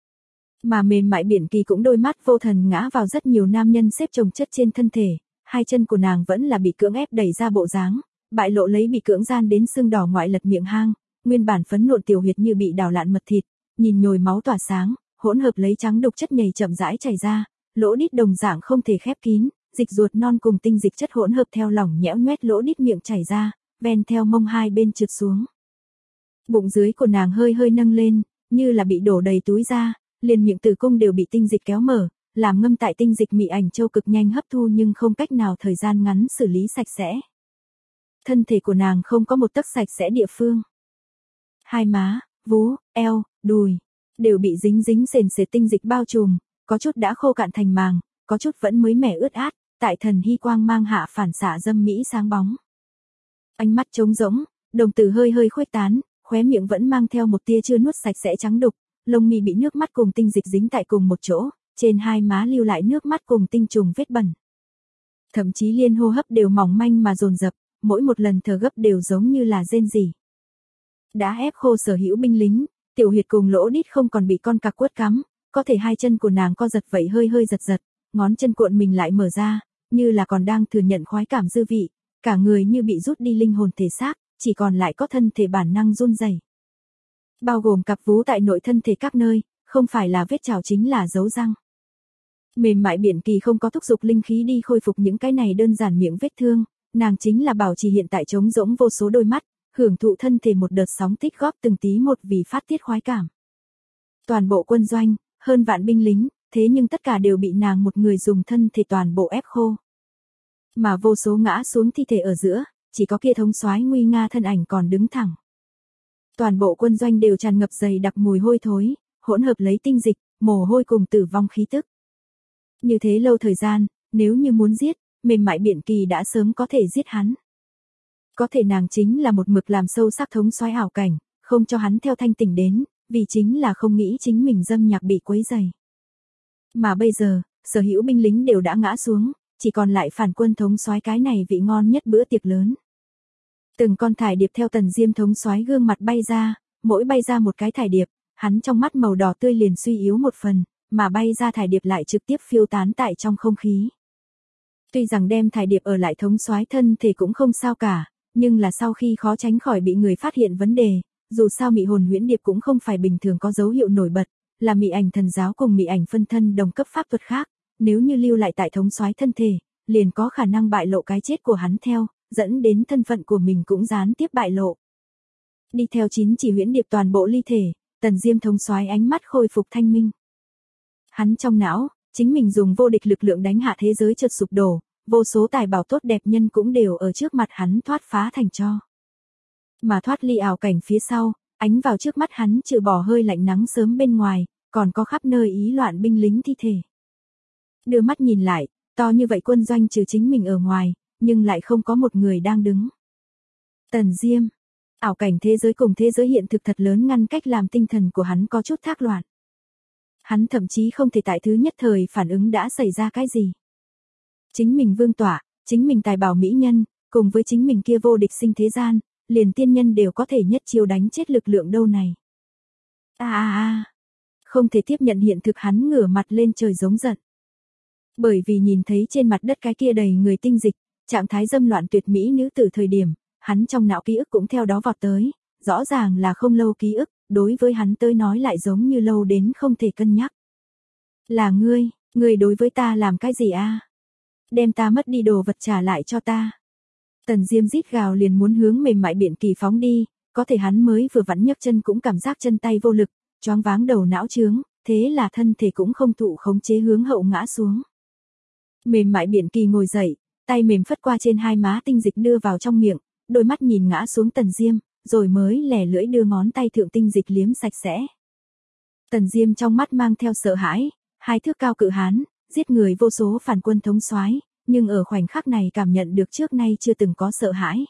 Mà mềm mại biển kỳ cũng đôi mắt vô thần ngã vào rất nhiều nam nhân xếp chồng chất trên thân thể, hai chân của nàng vẫn là bị cưỡng ép đẩy ra bộ dáng, bại lộ lấy bị cưỡng gian đến xương đỏ ngoại lật miệng hang, nguyên bản phấn nộn tiểu huyệt như bị đảo lạn mật thịt, nhìn nhồi máu tỏa sáng, hỗn hợp lấy trắng đục chất nhầy chậm rãi chảy ra, lỗ đít đồng dạng không thể khép kín, dịch ruột non cùng tinh dịch chất hỗn hợp theo lỏng nhẽo nhoét lỗ đít miệng chảy ra, ven theo mông hai bên trượt xuống. Bụng dưới của nàng hơi hơi nâng lên, như là bị đổ đầy túi ra, liền miệng tử cung đều bị tinh dịch kéo mở, làm ngâm tại tinh dịch Mị Ảnh Châu cực nhanh hấp thu nhưng không cách nào thời gian ngắn xử lý sạch sẽ. Thân thể của nàng không có một tấc sạch sẽ địa phương. Hai má, vú, eo, đùi, đều bị dính dính sền sệt tinh dịch bao trùm, có chút đã khô cạn thành màng, có chút vẫn mới mẻ ướt át, tại thần hy quang mang hạ phản xạ dâm mỹ sáng bóng. Ánh mắt trống rỗng, đồng tử hơi hơi khuếch tán, khóe miệng vẫn mang theo một tia chưa nuốt sạch sẽ trắng đục, lông mi bị nước mắt cùng tinh dịch dính tại cùng một chỗ, trên hai má lưu lại nước mắt cùng tinh trùng vết bẩn. Thậm chí liên hô hấp đều mỏng manh mà dồn dập, mỗi một lần thở gấp đều giống như là rên rỉ. Đã ép khô sở hữu binh lính, tiểu huyệt cùng lỗ đít không còn bị con cặc quất cắm, có thể hai chân của nàng co giật vậy hơi hơi giật giật, ngón chân cuộn mình lại mở ra, như là còn đang thừa nhận khoái cảm dư vị, cả người như bị rút đi linh hồn thể xác, chỉ còn lại có thân thể bản năng run rẩy. Bao gồm cặp vú tại nội thân thể các nơi, không phải là vết trào chính là dấu răng. Mềm mại biển kỳ không có thúc giục linh khí đi khôi phục những cái này đơn giản miệng vết thương, nàng chính là bảo trì hiện tại trống rỗng vô số đôi mắt, hưởng thụ thân thể một đợt sóng tích góp từng tí một vì phát tiết khoái cảm. Toàn bộ quân doanh, hơn vạn binh lính, thế nhưng tất cả đều bị nàng một người dùng thân thể toàn bộ ép khô. Mà vô số ngã xuống thi thể ở giữa, chỉ có kia thống soái nguy nga thân ảnh còn đứng thẳng. Toàn bộ quân doanh đều tràn ngập dày đặc mùi hôi thối, hỗn hợp lấy tinh dịch, mồ hôi cùng tử vong khí tức. Như thế lâu thời gian, nếu như muốn giết, mềm mại Biện Kỳ đã sớm có thể giết hắn. Có thể nàng chính là một mực làm sâu sắc thống soái ảo cảnh, không cho hắn theo thanh tỉnh đến, vì chính là không nghĩ chính mình dâm nhạc bị quấy rầy. Mà bây giờ, sở hữu binh lính đều đã ngã xuống, chỉ còn lại phản quân thống soái cái này vị ngon nhất bữa tiệc lớn. Từng con thải điệp theo Tần Diêm thống soái gương mặt bay ra, mỗi bay ra một cái thải điệp, hắn trong mắt màu đỏ tươi liền suy yếu một phần, mà bay ra thải điệp lại trực tiếp phiêu tán tại trong không khí. Tuy rằng đem thải điệp ở lại thống soái thân thể cũng không sao cả, nhưng là sau khi khó tránh khỏi bị người phát hiện vấn đề, dù sao mị hồn huyễn điệp cũng không phải bình thường có dấu hiệu nổi bật, là mị ảnh thần giáo cùng mị ảnh phân thân đồng cấp pháp thuật khác, nếu như lưu lại tại thống soái thân thể, liền có khả năng bại lộ cái chết của hắn theo, dẫn đến thân phận của mình cũng gián tiếp bại lộ. Đi theo chín chỉ huyễn điệp toàn bộ ly thể, Tần Diêm thống soái ánh mắt khôi phục thanh minh. Hắn trong não, chính mình dùng vô địch lực lượng đánh hạ thế giới chợt sụp đổ, vô số tài bảo tốt đẹp nhân cũng đều ở trước mặt hắn thoát phá thành tro. Mà thoát ly ảo cảnh phía sau, ánh vào trước mắt hắn trừ bỏ hơi lạnh nắng sớm bên ngoài, còn có khắp nơi ý loạn binh lính thi thể. Đưa mắt nhìn lại, to như vậy quân doanh trừ chính mình ở ngoài, nhưng lại không có một người đang đứng. Tần Diêm, ảo cảnh thế giới cùng thế giới hiện thực thật lớn ngăn cách làm tinh thần của hắn có chút thác loạn. Hắn thậm chí không thể tại thứ nhất thời phản ứng đã xảy ra cái gì. Chính mình vương tỏa, chính mình tài bảo mỹ nhân, cùng với chính mình kia vô địch sinh thế gian, liền tiên nhân đều có thể nhất chiêu đánh chết lực lượng đâu này. A a a, không thể tiếp nhận hiện thực hắn ngửa mặt lên trời giống giận. Bởi vì nhìn thấy trên mặt đất cái kia đầy người tinh dịch, trạng thái dâm loạn tuyệt mỹ nữ tử thời điểm, hắn trong não ký ức cũng theo đó vọt tới, rõ ràng là không lâu ký ức, đối với hắn tới nói lại giống như lâu đến không thể cân nhắc. Là ngươi, ngươi đối với ta làm cái gì a? Đem ta mất đi đồ vật trả lại cho ta. Tần Diêm rít gào liền muốn hướng mềm mại Biện Kỳ phóng đi, có thể hắn mới vừa vặn nhấc chân cũng cảm giác chân tay vô lực, choáng váng đầu não trướng, thế là thân thể cũng không thụ khống chế hướng hậu ngã xuống. Mềm mại Biện Kỳ ngồi dậy, tay mềm phất qua trên hai má tinh dịch đưa vào trong miệng, đôi mắt nhìn ngã xuống Tần Diêm, rồi mới lẻ lưỡi đưa ngón tay thượng tinh dịch liếm sạch sẽ. Tần Diêm trong mắt mang theo sợ hãi, hai thước cao cự hán, giết người vô số phản quân thống soái, nhưng ở khoảnh khắc này cảm nhận được trước nay chưa từng có sợ hãi.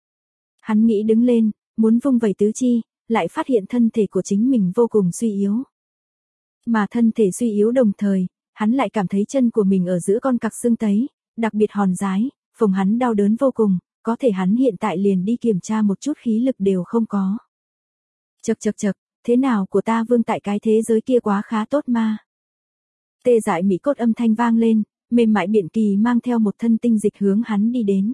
Hắn nghĩ đứng lên, muốn vung vẩy tứ chi, lại phát hiện thân thể của chính mình vô cùng suy yếu. Mà thân thể suy yếu đồng thời, hắn lại cảm thấy chân của mình ở giữa con cặc xương tấy, đặc biệt hòn rái, phồng hắn đau đớn vô cùng, có thể hắn hiện tại liền đi kiểm tra một chút khí lực đều không có. Chậc chậc chậc, thế nào của ta vương tại cái thế giới kia quá khá tốt mà. Tê dại mỹ cốt âm thanh vang lên, mềm mại Biện Kỳ mang theo một thân tinh dịch hướng hắn đi đến.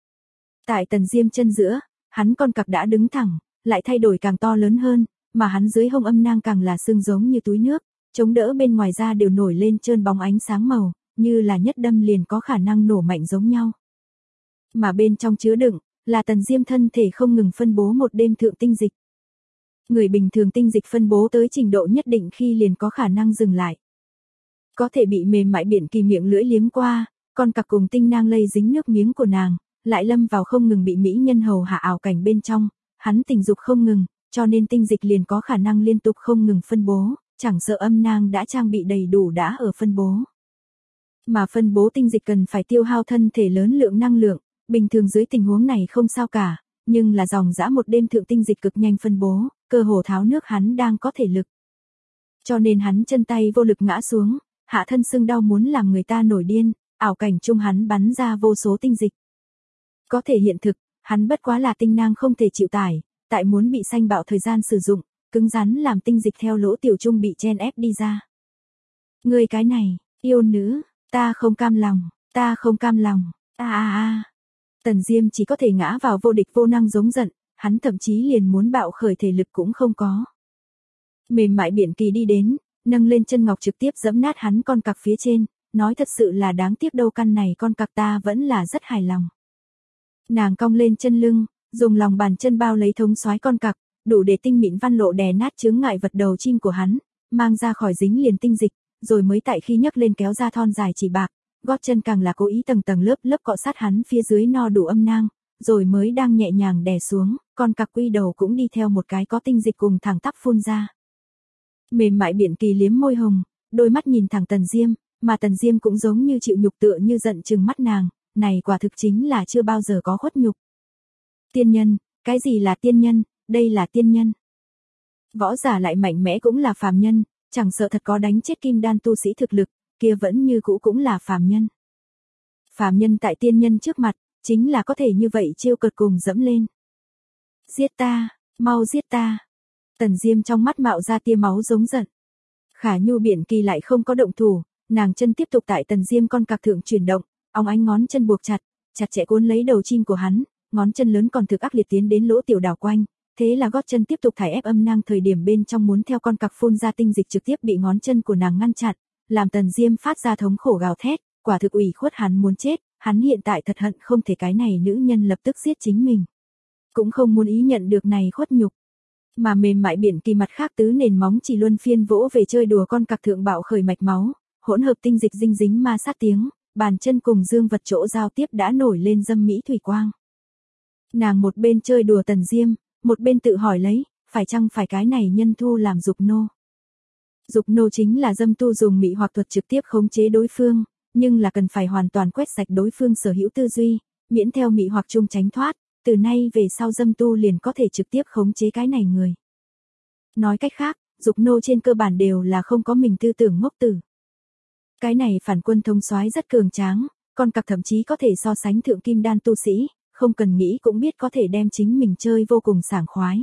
Tại Tần Diêm chân giữa, hắn con cặc đã đứng thẳng, lại thay đổi càng to lớn hơn, mà hắn dưới hông âm nang càng là xương giống như túi nước, chống đỡ bên ngoài ra đều nổi lên trơn bóng ánh sáng màu, như là nhất đâm liền có khả năng nổ mạnh giống nhau. Mà bên trong chứa đựng, là Tần Diêm thân thể không ngừng phân bố một đêm thượng tinh dịch. Người bình thường tinh dịch phân bố tới trình độ nhất định khi liền có khả năng dừng lại. Có thể bị mềm mại Biện Kỳ miệng lưỡi liếm qua, con cặc cùng tinh nang lây dính nước miếng của nàng, lại lâm vào không ngừng bị mỹ nhân hầu hạ ảo cảnh bên trong, hắn tình dục không ngừng, cho nên tinh dịch liền có khả năng liên tục không ngừng phân bố, chẳng sợ âm nang đã trang bị đầy đủ đã ở phân bố. Mà phân bố tinh dịch cần phải tiêu hao thân thể lớn lượng năng lượng, bình thường dưới tình huống này không sao cả, nhưng là dòng dã một đêm thượng tinh dịch cực nhanh phân bố, cơ hồ tháo nước hắn đang có thể lực. Cho nên hắn chân tay vô lực ngã xuống, hạ thân sưng đau muốn làm người ta nổi điên, ảo cảnh chung hắn bắn ra vô số tinh dịch. Có thể hiện thực, hắn bất quá là tinh nang không thể chịu tải, tại muốn bị sanh bạo thời gian sử dụng, cứng rắn làm tinh dịch theo lỗ tiểu trung bị chen ép đi ra. Người cái này, yêu nữ, ta không cam lòng, ta không cam lòng, a a a. Tần Diêm chỉ có thể ngã vào vô địch vô năng giống giận, hắn thậm chí liền muốn bạo khởi thể lực cũng không có. Mềm mại Biện Kỳ đi đến, nâng lên chân ngọc trực tiếp giẫm nát hắn con cặc phía trên, nói thật sự là đáng tiếc đâu căn này con cặc ta vẫn là rất hài lòng. Nàng cong lên chân lưng, dùng lòng bàn chân bao lấy thống soái con cặc, đủ để tinh mịn văn lộ đè nát chướng ngại vật đầu chim của hắn, mang ra khỏi dính liền tinh dịch, rồi mới tại khi nhấc lên kéo ra thon dài chỉ bạc, gót chân càng là cố ý tầng tầng lớp lớp cọ sát hắn phía dưới no đủ âm nang, rồi mới đang nhẹ nhàng đè xuống, con cặc quy đầu cũng đi theo một cái có tinh dịch cùng thẳng tắp phun ra. Mềm mại Biển Kỳ liếm môi hồng, đôi mắt nhìn thẳng Tần Diêm, mà Tần Diêm cũng giống như chịu nhục tựa như giận trừng mắt nàng, này quả thực chính là chưa bao giờ có khuất nhục. Tiên nhân, cái gì là tiên nhân, đây là tiên nhân. Võ giả lại mạnh mẽ cũng là phàm nhân, chẳng sợ thật có đánh chết kim đan tu sĩ thực lực, kia vẫn như cũ cũng là phàm nhân. Phàm nhân tại tiên nhân trước mặt, chính là có thể như vậy trêu cợt cùng dẫm lên. Giết ta, mau giết ta. Tần Diêm trong mắt mạo ra tia máu giống giận. Khả Nhu Biển Kỳ lại không có động thủ, nàng chân tiếp tục tại Tần Diêm con cặc thượng chuyển động, óng ánh ngón chân buộc chặt, chặt chẽ cuốn lấy đầu chim của hắn, ngón chân lớn còn thực ác liệt tiến đến lỗ tiểu đảo quanh, thế là gót chân tiếp tục thải ép âm nang thời điểm bên trong muốn theo con cặc phun ra tinh dịch trực tiếp bị ngón chân của nàng ngăn chặn, làm Tần Diêm phát ra thống khổ gào thét, quả thực ủy khuất hắn muốn chết, hắn hiện tại thật hận không thể cái này nữ nhân lập tức giết chính mình. Cũng không muốn ý nhận được này khuất nhục. Mà mềm mại Biển Kỳ mặt khác tứ nền móng chỉ luân phiên vỗ về chơi đùa con cặc thượng bạo khởi mạch máu, hỗn hợp tinh dịch dinh dính ma sát tiếng, bàn chân cùng dương vật chỗ giao tiếp đã nổi lên dâm mỹ thủy quang. Nàng một bên chơi đùa Tần Diêm, một bên tự hỏi lấy, phải chăng phải cái này nhân thu làm dục nô. Dục nô chính là dâm tu dùng mị hoặc thuật trực tiếp khống chế đối phương, nhưng là cần phải hoàn toàn quét sạch đối phương sở hữu tư duy, miễn theo mị hoặc chung tránh thoát, từ nay về sau dâm tu liền có thể trực tiếp khống chế cái này người. Nói cách khác, dục nô trên cơ bản đều là không có mình tư tưởng ngốc tử. Cái này phản quân thông soái rất cường tráng, con cặc thậm chí có thể so sánh thượng kim đan tu sĩ, không cần nghĩ cũng biết có thể đem chính mình chơi vô cùng sảng khoái.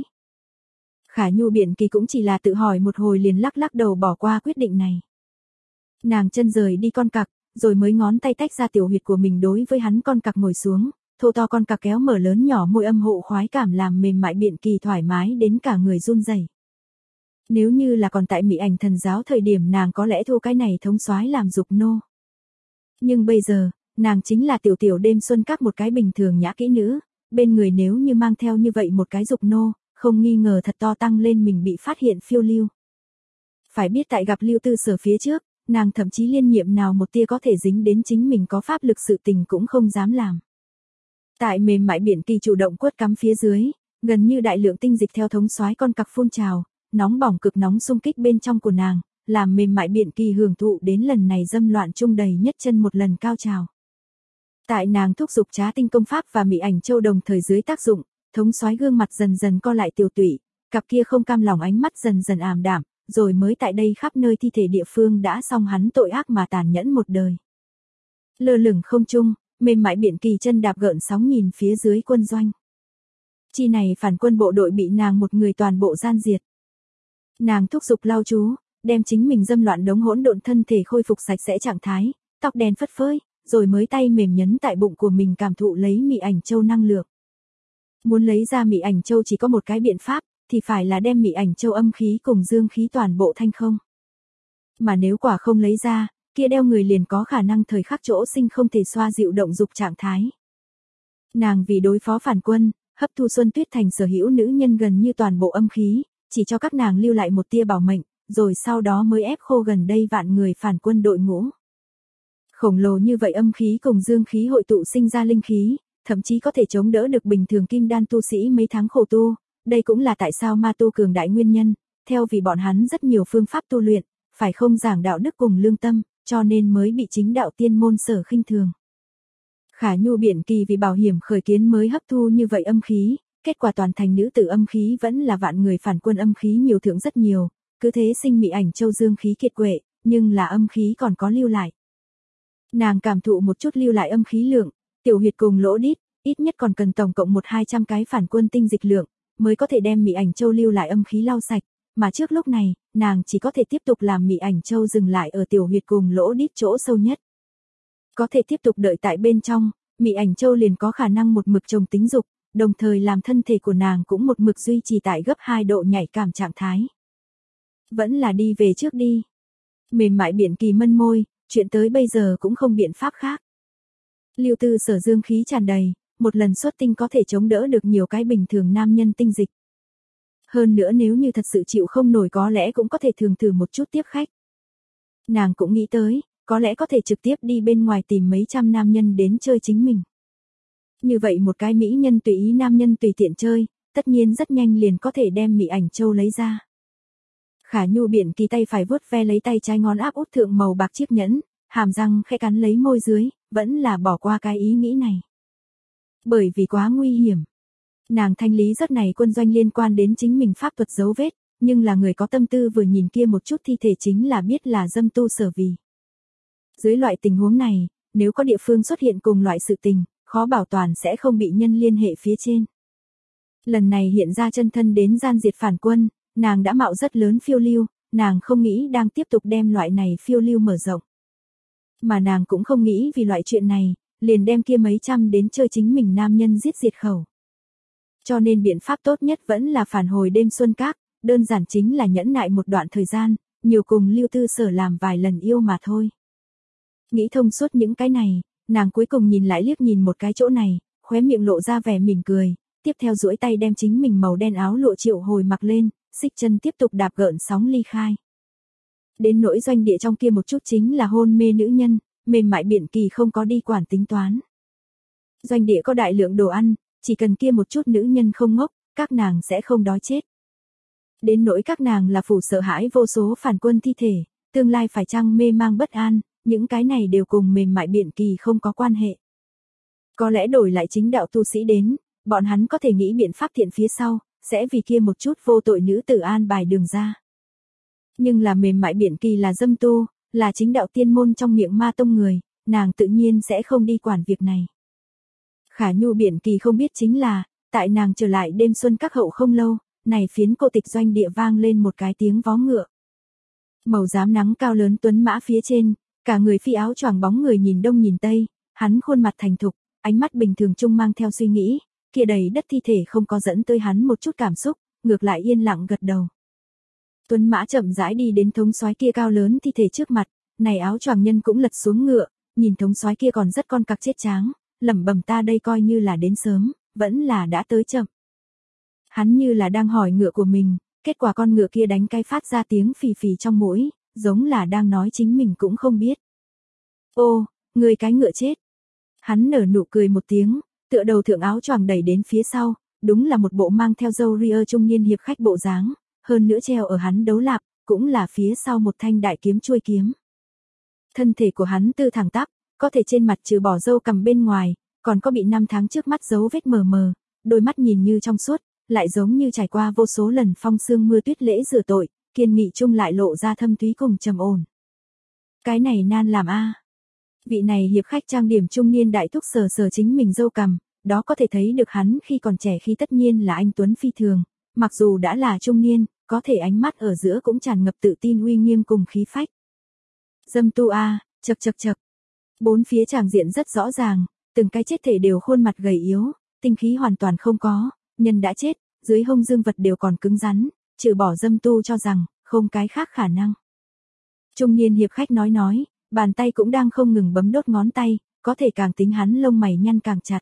Khả Nhu Biển Kỳ cũng chỉ là tự hỏi một hồi liền lắc lắc đầu bỏ qua quyết định này. Nàng chân rời đi con cặc, rồi mới ngón tay tách ra tiểu huyệt của mình đối với hắn con cặc ngồi xuống, thô to con cặc kéo mở lớn nhỏ môi âm hộ khoái cảm làm mềm mại Biển Kỳ thoải mái đến cả người run rẩy. Nếu như là còn tại Mỹ Ảnh Thần giáo thời điểm nàng có lẽ thu cái này thống soái làm dục nô. Nhưng bây giờ, nàng chính là tiểu tiểu đêm xuân các một cái bình thường nhã kỹ nữ, bên người nếu như mang theo như vậy một cái dục nô, không nghi ngờ thật to tăng lên mình bị phát hiện phiêu lưu. Phải biết tại gặp Lưu Tư Sở phía trước, nàng thậm chí liên nhiệm nào một tia có thể dính đến chính mình có pháp lực sự tình cũng không dám làm. Tại mềm mại Biển Kỳ chủ động quất cắm phía dưới, gần như đại lượng tinh dịch theo thống soái con cặc phun trào, nóng bỏng cực nóng xung kích bên trong của nàng, làm mềm mại Biển Kỳ hưởng thụ đến lần này dâm loạn chung đầy nhất chân một lần cao trào. Tại nàng thúc giục trá tinh công pháp và Mỹ Ảnh Châu đồng thời dưới tác dụng, thống soái gương mặt dần dần co lại tiểu tụy, cặp kia không cam lòng ánh mắt dần dần ảm đạm, rồi mới tại đây khắp nơi thi thể địa phương đã xong hắn tội ác mà tàn nhẫn một đời. Lơ lửng không trung, mềm mại Biển Kỳ chân đạp gợn sóng nhìn phía dưới quân doanh. Chi này phản quân bộ đội bị nàng một người toàn bộ gian diệt. Nàng thúc giục lao chú, đem chính mình dâm loạn đống hỗn độn thân thể khôi phục sạch sẽ trạng thái, tóc đen phất phới, rồi mới tay mềm nhấn tại bụng của mình cảm thụ lấy Mỹ Ảnh Châu năng lượng. Muốn lấy ra Mỹ Ảnh Châu chỉ có một cái biện pháp, thì phải là đem Mỹ Ảnh Châu âm khí cùng dương khí toàn bộ thanh không. Mà nếu quả không lấy ra, kia đeo người liền có khả năng thời khắc chỗ sinh không thể xoa dịu động dục trạng thái. Nàng vì đối phó phản quân, hấp thu Xuân Tuyết Thành sở hữu nữ nhân gần như toàn bộ âm khí, chỉ cho các nàng lưu lại một tia bảo mệnh, rồi sau đó mới ép khô gần đây vạn người phản quân đội ngũ. Khổng lồ như vậy âm khí cùng dương khí hội tụ sinh ra linh khí, thậm chí có thể chống đỡ được bình thường kim đan tu sĩ mấy tháng khổ tu, đây cũng là tại sao ma tu cường đại nguyên nhân, theo vì bọn hắn rất nhiều phương pháp tu luyện, phải không giảng đạo đức cùng lương tâm, cho nên mới bị chính đạo tiên môn sở khinh thường. Khả Nhu Biển Kỳ vì bảo hiểm khởi kiến mới hấp thu như vậy âm khí, kết quả toàn thành nữ tử âm khí vẫn là vạn người phản quân âm khí nhiều thượng rất nhiều, cứ thế sinh Mỹ Ảnh Châu dương khí kiệt quệ, nhưng là âm khí còn có lưu lại. Nàng cảm thụ một chút lưu lại âm khí lượng, tiểu huyệt cùng lỗ đít, ít nhất còn cần tổng cộng một hai trăm cái phản quân tinh dịch lượng, mới có thể đem Mỹ Ảnh Châu lưu lại âm khí lau sạch, mà trước lúc này, nàng chỉ có thể tiếp tục làm Mỹ Ảnh Châu dừng lại ở tiểu huyệt cùng lỗ đít chỗ sâu nhất. Có thể tiếp tục đợi tại bên trong, Mỹ Ảnh Châu liền có khả năng một mực trồng tính dục, đồng thời làm thân thể của nàng cũng một mực duy trì tại gấp hai độ nhạy cảm trạng thái. Vẫn là đi về trước đi. Mềm mại Biển Kỳ mân môi, chuyện tới bây giờ cũng không biện pháp khác. Lưu Tư Sở dương khí tràn đầy, một lần xuất tinh có thể chống đỡ được nhiều cái bình thường nam nhân tinh dịch. Hơn nữa nếu như thật sự chịu không nổi có lẽ cũng có thể thường thử một chút tiếp khách. Nàng cũng nghĩ tới, có lẽ có thể trực tiếp đi bên ngoài tìm mấy trăm nam nhân đến chơi chính mình. Như vậy một cái mỹ nhân tùy ý nam nhân tùy tiện chơi, tất nhiên rất nhanh liền có thể đem Mị Ảnh Châu lấy ra. Khả Nhu Biển Kỳ tay phải vuốt ve lấy tay trái ngón áp út thượng màu bạc chiếc nhẫn, hàm răng khẽ cắn lấy môi dưới, vẫn là bỏ qua cái ý nghĩ này. Bởi vì quá nguy hiểm. Nàng thanh lý rất này quân doanh liên quan đến chính mình pháp thuật dấu vết, nhưng là người có tâm tư vừa nhìn kia một chút thi thể chính là biết là dâm tu sở vì. Dưới loại tình huống này, nếu có địa phương xuất hiện cùng loại sự tình, khó bảo toàn sẽ không bị nhân liên hệ phía trên. Lần này hiện ra chân thân đến gian diệt phản quân, nàng đã mạo rất lớn phiêu lưu, nàng không nghĩ đang tiếp tục đem loại này phiêu lưu mở rộng. Mà nàng cũng không nghĩ vì loại chuyện này, liền đem kia mấy trăm đến chơi chính mình nam nhân giết diệt khẩu. Cho nên biện pháp tốt nhất vẫn là phản hồi đêm xuân các, đơn giản chính là nhẫn nại một đoạn thời gian, nhiều cùng Lưu Tư Sở làm vài lần yêu mà thôi. Nghĩ thông suốt những cái này, nàng cuối cùng nhìn lại liếc nhìn một cái chỗ này, khóe miệng lộ ra vẻ mỉm cười, tiếp theo duỗi tay đem chính mình màu đen áo lụa triệu hồi mặc lên, xích chân tiếp tục đạp gợn sóng ly khai. Đến nỗi doanh địa trong kia một chút chính là hôn mê nữ nhân, mềm mại Biển Kỳ không có đi quản tính toán. Doanh địa có đại lượng đồ ăn, chỉ cần kia một chút nữ nhân không ngốc, các nàng sẽ không đói chết. Đến nỗi các nàng là phủ sợ hãi vô số phản quân thi thể, tương lai phải chăng mê mang bất an, những cái này đều cùng mềm mại Biển Kỳ không có quan hệ. Có lẽ đổi lại chính đạo tu sĩ đến, bọn hắn có thể nghĩ biện pháp thiện phía sau, sẽ vì kia một chút vô tội nữ tử an bài đường ra. Nhưng là mềm mại Biển Kỳ là dâm tu, là chính đạo tiên môn trong miệng ma tông người, nàng tự nhiên sẽ không đi quản việc này. Khả Nhu Biển Kỳ không biết chính là, tại nàng trở lại đêm xuân các hậu không lâu, này phiến cô tịch doanh địa vang lên một cái tiếng vó ngựa. Màu rám nắng cao lớn tuấn mã phía trên, cả người phi áo choàng bóng người nhìn đông nhìn tây, hắn khuôn mặt thành thục, ánh mắt bình thường trung mang theo suy nghĩ, kia đầy đất thi thể không có dẫn tới hắn một chút cảm xúc, ngược lại yên lặng gật đầu. Tuấn mã chậm rãi đi đến thống soái kia cao lớn thi thể trước mặt, này áo choàng nhân cũng lật xuống ngựa, nhìn thống soái kia còn rất con cặc chết tráng, lẩm bẩm ta đây coi như là đến sớm, vẫn là đã tới chậm. Hắn như là đang hỏi ngựa của mình, kết quả con ngựa kia đánh cái phát ra tiếng phì phì trong mũi, giống là đang nói chính mình cũng không biết. Ô, người cái ngựa chết. Hắn nở nụ cười một tiếng, tựa đầu thượng áo choàng đẩy đến phía sau, đúng là một bộ mang theo râu ria trung niên hiệp khách bộ dáng, hơn nữa treo ở hắn đấu lạp, cũng là phía sau một thanh đại kiếm chuôi kiếm. Thân thể của hắn tư thẳng tắp, có thể trên mặt trừ bỏ râu cằm bên ngoài, còn có bị năm tháng trước mắt dấu vết mờ mờ, đôi mắt nhìn như trong suốt, lại giống như trải qua vô số lần phong sương mưa tuyết lễ rửa tội, kiên nghị chung lại lộ ra thâm thúy cùng trầm ổn. Cái này nan làm a. Vị này hiệp khách trang điểm trung niên đại thúc sờ sờ chính mình râu cằm, đó có thể thấy được hắn khi còn trẻ khi tất nhiên là anh tuấn phi thường, mặc dù đã là trung niên, có thể ánh mắt ở giữa cũng tràn ngập tự tin uy nghiêm cùng khí phách. Dâm tu a, chậc chậc chậc. Bốn phía tràng diện rất rõ ràng, từng cái chết thể đều khuôn mặt gầy yếu, tinh khí hoàn toàn không có, nhân đã chết, dưới hông dương vật đều còn cứng rắn, trừ bỏ dâm tu cho rằng, không cái khác khả năng. Trung niên hiệp khách nói nói, bàn tay cũng đang không ngừng bấm đốt ngón tay, có thể càng tính hắn lông mày nhăn càng chặt.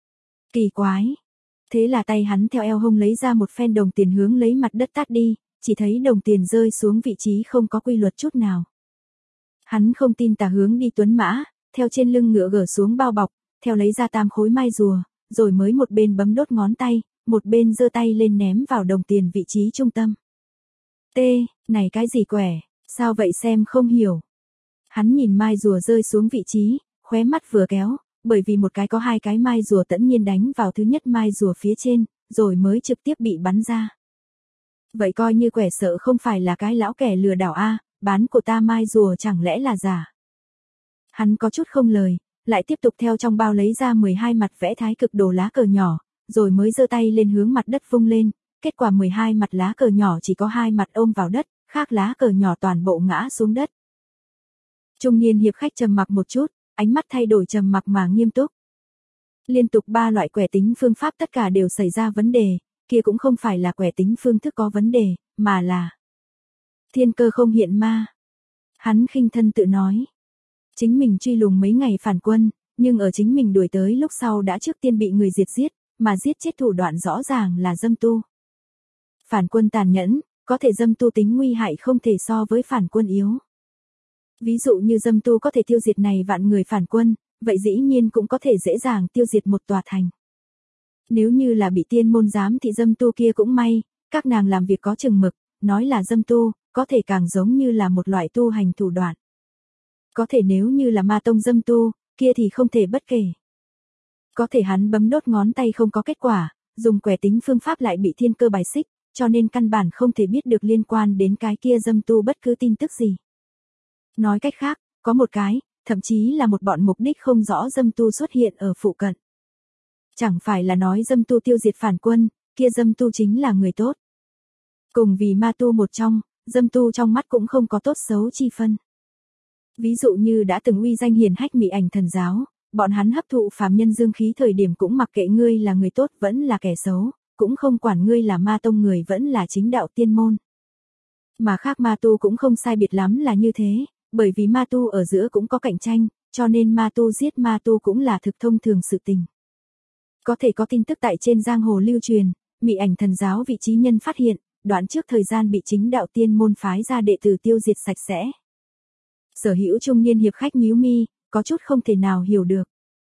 Kỳ quái. Thế là tay hắn theo eo hông lấy ra một phen đồng tiền hướng lấy mặt đất tát đi, chỉ thấy đồng tiền rơi xuống vị trí không có quy luật chút nào. Hắn không tin tà hướng đi tuấn mã, theo trên lưng ngựa gỡ xuống bao bọc, theo lấy ra tam khối mai rùa, rồi mới một bên bấm đốt ngón tay, một bên giơ tay lên ném vào đồng tiền vị trí trung tâm. T, này cái gì quẻ, sao vậy xem không hiểu. Hắn nhìn mai rùa rơi xuống vị trí, khóe mắt vừa kéo, bởi vì một cái có hai cái mai rùa tẫn nhiên đánh vào thứ nhất mai rùa phía trên, rồi mới trực tiếp bị bắn ra. Vậy coi như quẻ sợ không phải là cái lão kẻ lừa đảo a, bán của ta mai rùa chẳng lẽ là giả. Hắn có chút không lời, lại tiếp tục theo trong bao lấy ra mười hai mặt vẽ thái cực đồ lá cờ nhỏ, rồi mới giơ tay lên hướng mặt đất vung lên, kết quả mười hai mặt lá cờ nhỏ chỉ có hai mặt ôm vào đất, khác lá cờ nhỏ toàn bộ ngã xuống đất. Trung niên hiệp khách trầm mặc một chút, ánh mắt thay đổi trầm mặc mà nghiêm túc. Liên tục ba loại quẻ tính phương pháp tất cả đều xảy ra vấn đề, kia cũng không phải là quẻ tính phương thức có vấn đề, mà là thiên cơ không hiện ma. Hắn khinh thân tự nói. Chính mình truy lùng mấy ngày phản quân, nhưng ở chính mình đuổi tới lúc sau đã trước tiên bị người diệt giết, mà giết chết thủ đoạn rõ ràng là dâm tu. Phản quân tàn nhẫn, có thể dâm tu tính nguy hại không thể so với phản quân yếu. Ví dụ như dâm tu có thể tiêu diệt này vạn người phản quân, vậy dĩ nhiên cũng có thể dễ dàng tiêu diệt một tòa thành. Nếu như là bị tiên môn giám thị dâm tu kia cũng may, các nàng làm việc có chừng mực, nói là dâm tu, có thể càng giống như là một loại tu hành thủ đoạn. Có thể nếu như là ma tông dâm tu, kia thì không thể bất kể. Có thể hắn bấm đốt ngón tay không có kết quả, dùng quẻ tính phương pháp lại bị thiên cơ bài xích, cho nên căn bản không thể biết được liên quan đến cái kia dâm tu bất cứ tin tức gì. Nói cách khác, có một cái, thậm chí là một bọn mục đích không rõ dâm tu xuất hiện ở phụ cận. Chẳng phải là nói dâm tu tiêu diệt phản quân, kia dâm tu chính là người tốt. Cùng vì ma tu một trong, dâm tu trong mắt cũng không có tốt xấu chi phân. Ví dụ như đã từng uy danh hiển hách Mị Ảnh Thần giáo, bọn hắn hấp thụ phàm nhân dương khí thời điểm cũng mặc kệ ngươi là người tốt vẫn là kẻ xấu, cũng không quản ngươi là ma tông người vẫn là chính đạo tiên môn. Mà khác ma tu cũng không sai biệt lắm là như thế, bởi vì ma tu ở giữa cũng có cạnh tranh, cho nên ma tu giết ma tu cũng là thực thông thường sự tình. Có thể có tin tức tại trên giang hồ lưu truyền, Mị Ảnh Thần giáo vị trí nhân phát hiện, đoạn trước thời gian bị chính đạo tiên môn phái ra đệ tử tiêu diệt sạch sẽ. Sở hữu trung niên hiệp khách nhíu mi, có chút không thể nào hiểu được.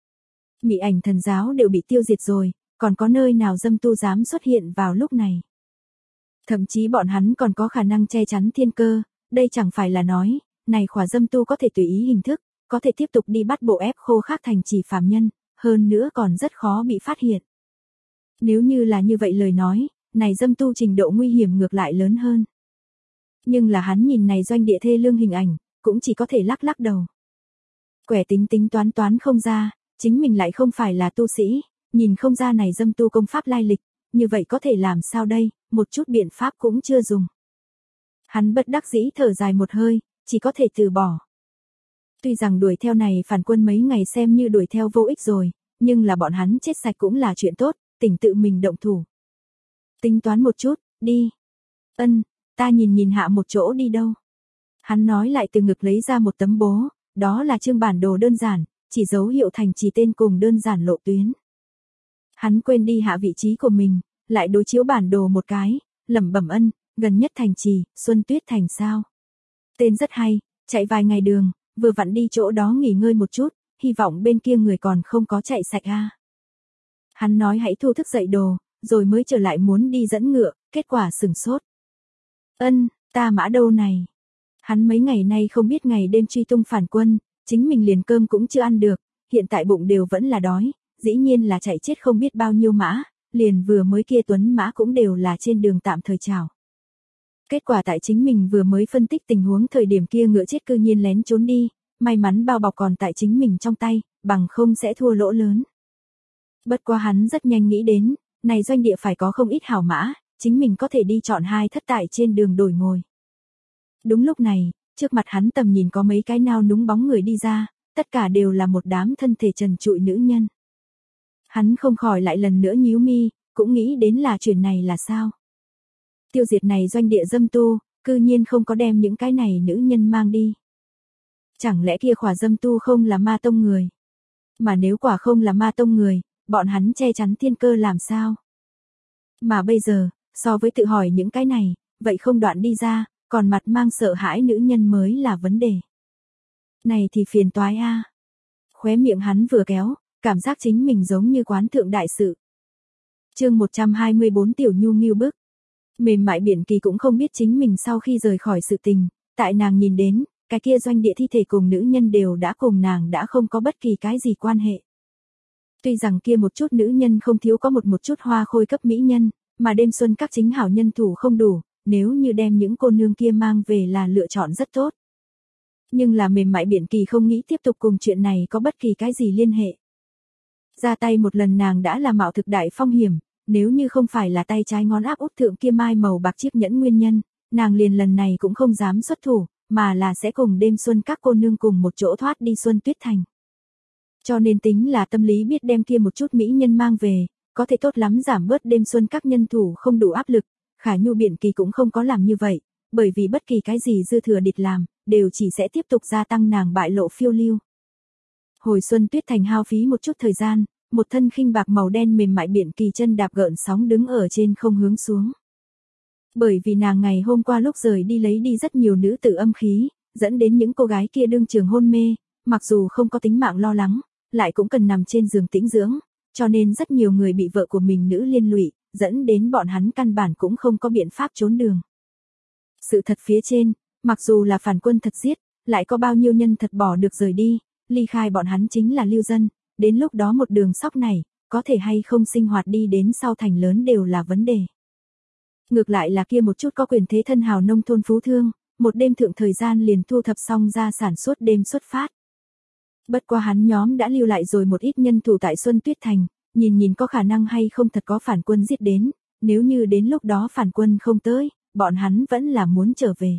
Mị Ảnh Thần giáo đều bị tiêu diệt rồi, còn có nơi nào dâm tu dám xuất hiện vào lúc này. Thậm chí bọn hắn còn có khả năng che chắn thiên cơ, đây chẳng phải là nói, này khỏa dâm tu có thể tùy ý hình thức, có thể tiếp tục đi bắt bộ ép khô khác thành trì phàm nhân, hơn nữa còn rất khó bị phát hiện. Nếu như là như vậy lời nói, này dâm tu trình độ nguy hiểm ngược lại lớn hơn. Nhưng là hắn nhìn này doanh địa thê lương hình ảnh, cũng chỉ có thể lắc lắc đầu. Quẻ tính tính toán toán không ra, chính mình lại không phải là tu sĩ, nhìn không ra này dâm tu công pháp lai lịch, như vậy có thể làm sao đây, một chút biện pháp cũng chưa dùng. Hắn bất đắc dĩ thở dài một hơi, chỉ có thể từ bỏ. Tuy rằng đuổi theo này phản quân mấy ngày xem như đuổi theo vô ích rồi, nhưng là bọn hắn chết sạch cũng là chuyện tốt, tỉnh tự mình động thủ. Tính toán một chút, đi. Ân, ta nhìn nhìn hạ một chỗ đi đâu. Hắn nói lại từ ngực lấy ra một tấm bố, đó là chương bản đồ đơn giản, chỉ dấu hiệu thành trì tên cùng đơn giản lộ tuyến. Hắn quên đi hạ vị trí của mình, lại đối chiếu bản đồ một cái, lẩm bẩm ân, gần nhất thành trì, Xuân Tuyết Thành sao. Tên rất hay, chạy vài ngày đường, vừa vặn đi chỗ đó nghỉ ngơi một chút, hy vọng bên kia người còn không có chạy sạch a. Hắn nói hãy thu thức dậy đồ, rồi mới trở lại muốn đi dẫn ngựa, kết quả sửng sốt. Ân, ta mã đâu này? Hắn mấy ngày nay không biết ngày đêm truy tung phản quân, chính mình liền cơm cũng chưa ăn được, hiện tại bụng đều vẫn là đói, dĩ nhiên là chạy chết không biết bao nhiêu mã, liền vừa mới kia tuấn mã cũng đều là trên đường tạm thời chào. Kết quả tại chính mình vừa mới phân tích tình huống thời điểm kia ngựa chết cư nhiên lén trốn đi, may mắn bao bọc còn tại chính mình trong tay, bằng không sẽ thua lỗ lớn. Bất quá hắn rất nhanh nghĩ đến, này doanh địa phải có không ít hảo mã, chính mình có thể đi chọn hai thất tại trên đường đổi ngồi. Đúng lúc này, trước mặt hắn tầm nhìn có mấy cái nao núng bóng người đi ra, tất cả đều là một đám thân thể trần trụi nữ nhân. Hắn không khỏi lại lần nữa nhíu mi, cũng nghĩ đến là chuyện này là sao. Tiêu diệt này doanh địa dâm tu, cư nhiên không có đem những cái này nữ nhân mang đi. Chẳng lẽ kia khỏa dâm tu không là ma tông người? Mà nếu quả không là ma tông người, bọn hắn che chắn thiên cơ làm sao? Mà bây giờ, so với tự hỏi những cái này, vậy không đoạn đi ra, còn mặt mang sợ hãi nữ nhân mới là vấn đề. Này thì phiền toái a. Khóe miệng hắn vừa kéo, cảm giác chính mình giống như quán thượng đại sự. Chương một trăm hai mươi bốn Tiểu Nhu nghiêu bức. Mềm mại Biển Kỳ cũng không biết chính mình sau khi rời khỏi sự tình, tại nàng nhìn đến, cái kia doanh địa thi thể cùng nữ nhân đều đã cùng nàng đã không có bất kỳ cái gì quan hệ. Tuy rằng kia một chút nữ nhân không thiếu có một một chút hoa khôi cấp mỹ nhân, mà đêm xuân các chính hảo nhân thủ không đủ, nếu như đem những cô nương kia mang về là lựa chọn rất tốt. Nhưng là mềm mại Biển Kỳ không nghĩ tiếp tục cùng chuyện này có bất kỳ cái gì liên hệ. Ra tay một lần nàng đã là mạo thực đại phong hiểm, nếu như không phải là tay trái ngón áp út thượng kia mai màu bạc chiếc nhẫn nguyên nhân, nàng liền lần này cũng không dám xuất thủ, mà là sẽ cùng đêm xuân các cô nương cùng một chỗ thoát đi Xuân Tuyết Thành. Cho nên tính là tâm lý biết đem kia một chút mỹ nhân mang về, có thể tốt lắm giảm bớt đêm xuân các nhân thủ không đủ áp lực, Khả Nhu Biển Kỳ cũng không có làm như vậy, bởi vì bất kỳ cái gì dư thừa địch làm, đều chỉ sẽ tiếp tục gia tăng nàng bại lộ phiêu lưu. Hồi Xuân Tuyết Thành hao phí một chút thời gian, một thân khinh bạc màu đen mềm mại Biển Kỳ chân đạp gợn sóng đứng ở trên không hướng xuống. Bởi vì nàng ngày hôm qua lúc rời đi lấy đi rất nhiều nữ tử âm khí, dẫn đến những cô gái kia đương trường hôn mê, mặc dù không có tính mạng lo lắng, lại cũng cần nằm trên giường tĩnh dưỡng, cho nên rất nhiều người bị vợ của mình nữ liên lụy, dẫn đến bọn hắn căn bản cũng không có biện pháp trốn đường. Sự thật phía trên, mặc dù là phản quân thật giết, lại có bao nhiêu nhân thật bỏ được rời đi, ly khai bọn hắn chính là lưu dân, đến lúc đó một đường sóc này, có thể hay không sinh hoạt đi đến sau thành lớn đều là vấn đề. Ngược lại là kia một chút có quyền thế thân hào nông thôn phú thương, một đêm thượng thời gian liền thu thập xong ra sản suốt đêm xuất phát. Bất qua hắn nhóm đã lưu lại rồi một ít nhân thủ tại Xuân Tuyết Thành, nhìn nhìn có khả năng hay không thật có phản quân giết đến, nếu như đến lúc đó phản quân không tới, bọn hắn vẫn là muốn trở về.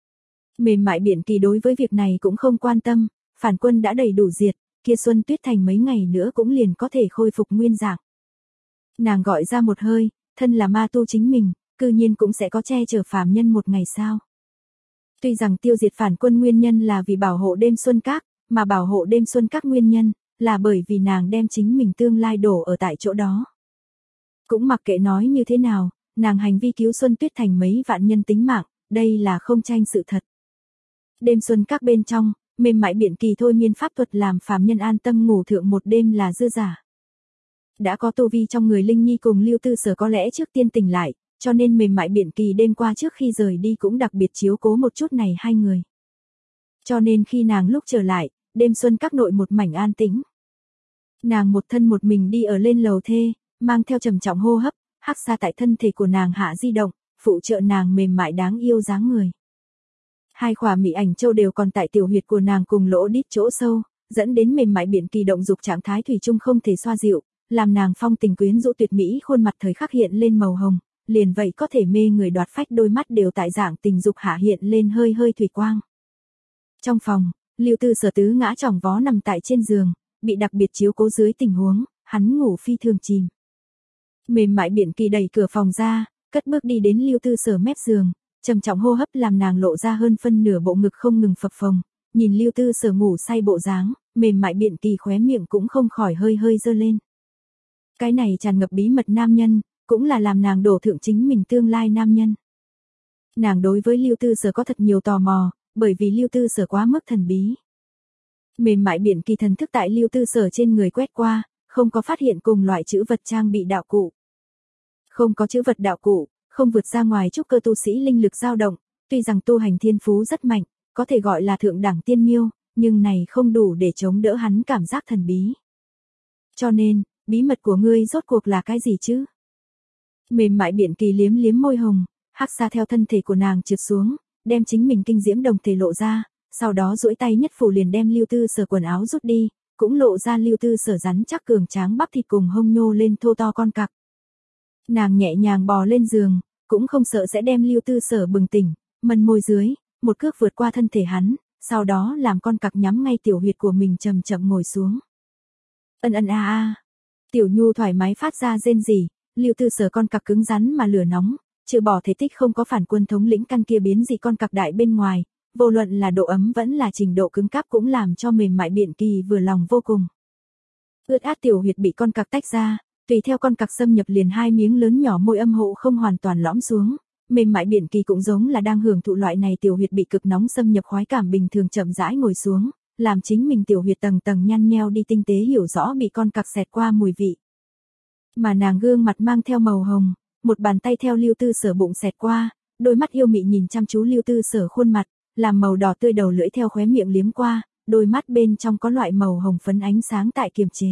Mềm mại Biển Kỳ đối với việc này cũng không quan tâm, phản quân đã đầy đủ diệt, kia Xuân Tuyết Thành mấy ngày nữa cũng liền có thể khôi phục nguyên dạng. Nàng gọi ra một hơi, thân là ma tu chính mình, cư nhiên cũng sẽ có che chở phàm nhân một ngày sao. Tuy rằng tiêu diệt phản quân nguyên nhân là vì bảo hộ đêm xuân các, mà bảo hộ đêm xuân các nguyên nhân, là bởi vì nàng đem chính mình tương lai đổ ở tại chỗ đó. Cũng mặc kệ nói như thế nào, nàng hành vi cứu Xuân Tuyết Thành mấy vạn nhân tính mạng, đây là không tranh sự thật. Đêm xuân các bên trong, mềm mại Biển Kỳ thôi miên pháp thuật làm phàm nhân an tâm ngủ thượng một đêm là dư giả. Đã có tu vi trong người Linh Nhi cùng Lưu Tư Sở có lẽ trước tiên tỉnh lại, cho nên mềm mại Biển Kỳ đêm qua trước khi rời đi cũng đặc biệt chiếu cố một chút này hai người. Cho nên khi nàng lúc trở lại, đêm xuân các nội một mảnh an tĩnh. Nàng một thân một mình đi ở lên lầu thê, mang theo trầm trọng hô hấp, hắc xa tại thân thể của nàng hạ di động, phụ trợ nàng mềm mại đáng yêu dáng người. Hai khỏa mị ảnh châu đều còn tại tiểu huyệt của nàng cùng lỗ đít chỗ sâu, dẫn đến mềm mại Biển Kỳ động dục trạng thái thủy chung không thể xoa dịu, làm nàng phong tình quyến rũ tuyệt mỹ khuôn mặt thời khắc hiện lên màu hồng, liền vậy có thể mê người đoạt phách đôi mắt đều tại dạng tình dục hạ hiện lên hơi hơi thủy quang. Trong phòng, Lưu Tư Sở tứ ngã chỏng vó nằm tại trên giường, bị đặc biệt chiếu cố dưới tình huống, hắn ngủ phi thường chìm. Mềm mại Biển Kỳ đẩy cửa phòng ra, cất bước đi đến Lưu Tư Sở mép giường, trầm trọng hô hấp làm nàng lộ ra hơn phân nửa bộ ngực không ngừng phập phồng, nhìn Lưu Tư Sở ngủ say bộ dáng, mềm mại Biển Kỳ khóe miệng cũng không khỏi hơi hơi dơ lên. Cái này tràn ngập bí mật nam nhân, cũng là làm nàng đổ thượng chính mình tương lai nam nhân. Nàng đối với Lưu Tư Sở có thật nhiều tò mò, bởi vì Lưu Tư Sở quá mức thần bí. Mềm mại Biển Kỳ thần thức tại Lưu Tư Sở trên người quét qua, không có phát hiện cùng loại chữ vật trang bị đạo cụ. Không có chữ vật đạo cụ, không vượt ra ngoài trúc cơ tu sĩ linh lực dao động, tuy rằng tu hành thiên phú rất mạnh, có thể gọi là thượng đẳng tiên miêu, nhưng này không đủ để chống đỡ hắn cảm giác thần bí. Cho nên, bí mật của ngươi rốt cuộc là cái gì chứ? Mềm mại Biển Kỳ liếm liếm môi hồng, hắc xa theo thân thể của nàng trượt xuống, đem chính mình kinh diễm đồng thể lộ ra, sau đó duỗi tay nhất phủ liền đem Lưu Tư Sở quần áo rút đi, cũng lộ ra Lưu Tư Sở rắn chắc cường tráng bắp thịt cùng hông nhô lên thô to con cặc. Nàng nhẹ nhàng bò lên giường, cũng không sợ sẽ đem Lưu Tư Sở bừng tỉnh, mân môi dưới, một cước vượt qua thân thể hắn, sau đó làm con cặc nhắm ngay tiểu huyệt của mình chậm chậm ngồi xuống. Ân ân a a. Tiểu Nhu thoải mái phát ra rên rỉ, Lưu Tư Sở con cặc cứng rắn mà lửa nóng, trừ bỏ thể tích không có phản quân thống lĩnh căn kia biến dị con cặc đại bên ngoài, vô luận là độ ấm vẫn là trình độ cứng cáp cũng làm cho mềm mại Biển Kỳ vừa lòng vô cùng. Ướt át tiểu huyệt bị con cặc tách ra, tùy theo con cặc xâm nhập liền hai miếng lớn nhỏ môi âm hộ không hoàn toàn lõm xuống, mềm mại Biển Kỳ cũng giống là đang hưởng thụ loại này tiểu huyệt bị cực nóng xâm nhập khoái cảm bình thường chậm rãi ngồi xuống, làm chính mình tiểu huyệt tầng tầng nhăn nheo đi tinh tế hiểu rõ bị con cặc xẹt qua mùi vị. Mà nàng gương mặt mang theo màu hồng, một bàn tay theo Lưu Tư Sở bụng xẹt qua, đôi mắt yêu mị nhìn chăm chú Lưu Tư Sở khuôn mặt, làm màu đỏ tươi đầu lưỡi theo khóe miệng liếm qua, đôi mắt bên trong có loại màu hồng phấn ánh sáng tại kiềm chế.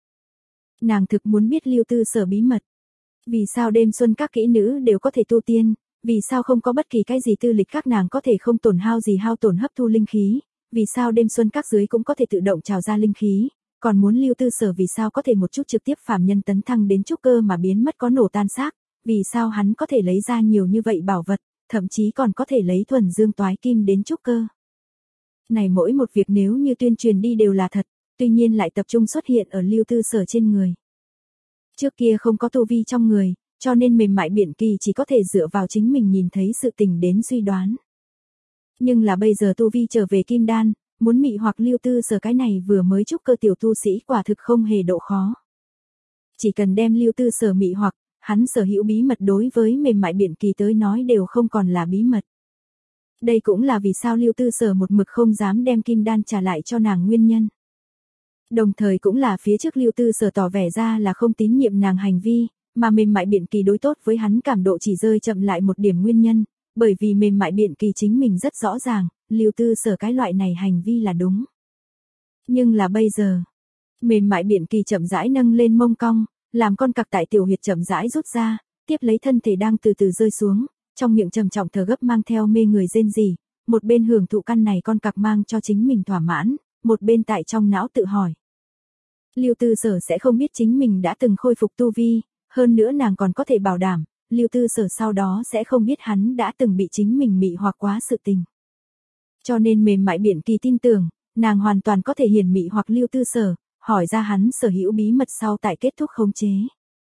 Nàng thực muốn biết Lưu Tư Sở bí mật. Vì sao đêm xuân các kỹ nữ đều có thể tu tiên, vì sao không có bất kỳ cái gì tư lịch các nàng có thể không tổn hao gì hao tổn hấp thu linh khí, vì sao đêm xuân các dưới cũng có thể tự động trào ra linh khí, còn muốn Lưu Tư Sở vì sao có thể một chút trực tiếp phàm nhân tấn thăng đến trúc cơ mà biến mất có nổ tan xác, vì sao hắn có thể lấy ra nhiều như vậy bảo vật, thậm chí còn có thể lấy thuần dương toái kim đến trúc cơ. Này mỗi một việc nếu như tuyên truyền đi đều là thật, tuy nhiên lại tập trung xuất hiện ở Lưu Tư Sở trên người. Trước kia không có tu vi trong người, cho nên mềm mại Biển Kỳ chỉ có thể dựa vào chính mình nhìn thấy sự tình đến suy đoán. Nhưng là bây giờ tu vi trở về kim đan, muốn mị hoặc Lưu Tư Sở cái này vừa mới trúc cơ tiểu tu sĩ quả thực không hề độ khó. Chỉ cần đem Lưu Tư Sở mị hoặc, hắn sở hữu bí mật đối với mềm mại Biển Kỳ tới nói đều không còn là bí mật. Đây cũng là vì sao Lưu Tư Sở một mực không dám đem kim đan trả lại cho nàng nguyên nhân. Đồng thời cũng là phía trước Lưu Tư Sở tỏ vẻ ra là không tín nhiệm nàng hành vi, mà mềm mại biện kỳ đối tốt với hắn cảm độ chỉ rơi chậm lại một điểm nguyên nhân, bởi vì mềm mại biện kỳ chính mình rất rõ ràng, Lưu Tư Sở cái loại này hành vi là đúng. Nhưng là bây giờ, mềm mại biện kỳ chậm rãi nâng lên mông cong, làm con cặc tại tiểu huyệt chậm rãi rút ra, tiếp lấy thân thể đang từ từ rơi xuống, trong miệng trầm trọng thở gấp mang theo mê người rên rỉ, một bên hưởng thụ căn này con cặc mang cho chính mình thỏa mãn, một bên tại trong não tự hỏi. Lưu Tư Sở sẽ không biết chính mình đã từng khôi phục tu vi, hơn nữa nàng còn có thể bảo đảm, Lưu Tư Sở sau đó sẽ không biết hắn đã từng bị chính mình mị hoặc quá sự tình. Cho nên mềm mại biện kỳ tin tưởng, nàng hoàn toàn có thể hiển mị hoặc Lưu Tư Sở, hỏi ra hắn sở hữu bí mật sau tại kết thúc khống chế.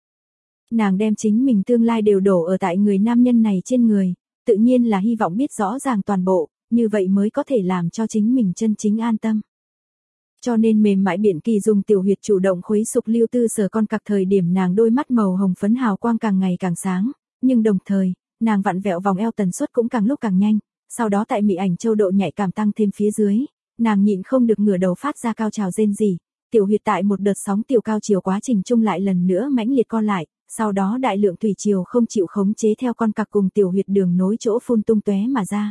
Nàng đem chính mình tương lai đều đổ ở tại người nam nhân này trên người, tự nhiên là hy vọng biết rõ ràng toàn bộ, như vậy mới có thể làm cho chính mình chân chính an tâm. Cho nên mềm mại biện kỳ dùng tiểu huyệt chủ động khuấy sục Lưu Tư Sở con cặc thời điểm nàng đôi mắt màu hồng phấn hào quang càng ngày càng sáng, nhưng đồng thời, nàng vặn vẹo vòng eo tần suất cũng càng lúc càng nhanh, sau đó tại mị ảnh châu độ nhạy cảm tăng thêm phía dưới, nàng nhịn không được ngửa đầu phát ra cao trào rên rỉ, tiểu huyệt tại một đợt sóng tiểu cao chiều quá trình chung lại lần nữa mãnh liệt co lại, sau đó đại lượng thủy triều không chịu khống chế theo con cặc cùng tiểu huyệt đường nối chỗ phun tung tóe mà ra.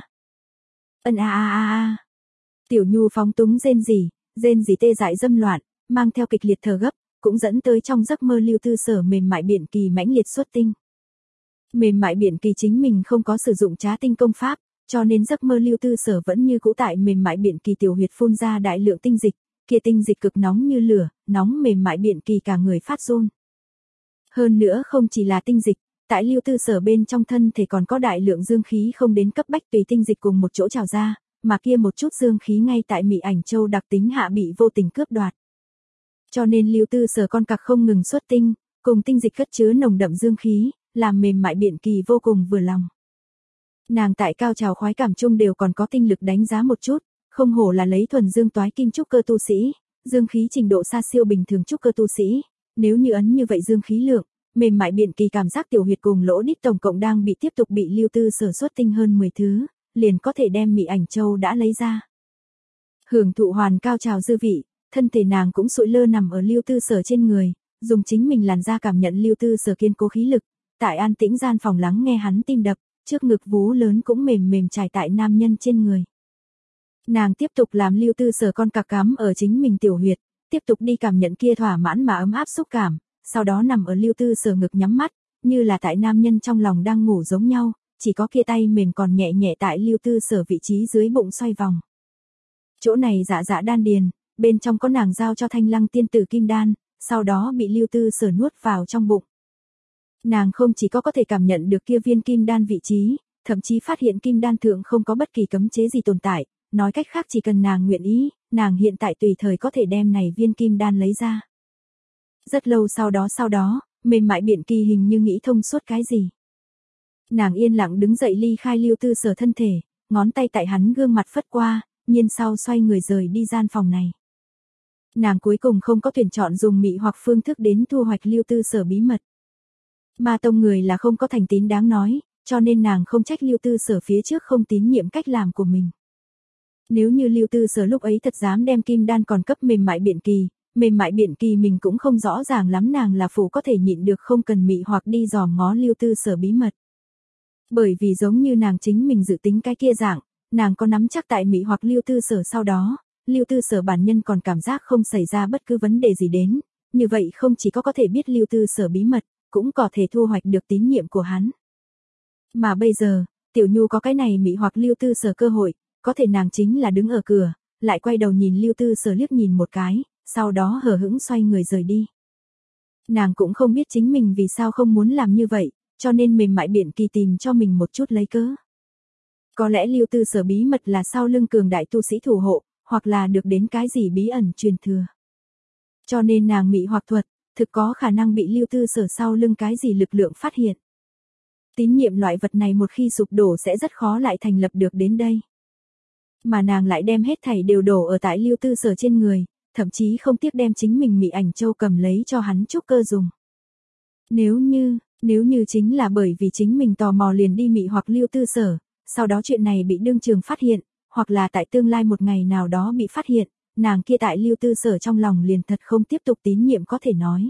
Ân a a a a. Tiểu Nhu phóng túng rên rỉ, rên rỉ tê dại dâm loạn, mang theo kịch liệt thở gấp, cũng dẫn tới trong giấc mơ Lưu Tư Sở mềm mại biện kỳ mãnh liệt xuất tinh. Mềm mại biện kỳ chính mình không có sử dụng trá tinh công pháp, cho nên giấc mơ Lưu Tư Sở vẫn như cũ tại mềm mại biện kỳ tiểu huyệt phun ra đại lượng tinh dịch, kia tinh dịch cực nóng như lửa, nóng mềm mại biện kỳ cả người phát run. Hơn nữa không chỉ là tinh dịch, tại Lưu Tư Sở bên trong thân thể còn có đại lượng dương khí không đến cấp bách tùy tinh dịch cùng một chỗ trào ra, mà kia một chút dương khí ngay tại mị ảnh châu đặc tính hạ bị vô tình cướp đoạt. Cho nên Lưu Tư Sở con cặc không ngừng xuất tinh, cùng tinh dịch cất chứa nồng đậm dương khí, làm mềm mại biện kỳ vô cùng vừa lòng. Nàng tại cao trào khoái cảm chung đều còn có tinh lực đánh giá một chút, không hổ là lấy thuần dương toái kim trúc cơ tu sĩ, dương khí trình độ xa siêu bình thường trúc cơ tu sĩ, nếu như ấn như vậy dương khí lượng, mềm mại biện kỳ cảm giác tiểu huyệt cùng lỗ đít tổng cộng đang bị tiếp tục bị Lưu Tư Sở xuất tinh hơn mười thứ, liền có thể đem mị ảnh châu đã lấy ra. Hưởng thụ hoàn cao trào dư vị, thân thể nàng cũng sụi lơ nằm ở Lưu Tư Sở trên người, dùng chính mình làn da cảm nhận Lưu Tư Sở kiên cố khí lực, tại an tĩnh gian phòng lắng nghe hắn tim đập, trước ngực vú lớn cũng mềm mềm trải tại nam nhân trên người. Nàng tiếp tục làm Lưu Tư Sở con cặc cắm ở chính mình tiểu huyệt, tiếp tục đi cảm nhận kia thỏa mãn mà ấm áp xúc cảm, sau đó nằm ở Lưu Tư Sở ngực nhắm mắt, như là tại nam nhân trong lòng đang ngủ giống nhau, chỉ có kia tay mềm còn nhẹ nhẹ tại Lưu Tư Sở vị trí dưới bụng xoay vòng. Chỗ này dạ dạ đan điền, bên trong có nàng giao cho Thanh Lăng tiên tử kim đan, sau đó bị Lưu Tư Sở nuốt vào trong bụng. Nàng không chỉ có có thể cảm nhận được kia viên kim đan vị trí, thậm chí phát hiện kim đan thượng không có bất kỳ cấm chế gì tồn tại, nói cách khác chỉ cần nàng nguyện ý, nàng hiện tại tùy thời có thể đem này viên kim đan lấy ra. Rất lâu sau đó sau đó, mềm mại biện kỳ hình như nghĩ thông suốt cái gì. Nàng yên lặng đứng dậy ly khai Lưu Tư Sở thân thể, ngón tay tại hắn gương mặt phất qua, nhiên sau xoay người rời đi gian phòng này. Nàng cuối cùng không có tuyển chọn dùng mị hoặc phương thức đến thu hoạch Lưu Tư Sở bí mật. Ma tông người là không có thành tín đáng nói, cho nên nàng không trách Lưu Tư Sở phía trước không tín nhiệm cách làm của mình. Nếu như Lưu Tư Sở lúc ấy thật dám đem kim đan còn cấp mềm mại biện kỳ, mềm mại biện kỳ mình cũng không rõ ràng lắm nàng là phụ có thể nhịn được không cần mị hoặc đi dòm ngó Lưu Tư Sở bí mật. Bởi vì giống như nàng chính mình dự tính cái kia dạng, nàng có nắm chắc tại mị hoặc Lưu Tư Sở sau đó, Lưu Tư Sở bản nhân còn cảm giác không xảy ra bất cứ vấn đề gì đến, như vậy không chỉ có có thể biết Lưu Tư Sở bí mật, cũng có thể thu hoạch được tín nhiệm của hắn. Mà bây giờ, Tiểu Nhu có cái này mị hoặc Lưu Tư Sở cơ hội, có thể nàng chính là đứng ở cửa, lại quay đầu nhìn Lưu Tư Sở liếc nhìn một cái, sau đó hờ hững xoay người rời đi. Nàng cũng không biết chính mình vì sao không muốn làm như vậy, cho nên mềm mại biện kỳ tìm cho mình một chút lấy cớ. Có lẽ Lưu Tư Sở bí mật là sau lưng cường đại tu sĩ thủ hộ, hoặc là được đến cái gì bí ẩn truyền thừa. Cho nên nàng mị hoặc thuật, thực có khả năng bị Lưu Tư Sở sau lưng cái gì lực lượng phát hiện. Tín nhiệm loại vật này một khi sụp đổ sẽ rất khó lại thành lập được đến đây. Mà nàng lại đem hết thảy đều đổ ở tại Lưu Tư Sở trên người, thậm chí không tiếc đem chính mình mị ảnh châu cầm lấy cho hắn trúc cơ dùng. Nếu như, nếu như chính là bởi vì chính mình tò mò liền đi mị hoặc Lưu Tư Sở, sau đó chuyện này bị đương trường phát hiện, hoặc là tại tương lai một ngày nào đó bị phát hiện, nàng kia tại Lưu Tư Sở trong lòng liền thật không tiếp tục tín nhiệm có thể nói.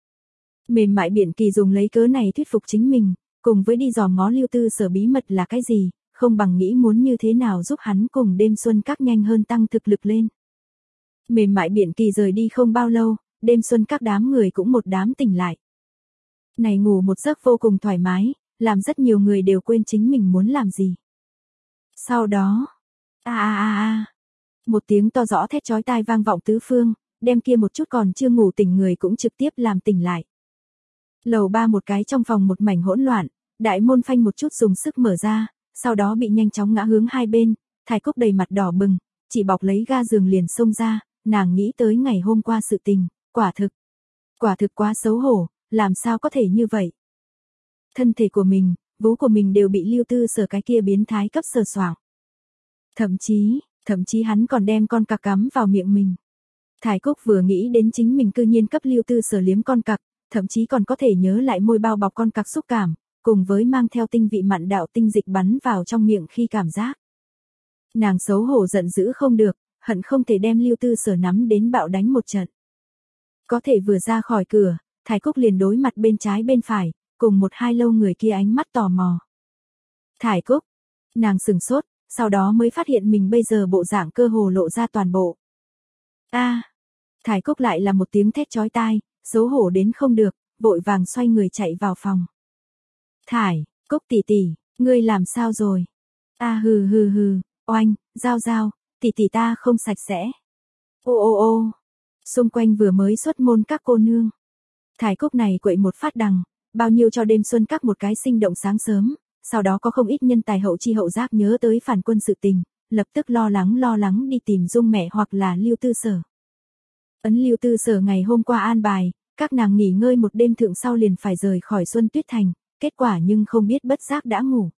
Mềm mại Biển Kỳ dùng lấy cớ này thuyết phục chính mình, cùng với đi dò ngó Lưu Tư Sở bí mật là cái gì, không bằng nghĩ muốn như thế nào giúp hắn cùng đêm xuân các nhanh hơn tăng thực lực lên. Mềm mại Biển Kỳ rời đi không bao lâu, đêm xuân các đám người cũng một đám tỉnh lại. Này ngủ một giấc vô cùng thoải mái, làm rất nhiều người đều quên chính mình muốn làm gì. Sau đó, a a a a, một tiếng to rõ thét chói tai vang vọng tứ phương, đem kia một chút còn chưa ngủ tỉnh người cũng trực tiếp làm tỉnh lại. Lầu ba một cái trong phòng một mảnh hỗn loạn, đại môn phanh một chút dùng sức mở ra, sau đó bị nhanh chóng ngã hướng hai bên, Thải Cúc đầy mặt đỏ bừng, chỉ bọc lấy ga giường liền xông ra, nàng nghĩ tới ngày hôm qua sự tình, quả thực, quả thực quá xấu hổ, làm sao có thể như vậy. Thân thể của mình, vú của mình đều bị Lưu Tư Sở cái kia biến thái cấp sờ soạng. Thậm chí, thậm chí hắn còn đem con cặc cắm vào miệng mình. Thải Cúc vừa nghĩ đến chính mình cư nhiên cấp Lưu Tư Sở liếm con cặc, thậm chí còn có thể nhớ lại môi bao bọc con cặc xúc cảm, cùng với mang theo tinh vị mặn đạo tinh dịch bắn vào trong miệng khi cảm giác. Nàng xấu hổ giận dữ không được, hận không thể đem Lưu Tư Sở nắm đến bạo đánh một trận. Có thể vừa ra khỏi cửa, Thải Cúc liền đối mặt bên trái bên phải, cùng một hai lâu người kia ánh mắt tò mò. Thải Cúc, nàng sừng sốt, sau đó mới phát hiện mình bây giờ bộ dạng cơ hồ lộ ra toàn bộ. A, à, Thải Cúc lại là một tiếng thét chói tai, xấu hổ đến không được, vội vàng xoay người chạy vào phòng. Thải, Cúc tỷ tỷ, ngươi làm sao rồi? A à, hừ hừ hừ, oanh, giao giao, tỷ tỷ ta không sạch sẽ. Ô ô ô, xung quanh vừa mới xuất môn các cô nương. Thải Cúc này quậy một phát đằng, bao nhiêu cho đêm xuân các một cái sinh động sáng sớm, sau đó có không ít nhân tài hậu chi hậu giác nhớ tới phản quân sự tình, lập tức lo lắng lo lắng đi tìm Dung mẹ hoặc là Lưu Tư Sở. Ấn Lưu Tư Sở ngày hôm qua an bài, các nàng nghỉ ngơi một đêm thượng sau liền phải rời khỏi Xuân Tuyết Thành, kết quả nhưng không biết bất giác đã ngủ.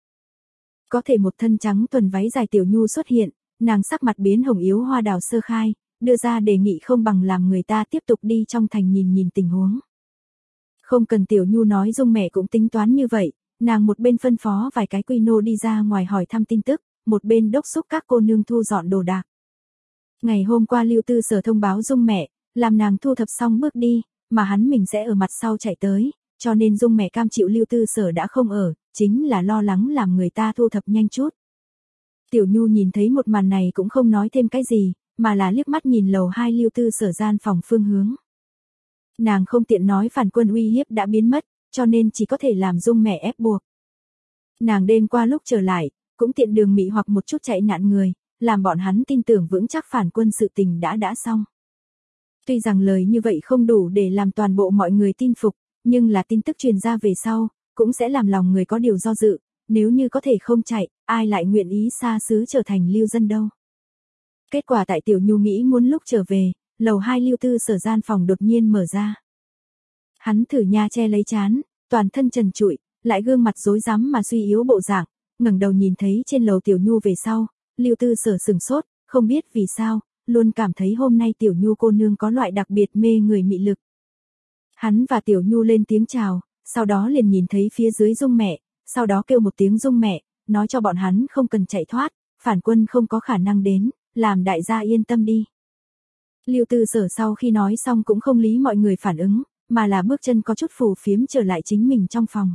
Có thể một thân trắng tuần váy dài Tiểu Nhu xuất hiện, nàng sắc mặt biến hồng yếu hoa đào sơ khai, đưa ra đề nghị không bằng làm người ta tiếp tục đi trong thành nhìn nhìn tình huống. Không cần Tiểu Nhu nói Dung mẹ cũng tính toán như vậy, nàng một bên phân phó vài cái quy nô đi ra ngoài hỏi thăm tin tức, một bên đốc xúc các cô nương thu dọn đồ đạc. Ngày hôm qua Lưu Tư Sở thông báo Dung mẹ, làm nàng thu thập xong bước đi, mà hắn mình sẽ ở mặt sau chạy tới, cho nên Dung mẹ cam chịu Lưu Tư Sở đã không ở, chính là lo lắng làm người ta thu thập nhanh chút. Tiểu Nhu nhìn thấy một màn này cũng không nói thêm cái gì, mà là liếc mắt nhìn lầu hai Lưu Tư Sở gian phòng phương hướng. Nàng không tiện nói phản quân uy hiếp đã biến mất, cho nên chỉ có thể làm Dung mẹ ép buộc. Nàng đêm qua lúc trở lại, cũng tiện đường mị hoặc một chút chạy nạn người, làm bọn hắn tin tưởng vững chắc phản quân sự tình đã đã xong. Tuy rằng lời như vậy không đủ để làm toàn bộ mọi người tin phục, nhưng là tin tức truyền ra về sau, cũng sẽ làm lòng người có điều do dự, nếu như có thể không chạy, ai lại nguyện ý xa xứ trở thành lưu dân đâu. Kết quả tại Tiểu Nhu nghĩ muốn lúc trở về, lầu hai Lưu Tư Sở gian phòng đột nhiên mở ra. Hắn thử nha che lấy trán, toàn thân trần trụi, lại gương mặt rối rắm mà suy yếu bộ dạng, ngẩng đầu nhìn thấy trên lầu Tiểu Nhu về sau, Lưu Tư Sở sừng sốt, không biết vì sao, luôn cảm thấy hôm nay Tiểu Nhu cô nương có loại đặc biệt mê người mị lực. Hắn và Tiểu Nhu lên tiếng chào, sau đó liền nhìn thấy phía dưới Dung mẹ, sau đó kêu một tiếng Dung mẹ, nói cho bọn hắn không cần chạy thoát, phản quân không có khả năng đến, làm đại gia yên tâm đi. Lưu Tư Sở sau khi nói xong cũng không lý mọi người phản ứng, mà là bước chân có chút phù phiếm trở lại chính mình trong phòng.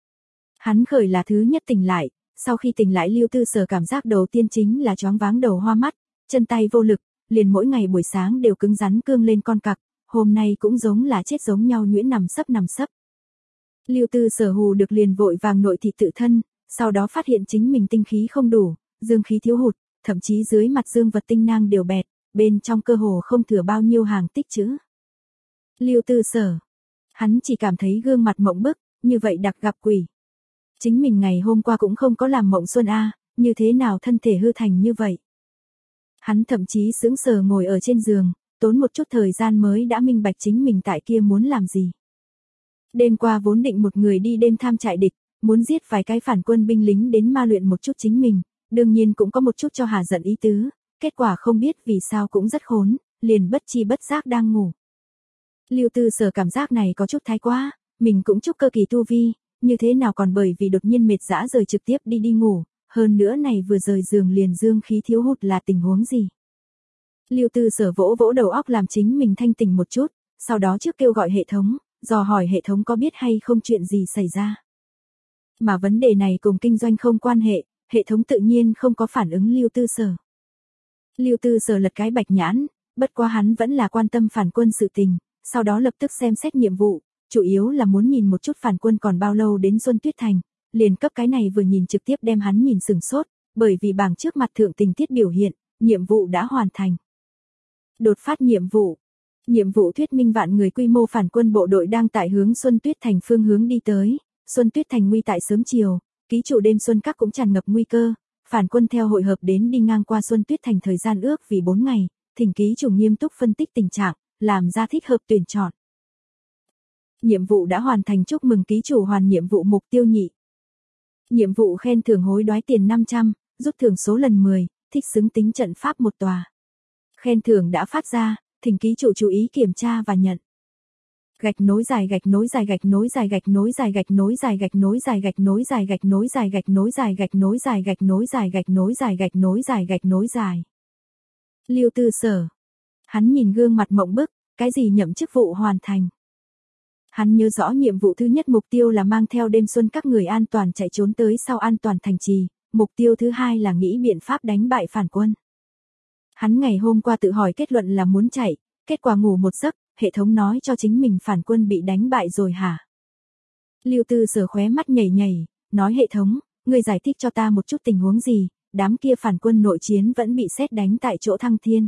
Hắn khởi là thứ nhất tỉnh lại, sau khi tỉnh lại Lưu Tư Sở cảm giác đầu tiên chính là choáng váng đầu hoa mắt, chân tay vô lực, liền mỗi ngày buổi sáng đều cứng rắn cương lên con cặc, hôm nay cũng giống là chết giống nhau nhuyễn nằm sấp nằm sấp. Lưu Tư Sở hù được liền vội vàng nội thị tự thân, sau đó phát hiện chính mình tinh khí không đủ, dương khí thiếu hụt, thậm chí dưới mặt dương vật tinh nang đều bẹt, bên trong cơ hồ không thừa bao nhiêu hàng tích trữ. Lưu Tư Sở, hắn chỉ cảm thấy gương mặt mộng bức, như vậy đặc gặp quỷ. Chính mình ngày hôm qua cũng không có làm mộng xuân a, như thế nào thân thể hư thành như vậy. Hắn thậm chí sững sờ ngồi ở trên giường, tốn một chút thời gian mới đã minh bạch chính mình tại kia muốn làm gì. Đêm qua vốn định một người đi đêm tham trại địch, muốn giết vài cái phản quân binh lính đến ma luyện một chút chính mình, đương nhiên cũng có một chút cho hà giận ý tứ, kết quả không biết vì sao cũng rất khốn, liền bất chi bất giác đang ngủ. Lưu Tư Sở cảm giác này có chút thái quá, mình cũng chúc cơ kỳ tu vi, như thế nào còn bởi vì đột nhiên mệt dã rời trực tiếp đi đi ngủ, Hơn nữa này vừa rời giường liền dương khí thiếu hụt là tình huống gì? Lưu Tư Sở vỗ vỗ đầu óc làm chính mình thanh tỉnh một chút, sau đó trước kêu gọi hệ thống, dò hỏi hệ thống có biết hay không chuyện gì xảy ra. Mà vấn đề này cùng kinh doanh không quan hệ, hệ thống tự nhiên không có phản ứng Lưu Tư Sở. Lưu Tư Sở lật cái bạch nhãn, bất quá hắn vẫn là quan tâm phản quân sự tình, sau đó lập tức xem xét nhiệm vụ, chủ yếu là muốn nhìn một chút phản quân còn bao lâu đến Xuân Tuyết Thành, liền cấp cái này vừa nhìn trực tiếp đem hắn nhìn sửng sốt, bởi vì bảng trước mặt thượng tình tiết biểu hiện, nhiệm vụ đã hoàn thành. Đột phát nhiệm vụ. Nhiệm vụ thuyết minh vạn người quy mô phản quân bộ đội đang tại hướng Xuân Tuyết Thành phương hướng đi tới, Xuân Tuyết Thành nguy tại sớm chiều, ký chủ đêm xuân các cũng tràn ngập nguy cơ, phản quân theo hội hợp đến đi ngang qua Xuân Tuyết Thành thời gian ước vì bốn ngày, thỉnh ký chủ nghiêm túc phân tích tình trạng, làm ra thích hợp tuyển chọn. Nhiệm vụ đã hoàn thành, chúc mừng ký chủ hoàn nhiệm vụ mục tiêu nhị. Nhiệm vụ khen thưởng hối đoái tiền năm trăm, rút thưởng số lần mười, thích xứng tính trận pháp một tòa. Khen thưởng đã phát ra, thỉnh ký chủ chú ý kiểm tra và nhận. Gạch nối dài gạch nối dài gạch nối dài gạch nối dài gạch nối dài gạch nối dài gạch nối dài gạch nối dài gạch nối dài gạch nối dài gạch nối dài gạch nối dài gạch nối dài gạch nối dài. Lưu Tư Sở. Hắn nhìn gương mặt mộng bức, cái gì nhậm chức vụ hoàn thành. Hắn nhớ rõ nhiệm vụ thứ nhất mục tiêu là mang theo đêm xuân các người an toàn chạy trốn tới sau an toàn thành trì, mục tiêu thứ hai là nghĩ biện pháp đánh bại phản quân. Hắn ngày hôm qua tự hỏi kết luận là muốn chạy, kết quả ngủ một giấc, hệ thống nói cho chính mình phản quân bị đánh bại rồi hả? Lưu Tư Sở khóe mắt nhảy nhảy, nói hệ thống, ngươi giải thích cho ta một chút tình huống gì, đám kia phản quân nội chiến vẫn bị sét đánh tại chỗ Thăng Thiên.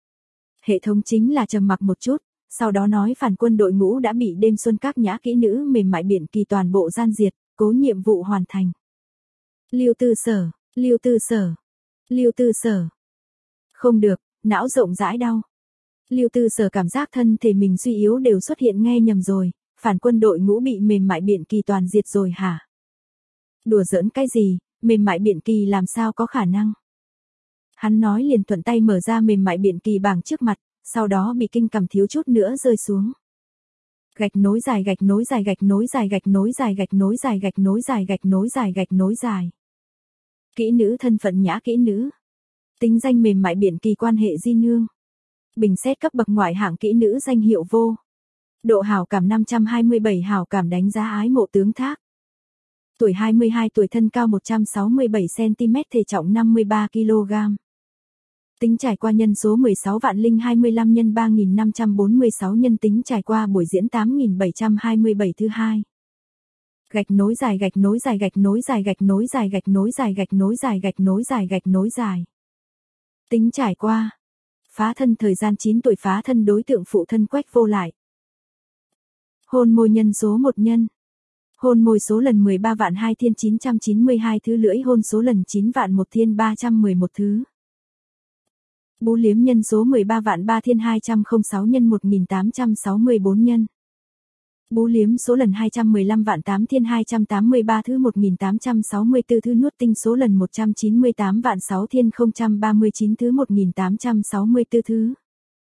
Hệ thống chính là trầm mặc một chút, sau đó nói phản quân đội ngũ đã bị đêm xuân các nhã kỹ nữ mềm mại biển kỳ toàn bộ gian diệt, cố nhiệm vụ hoàn thành. Lưu Tư Sở, Lưu Tư Sở, Lưu Tư Sở. Không được, não rộng rãi đau. Lưu Tư Sở cảm giác thân thể mình suy yếu đều xuất hiện nghe nhầm rồi, phản quân đội ngũ bị mềm mại biển kỳ toàn diệt rồi hả? Đùa giỡn cái gì, mềm mại biển kỳ làm sao có khả năng? Hắn nói liền thuận tay mở ra mềm mại biển kỳ bảng trước mặt, sau đó bị kinh cầm thiếu chút nữa rơi xuống. Gạch nối dài gạch nối dài gạch nối dài gạch nối dài gạch nối dài gạch nối dài gạch nối dài gạch nối dài. Kỹ nữ thân phận nhã kỹ nữ. Tính danh mềm mại biển kỳ quan hệ di nương. Bình xét cấp bậc ngoại hạng kỹ nữ danh hiệu vô. Độ hảo cảm năm trăm hai mươi bảy hảo cảm đánh giá ái mộ tướng thác. Tuổi hai mươi hai tuổi, thân cao một trăm sáu mươi bảy xăng ti mét, thể trọng năm mươi ba ki lô gam. Tính trải qua nhân số mười sáu vạn không trăm hai mươi lăm nhân ba nghìn năm trăm bốn mươi sáu nhân tính trải qua buổi diễn tám nghìn bảy trăm hai mươi bảy thứ hai. Gạch nối dài gạch nối dài gạch nối dài gạch nối dài gạch nối dài gạch nối dài gạch nối dài gạch nối dài. Tính trải qua. Phá thân thời gian chín tuổi, phá thân đối tượng phụ thân Quách Vô Lại. Hôn môi nhân số một nhân. Hôn môi số lần mười ba vạn hai thiên chín trăm chín mươi hai thứ, lưỡi hôn số lần chín vạn một thiên ba trăm mười một thứ. Bú liếm nhân số mười ba vạn ba thiên hai trăm lẻ sáu nhân một nghìn tám trăm sáu mươi bốn nhân. Bú liếm số lần hai trăm mười lăm vạn tám thiên hai trăm tám mươi ba thứ, một nghìn tám trăm sáu mươi tư thứ. Nuốt tinh số lần một trăm chín mươi tám vạn sáu thiên không trăm ba mươi chín thứ, một nghìn tám trăm sáu mươi tư thứ.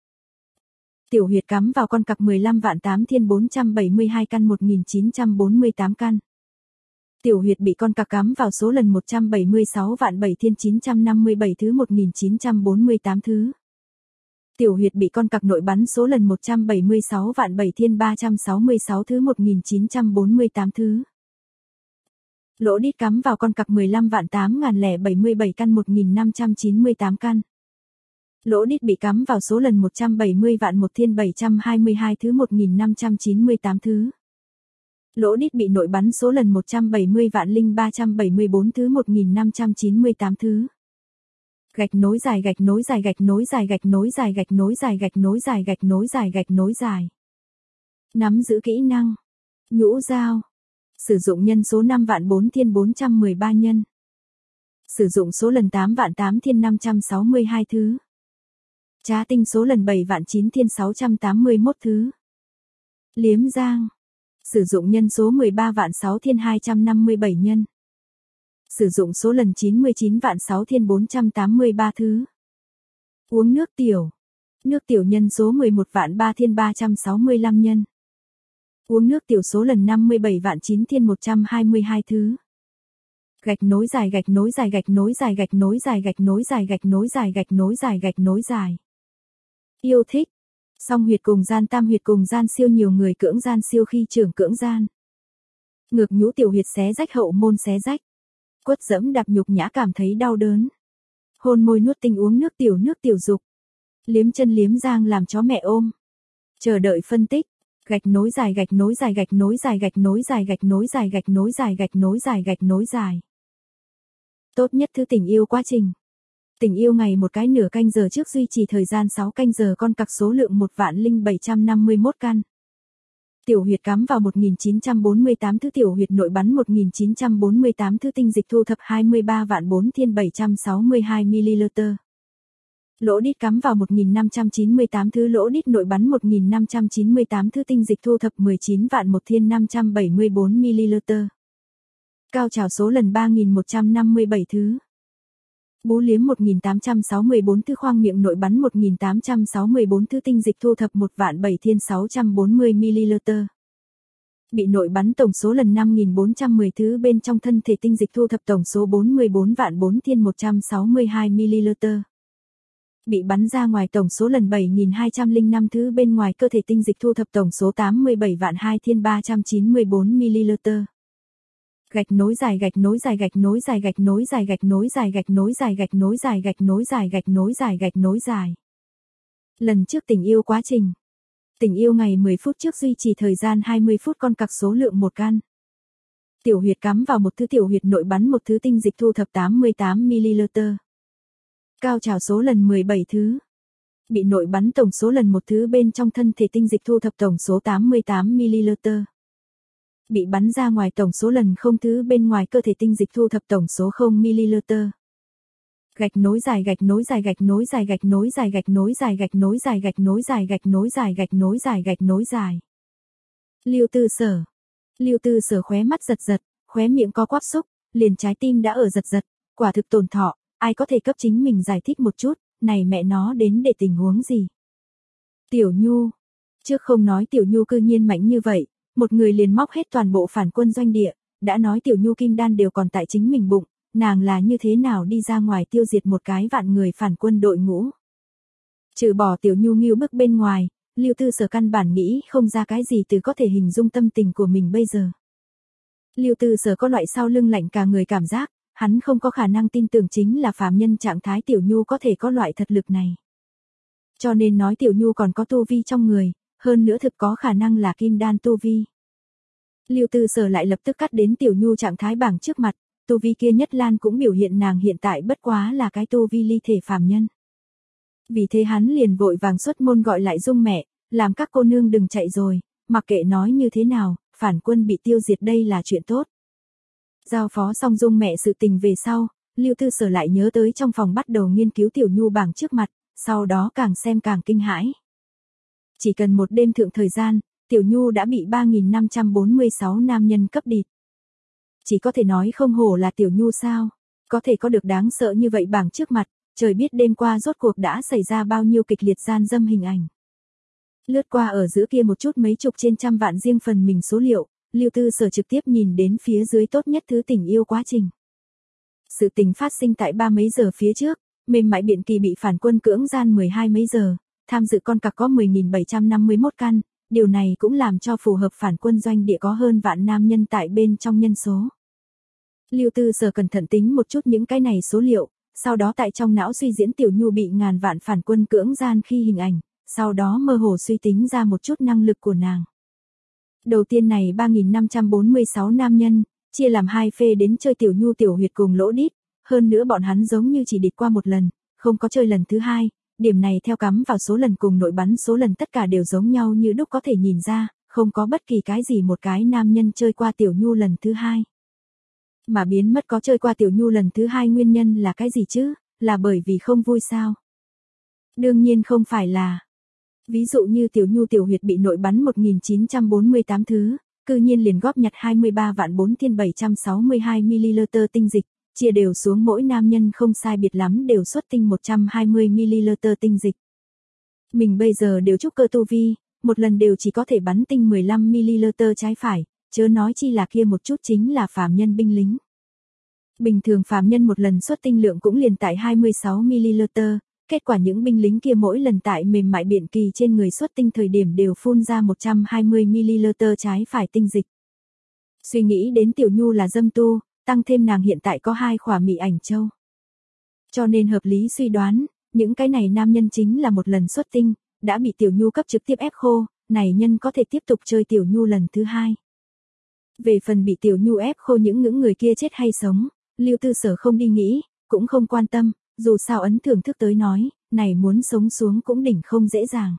Tiểu huyệt cắm vào con cặc mười lăm vạn tám thiên bốn trăm bảy mươi hai căn, một nghìn chín trăm bốn mươi tám căn. Tiểu huyệt bị con cặc cắm vào số lần một trăm bảy mươi sáu vạn bảy thiên chín trăm năm mươi bảy thứ, một nghìn chín trăm bốn mươi tám thứ. Tiểu huyệt bị con cặc nội bắn số lần một trăm bảy mươi sáu vạn bảy thiên ba trăm sáu mươi sáu thứ, một nghìn chín trăm bốn mươi tám thứ. Lỗ đít cắm vào con cặc mười lăm vạn tám nghìn lẻ bảy mươi bảy căn, một nghìn năm trăm chín mươi tám căn. Lỗ đít bị cắm vào số lần một trăm bảy mươi vạn một thiên bảy trăm hai mươi hai thứ, một nghìn năm trăm chín mươi tám thứ. Lỗ đít bị nội bắn số lần một trăm bảy mươi vạn linh ba trăm bảy mươi bốn thứ, một nghìn năm trăm chín mươi tám thứ. Gạch nối dài gạch nối dài gạch nối dài gạch nối dài gạch nối dài gạch nối dài gạch nối dài gạch nối dài. Nắm giữ kỹ năng. Nhũ dao. Sử dụng nhân số năm vạn bốn thiên bốn trăm mười ba nhân. Sử dụng số lần tám vạn tám thiên năm trăm sáu mươi hai thứ. Trá tinh số lần bảy vạn chín thiên sáu trăm tám mươi mốt thứ. Liếm giang. Sử dụng nhân số mười ba vạn sáu thiên hai trăm năm mươi bảy nhân. Sử dụng số lần chín mươi chín vạn sáu thiên bốn trăm tám mươi ba thứ. Uống nước tiểu. Nước tiểu nhân số mười một vạn ba thiên ba trăm sáu mươi lăm nhân. Uống nước tiểu số lần năm mươi bảy vạn chín thiên một trăm hai mươi hai thứ. Gạch nối dài gạch nối dài gạch nối dài gạch nối dài gạch nối dài gạch nối dài gạch nối dài gạch nối dài. Yêu thích. Song huyệt cùng gian tam huyệt cùng gian siêu nhiều người cưỡng gian siêu khi trưởng cưỡng gian. Ngược nhũ tiểu huyệt xé rách hậu môn xé rách. Quất dẫm đạp nhục nhã cảm thấy đau đớn. Hôn môi nuốt tinh uống nước tiểu nước tiểu dục. Liếm chân liếm giang làm chó mẹ ôm. Chờ đợi phân tích. Gạch nối dài gạch nối dài gạch nối dài gạch nối dài gạch nối dài gạch nối dài gạch nối dài gạch nối dài. Tốt nhất thứ tình yêu quá trình. Tình yêu ngày một cái nửa canh giờ trước duy trì thời gian sáu canh giờ con cặc số lượng một vạn linh bảy trăm năm mươi mốt căn. Tiểu huyệt cắm vào một nghìn chín trăm bốn mươi tám thứ tiểu huyệt nội bắn một nghìn chín trăm bốn mươi tám thứ tinh dịch thu thập hai mươi ba vạn bốn thiên bảy trăm sáu mươi hai mi-li-liter. Lỗ đít cắm vào một nghìn năm trăm chín mươi tám thứ lỗ đít nội bắn một nghìn năm trăm chín mươi tám thứ tinh dịch thu thập mười chín vạn một thiên năm trăm bảy mươi bốn mi-li-liter. Cao trào số lần ba nghìn một trăm năm mươi bảy thứ. Bú liếm một nghìn tám trăm sáu mươi bốn thứ khoang miệng nội bắn một nghìn tám trăm sáu mươi bốn thứ tinh dịch thu thập một vạn bảy thiên sáu trăm bốn mươi mi-li-liter. Bị nội bắn tổng số lần năm nghìn bốn trăm mười thứ bên trong thân thể tinh dịch thu thập tổng số bốn mươi bốn vạn bốn thiên một trăm sáu mươi hai mi-li-liter. Bị bắn ra ngoài tổng số lần bảy nghìn hai trăm lẻ năm thứ bên ngoài cơ thể tinh dịch thu thập tổng số tám mươi bảy vạn hai thiên ba trăm chín mươi bốn mi-li-liter. Gạch nối dài gạch nối dài gạch nối dài gạch nối dài gạch nối dài gạch nối dài gạch nối dài gạch nối dài gạch nối dài gạch nối dài. Lần trước tình yêu quá trình. Tình yêu ngày mười phút trước duy trì thời gian hai mươi phút con cặc số lượng một căn. Tiểu huyệt cắm vào một thứ tiểu huyệt nội bắn một thứ tinh dịch thu thập tám mươi tám mi-li-liter. Cao trào số lần mười bảy thứ. Bị nội bắn tổng số lần một thứ bên trong thân thể tinh dịch thu thập tổng số tám mươi tám mi-li-liter. Bị bắn ra ngoài tổng số lần không thứ bên ngoài cơ thể tinh dịch thu thập tổng số không mi-li-liter. Gạch nối dài gạch nối dài gạch nối dài gạch nối dài gạch nối dài gạch nối dài gạch nối dài gạch nối dài gạch nối dài gạch nối dài. Lưu Tư Sở. Lưu Tư Sở khóe mắt giật giật, khóe miệng có quắp xúc, liền trái tim đã ở giật giật, quả thực tổn thọ, ai có thể cấp chính mình giải thích một chút, này mẹ nó đến để tình huống gì? Tiểu Nhu. Trước không nói Tiểu Nhu cư nhiên mạnh như vậy. Một người liền móc hết toàn bộ phản quân doanh địa, đã nói Tiểu Nhu kim đan đều còn tại chính mình bụng, nàng là như thế nào đi ra ngoài tiêu diệt một cái vạn người phản quân đội ngũ. Trừ bỏ Tiểu Nhu nghiêu bức bên ngoài, Lưu Tư Sở căn bản nghĩ không ra cái gì từ có thể hình dung tâm tình của mình bây giờ. Lưu Tư Sở có loại sau lưng lạnh cả người cảm giác, hắn không có khả năng tin tưởng chính là phàm nhân trạng thái Tiểu Nhu có thể có loại thật lực này. Cho nên nói Tiểu Nhu còn có tu vi trong người. Hơn nữa thực có khả năng là kim đan tu vi. Lưu Tư Sở lại lập tức cắt đến Tiểu Nhu trạng thái bảng trước mặt, tu vi kia nhất lan cũng biểu hiện nàng hiện tại bất quá là cái tu vi ly thể phàm nhân. Vì thế hắn liền vội vàng xuất môn gọi lại Dung mẹ, làm các cô nương đừng chạy rồi, mặc kệ nói như thế nào, phản quân bị tiêu diệt đây là chuyện tốt. Giao phó xong Dung mẹ sự tình về sau, Lưu Tư Sở lại nhớ tới trong phòng bắt đầu nghiên cứu Tiểu Nhu bảng trước mặt, sau đó càng xem càng kinh hãi. Chỉ cần một đêm thượng thời gian, Tiểu Nhu đã bị ba nghìn năm trăm bốn mươi sáu nam nhân cấp địt. Chỉ có thể nói không hổ là Tiểu Nhu sao, có thể có được đáng sợ như vậy bảng trước mặt, trời biết đêm qua rốt cuộc đã xảy ra bao nhiêu kịch liệt gian dâm hình ảnh. Lướt qua ở giữa kia một chút mấy chục trên trăm vạn riêng phần mình số liệu, Lưu Tư Sở trực tiếp nhìn đến phía dưới tốt nhất thứ tình yêu quá trình. Sự tình phát sinh tại ba mấy giờ phía trước, mềm mại Biện Kỳ bị phản quân cưỡng gian mười hai mấy giờ. Tham dự con cặc có mười nghìn bảy trăm năm mươi mốt căn, điều này cũng làm cho phù hợp phản quân doanh địa có hơn vạn nam nhân tại bên trong nhân số. Lưu Tư Sở cẩn thận tính một chút những cái này số liệu, sau đó tại trong não suy diễn Tiểu Nhu bị ngàn vạn phản quân cưỡng gian khi hình ảnh, sau đó mơ hồ suy tính ra một chút năng lực của nàng. Đầu tiên này ba nghìn năm trăm bốn mươi sáu nam nhân, chia làm hai phê đến chơi Tiểu Nhu tiểu huyệt cùng lỗ đít, hơn nữa bọn hắn giống như chỉ địt qua một lần, không có chơi lần thứ hai. Điểm này theo cắm vào số lần cùng nội bắn số lần tất cả đều giống nhau như đúc có thể nhìn ra, không có bất kỳ cái gì một cái nam nhân chơi qua Tiểu Nhu lần thứ hai. Mà biến mất có chơi qua Tiểu Nhu lần thứ hai nguyên nhân là cái gì chứ, là bởi vì không vui sao? Đương nhiên không phải là. Ví dụ như Tiểu Nhu tiểu huyệt bị nội bắn một nghìn chín trăm bốn mươi tám thứ, cư nhiên liền góp nhặt hai mươi ba vạn bốn thiên bảy trăm sáu mươi hai mi-li-liter tinh dịch. Chia đều xuống mỗi nam nhân không sai biệt lắm đều xuất tinh một trăm hai mươi mi-li-liter tinh dịch. Mình bây giờ đều trúc cơ tu vi, một lần đều chỉ có thể bắn tinh mười lăm mi-li-liter trái phải, chớ nói chi là kia một chút chính là phàm nhân binh lính. Bình thường phàm nhân một lần xuất tinh lượng cũng liền tại hai mươi sáu mi-li-lít, kết quả những binh lính kia mỗi lần tại mềm mại biện kỳ trên người xuất tinh thời điểm đều phun ra một trăm hai mươi mi-li-lít trái phải tinh dịch. Suy nghĩ đến Tiểu Nhu là dâm tu, tăng thêm nàng hiện tại có hai khỏa mị ảnh châu. Cho nên hợp lý suy đoán, những cái này nam nhân chính là một lần xuất tinh, đã bị Tiểu Nhu cấp trực tiếp ép khô, này nhân có thể tiếp tục chơi Tiểu Nhu lần thứ hai. Về phần bị Tiểu Nhu ép khô những những người kia chết hay sống, Lưu Tư Sở không đi nghĩ, cũng không quan tâm, dù sao ấn thưởng thức tới nói, này muốn sống xuống cũng đỉnh không dễ dàng.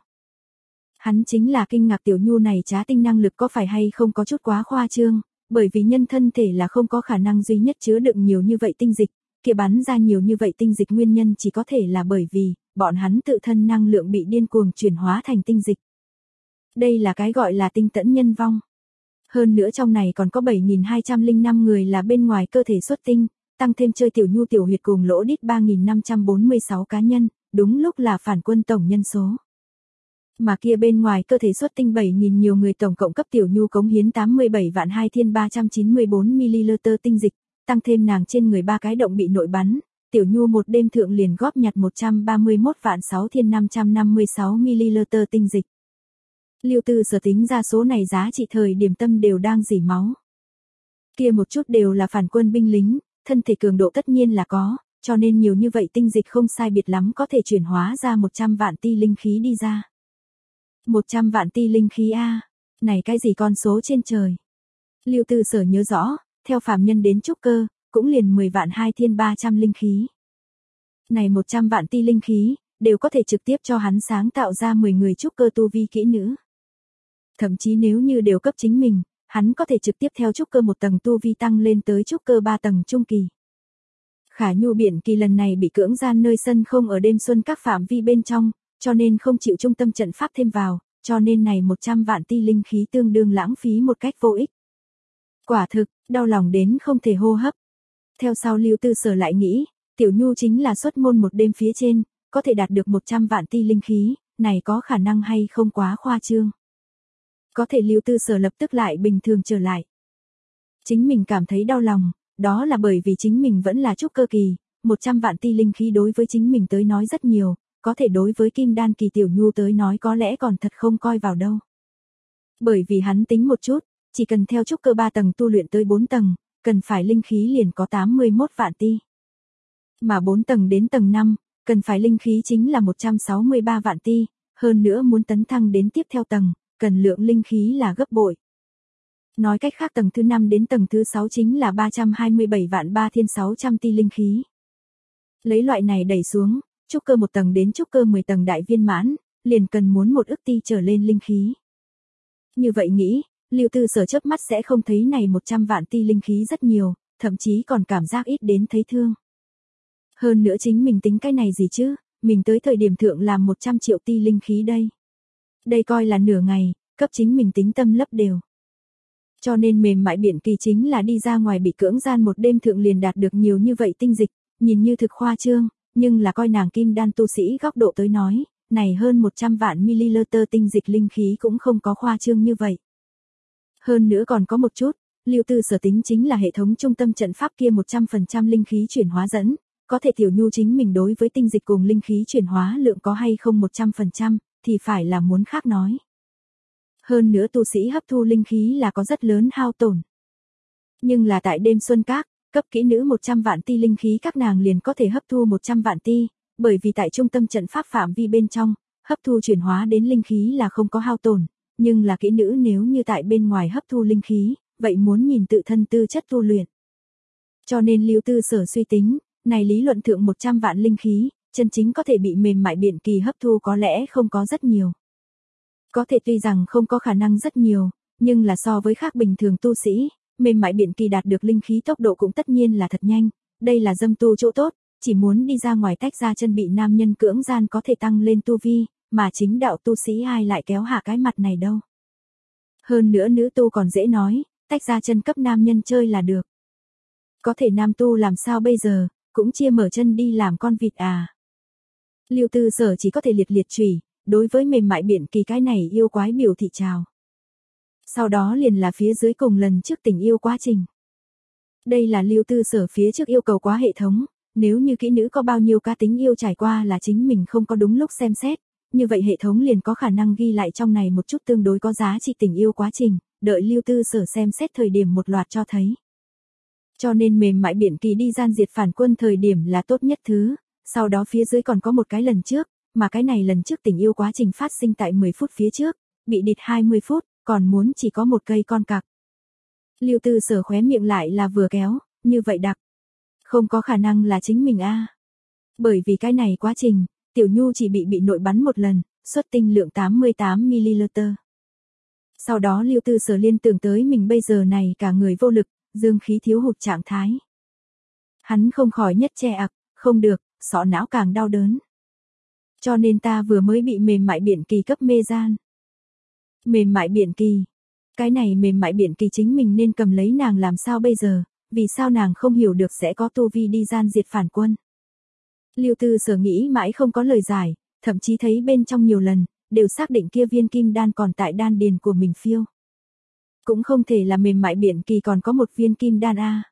Hắn chính là kinh ngạc Tiểu Nhu này trá tinh năng lực có phải hay không có chút quá khoa trương, bởi vì nhân thân thể là không có khả năng duy nhất chứa đựng nhiều như vậy tinh dịch, kia bắn ra nhiều như vậy tinh dịch nguyên nhân chỉ có thể là bởi vì, bọn hắn tự thân năng lượng bị điên cuồng chuyển hóa thành tinh dịch. Đây là cái gọi là tinh tẫn nhân vong. Hơn nữa trong này còn có bảy nghìn hai trăm lẻ năm người là bên ngoài cơ thể xuất tinh, tăng thêm chơi Tiểu Nhu tiểu huyệt cùng lỗ đít ba nghìn năm trăm bốn mươi sáu cá nhân, đúng lúc là phản quân tổng nhân số. Mà kia bên ngoài cơ thể xuất tinh bảy nghìn nhiều người tổng cộng cấp Tiểu Nhu cống hiến tám mươi bảy vạn hai thiên ba trăm chín mươi bốn mi-li-lít tinh dịch, tăng thêm nàng trên người ba cái động bị nội bắn, Tiểu Nhu một đêm thượng liền góp nhặt một trăm ba mươi mốt vạn sáu thiên năm trăm năm mươi sáu mi-li-lít tinh dịch. Lưu Tư Sở tính ra số này giá trị thời điểm tâm đều đang rỉ máu. Kia một chút đều là phản quân binh lính, thân thể cường độ tất nhiên là có, cho nên nhiều như vậy tinh dịch không sai biệt lắm có thể chuyển hóa ra một trăm vạn ti linh khí đi ra. một trăm vạn ti linh khí a, này cái gì con số trên trời. Lưu Tư Sở nhớ rõ, theo phàm nhân đến trúc cơ, cũng liền mười vạn hai thiên ba trăm linh khí. Này một trăm vạn ti linh khí, đều có thể trực tiếp cho hắn sáng tạo ra mười người trúc cơ tu vi kỹ nữ. Thậm chí nếu như đều cấp chính mình, hắn có thể trực tiếp theo trúc cơ một tầng tu vi tăng lên tới trúc cơ ba tầng trung kỳ. Khả Nhu Biện Kỳ lần này bị cưỡng gian nơi sân không ở đêm xuân các phạm vi bên trong, cho nên không chịu trung tâm trận pháp thêm vào, cho nên này một trăm vạn ti linh khí tương đương lãng phí một cách vô ích. Quả thực, đau lòng đến không thể hô hấp. Theo sau Lưu Tư Sở lại nghĩ, Tiểu Nhu chính là xuất môn một đêm phía trên, có thể đạt được một trăm vạn ti linh khí, này có khả năng hay không quá khoa trương. Có thể Lưu Tư Sở lập tức lại bình thường trở lại. Chính mình cảm thấy đau lòng, đó là bởi vì chính mình vẫn là trúc cơ kỳ, một trăm vạn ti linh khí đối với chính mình tới nói rất nhiều, có thể đối với kim đan kỳ Tiểu Nhu tới nói có lẽ còn thật không coi vào đâu. Bởi vì hắn tính một chút, chỉ cần theo trúc cơ ba tầng tu luyện tới bốn tầng, cần phải linh khí liền có tám mươi mốt vạn ti. Mà bốn tầng đến tầng năm, cần phải linh khí chính là một trăm sáu mươi ba vạn ti, hơn nữa muốn tấn thăng đến tiếp theo tầng, cần lượng linh khí là gấp bội. Nói cách khác tầng thứ năm đến tầng thứ sáu chính là ba trăm hai mươi bảy vạn ba thiên sáu trăm ti linh khí. Lấy loại này đẩy xuống, trúc cơ một tầng đến trúc cơ mười tầng đại viên mãn, liền cần muốn một ức ti trở lên linh khí. Như vậy nghĩ, Lưu Tư Sở chớp mắt sẽ không thấy này một trăm vạn ti linh khí rất nhiều, thậm chí còn cảm giác ít đến thấy thương. Hơn nữa chính mình tính cái này gì chứ, mình tới thời điểm thượng làm một trăm triệu ti linh khí đây. Đây coi là nửa ngày, cấp chính mình tính tâm lấp đều. Cho nên mềm mại biện kỳ chính là đi ra ngoài bị cưỡng gian một đêm thượng liền đạt được nhiều như vậy tinh dịch, nhìn như thực khoa trương, nhưng là coi nàng kim đan tu sĩ góc độ tới nói, này hơn một trăm vạn ml tinh dịch linh khí cũng không có khoa trương như vậy. Hơn nữa còn có một chút, Lưu Tư Sở tính chính là hệ thống trung tâm trận pháp kia một trăm phần trăm linh khí chuyển hóa dẫn, có thể Tiểu Nhu chính mình đối với tinh dịch cùng linh khí chuyển hóa lượng có hay không một trăm phần trăm, thì phải là muốn khác nói. Hơn nữa tu sĩ hấp thu linh khí là có rất lớn hao tổn. Nhưng là tại đêm xuân các, cấp kỹ nữ một trăm vạn ti linh khí các nàng liền có thể hấp thu một trăm vạn ti, bởi vì tại trung tâm trận pháp phạm vi bên trong, hấp thu chuyển hóa đến linh khí là không có hao tổn, nhưng là kỹ nữ nếu như tại bên ngoài hấp thu linh khí, vậy muốn nhìn tự thân tư chất tu luyện. Cho nên Lưu Tư Sở suy tính, này lý luận thượng một trăm vạn linh khí, chân chính có thể bị mềm mại biện kỳ hấp thu có lẽ không có rất nhiều. Có thể tuy rằng không có khả năng rất nhiều, nhưng là so với khác bình thường tu sĩ, mềm mại biện kỳ đạt được linh khí tốc độ cũng tất nhiên là thật nhanh, đây là dâm tu chỗ tốt, chỉ muốn đi ra ngoài tách ra chân bị nam nhân cưỡng gian có thể tăng lên tu vi, mà chính đạo tu sĩ ai lại kéo hạ cái mặt này đâu. Hơn nữa nữ tu còn dễ nói, tách ra chân cấp nam nhân chơi là được. Có thể nam tu làm sao bây giờ, cũng chia mở chân đi làm con vịt à. Lưu Tư Sở chỉ có thể liệt liệt chửi, đối với mềm mại biện kỳ cái này yêu quái biểu thị chào. Sau đó liền là phía dưới cùng lần trước tình yêu quá trình. Đây là Lưu Tư Sở phía trước yêu cầu quá hệ thống, nếu như kỹ nữ có bao nhiêu cá tính yêu trải qua là chính mình không có đúng lúc xem xét, như vậy hệ thống liền có khả năng ghi lại trong này một chút tương đối có giá trị tình yêu quá trình, đợi Lưu Tư Sở xem xét thời điểm một loạt cho thấy. Cho nên mềm mại biển kỳ đi gian diệt phản quân thời điểm là tốt nhất thứ, sau đó phía dưới còn có một cái lần trước, mà cái này lần trước tình yêu quá trình phát sinh tại mười phút phía trước, bị địt hai mươi phút, còn muốn chỉ có một cây con cặc. Lưu Tư Sở khóe miệng lại là vừa kéo, như vậy đặc. Không có khả năng là chính mình a. Bởi vì cái này quá trình, Tiểu Nhu chỉ bị bị nội bắn một lần, xuất tinh lượng tám mươi tám mi-li-lít. Sau đó Lưu Tư Sở liên tưởng tới mình bây giờ này cả người vô lực, dương khí thiếu hụt trạng thái. Hắn không khỏi nhất che ặc, không được, sọ não càng đau đớn. Cho nên ta vừa mới bị mềm mại biển kỳ cấp mê gian. Mềm mại biển kỳ. Cái này mềm mại biển kỳ chính mình nên cầm lấy nàng làm sao bây giờ, vì sao nàng không hiểu được sẽ có tu vi đi gian diệt phản quân. Lưu Tư Sở nghĩ mãi không có lời giải, thậm chí thấy bên trong nhiều lần, đều xác định kia viên kim đan còn tại đan điền của mình phiêu. Cũng không thể là mềm mại biển kỳ còn có một viên kim đan a.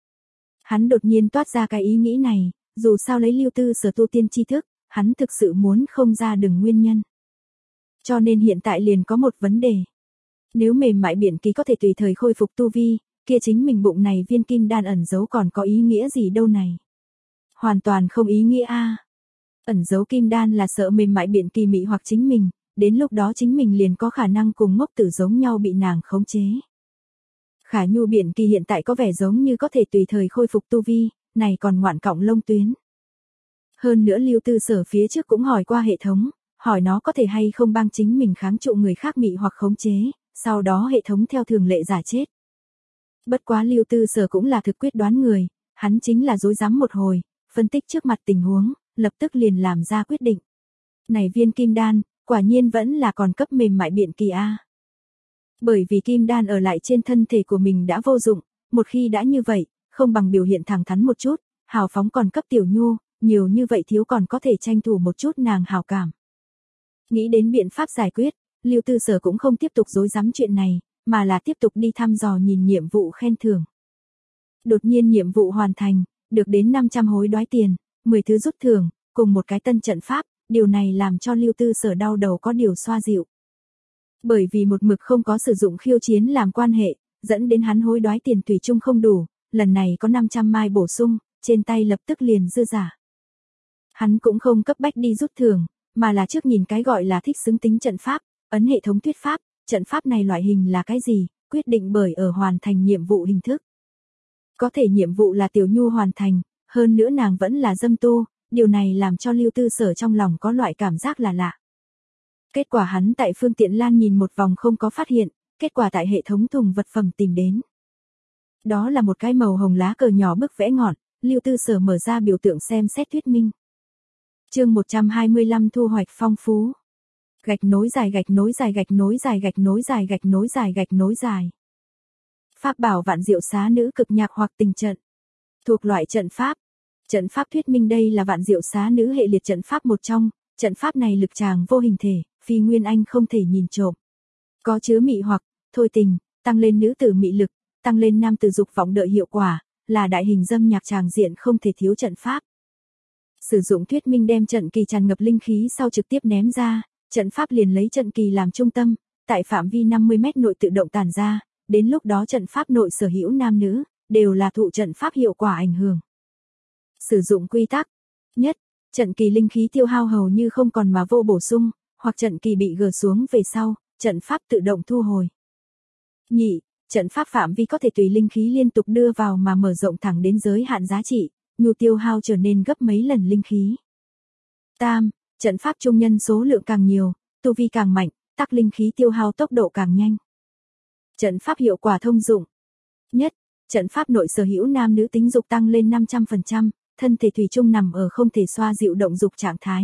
Hắn đột nhiên toát ra cái ý nghĩ này, dù sao lấy Lưu Tư Sở tu tiên tri thức, hắn thực sự muốn không ra đừng nguyên nhân. Cho nên hiện tại liền có một vấn đề. Nếu mềm mại biển kỳ có thể tùy thời khôi phục tu vi, kia chính mình bụng này viên kim đan ẩn giấu còn có ý nghĩa gì đâu này. Hoàn toàn không ý nghĩa a. Ẩn giấu kim đan là sợ mềm mại biển kỳ mị hoặc chính mình, đến lúc đó chính mình liền có khả năng cùng ngốc tử giống nhau bị nàng khống chế. Khả Nhu biển kỳ hiện tại có vẻ giống như có thể tùy thời khôi phục tu vi, này còn ngoạn cọng lông tuyến. Hơn nữa Lưu Tư Sở phía trước cũng hỏi qua hệ thống, hỏi nó có thể hay không bang chính mình kháng trụ người khác mị hoặc khống chế, sau đó hệ thống theo thường lệ giả chết. Bất quá Lưu Tư Sở cũng là thực quyết đoán người, hắn chính là rối rắm một hồi, phân tích trước mặt tình huống, lập tức liền làm ra quyết định. Này viên kim đan, quả nhiên vẫn là còn cấp mềm mại biển kỳ a. Bởi vì kim đan ở lại trên thân thể của mình đã vô dụng, một khi đã như vậy, không bằng biểu hiện thẳng thắn một chút, hào phóng còn cấp Tiểu Nhu, nhiều như vậy thiếu còn có thể tranh thủ một chút nàng hào cảm. Nghĩ đến biện pháp giải quyết, Lưu Tư Sở cũng không tiếp tục rối rắm chuyện này, mà là tiếp tục đi thăm dò nhìn nhiệm vụ khen thưởng. Đột nhiên nhiệm vụ hoàn thành, được đến năm trăm hối đoái tiền, mười thứ rút thưởng, cùng một cái tân trận pháp, điều này làm cho Lưu Tư Sở đau đầu có điều xoa dịu. Bởi vì một mực không có sử dụng khiêu chiến làm quan hệ, dẫn đến hắn hối đoái tiền thủy chung không đủ, lần này có năm trăm mai bổ sung, trên tay lập tức liền dư giả. Hắn cũng không cấp bách đi rút thưởng, mà là trước nhìn cái gọi là thích xứng tính trận pháp, ấn hệ thống thuyết pháp, trận pháp này loại hình là cái gì, quyết định bởi ở hoàn thành nhiệm vụ hình thức. Có thể nhiệm vụ là Tiểu Nhu hoàn thành, hơn nữa nàng vẫn là dâm tu, điều này làm cho Lưu Tư Sở trong lòng có loại cảm giác là lạ. Kết quả hắn tại phương tiện lan nhìn một vòng không có phát hiện, kết quả tại hệ thống thùng vật phẩm tìm đến. Đó là một cái màu hồng lá cờ nhỏ bức vẽ ngọn, Lưu Tư Sở mở ra biểu tượng xem xét thuyết minh. Chương một trăm hai mươi lăm thu hoạch phong phú. Gạch nối dài gạch nối dài gạch nối dài gạch nối dài gạch nối dài gạch nối dài. Pháp bảo vạn diệu xá nữ cực nhạc hoặc tình trận. Thuộc loại trận pháp. Trận pháp thuyết minh đây là vạn diệu xá nữ hệ liệt trận pháp một trong, trận pháp này lực tràng vô hình thể, phi nguyên anh không thể nhìn trộm. Có chứa mị hoặc, thôi tình, tăng lên nữ tử mị lực, tăng lên nam tử dục vọng đợi hiệu quả, là đại hình dâm nhạc tràng diện không thể thiếu trận pháp. Sử dụng thuyết minh đem trận kỳ tràn ngập linh khí sau trực tiếp ném ra, trận pháp liền lấy trận kỳ làm trung tâm, tại phạm vi năm mươi mét nội tự động tản ra, đến lúc đó trận pháp nội sở hữu nam nữ, đều là thụ trận pháp hiệu quả ảnh hưởng. Sử dụng quy tắc. Nhất, trận kỳ linh khí tiêu hao hầu như không còn mà vô bổ sung, hoặc trận kỳ bị gờ xuống về sau, trận pháp tự động thu hồi. Nhị, trận pháp phạm vi có thể tùy linh khí liên tục đưa vào mà mở rộng thẳng đến giới hạn giá trị, nhu tiêu hao trở nên gấp mấy lần linh khí. Tam, trận pháp trung nhân số lượng càng nhiều, tu vi càng mạnh, tắc linh khí tiêu hao tốc độ càng nhanh. Trận pháp hiệu quả thông dụng. Nhất, trận pháp nội sở hữu nam nữ tính dục tăng lên năm trăm phần trăm, thân thể thủy chung nằm ở không thể xoa dịu động dục trạng thái.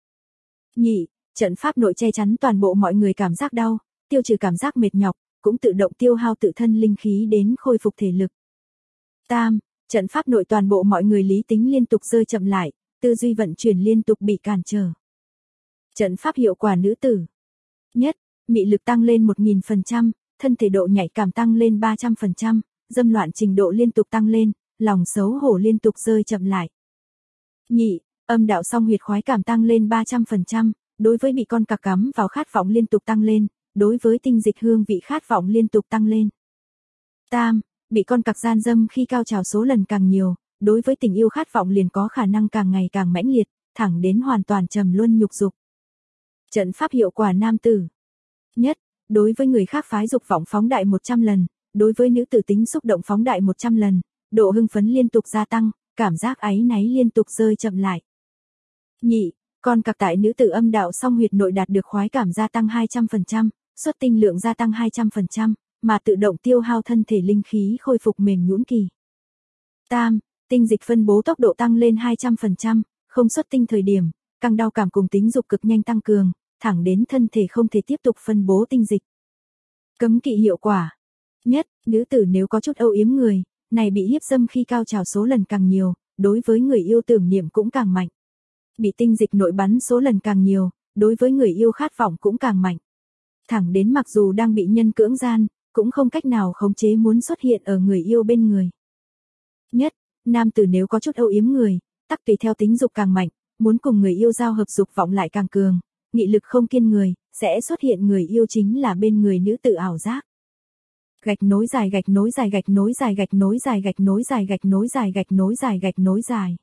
Nhị, trận pháp nội che chắn toàn bộ mọi người cảm giác đau, tiêu trừ cảm giác mệt nhọc, cũng tự động tiêu hao tự thân linh khí đến khôi phục thể lực. Tam, trận pháp nội toàn bộ mọi người lý tính liên tục rơi chậm lại, tư duy vận chuyển liên tục bị cản trở. Trận pháp hiệu quả nữ tử. Nhất, mị lực tăng lên một nghìn phần trăm, thân thể độ nhạy cảm tăng lên ba trăm phần trăm, dâm loạn trình độ liên tục tăng lên, lòng xấu hổ liên tục rơi chậm lại. Nhị, âm đạo song huyệt khoái cảm tăng lên ba trăm phần trăm, đối với bị con cặc cắm vào khát vọng liên tục tăng lên, đối với tinh dịch hương vị khát vọng liên tục tăng lên. Tam, bị con cặc gian dâm khi cao trào số lần càng nhiều, đối với tình yêu khát vọng liền có khả năng càng ngày càng mãnh liệt, thẳng đến hoàn toàn trầm luân nhục dục. Trận pháp hiệu quả nam tử. Nhất, đối với người khác phái dục vọng phóng đại một trăm lần, đối với nữ tử tính xúc động phóng đại một trăm lần, độ hưng phấn liên tục gia tăng, cảm giác áy náy liên tục rơi chậm lại. Nhị, con cặc tại nữ tử âm đạo song huyệt nội đạt được khoái cảm gia tăng hai trăm phần trăm, xuất tinh lượng gia tăng hai trăm phần trăm, mà tự động tiêu hao thân thể linh khí khôi phục mềm nhũn kỳ. Tam, tinh dịch phân bố tốc độ tăng lên hai trăm phần trăm, không xuất tinh thời điểm, căng đau cảm cùng tính dục cực nhanh tăng cường, thẳng đến thân thể không thể tiếp tục phân bố tinh dịch. Cấm kỵ hiệu quả. Nhất, nữ tử nếu có chút âu yếm người, này bị hiếp dâm khi cao trào số lần càng nhiều, đối với người yêu tưởng niệm cũng càng mạnh. Bị tinh dịch nội bắn số lần càng nhiều, đối với người yêu khát vọng cũng càng mạnh. Thẳng đến mặc dù đang bị nhân cưỡng gian, cũng không cách nào khống chế muốn xuất hiện ở người yêu bên người. Nhất, nam tử nếu có chút âu yếm người, tắc tùy theo tính dục càng mạnh, muốn cùng người yêu giao hợp dục vọng lại càng cường, nghị lực không kiên người, sẽ xuất hiện người yêu chính là bên người nữ tử ảo giác. Gạch nối dài gạch nối dài gạch nối dài gạch nối dài gạch nối dài gạch nối dài gạch nối dài gạch nối dài.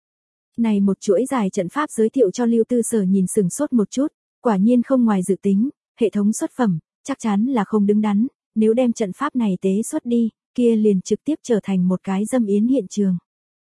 Này một chuỗi dài trận pháp giới thiệu cho Lưu Tư Sở nhìn sừng sốt một chút, quả nhiên không ngoài dự tính, hệ thống xuất phẩm, chắc chắn là không đứng đắn, nếu đem trận pháp này tế xuất đi, kia liền trực tiếp trở thành một cái dâm yến hiện trường.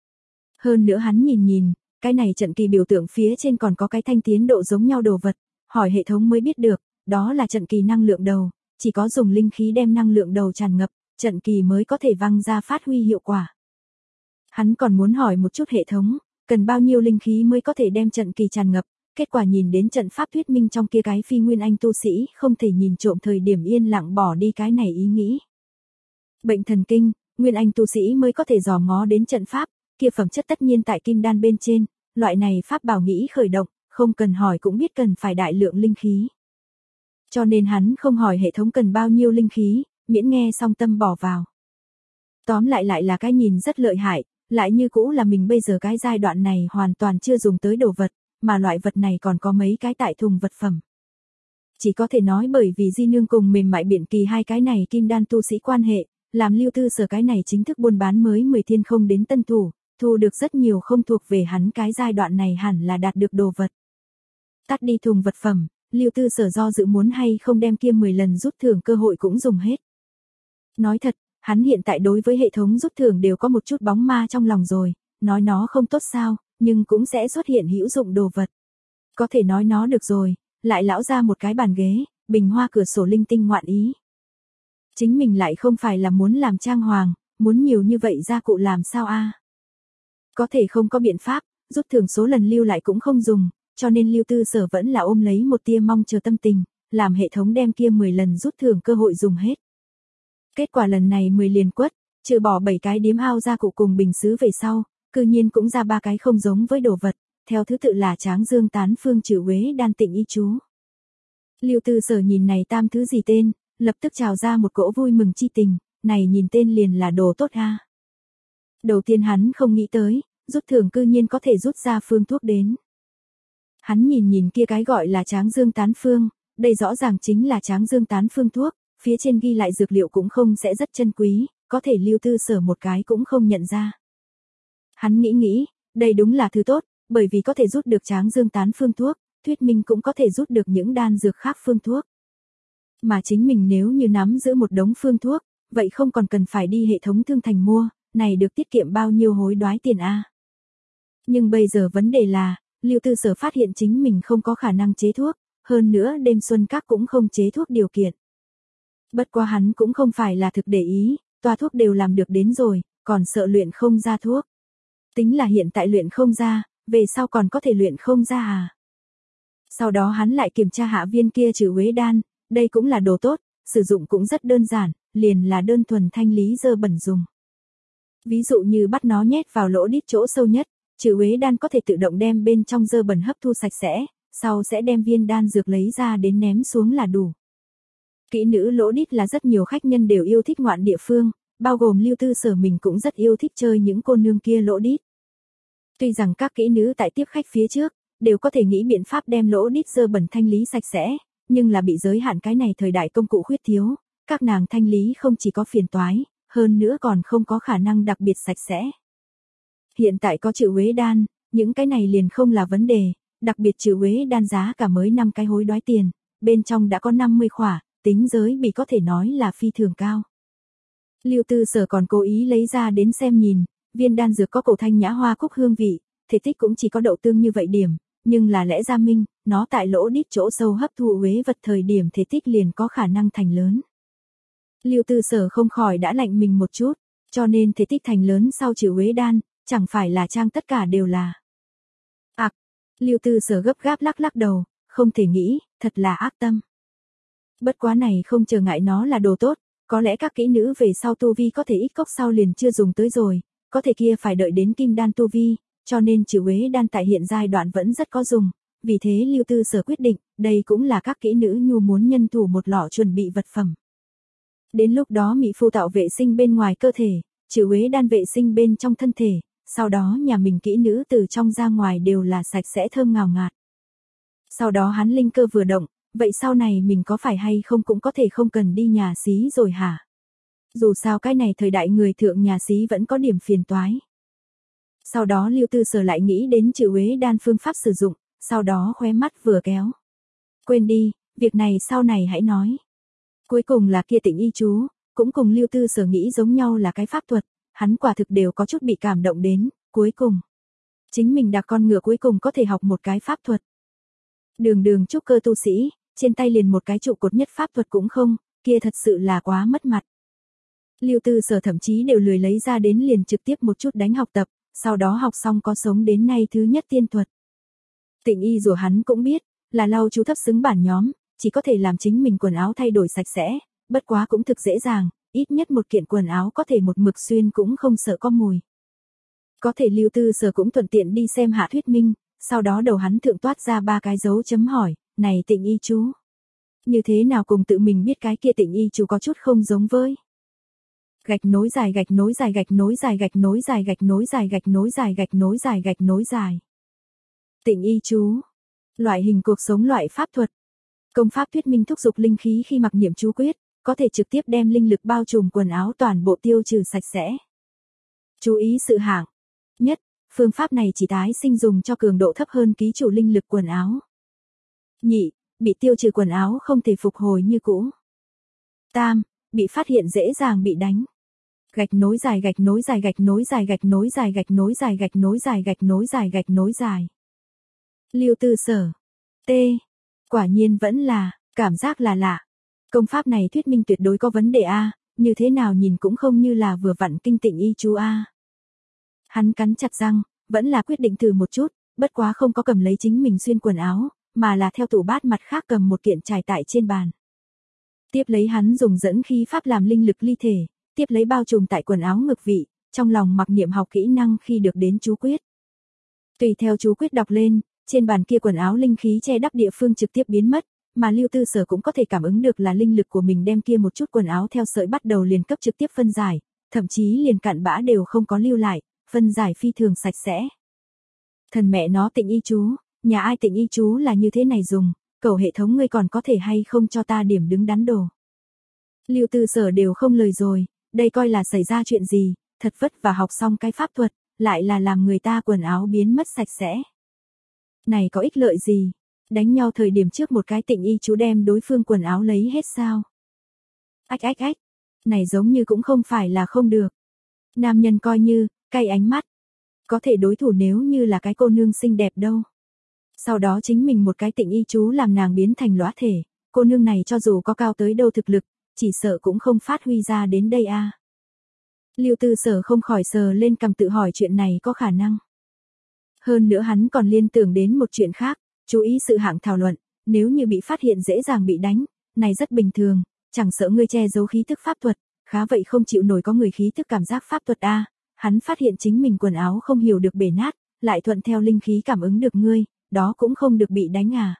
Hơn nữa hắn nhìn nhìn, cái này trận kỳ biểu tượng phía trên còn có cái thanh tiến độ giống nhau đồ vật, hỏi hệ thống mới biết được, đó là trận kỳ năng lượng đầu, chỉ có dùng linh khí đem năng lượng đầu tràn ngập, trận kỳ mới có thể văng ra phát huy hiệu quả. Hắn còn muốn hỏi một chút hệ thống, cần bao nhiêu linh khí mới có thể đem trận kỳ tràn ngập, kết quả nhìn đến trận pháp thuyết minh trong kia cái phi nguyên anh tu sĩ không thể nhìn trộm thời điểm yên lặng bỏ đi cái này ý nghĩ. Bệnh thần kinh, nguyên anh tu sĩ mới có thể dò ngó đến trận pháp, kia phẩm chất tất nhiên tại kim đan bên trên, loại này pháp bảo nghĩ khởi động, không cần hỏi cũng biết cần phải đại lượng linh khí. Cho nên hắn không hỏi hệ thống cần bao nhiêu linh khí, miễn nghe xong tâm bỏ vào. Tóm lại lại là cái nhìn rất lợi hại, lại như cũ là mình bây giờ cái giai đoạn này hoàn toàn chưa dùng tới đồ vật, mà loại vật này còn có mấy cái tại thùng vật phẩm. Chỉ có thể nói bởi vì Di Nương cùng mềm mại biển kỳ hai cái này kim đan tu sĩ quan hệ, làm Lưu Tư Sở cái này chính thức buôn bán mới mười thiên không đến tân thủ, thu được rất nhiều không thuộc về hắn cái giai đoạn này hẳn là đạt được đồ vật. Tắt đi thùng vật phẩm, Lưu Tư Sở do dự muốn hay không đem kia mười lần rút thưởng cơ hội cũng dùng hết. Nói thật, hắn hiện tại đối với hệ thống rút thưởng đều có một chút bóng ma trong lòng rồi, nói nó không tốt sao, nhưng cũng sẽ xuất hiện hữu dụng đồ vật. Có thể nói nó được rồi, lại lão ra một cái bàn ghế, bình hoa cửa sổ linh tinh ngoạn ý. Chính mình lại không phải là muốn làm trang hoàng, muốn nhiều như vậy gia cụ làm sao a? Có thể không có biện pháp, rút thưởng số lần lưu lại cũng không dùng, cho nên Lưu Tư Sở vẫn là ôm lấy một tia mong chờ tâm tình, làm hệ thống đem kia mười lần rút thưởng cơ hội dùng hết. Kết quả lần này mười liền quất, trừ bỏ bảy cái điếm ao gia cụ cùng bình sứ về sau, cư nhiên cũng ra ba cái không giống với đồ vật, theo thứ tự là Tráng Dương Tán Phương Trừ Uế Đan Tịnh Y Chú. Lưu Tư Sở nhìn này tam thứ gì tên, lập tức trào ra một cỗ vui mừng chi tình, này nhìn tên liền là đồ tốt ha. Đầu tiên hắn không nghĩ tới, rút thưởng cư nhiên có thể rút ra phương thuốc đến. Hắn nhìn nhìn kia cái gọi là Tráng Dương Tán Phương, đây rõ ràng chính là Tráng Dương Tán Phương thuốc, phía trên ghi lại dược liệu cũng không sẽ rất chân quý, có thể Lưu Tư Sở một cái cũng không nhận ra. Hắn nghĩ nghĩ, đây đúng là thứ tốt, bởi vì có thể rút được Tráng Dương Tán Phương thuốc, thuyết minh cũng có thể rút được những đan dược khác phương thuốc. Mà chính mình nếu như nắm giữ một đống phương thuốc, vậy không còn cần phải đi hệ thống thương thành mua, này được tiết kiệm bao nhiêu hối đoái tiền a. Nhưng bây giờ vấn đề là, Lưu Tư Sở phát hiện chính mình không có khả năng chế thuốc, hơn nữa đêm xuân các cũng không chế thuốc điều kiện. Bất quá hắn cũng không phải là thực để ý, toa thuốc đều làm được đến rồi, còn sợ luyện không ra thuốc. Tính là hiện tại luyện không ra, về sau còn có thể luyện không ra à. Sau đó hắn lại kiểm tra hạ viên kia Trừ Uế Đan, đây cũng là đồ tốt, sử dụng cũng rất đơn giản, liền là đơn thuần thanh lý dơ bẩn dùng. Ví dụ như bắt nó nhét vào lỗ đít chỗ sâu nhất, Trừ Uế Đan có thể tự động đem bên trong dơ bẩn hấp thu sạch sẽ, sau sẽ đem viên đan dược lấy ra đến ném xuống là đủ. Kỹ nữ lỗ đít là rất nhiều khách nhân đều yêu thích ngoạn địa phương, bao gồm Lưu Tư Sở mình cũng rất yêu thích chơi những cô nương kia lỗ đít. Tuy rằng các kỹ nữ tại tiếp khách phía trước, đều có thể nghĩ biện pháp đem lỗ đít dơ bẩn thanh lý sạch sẽ, nhưng là bị giới hạn cái này thời đại công cụ khuyết thiếu, các nàng thanh lý không chỉ có phiền toái, hơn nữa còn không có khả năng đặc biệt sạch sẽ. Hiện tại có chữ Uế đan, những cái này liền không là vấn đề, đặc biệt chữ Uế đan giá cả mới năm cái hối đoái tiền, bên trong đã có năm mươi khỏa, tính giới bị có thể nói là phi thường cao. Lưu Tư Sở còn cố ý lấy ra đến xem nhìn, viên đan dược có cổ thanh nhã hoa cúc hương vị, thể tích cũng chỉ có đậu tương như vậy điểm, nhưng là lẽ ra minh, nó tại lỗ đít chỗ sâu hấp thụ uế vật thời điểm thể tích liền có khả năng thành lớn. Lưu Tư Sở không khỏi đã lạnh mình một chút, cho nên thể tích thành lớn sau chữ uế đan, chẳng phải là trang tất cả đều là. Ặc, Lưu Tư Sở gấp gáp lắc lắc đầu, không thể nghĩ, thật là ác tâm. Bất quá này không chờ ngại nó là đồ tốt, có lẽ các kỹ nữ về sau tu vi có thể ít cốc sau liền chưa dùng tới rồi, có thể kia phải đợi đến kim đan tu vi, cho nên chữ uế đan tại hiện giai đoạn vẫn rất có dùng, vì thế Lưu Tư Sở quyết định, đây cũng là các kỹ nữ nhu muốn nhân thủ một lọ chuẩn bị vật phẩm. Đến lúc đó mỹ phu tạo vệ sinh bên ngoài cơ thể, chữ uế đan vệ sinh bên trong thân thể, sau đó nhà mình kỹ nữ từ trong ra ngoài đều là sạch sẽ thơm ngào ngạt. Sau đó hắn linh cơ vừa động, vậy sau này mình có phải hay không cũng có thể không cần đi nhà xí rồi hả? Dù sao cái này thời đại người thượng nhà xí vẫn có điểm phiền toái. Sau đó Lưu Tư Sở lại nghĩ đến chữ uế đan phương pháp sử dụng, sau đó khóe mắt vừa kéo. Quên đi, việc này sau này hãy nói. Cuối cùng là kia Tịnh Y chú, cũng cùng Lưu Tư Sở nghĩ giống nhau là cái pháp thuật, hắn quả thực đều có chút bị cảm động đến, cuối cùng. Chính mình đặc con ngựa cuối cùng có thể học một cái pháp thuật. Đường đường trúc cơ tu sĩ, trên tay liền một cái trụ cột nhất pháp thuật cũng không, kia thật sự là quá mất mặt. Lưu Tư Sở thậm chí đều lười lấy ra đến liền trực tiếp một chút đánh học tập, sau đó học xong có sống đến nay thứ nhất tiên thuật. Tịnh Y rủa hắn cũng biết, là lau chú thấp xứng bản nhóm, chỉ có thể làm chính mình quần áo thay đổi sạch sẽ, bất quá cũng thực dễ dàng, ít nhất một kiện quần áo có thể một mực xuyên cũng không sợ có mùi. Có thể Lưu Tư Sở cũng thuận tiện đi xem hạ thuyết minh, sau đó đầu hắn thượng toát ra ba cái dấu chấm hỏi, này Tịnh Y chú. Như thế nào cùng tự mình biết cái kia Tịnh Y chú có chút không giống với. Gạch nối dài gạch nối dài gạch nối dài gạch nối dài gạch nối dài gạch nối dài gạch nối dài gạch nối dài. Tịnh Y chú. Loại hình cuộc sống loại pháp thuật. Công pháp thuyết minh thúc dục linh khí khi mặc niệm chú quyết, có thể trực tiếp đem linh lực bao trùm quần áo toàn bộ tiêu trừ sạch sẽ. Chú ý sự hạng. Nhất, phương pháp này chỉ tái sinh dùng cho cường độ thấp hơn ký chủ linh lực quần áo. Nhị, bị tiêu trừ quần áo không thể phục hồi như cũ. Tam, bị phát hiện dễ dàng bị đánh. Gạch nối dài gạch nối dài gạch nối dài gạch nối dài gạch nối dài gạch nối dài gạch nối dài gạch nối dài. Lưu Tư Sở. T. Quả nhiên vẫn là, cảm giác là lạ. Công pháp này thuyết minh tuyệt đối có vấn đề a, như thế nào nhìn cũng không như là vừa vặn kinh Tịnh Y chú a. Hắn cắn chặt răng, vẫn là quyết định thử một chút, bất quá không có cầm lấy chính mình xuyên quần áo, mà là theo tủ bát mặt khác cầm một kiện trải tại trên bàn. Tiếp lấy hắn dùng dẫn khí pháp làm linh lực ly thể, tiếp lấy bao trùm tại quần áo ngực vị, trong lòng mặc niệm học kỹ năng khi được đến chú quyết. Tùy theo chú quyết đọc lên, trên bàn kia quần áo linh khí che đắp địa phương trực tiếp biến mất, mà Lưu Tư Sở cũng có thể cảm ứng được là linh lực của mình đem kia một chút quần áo theo sợi bắt đầu liền cấp trực tiếp phân giải, thậm chí liền cặn bã đều không có lưu lại, phân giải phi thường sạch sẽ. Thần mẹ nó Tịnh Y chú, nhà ai Tịnh Y chú là như thế này dùng, cầu hệ thống ngươi còn có thể hay không cho ta điểm đứng đắn đồ. Lưu Tư Sở đều không lời rồi, đây coi là xảy ra chuyện gì, thật vất và học xong cái pháp thuật, lại là làm người ta quần áo biến mất sạch sẽ. Này có ích lợi gì? Đánh nhau thời điểm trước một cái Tịnh Y chú đem đối phương quần áo lấy hết sao? Ách ách ách, này giống như cũng không phải là không được. Nam nhân coi như, cay ánh mắt. Có thể đối thủ nếu như là cái cô nương xinh đẹp đâu. Sau đó chính mình một cái Tịnh Y chú làm nàng biến thành lõa thể, cô nương này cho dù có cao tới đâu thực lực, chỉ sợ cũng không phát huy ra đến đây a. À. Lưu Tư Sở không khỏi sờ lên cằm tự hỏi chuyện này có khả năng. Hơn nữa hắn còn liên tưởng đến một chuyện khác, chú ý sự hạng thảo luận, nếu như bị phát hiện dễ dàng bị đánh, này rất bình thường, chẳng sợ ngươi che giấu khí tức pháp thuật, khá vậy không chịu nổi có người khí tức cảm giác pháp thuật a. À. Hắn phát hiện chính mình quần áo không hiểu được bể nát, lại thuận theo linh khí cảm ứng được ngươi, đó cũng không được bị đánh à.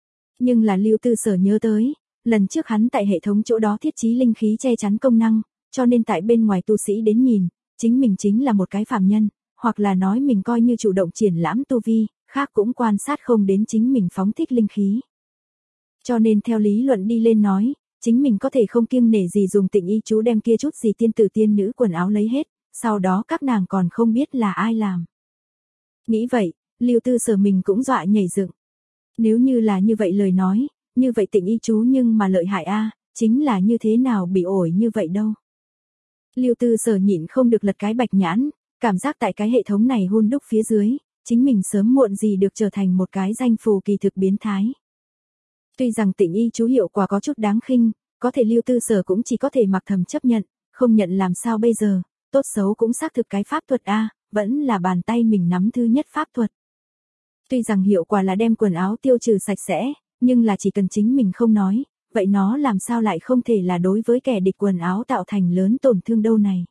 Nhưng là Lưu Tư Sở nhớ tới, lần trước hắn tại hệ thống chỗ đó thiết trí linh khí che chắn công năng, cho nên tại bên ngoài tu sĩ đến nhìn, chính mình chính là một cái phàm nhân, hoặc là nói mình coi như chủ động triển lãm tu vi, khác cũng quan sát không đến chính mình phóng thích linh khí. Cho nên theo lý luận đi lên nói, chính mình có thể không kiêng nể gì dùng tịnh y chú đem kia chút gì tiên tử tiên nữ quần áo lấy hết, sau đó các nàng còn không biết là ai làm. Nghĩ vậy, Lưu Tư Sở mình cũng dọa nhảy dựng. Nếu như là như vậy lời nói, như vậy tịnh y chú nhưng mà lợi hại a, chính là như thế nào bị ổi như vậy đâu. Lưu Tư Sở nhịn không được lật cái bạch nhãn, cảm giác tại cái hệ thống này hun đúc phía dưới, chính mình sớm muộn gì được trở thành một cái danh phù kỳ thực biến thái. Tuy rằng tịnh y chú hiệu quả có chút đáng khinh, có thể Lưu Tư Sở cũng chỉ có thể mặc thầm chấp nhận, không nhận làm sao bây giờ, tốt xấu cũng xác thực cái pháp thuật a, vẫn là bàn tay mình nắm thứ nhất pháp thuật. Tuy rằng hiệu quả là đem quần áo tiêu trừ sạch sẽ, nhưng là chỉ cần chính mình không nói, vậy nó làm sao lại không thể là đối với kẻ địch quần áo tạo thành lớn tổn thương đâu này.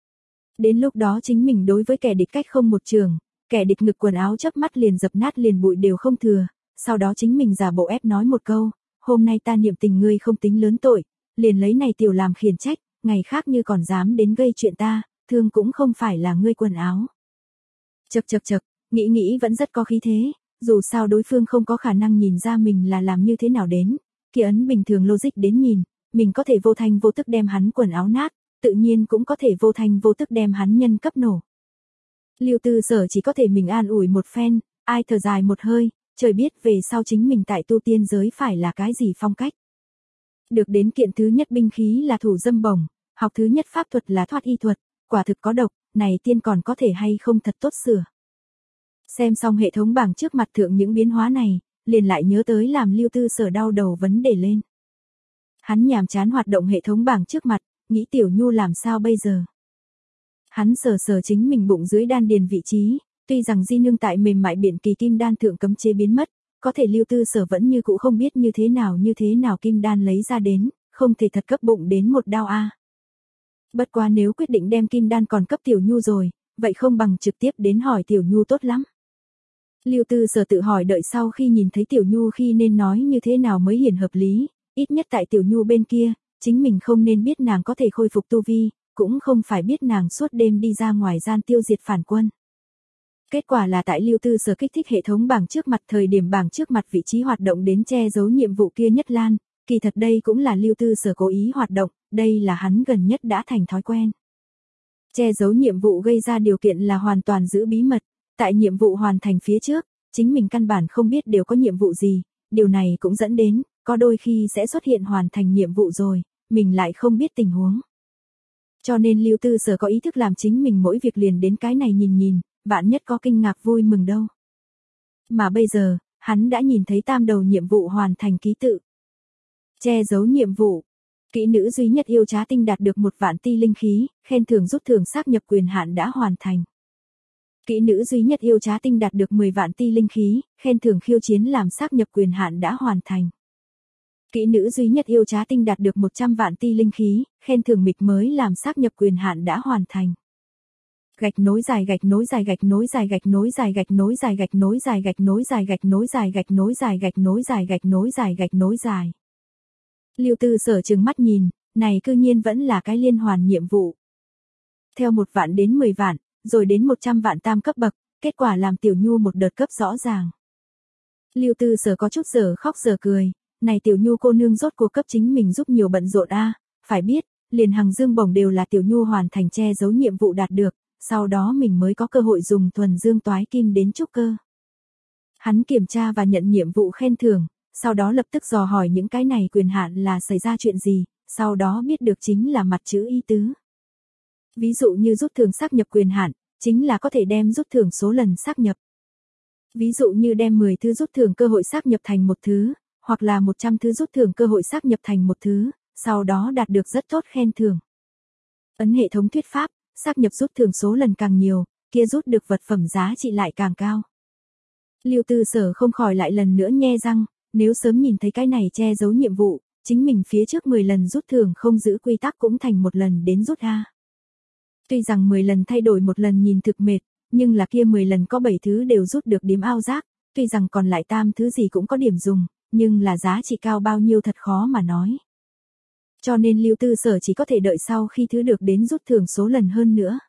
Đến lúc đó chính mình đối với kẻ địch cách không một trường, kẻ địch ngực quần áo chớp mắt liền dập nát liền bụi đều không thừa, sau đó chính mình giả bộ ép nói một câu, hôm nay ta niệm tình ngươi không tính lớn tội, liền lấy này tiểu làm khiển trách, ngày khác như còn dám đến gây chuyện ta, thương cũng không phải là ngươi quần áo. Chậc chậc chậc, nghĩ nghĩ vẫn rất có khí thế, dù sao đối phương không có khả năng nhìn ra mình là làm như thế nào đến, kia ấn bình thường logic đến nhìn, mình có thể vô thanh vô tức đem hắn quần áo nát, tự nhiên cũng có thể vô thanh vô tức đem hắn nhân cấp nổ. Lưu Tư Sở chỉ có thể mình an ủi một phen, ai thở dài một hơi, trời biết về sau chính mình tại tu tiên giới phải là cái gì phong cách. Được đến kiện thứ nhất binh khí là thủ dâm bổng, học thứ nhất pháp thuật là thoát y thuật, quả thực có độc, này tiên còn có thể hay không thật tốt sửa. Xem xong hệ thống bảng trước mặt thượng những biến hóa này, liền lại nhớ tới làm Lưu Tư Sở đau đầu vấn đề lên. Hắn nhàm chán hoạt động hệ thống bảng trước mặt, nghĩ Tiểu Nhu làm sao bây giờ. Hắn sờ sờ chính mình bụng dưới đan điền vị trí, tuy rằng di nương tại mềm mại biển kỳ kim đan thượng cấm chế biến mất, có thể Lưu Tư Sở vẫn như cũ không biết như thế nào như thế nào kim đan lấy ra đến, không thể thật cấp bụng đến một đao a. Bất quá nếu quyết định đem kim đan còn cấp Tiểu Nhu rồi, vậy không bằng trực tiếp đến hỏi Tiểu Nhu tốt lắm. Lưu Tư Sở tự hỏi đợi sau khi nhìn thấy Tiểu Nhu khi nên nói như thế nào mới hiển hợp lý, ít nhất tại Tiểu Nhu bên kia, chính mình không nên biết nàng có thể khôi phục tu vi, cũng không phải biết nàng suốt đêm đi ra ngoài gian tiêu diệt phản quân. Kết quả là tại Lưu Tư Sở kích thích hệ thống bảng trước mặt thời điểm bảng trước mặt vị trí hoạt động đến che giấu nhiệm vụ kia nhất lan, kỳ thật đây cũng là Lưu Tư Sở cố ý hoạt động, đây là hắn gần nhất đã thành thói quen. Che giấu nhiệm vụ gây ra điều kiện là hoàn toàn giữ bí mật, tại nhiệm vụ hoàn thành phía trước, chính mình căn bản không biết đều có nhiệm vụ gì, điều này cũng dẫn đến, có đôi khi sẽ xuất hiện hoàn thành nhiệm vụ rồi, mình lại không biết tình huống. Cho nên Lưu Tư Sở có ý thức làm chính mình mỗi việc liền đến cái này nhìn nhìn, vạn nhất có kinh ngạc vui mừng đâu. Mà bây giờ, hắn đã nhìn thấy tam đầu nhiệm vụ hoàn thành ký tự. Che giấu nhiệm vụ. Kỹ nữ duy nhất yêu trá tinh đạt được một vạn ti linh khí, khen thưởng rút thưởng xác nhập quyền hạn đã hoàn thành. Kỹ nữ duy nhất yêu trá tinh đạt được mười vạn ti linh khí, khen thưởng khiêu chiến làm xác nhập quyền hạn đã hoàn thành. Kỹ nữ duy nhất yêu trá tinh đạt được một trăm vạn ti linh khí, khen thưởng mịch mới làm xác nhập quyền hạn đã hoàn thành. Gạch nối dài gạch nối dài gạch nối dài gạch nối dài gạch nối dài gạch nối dài gạch nối dài gạch nối dài gạch nối dài gạch nối dài gạch nối dài gạch nối dài. Lưu Tư Sở trừng mắt nhìn, này cư nhiên vẫn là cái liên hoàn nhiệm vụ. Theo một vạn đến mười vạn, rồi đến một trăm vạn tam cấp bậc, kết quả làm Tiểu Nhu một đợt cấp rõ ràng. Lưu Tư Sở có chút giờ khóc giờ cười, này Tiểu Nhu cô nương rốt cuộc cấp chính mình giúp nhiều bận rộn a, phải biết, liền hàng dương bổng đều là Tiểu Nhu hoàn thành che giấu nhiệm vụ đạt được, sau đó mình mới có cơ hội dùng thuần dương toái kim đến trúc cơ. Hắn kiểm tra và nhận nhiệm vụ khen thưởng, sau đó lập tức dò hỏi những cái này quyền hạn là xảy ra chuyện gì, sau đó biết được chính là mặt chữ ý tứ. Ví dụ như rút thưởng xác nhập quyền hạn, chính là có thể đem rút thưởng số lần xác nhập. Ví dụ như đem mười thứ rút thưởng cơ hội xác nhập thành một thứ, hoặc là một trăm thứ rút thưởng cơ hội xác nhập thành một thứ, sau đó đạt được rất tốt khen thưởng. Ấn hệ thống thuyết pháp, xác nhập rút thưởng số lần càng nhiều, kia rút được vật phẩm giá trị lại càng cao. Lưu Tư Sở không khỏi lại lần nữa nhe răng, nếu sớm nhìn thấy cái này che giấu nhiệm vụ, chính mình phía trước mười lần rút thưởng không giữ quy tắc cũng thành một lần đến rút a. Tuy rằng mười lần thay đổi một lần nhìn thực mệt, nhưng là kia mười lần có bảy thứ đều rút được điểm ao giác, tuy rằng còn lại tam thứ gì cũng có điểm dùng, nhưng là giá trị cao bao nhiêu thật khó mà nói. Cho nên Lưu Tư Sở chỉ có thể đợi sau khi thứ được đến rút thưởng số lần hơn nữa.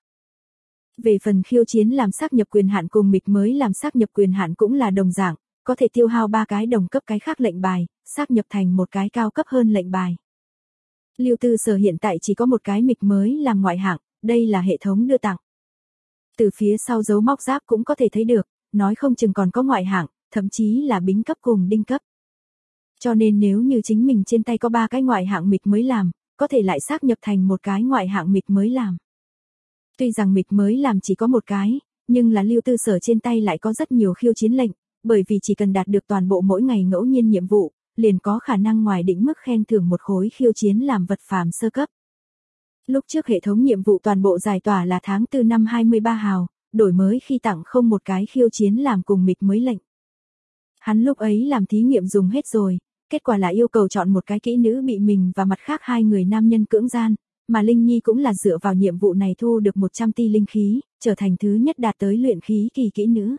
Về phần khiêu chiến làm xác nhập quyền hạn cùng mịch mới làm xác nhập quyền hạn cũng là đồng dạng, có thể tiêu hao ba cái đồng cấp cái khác lệnh bài, xác nhập thành một cái cao cấp hơn lệnh bài. Lưu Tư Sở hiện tại chỉ có một cái mịch mới làm ngoại hạng, đây là hệ thống đưa tặng. Từ phía sau dấu móc giáp cũng có thể thấy được, nói không chừng còn có ngoại hạng, thậm chí là bính cấp cùng đinh cấp. Cho nên nếu như chính mình trên tay có ba cái ngoại hạng mịch mới làm, có thể lại xác nhập thành một cái ngoại hạng mịch mới làm. Tuy rằng mịch mới làm chỉ có một cái, nhưng là Lưu Tư Sở trên tay lại có rất nhiều khiêu chiến lệnh, bởi vì chỉ cần đạt được toàn bộ mỗi ngày ngẫu nhiên nhiệm vụ, liền có khả năng ngoài định mức khen thưởng một khối khiêu chiến làm vật phàm sơ cấp. Lúc trước hệ thống nhiệm vụ toàn bộ giải tỏa là tháng tư năm hai mươi ba hào, đổi mới khi tặng không một cái khiêu chiến làm cùng mịch mới lệnh. Hắn lúc ấy làm thí nghiệm dùng hết rồi, kết quả là yêu cầu chọn một cái kỹ nữ bị mình và mặt khác hai người nam nhân cưỡng gian, mà Linh Nhi cũng là dựa vào nhiệm vụ này thu được một trăm ti linh khí, trở thành thứ nhất đạt tới luyện khí kỳ kỹ nữ.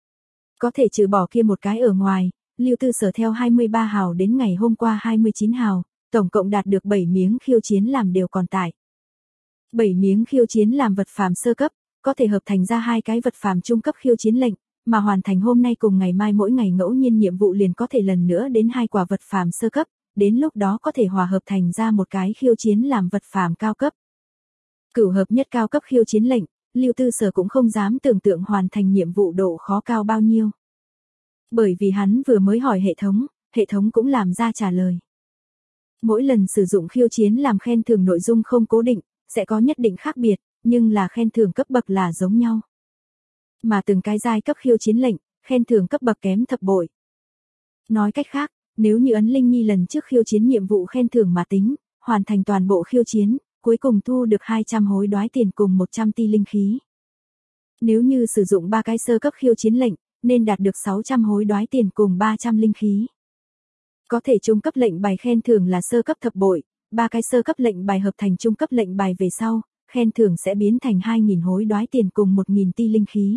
Có thể trừ bỏ kia một cái ở ngoài, Lưu Tư Sở theo hai mươi ba hào đến ngày hôm qua hai mươi chín hào, tổng cộng đạt được bảy miếng khiêu chiến làm đều còn tại. bảy miếng khiêu chiến làm vật phàm sơ cấp, có thể hợp thành ra hai cái vật phàm trung cấp khiêu chiến lệnh, mà hoàn thành hôm nay cùng ngày mai mỗi ngày ngẫu nhiên nhiệm vụ liền có thể lần nữa đến hai quả vật phàm sơ cấp, đến lúc đó có thể hòa hợp thành ra một cái khiêu chiến làm vật phàm cao cấp. Cửu hợp nhất cao cấp khiêu chiến lệnh, Lưu Tư Sở cũng không dám tưởng tượng hoàn thành nhiệm vụ độ khó cao bao nhiêu. Bởi vì hắn vừa mới hỏi hệ thống, hệ thống cũng làm ra trả lời. Mỗi lần sử dụng khiêu chiến làm khen thưởng nội dung không cố định, sẽ có nhất định khác biệt, nhưng là khen thưởng cấp bậc là giống nhau. Mà từng cái giai cấp khiêu chiến lệnh, khen thưởng cấp bậc kém thập bội. Nói cách khác, nếu như ấn Linh Nhi lần trước khiêu chiến nhiệm vụ khen thưởng mà tính, hoàn thành toàn bộ khiêu chiến, cuối cùng thu được hai trăm hối đoái tiền cùng một trăm ti linh khí. Nếu như sử dụng ba cái sơ cấp khiêu chiến lệnh, nên đạt được sáu trăm hối đoái tiền cùng ba trăm linh khí. Có thể trung cấp lệnh bài khen thưởng là sơ cấp thập bội, ba cái sơ cấp lệnh bài hợp thành trung cấp lệnh bài về sau, khen thưởng sẽ biến thành hai nghìn hối đoái tiền cùng một nghìn ti linh khí.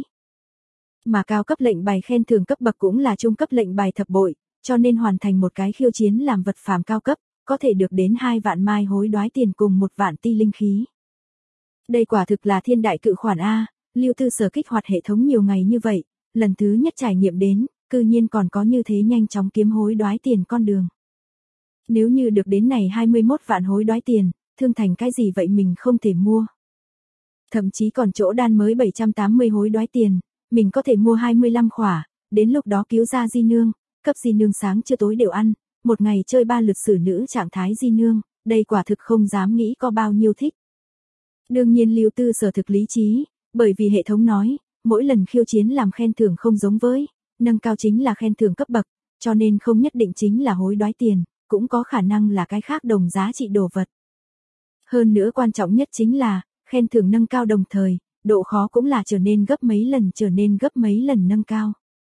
Mà cao cấp lệnh bài khen thưởng cấp bậc cũng là trung cấp lệnh bài thập bội, cho nên hoàn thành một cái khiêu chiến làm vật phàm cao cấp, có thể được đến hai vạn mai hối đoái tiền cùng một vạn ti linh khí. Đây quả thực là thiên đại cự khoản A, Lưu Tư Sở kích hoạt hệ thống nhiều ngày như vậy, lần thứ nhất trải nghiệm đến, cư nhiên còn có như thế nhanh chóng kiếm hối đoái tiền con đường. Nếu như được đến này hai mươi mốt vạn hối đoái tiền, thương thành cái gì vậy mình không thể mua. Thậm chí còn chỗ đan mới bảy trăm tám mươi hối đoái tiền, mình có thể mua hai mươi lăm khỏa, đến lúc đó cứu ra di nương, cấp di nương sáng trưa tối đều ăn, một ngày chơi ba lượt xử nữ trạng thái di nương, đây quả thực không dám nghĩ có bao nhiêu thích. Đương nhiên Lưu Tư Sở thực lý trí, bởi vì hệ thống nói, mỗi lần khiêu chiến làm khen thưởng không giống với, nâng cao chính là khen thưởng cấp bậc, cho nên không nhất định chính là hối đoái tiền, cũng có khả năng là cái khác đồng giá trị đồ vật. Hơn nữa quan trọng nhất chính là, khen thưởng nâng cao đồng thời, độ khó cũng là trở nên gấp mấy lần trở nên gấp mấy lần nâng cao.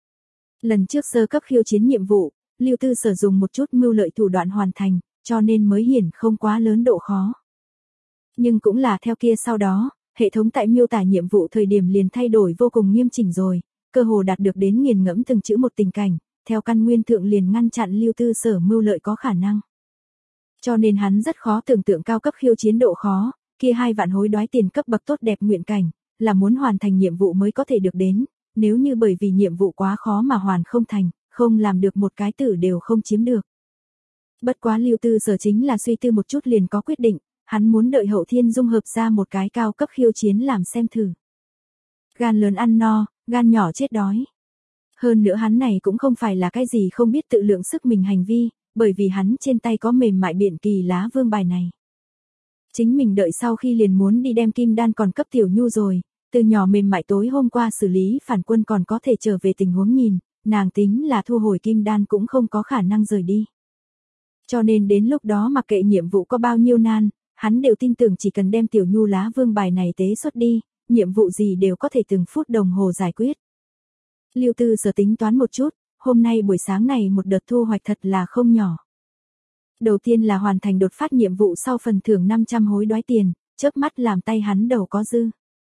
Lần trước sơ cấp khiêu chiến nhiệm vụ, Lưu Tư Sở dùng một chút mưu lợi thủ đoạn hoàn thành, cho nên mới hiển không quá lớn độ khó. Nhưng cũng là theo kia sau đó, hệ thống tại miêu tả nhiệm vụ thời điểm liền thay đổi vô cùng nghiêm chỉnh rồi, cơ hồ đạt được đến nghiền ngẫm từng chữ một tình cảnh, theo căn nguyên thượng liền ngăn chặn Lưu Tư Sở mưu lợi có khả năng. Cho nên hắn rất khó tưởng tượng cao cấp khiêu chiến độ khó, kia hai vạn hối đoái tiền cấp bậc tốt đẹp nguyện cảnh, là muốn hoàn thành nhiệm vụ mới có thể được đến, nếu như bởi vì nhiệm vụ quá khó mà hoàn không thành, không làm được một cái tử đều không chiếm được. Bất quá Lưu Tư Sở chính là suy tư một chút liền có quyết định, hắn muốn đợi Hậu Thiên dung hợp ra một cái cao cấp khiêu chiến làm xem thử. Gan lớn ăn no, gan nhỏ chết đói. Hơn nữa hắn này cũng không phải là cái gì không biết tự lượng sức mình hành vi, bởi vì hắn trên tay có mềm mại biện kỳ lá vương bài này. Chính mình đợi sau khi liền muốn đi đem kim đan còn cấp Tiểu Nhu rồi, từ nhỏ mềm mại tối hôm qua xử lý phản quân còn có thể trở về tình huống nhìn, nàng tính là thu hồi kim đan cũng không có khả năng rời đi. Cho nên đến lúc đó mặc kệ nhiệm vụ có bao nhiêu nan, hắn đều tin tưởng chỉ cần đem Tiểu Nhu lá vương bài này tế xuất đi, nhiệm vụ gì đều có thể từng phút đồng hồ giải quyết. Lưu Tư Sở tính toán một chút, hôm nay buổi sáng này một đợt thu hoạch thật là không nhỏ. Đầu tiên là hoàn thành đột phát nhiệm vụ sau phần thưởng năm trăm hối đoái tiền, chớp mắt làm tay hắn đầu có dư.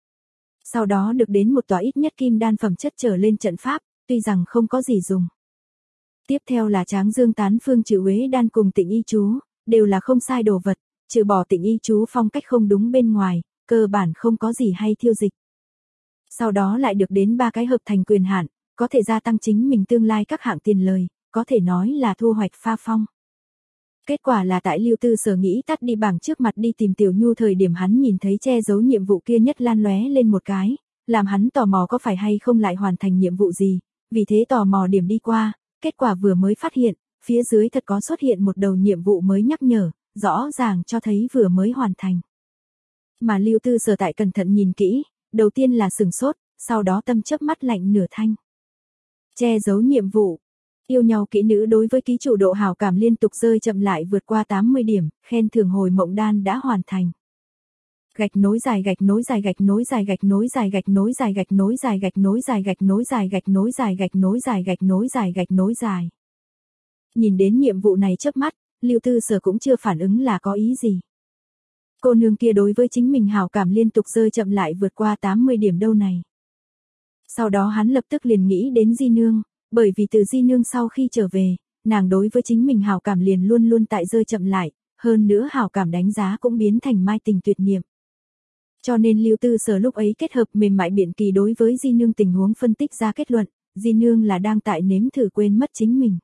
Sau đó được đến một tòa ít nhất kim đan phẩm chất trở lên trận pháp, tuy rằng không có gì dùng. Tiếp theo là Tráng Dương Tán Phương Trừ Uế đan cùng Tịnh Y chú, đều là không sai đồ vật, trừ bỏ Tịnh Y chú phong cách không đúng bên ngoài, cơ bản không có gì hay thiêu dịch. Sau đó lại được đến ba cái hợp thành quyền hạn, có thể gia tăng chính mình tương lai các hạng tiền lời, có thể nói là thu hoạch pha phong. Kết quả là tại Lưu Tư Sở nghĩ tắt đi bảng trước mặt đi tìm Tiểu Nhu thời điểm hắn nhìn thấy che giấu nhiệm vụ kia nhất lan lóe lên một cái, làm hắn tò mò có phải hay không lại hoàn thành nhiệm vụ gì, vì thế tò mò điểm đi qua, kết quả vừa mới phát hiện, phía dưới thật có xuất hiện một đầu nhiệm vụ mới nhắc nhở, rõ ràng cho thấy vừa mới hoàn thành. Mà Lưu Tư Sở tại cẩn thận nhìn kỹ, đầu tiên là sừng sốt, sau đó tâm chớp mắt lạnh nửa thanh. Che giấu nhiệm vụ. Yêu nhau kỹ nữ đối với ký chủ độ hảo cảm liên tục rơi chậm lại vượt qua tám mươi điểm, khen thưởng hồi mộng đan đã hoàn thành. Gạch nối dài gạch nối dài gạch nối dài gạch nối dài gạch nối dài gạch nối dài gạch nối dài gạch nối dài gạch nối dài gạch nối dài gạch nối dài gạch nối dài. Nhìn đến nhiệm vụ này chớp mắt, Lưu Tư Sở cũng chưa phản ứng là có ý gì. Cô nương kia đối với chính mình hảo cảm liên tục rơi chậm lại vượt qua tám mươi điểm đâu này. Sau đó hắn lập tức liền nghĩ đến Di Nương, bởi vì từ Di Nương sau khi trở về, nàng đối với chính mình hảo cảm liền luôn luôn tại rơi chậm lại, hơn nữa hảo cảm đánh giá cũng biến thành mai tình tuyệt niệm. Cho nên Lưu Tư Sở lúc ấy kết hợp mềm mại biện kỳ đối với Di Nương tình huống phân tích ra kết luận, Di Nương là đang tại nếm thử quên mất chính mình.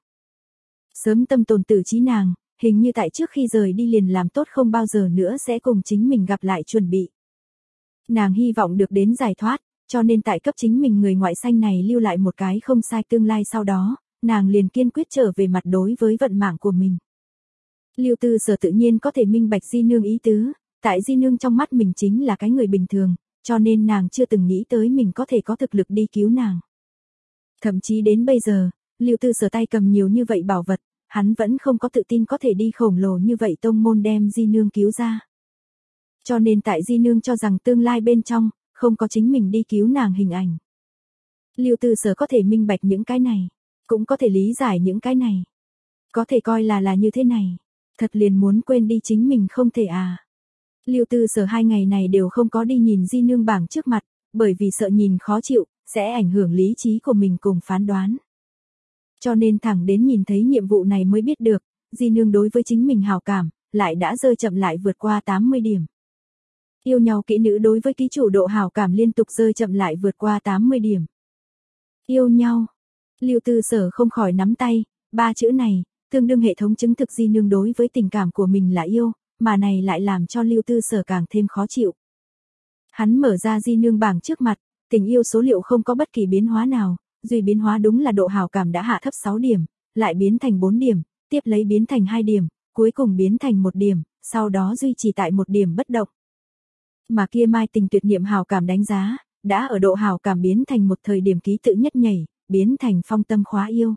Sớm tâm tồn tử trí nàng, hình như tại trước khi rời đi liền làm tốt không bao giờ nữa sẽ cùng chính mình gặp lại chuẩn bị. Nàng hy vọng được đến giải thoát, cho nên tại cấp chính mình người ngoại xanh này lưu lại một cái không sai tương lai sau đó, nàng liền kiên quyết trở về mặt đối với vận mạng của mình. Lưu Tư Sở tự nhiên có thể minh bạch Di Nương ý tứ, tại Di Nương trong mắt mình chính là cái người bình thường, cho nên nàng chưa từng nghĩ tới mình có thể có thực lực đi cứu nàng. Thậm chí đến bây giờ, Lưu Tư Sở tay cầm nhiều như vậy bảo vật, hắn vẫn không có tự tin có thể đi khổng lồ như vậy tông môn đem Di Nương cứu ra. Cho nên tại Di Nương cho rằng tương lai bên trong, không có chính mình đi cứu nàng hình ảnh. Lưu Tư Sở có thể minh bạch những cái này, cũng có thể lý giải những cái này. Có thể coi là là như thế này, thật liền muốn quên đi chính mình không thể à. Lưu Tư Sở hai ngày này đều không có đi nhìn Di Nương bảng trước mặt, bởi vì sợ nhìn khó chịu, sẽ ảnh hưởng lý trí của mình cùng phán đoán. Cho nên thẳng đến nhìn thấy nhiệm vụ này mới biết được, Di Nương đối với chính mình hảo cảm, lại đã rơi chậm lại vượt qua tám mươi điểm. Yêu nhau kỹ nữ đối với ký chủ độ hảo cảm liên tục rơi chậm lại vượt qua tám mươi điểm. Yêu nhau. Lưu Tư Sở không khỏi nắm tay, ba chữ này, tương đương hệ thống chứng thực Di Nương đối với tình cảm của mình là yêu, mà này lại làm cho Lưu Tư Sở càng thêm khó chịu. Hắn mở ra Di Nương bảng trước mặt, tình yêu số liệu không có bất kỳ biến hóa nào, duy biến hóa đúng là độ hảo cảm đã hạ thấp sáu điểm, lại biến thành bốn điểm, tiếp lấy biến thành hai điểm, cuối cùng biến thành một điểm, sau đó duy trì tại một điểm bất động. Mà kia mai tình tuyệt niệm hảo cảm đánh giá, đã ở độ hảo cảm biến thành một thời điểm ký tự nhất nhảy, biến thành phong tâm khóa yêu.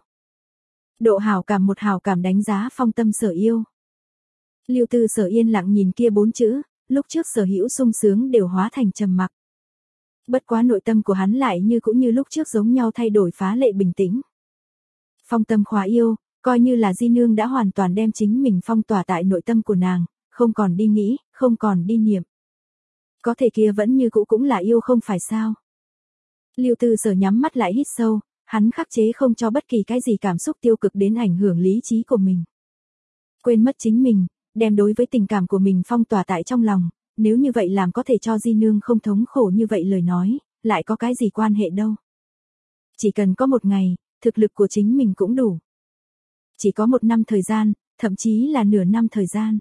Độ hảo cảm một hảo cảm đánh giá phong tâm sở yêu. Lưu Tư Sở yên lặng nhìn kia bốn chữ, lúc trước sở hữu sung sướng đều hóa thành trầm mặc. Bất quá nội tâm của hắn lại như cũng như lúc trước giống nhau thay đổi phá lệ bình tĩnh. Phong tâm khóa yêu, coi như là Di Nương đã hoàn toàn đem chính mình phong tỏa tại nội tâm của nàng, không còn đi nghĩ, không còn đi niệm. Có thể kia vẫn như cũ cũng là yêu không phải sao. Lưu Tư Sở nhắm mắt lại hít sâu, hắn khắc chế không cho bất kỳ cái gì cảm xúc tiêu cực đến ảnh hưởng lý trí của mình. Quên mất chính mình, đem đối với tình cảm của mình phong tỏa tại trong lòng, nếu như vậy làm có thể cho Di Nương không thống khổ như vậy lời nói, lại có cái gì quan hệ đâu. Chỉ cần có một ngày, thực lực của chính mình cũng đủ. Chỉ có một năm thời gian, thậm chí là nửa năm thời gian.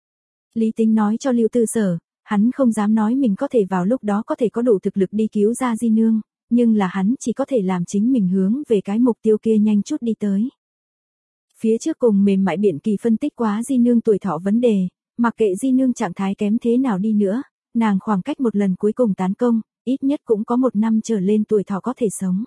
Lý tính nói cho Lưu Tư Sở, hắn không dám nói mình có thể vào lúc đó có thể có đủ thực lực đi cứu ra Di Nương, nhưng là hắn chỉ có thể làm chính mình hướng về cái mục tiêu kia nhanh chút đi tới. Phía trước cùng mềm mại biện kỳ phân tích quá Di Nương tuổi thọ vấn đề, mặc kệ Di Nương trạng thái kém thế nào đi nữa, nàng khoảng cách một lần cuối cùng tán công, ít nhất cũng có một năm trở lên tuổi thọ có thể sống.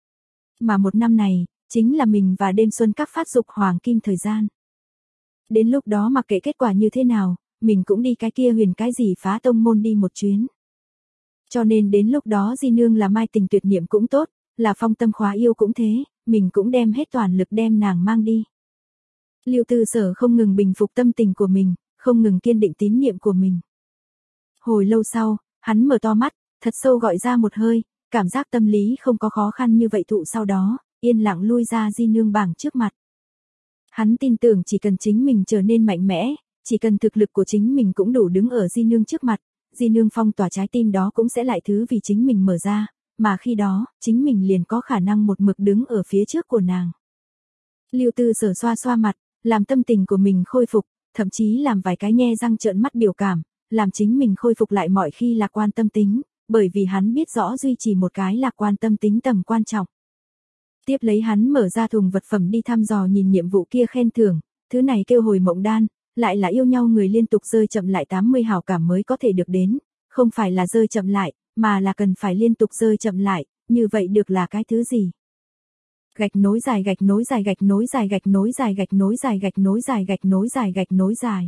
Mà một năm này, chính là mình và đêm xuân các phát dục hoàng kim thời gian. Đến lúc đó mặc kệ kết quả như thế nào, mình cũng đi cái kia huyền cái gì phá tông môn đi một chuyến. Cho nên đến lúc đó Di Nương là mai tình tuyệt niệm cũng tốt, là phong tâm khóa yêu cũng thế, mình cũng đem hết toàn lực đem nàng mang đi. Lưu Tư Sở không ngừng bình phục tâm tình của mình, không ngừng kiên định tín niệm của mình. Hồi lâu sau, hắn mở to mắt, thật sâu gọi ra một hơi, cảm giác tâm lý không có khó khăn như vậy thụ sau đó, yên lặng lui ra Di Nương bảng trước mặt. Hắn tin tưởng chỉ cần chính mình trở nên mạnh mẽ, chỉ cần thực lực của chính mình cũng đủ đứng ở Di Nương trước mặt, Di Nương phong tỏa trái tim đó cũng sẽ lại thứ vì chính mình mở ra, mà khi đó, chính mình liền có khả năng một mực đứng ở phía trước của nàng. Lưu Tư Sở xoa xoa mặt, làm tâm tình của mình khôi phục, thậm chí làm vài cái nhe răng trợn mắt biểu cảm, làm chính mình khôi phục lại mọi khi lạc quan tâm tính, bởi vì hắn biết rõ duy trì một cái lạc quan tâm tính tầm quan trọng. Tiếp lấy hắn mở ra thùng vật phẩm đi thăm dò nhìn nhiệm vụ kia khen thưởng, thứ này kêu hồi mộng đan, lại là yêu nhau người liên tục rơi chậm lại tám mươi hảo cảm mới có thể được đến, không phải là rơi chậm lại, mà là cần phải liên tục rơi chậm lại, như vậy được là cái thứ gì? Gạch nối dài gạch nối dài gạch nối dài gạch nối dài gạch nối dài gạch nối dài gạch nối dài gạch nối dài.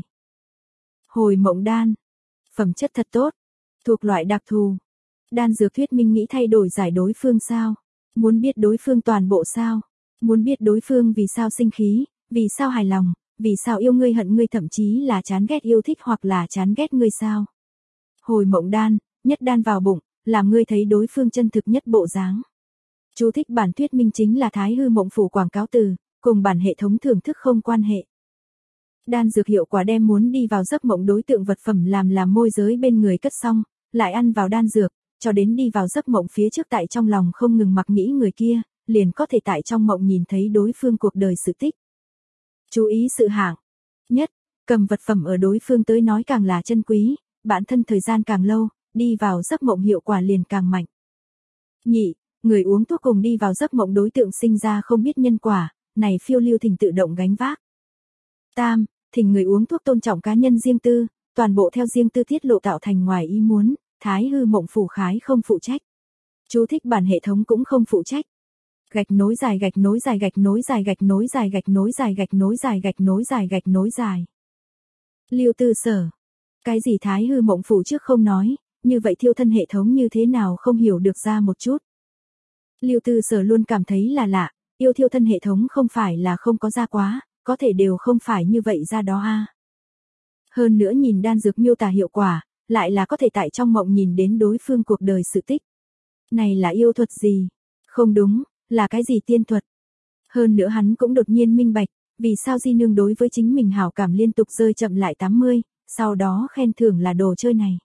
Hồi mộng đan. Phẩm chất thật tốt. Thuộc loại đặc thù. Đan dược thuyết minh nghĩ thay đổi giải đối phương sao? Muốn biết đối phương toàn bộ sao? Muốn biết đối phương vì sao sinh khí, vì sao hài lòng, vì sao yêu ngươi hận ngươi thậm chí là chán ghét yêu thích hoặc là chán ghét ngươi sao? Hồi mộng đan, nhất đan vào bụng, làm ngươi thấy đối phương chân thực nhất bộ dáng. Chú thích bản thuyết minh chính là Thái Hư Mộng Phủ quảng cáo từ, cùng bản hệ thống thưởng thức không quan hệ. Đan dược hiệu quả đem muốn đi vào giấc mộng đối tượng vật phẩm làm làm môi giới bên người cất xong, lại ăn vào đan dược, cho đến đi vào giấc mộng phía trước tại trong lòng không ngừng mặc nghĩ người kia, liền có thể tại trong mộng nhìn thấy đối phương cuộc đời sự tích. Chú ý sự hạng. Nhất, cầm vật phẩm ở đối phương tới nói càng là chân quý, bản thân thời gian càng lâu, đi vào giấc mộng hiệu quả liền càng mạnh. Nhị, người uống thuốc cùng đi vào giấc mộng đối tượng sinh ra không biết nhân quả, này phiêu lưu thỉnh tự động gánh vác. Tam, thỉnh người uống thuốc tôn trọng cá nhân riêng tư, toàn bộ theo riêng tư tiết lộ tạo thành ngoài ý muốn, Thái Hư Mộng Phủ khái không phụ trách. Chú thích bản hệ thống cũng không phụ trách. Gạch nối dài gạch nối dài gạch nối dài gạch nối dài gạch nối dài gạch nối dài gạch nối dài gạch nối dài. Lưu Tư Sở. Cái gì Thái Hư Mộng Phủ trước không nói, như vậy thiêu thân hệ thống như thế nào không hiểu được ra một chút. Lưu Tư Sở luôn cảm thấy là lạ, yêu thiêu thân hệ thống không phải là không có ra quá, có thể đều không phải như vậy ra đó a. Hơn nữa nhìn đan dược miêu tả hiệu quả, lại là có thể tại trong mộng nhìn đến đối phương cuộc đời sự tích. Này là yêu thuật gì? Không đúng, là cái gì tiên thuật? Hơn nữa hắn cũng đột nhiên minh bạch, vì sao Di Nương đối với chính mình hảo cảm liên tục rơi chậm lại tám mươi, sau đó khen thưởng là đồ chơi này.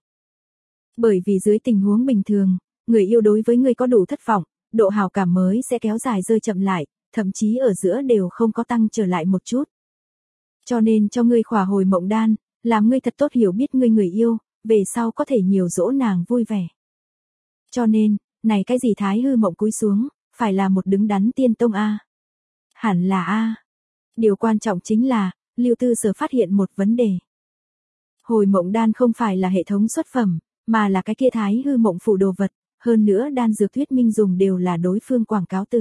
Bởi vì dưới tình huống bình thường, người yêu đối với người có đủ thất vọng, độ hảo cảm mới sẽ kéo dài rơi chậm lại, thậm chí ở giữa đều không có tăng trở lại một chút. Cho nên cho ngươi khỏa hồi mộng đan, làm ngươi thật tốt hiểu biết ngươi người yêu, về sau có thể nhiều dỗ nàng vui vẻ. Cho nên, này cái gì Thái Hư Mộng cúi xuống, phải là một đứng đắn tiên tông a. Hẳn là a. Điều quan trọng chính là, Lưu Tư Sở phát hiện một vấn đề. Hồi mộng đan không phải là hệ thống xuất phẩm, mà là cái kia Thái Hư Mộng Phủ đồ vật, hơn nữa đan dược thuyết minh dùng đều là đối phương quảng cáo từ.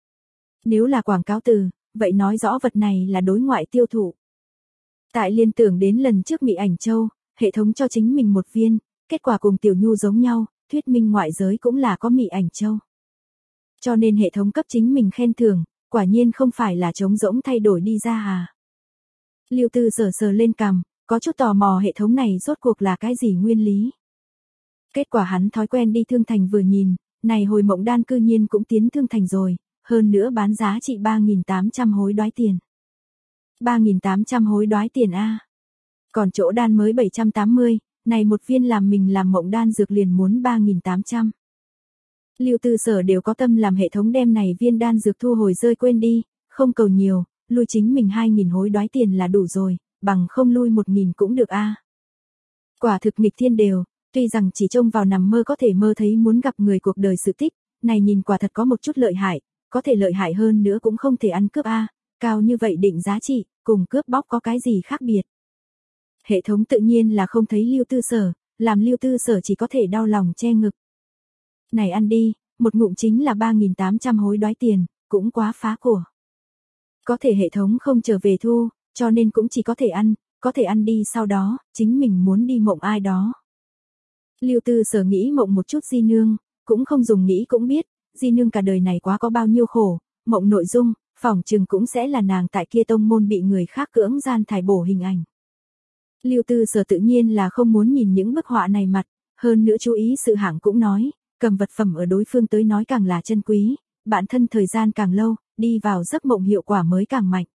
Nếu là quảng cáo từ, vậy nói rõ vật này là đối ngoại tiêu thụ. Tại liên tưởng đến lần trước Mị Ảnh Châu, hệ thống cho chính mình một viên, kết quả cùng Tiểu Nhu giống nhau, thuyết minh ngoại giới cũng là có Mị Ảnh Châu. Cho nên hệ thống cấp chính mình khen thưởng, quả nhiên không phải là trống rỗng thay đổi đi ra à. Lưu Tư sờ sờ lên cằm, có chút tò mò hệ thống này rốt cuộc là cái gì nguyên lý. Kết quả hắn thói quen đi Thương Thành vừa nhìn, này hồi mộng đan cư nhiên cũng tiến Thương Thành rồi, hơn nữa bán giá trị ba nghìn tám trăm hối đoái tiền. ba nghìn tám trăm hối đoái tiền a. Còn chỗ đan mới bảy trăm tám mươi, này một viên làm mình làm mộng đan dược liền muốn ba nghìn tám trăm. Lưu Tư Sở đều có tâm làm hệ thống đem này viên đan dược thu hồi rơi quên đi, không cầu nhiều, lui chính mình hai nghìn hối đoái tiền là đủ rồi, bằng không lui một nghìn cũng được a. Quả thực nghịch thiên đều, tuy rằng chỉ trông vào nằm mơ có thể mơ thấy muốn gặp người cuộc đời sự tích, này nhìn quả thật có một chút lợi hại, có thể lợi hại hơn nữa cũng không thể ăn cướp a, cao như vậy định giá trị, cùng cướp bóc có cái gì khác biệt. Hệ thống tự nhiên là không thấy Lưu Tư Sở, làm Lưu Tư Sở chỉ có thể đau lòng che ngực. Này ăn đi, một ngụm chính là ba nghìn tám trăm hối đoái tiền, cũng quá phá của. Có thể hệ thống không trở về thu, cho nên cũng chỉ có thể ăn, có thể ăn đi sau đó, chính mình muốn đi mộng ai đó. Lưu Tư Sở nghĩ mộng một chút Di Nương, cũng không dùng nghĩ cũng biết, Di Nương cả đời này quá có bao nhiêu khổ, mộng nội dung, phỏng chừng cũng sẽ là nàng tại kia tông môn bị người khác cưỡng gian thải bổ hình ảnh. Lưu Tư Sở tự nhiên là không muốn nhìn những bức họa này mặt, hơn nữa chú ý sự hạng cũng nói, cầm vật phẩm ở đối phương tới nói càng là chân quý, bản thân thời gian càng lâu, đi vào giấc mộng hiệu quả mới càng mạnh.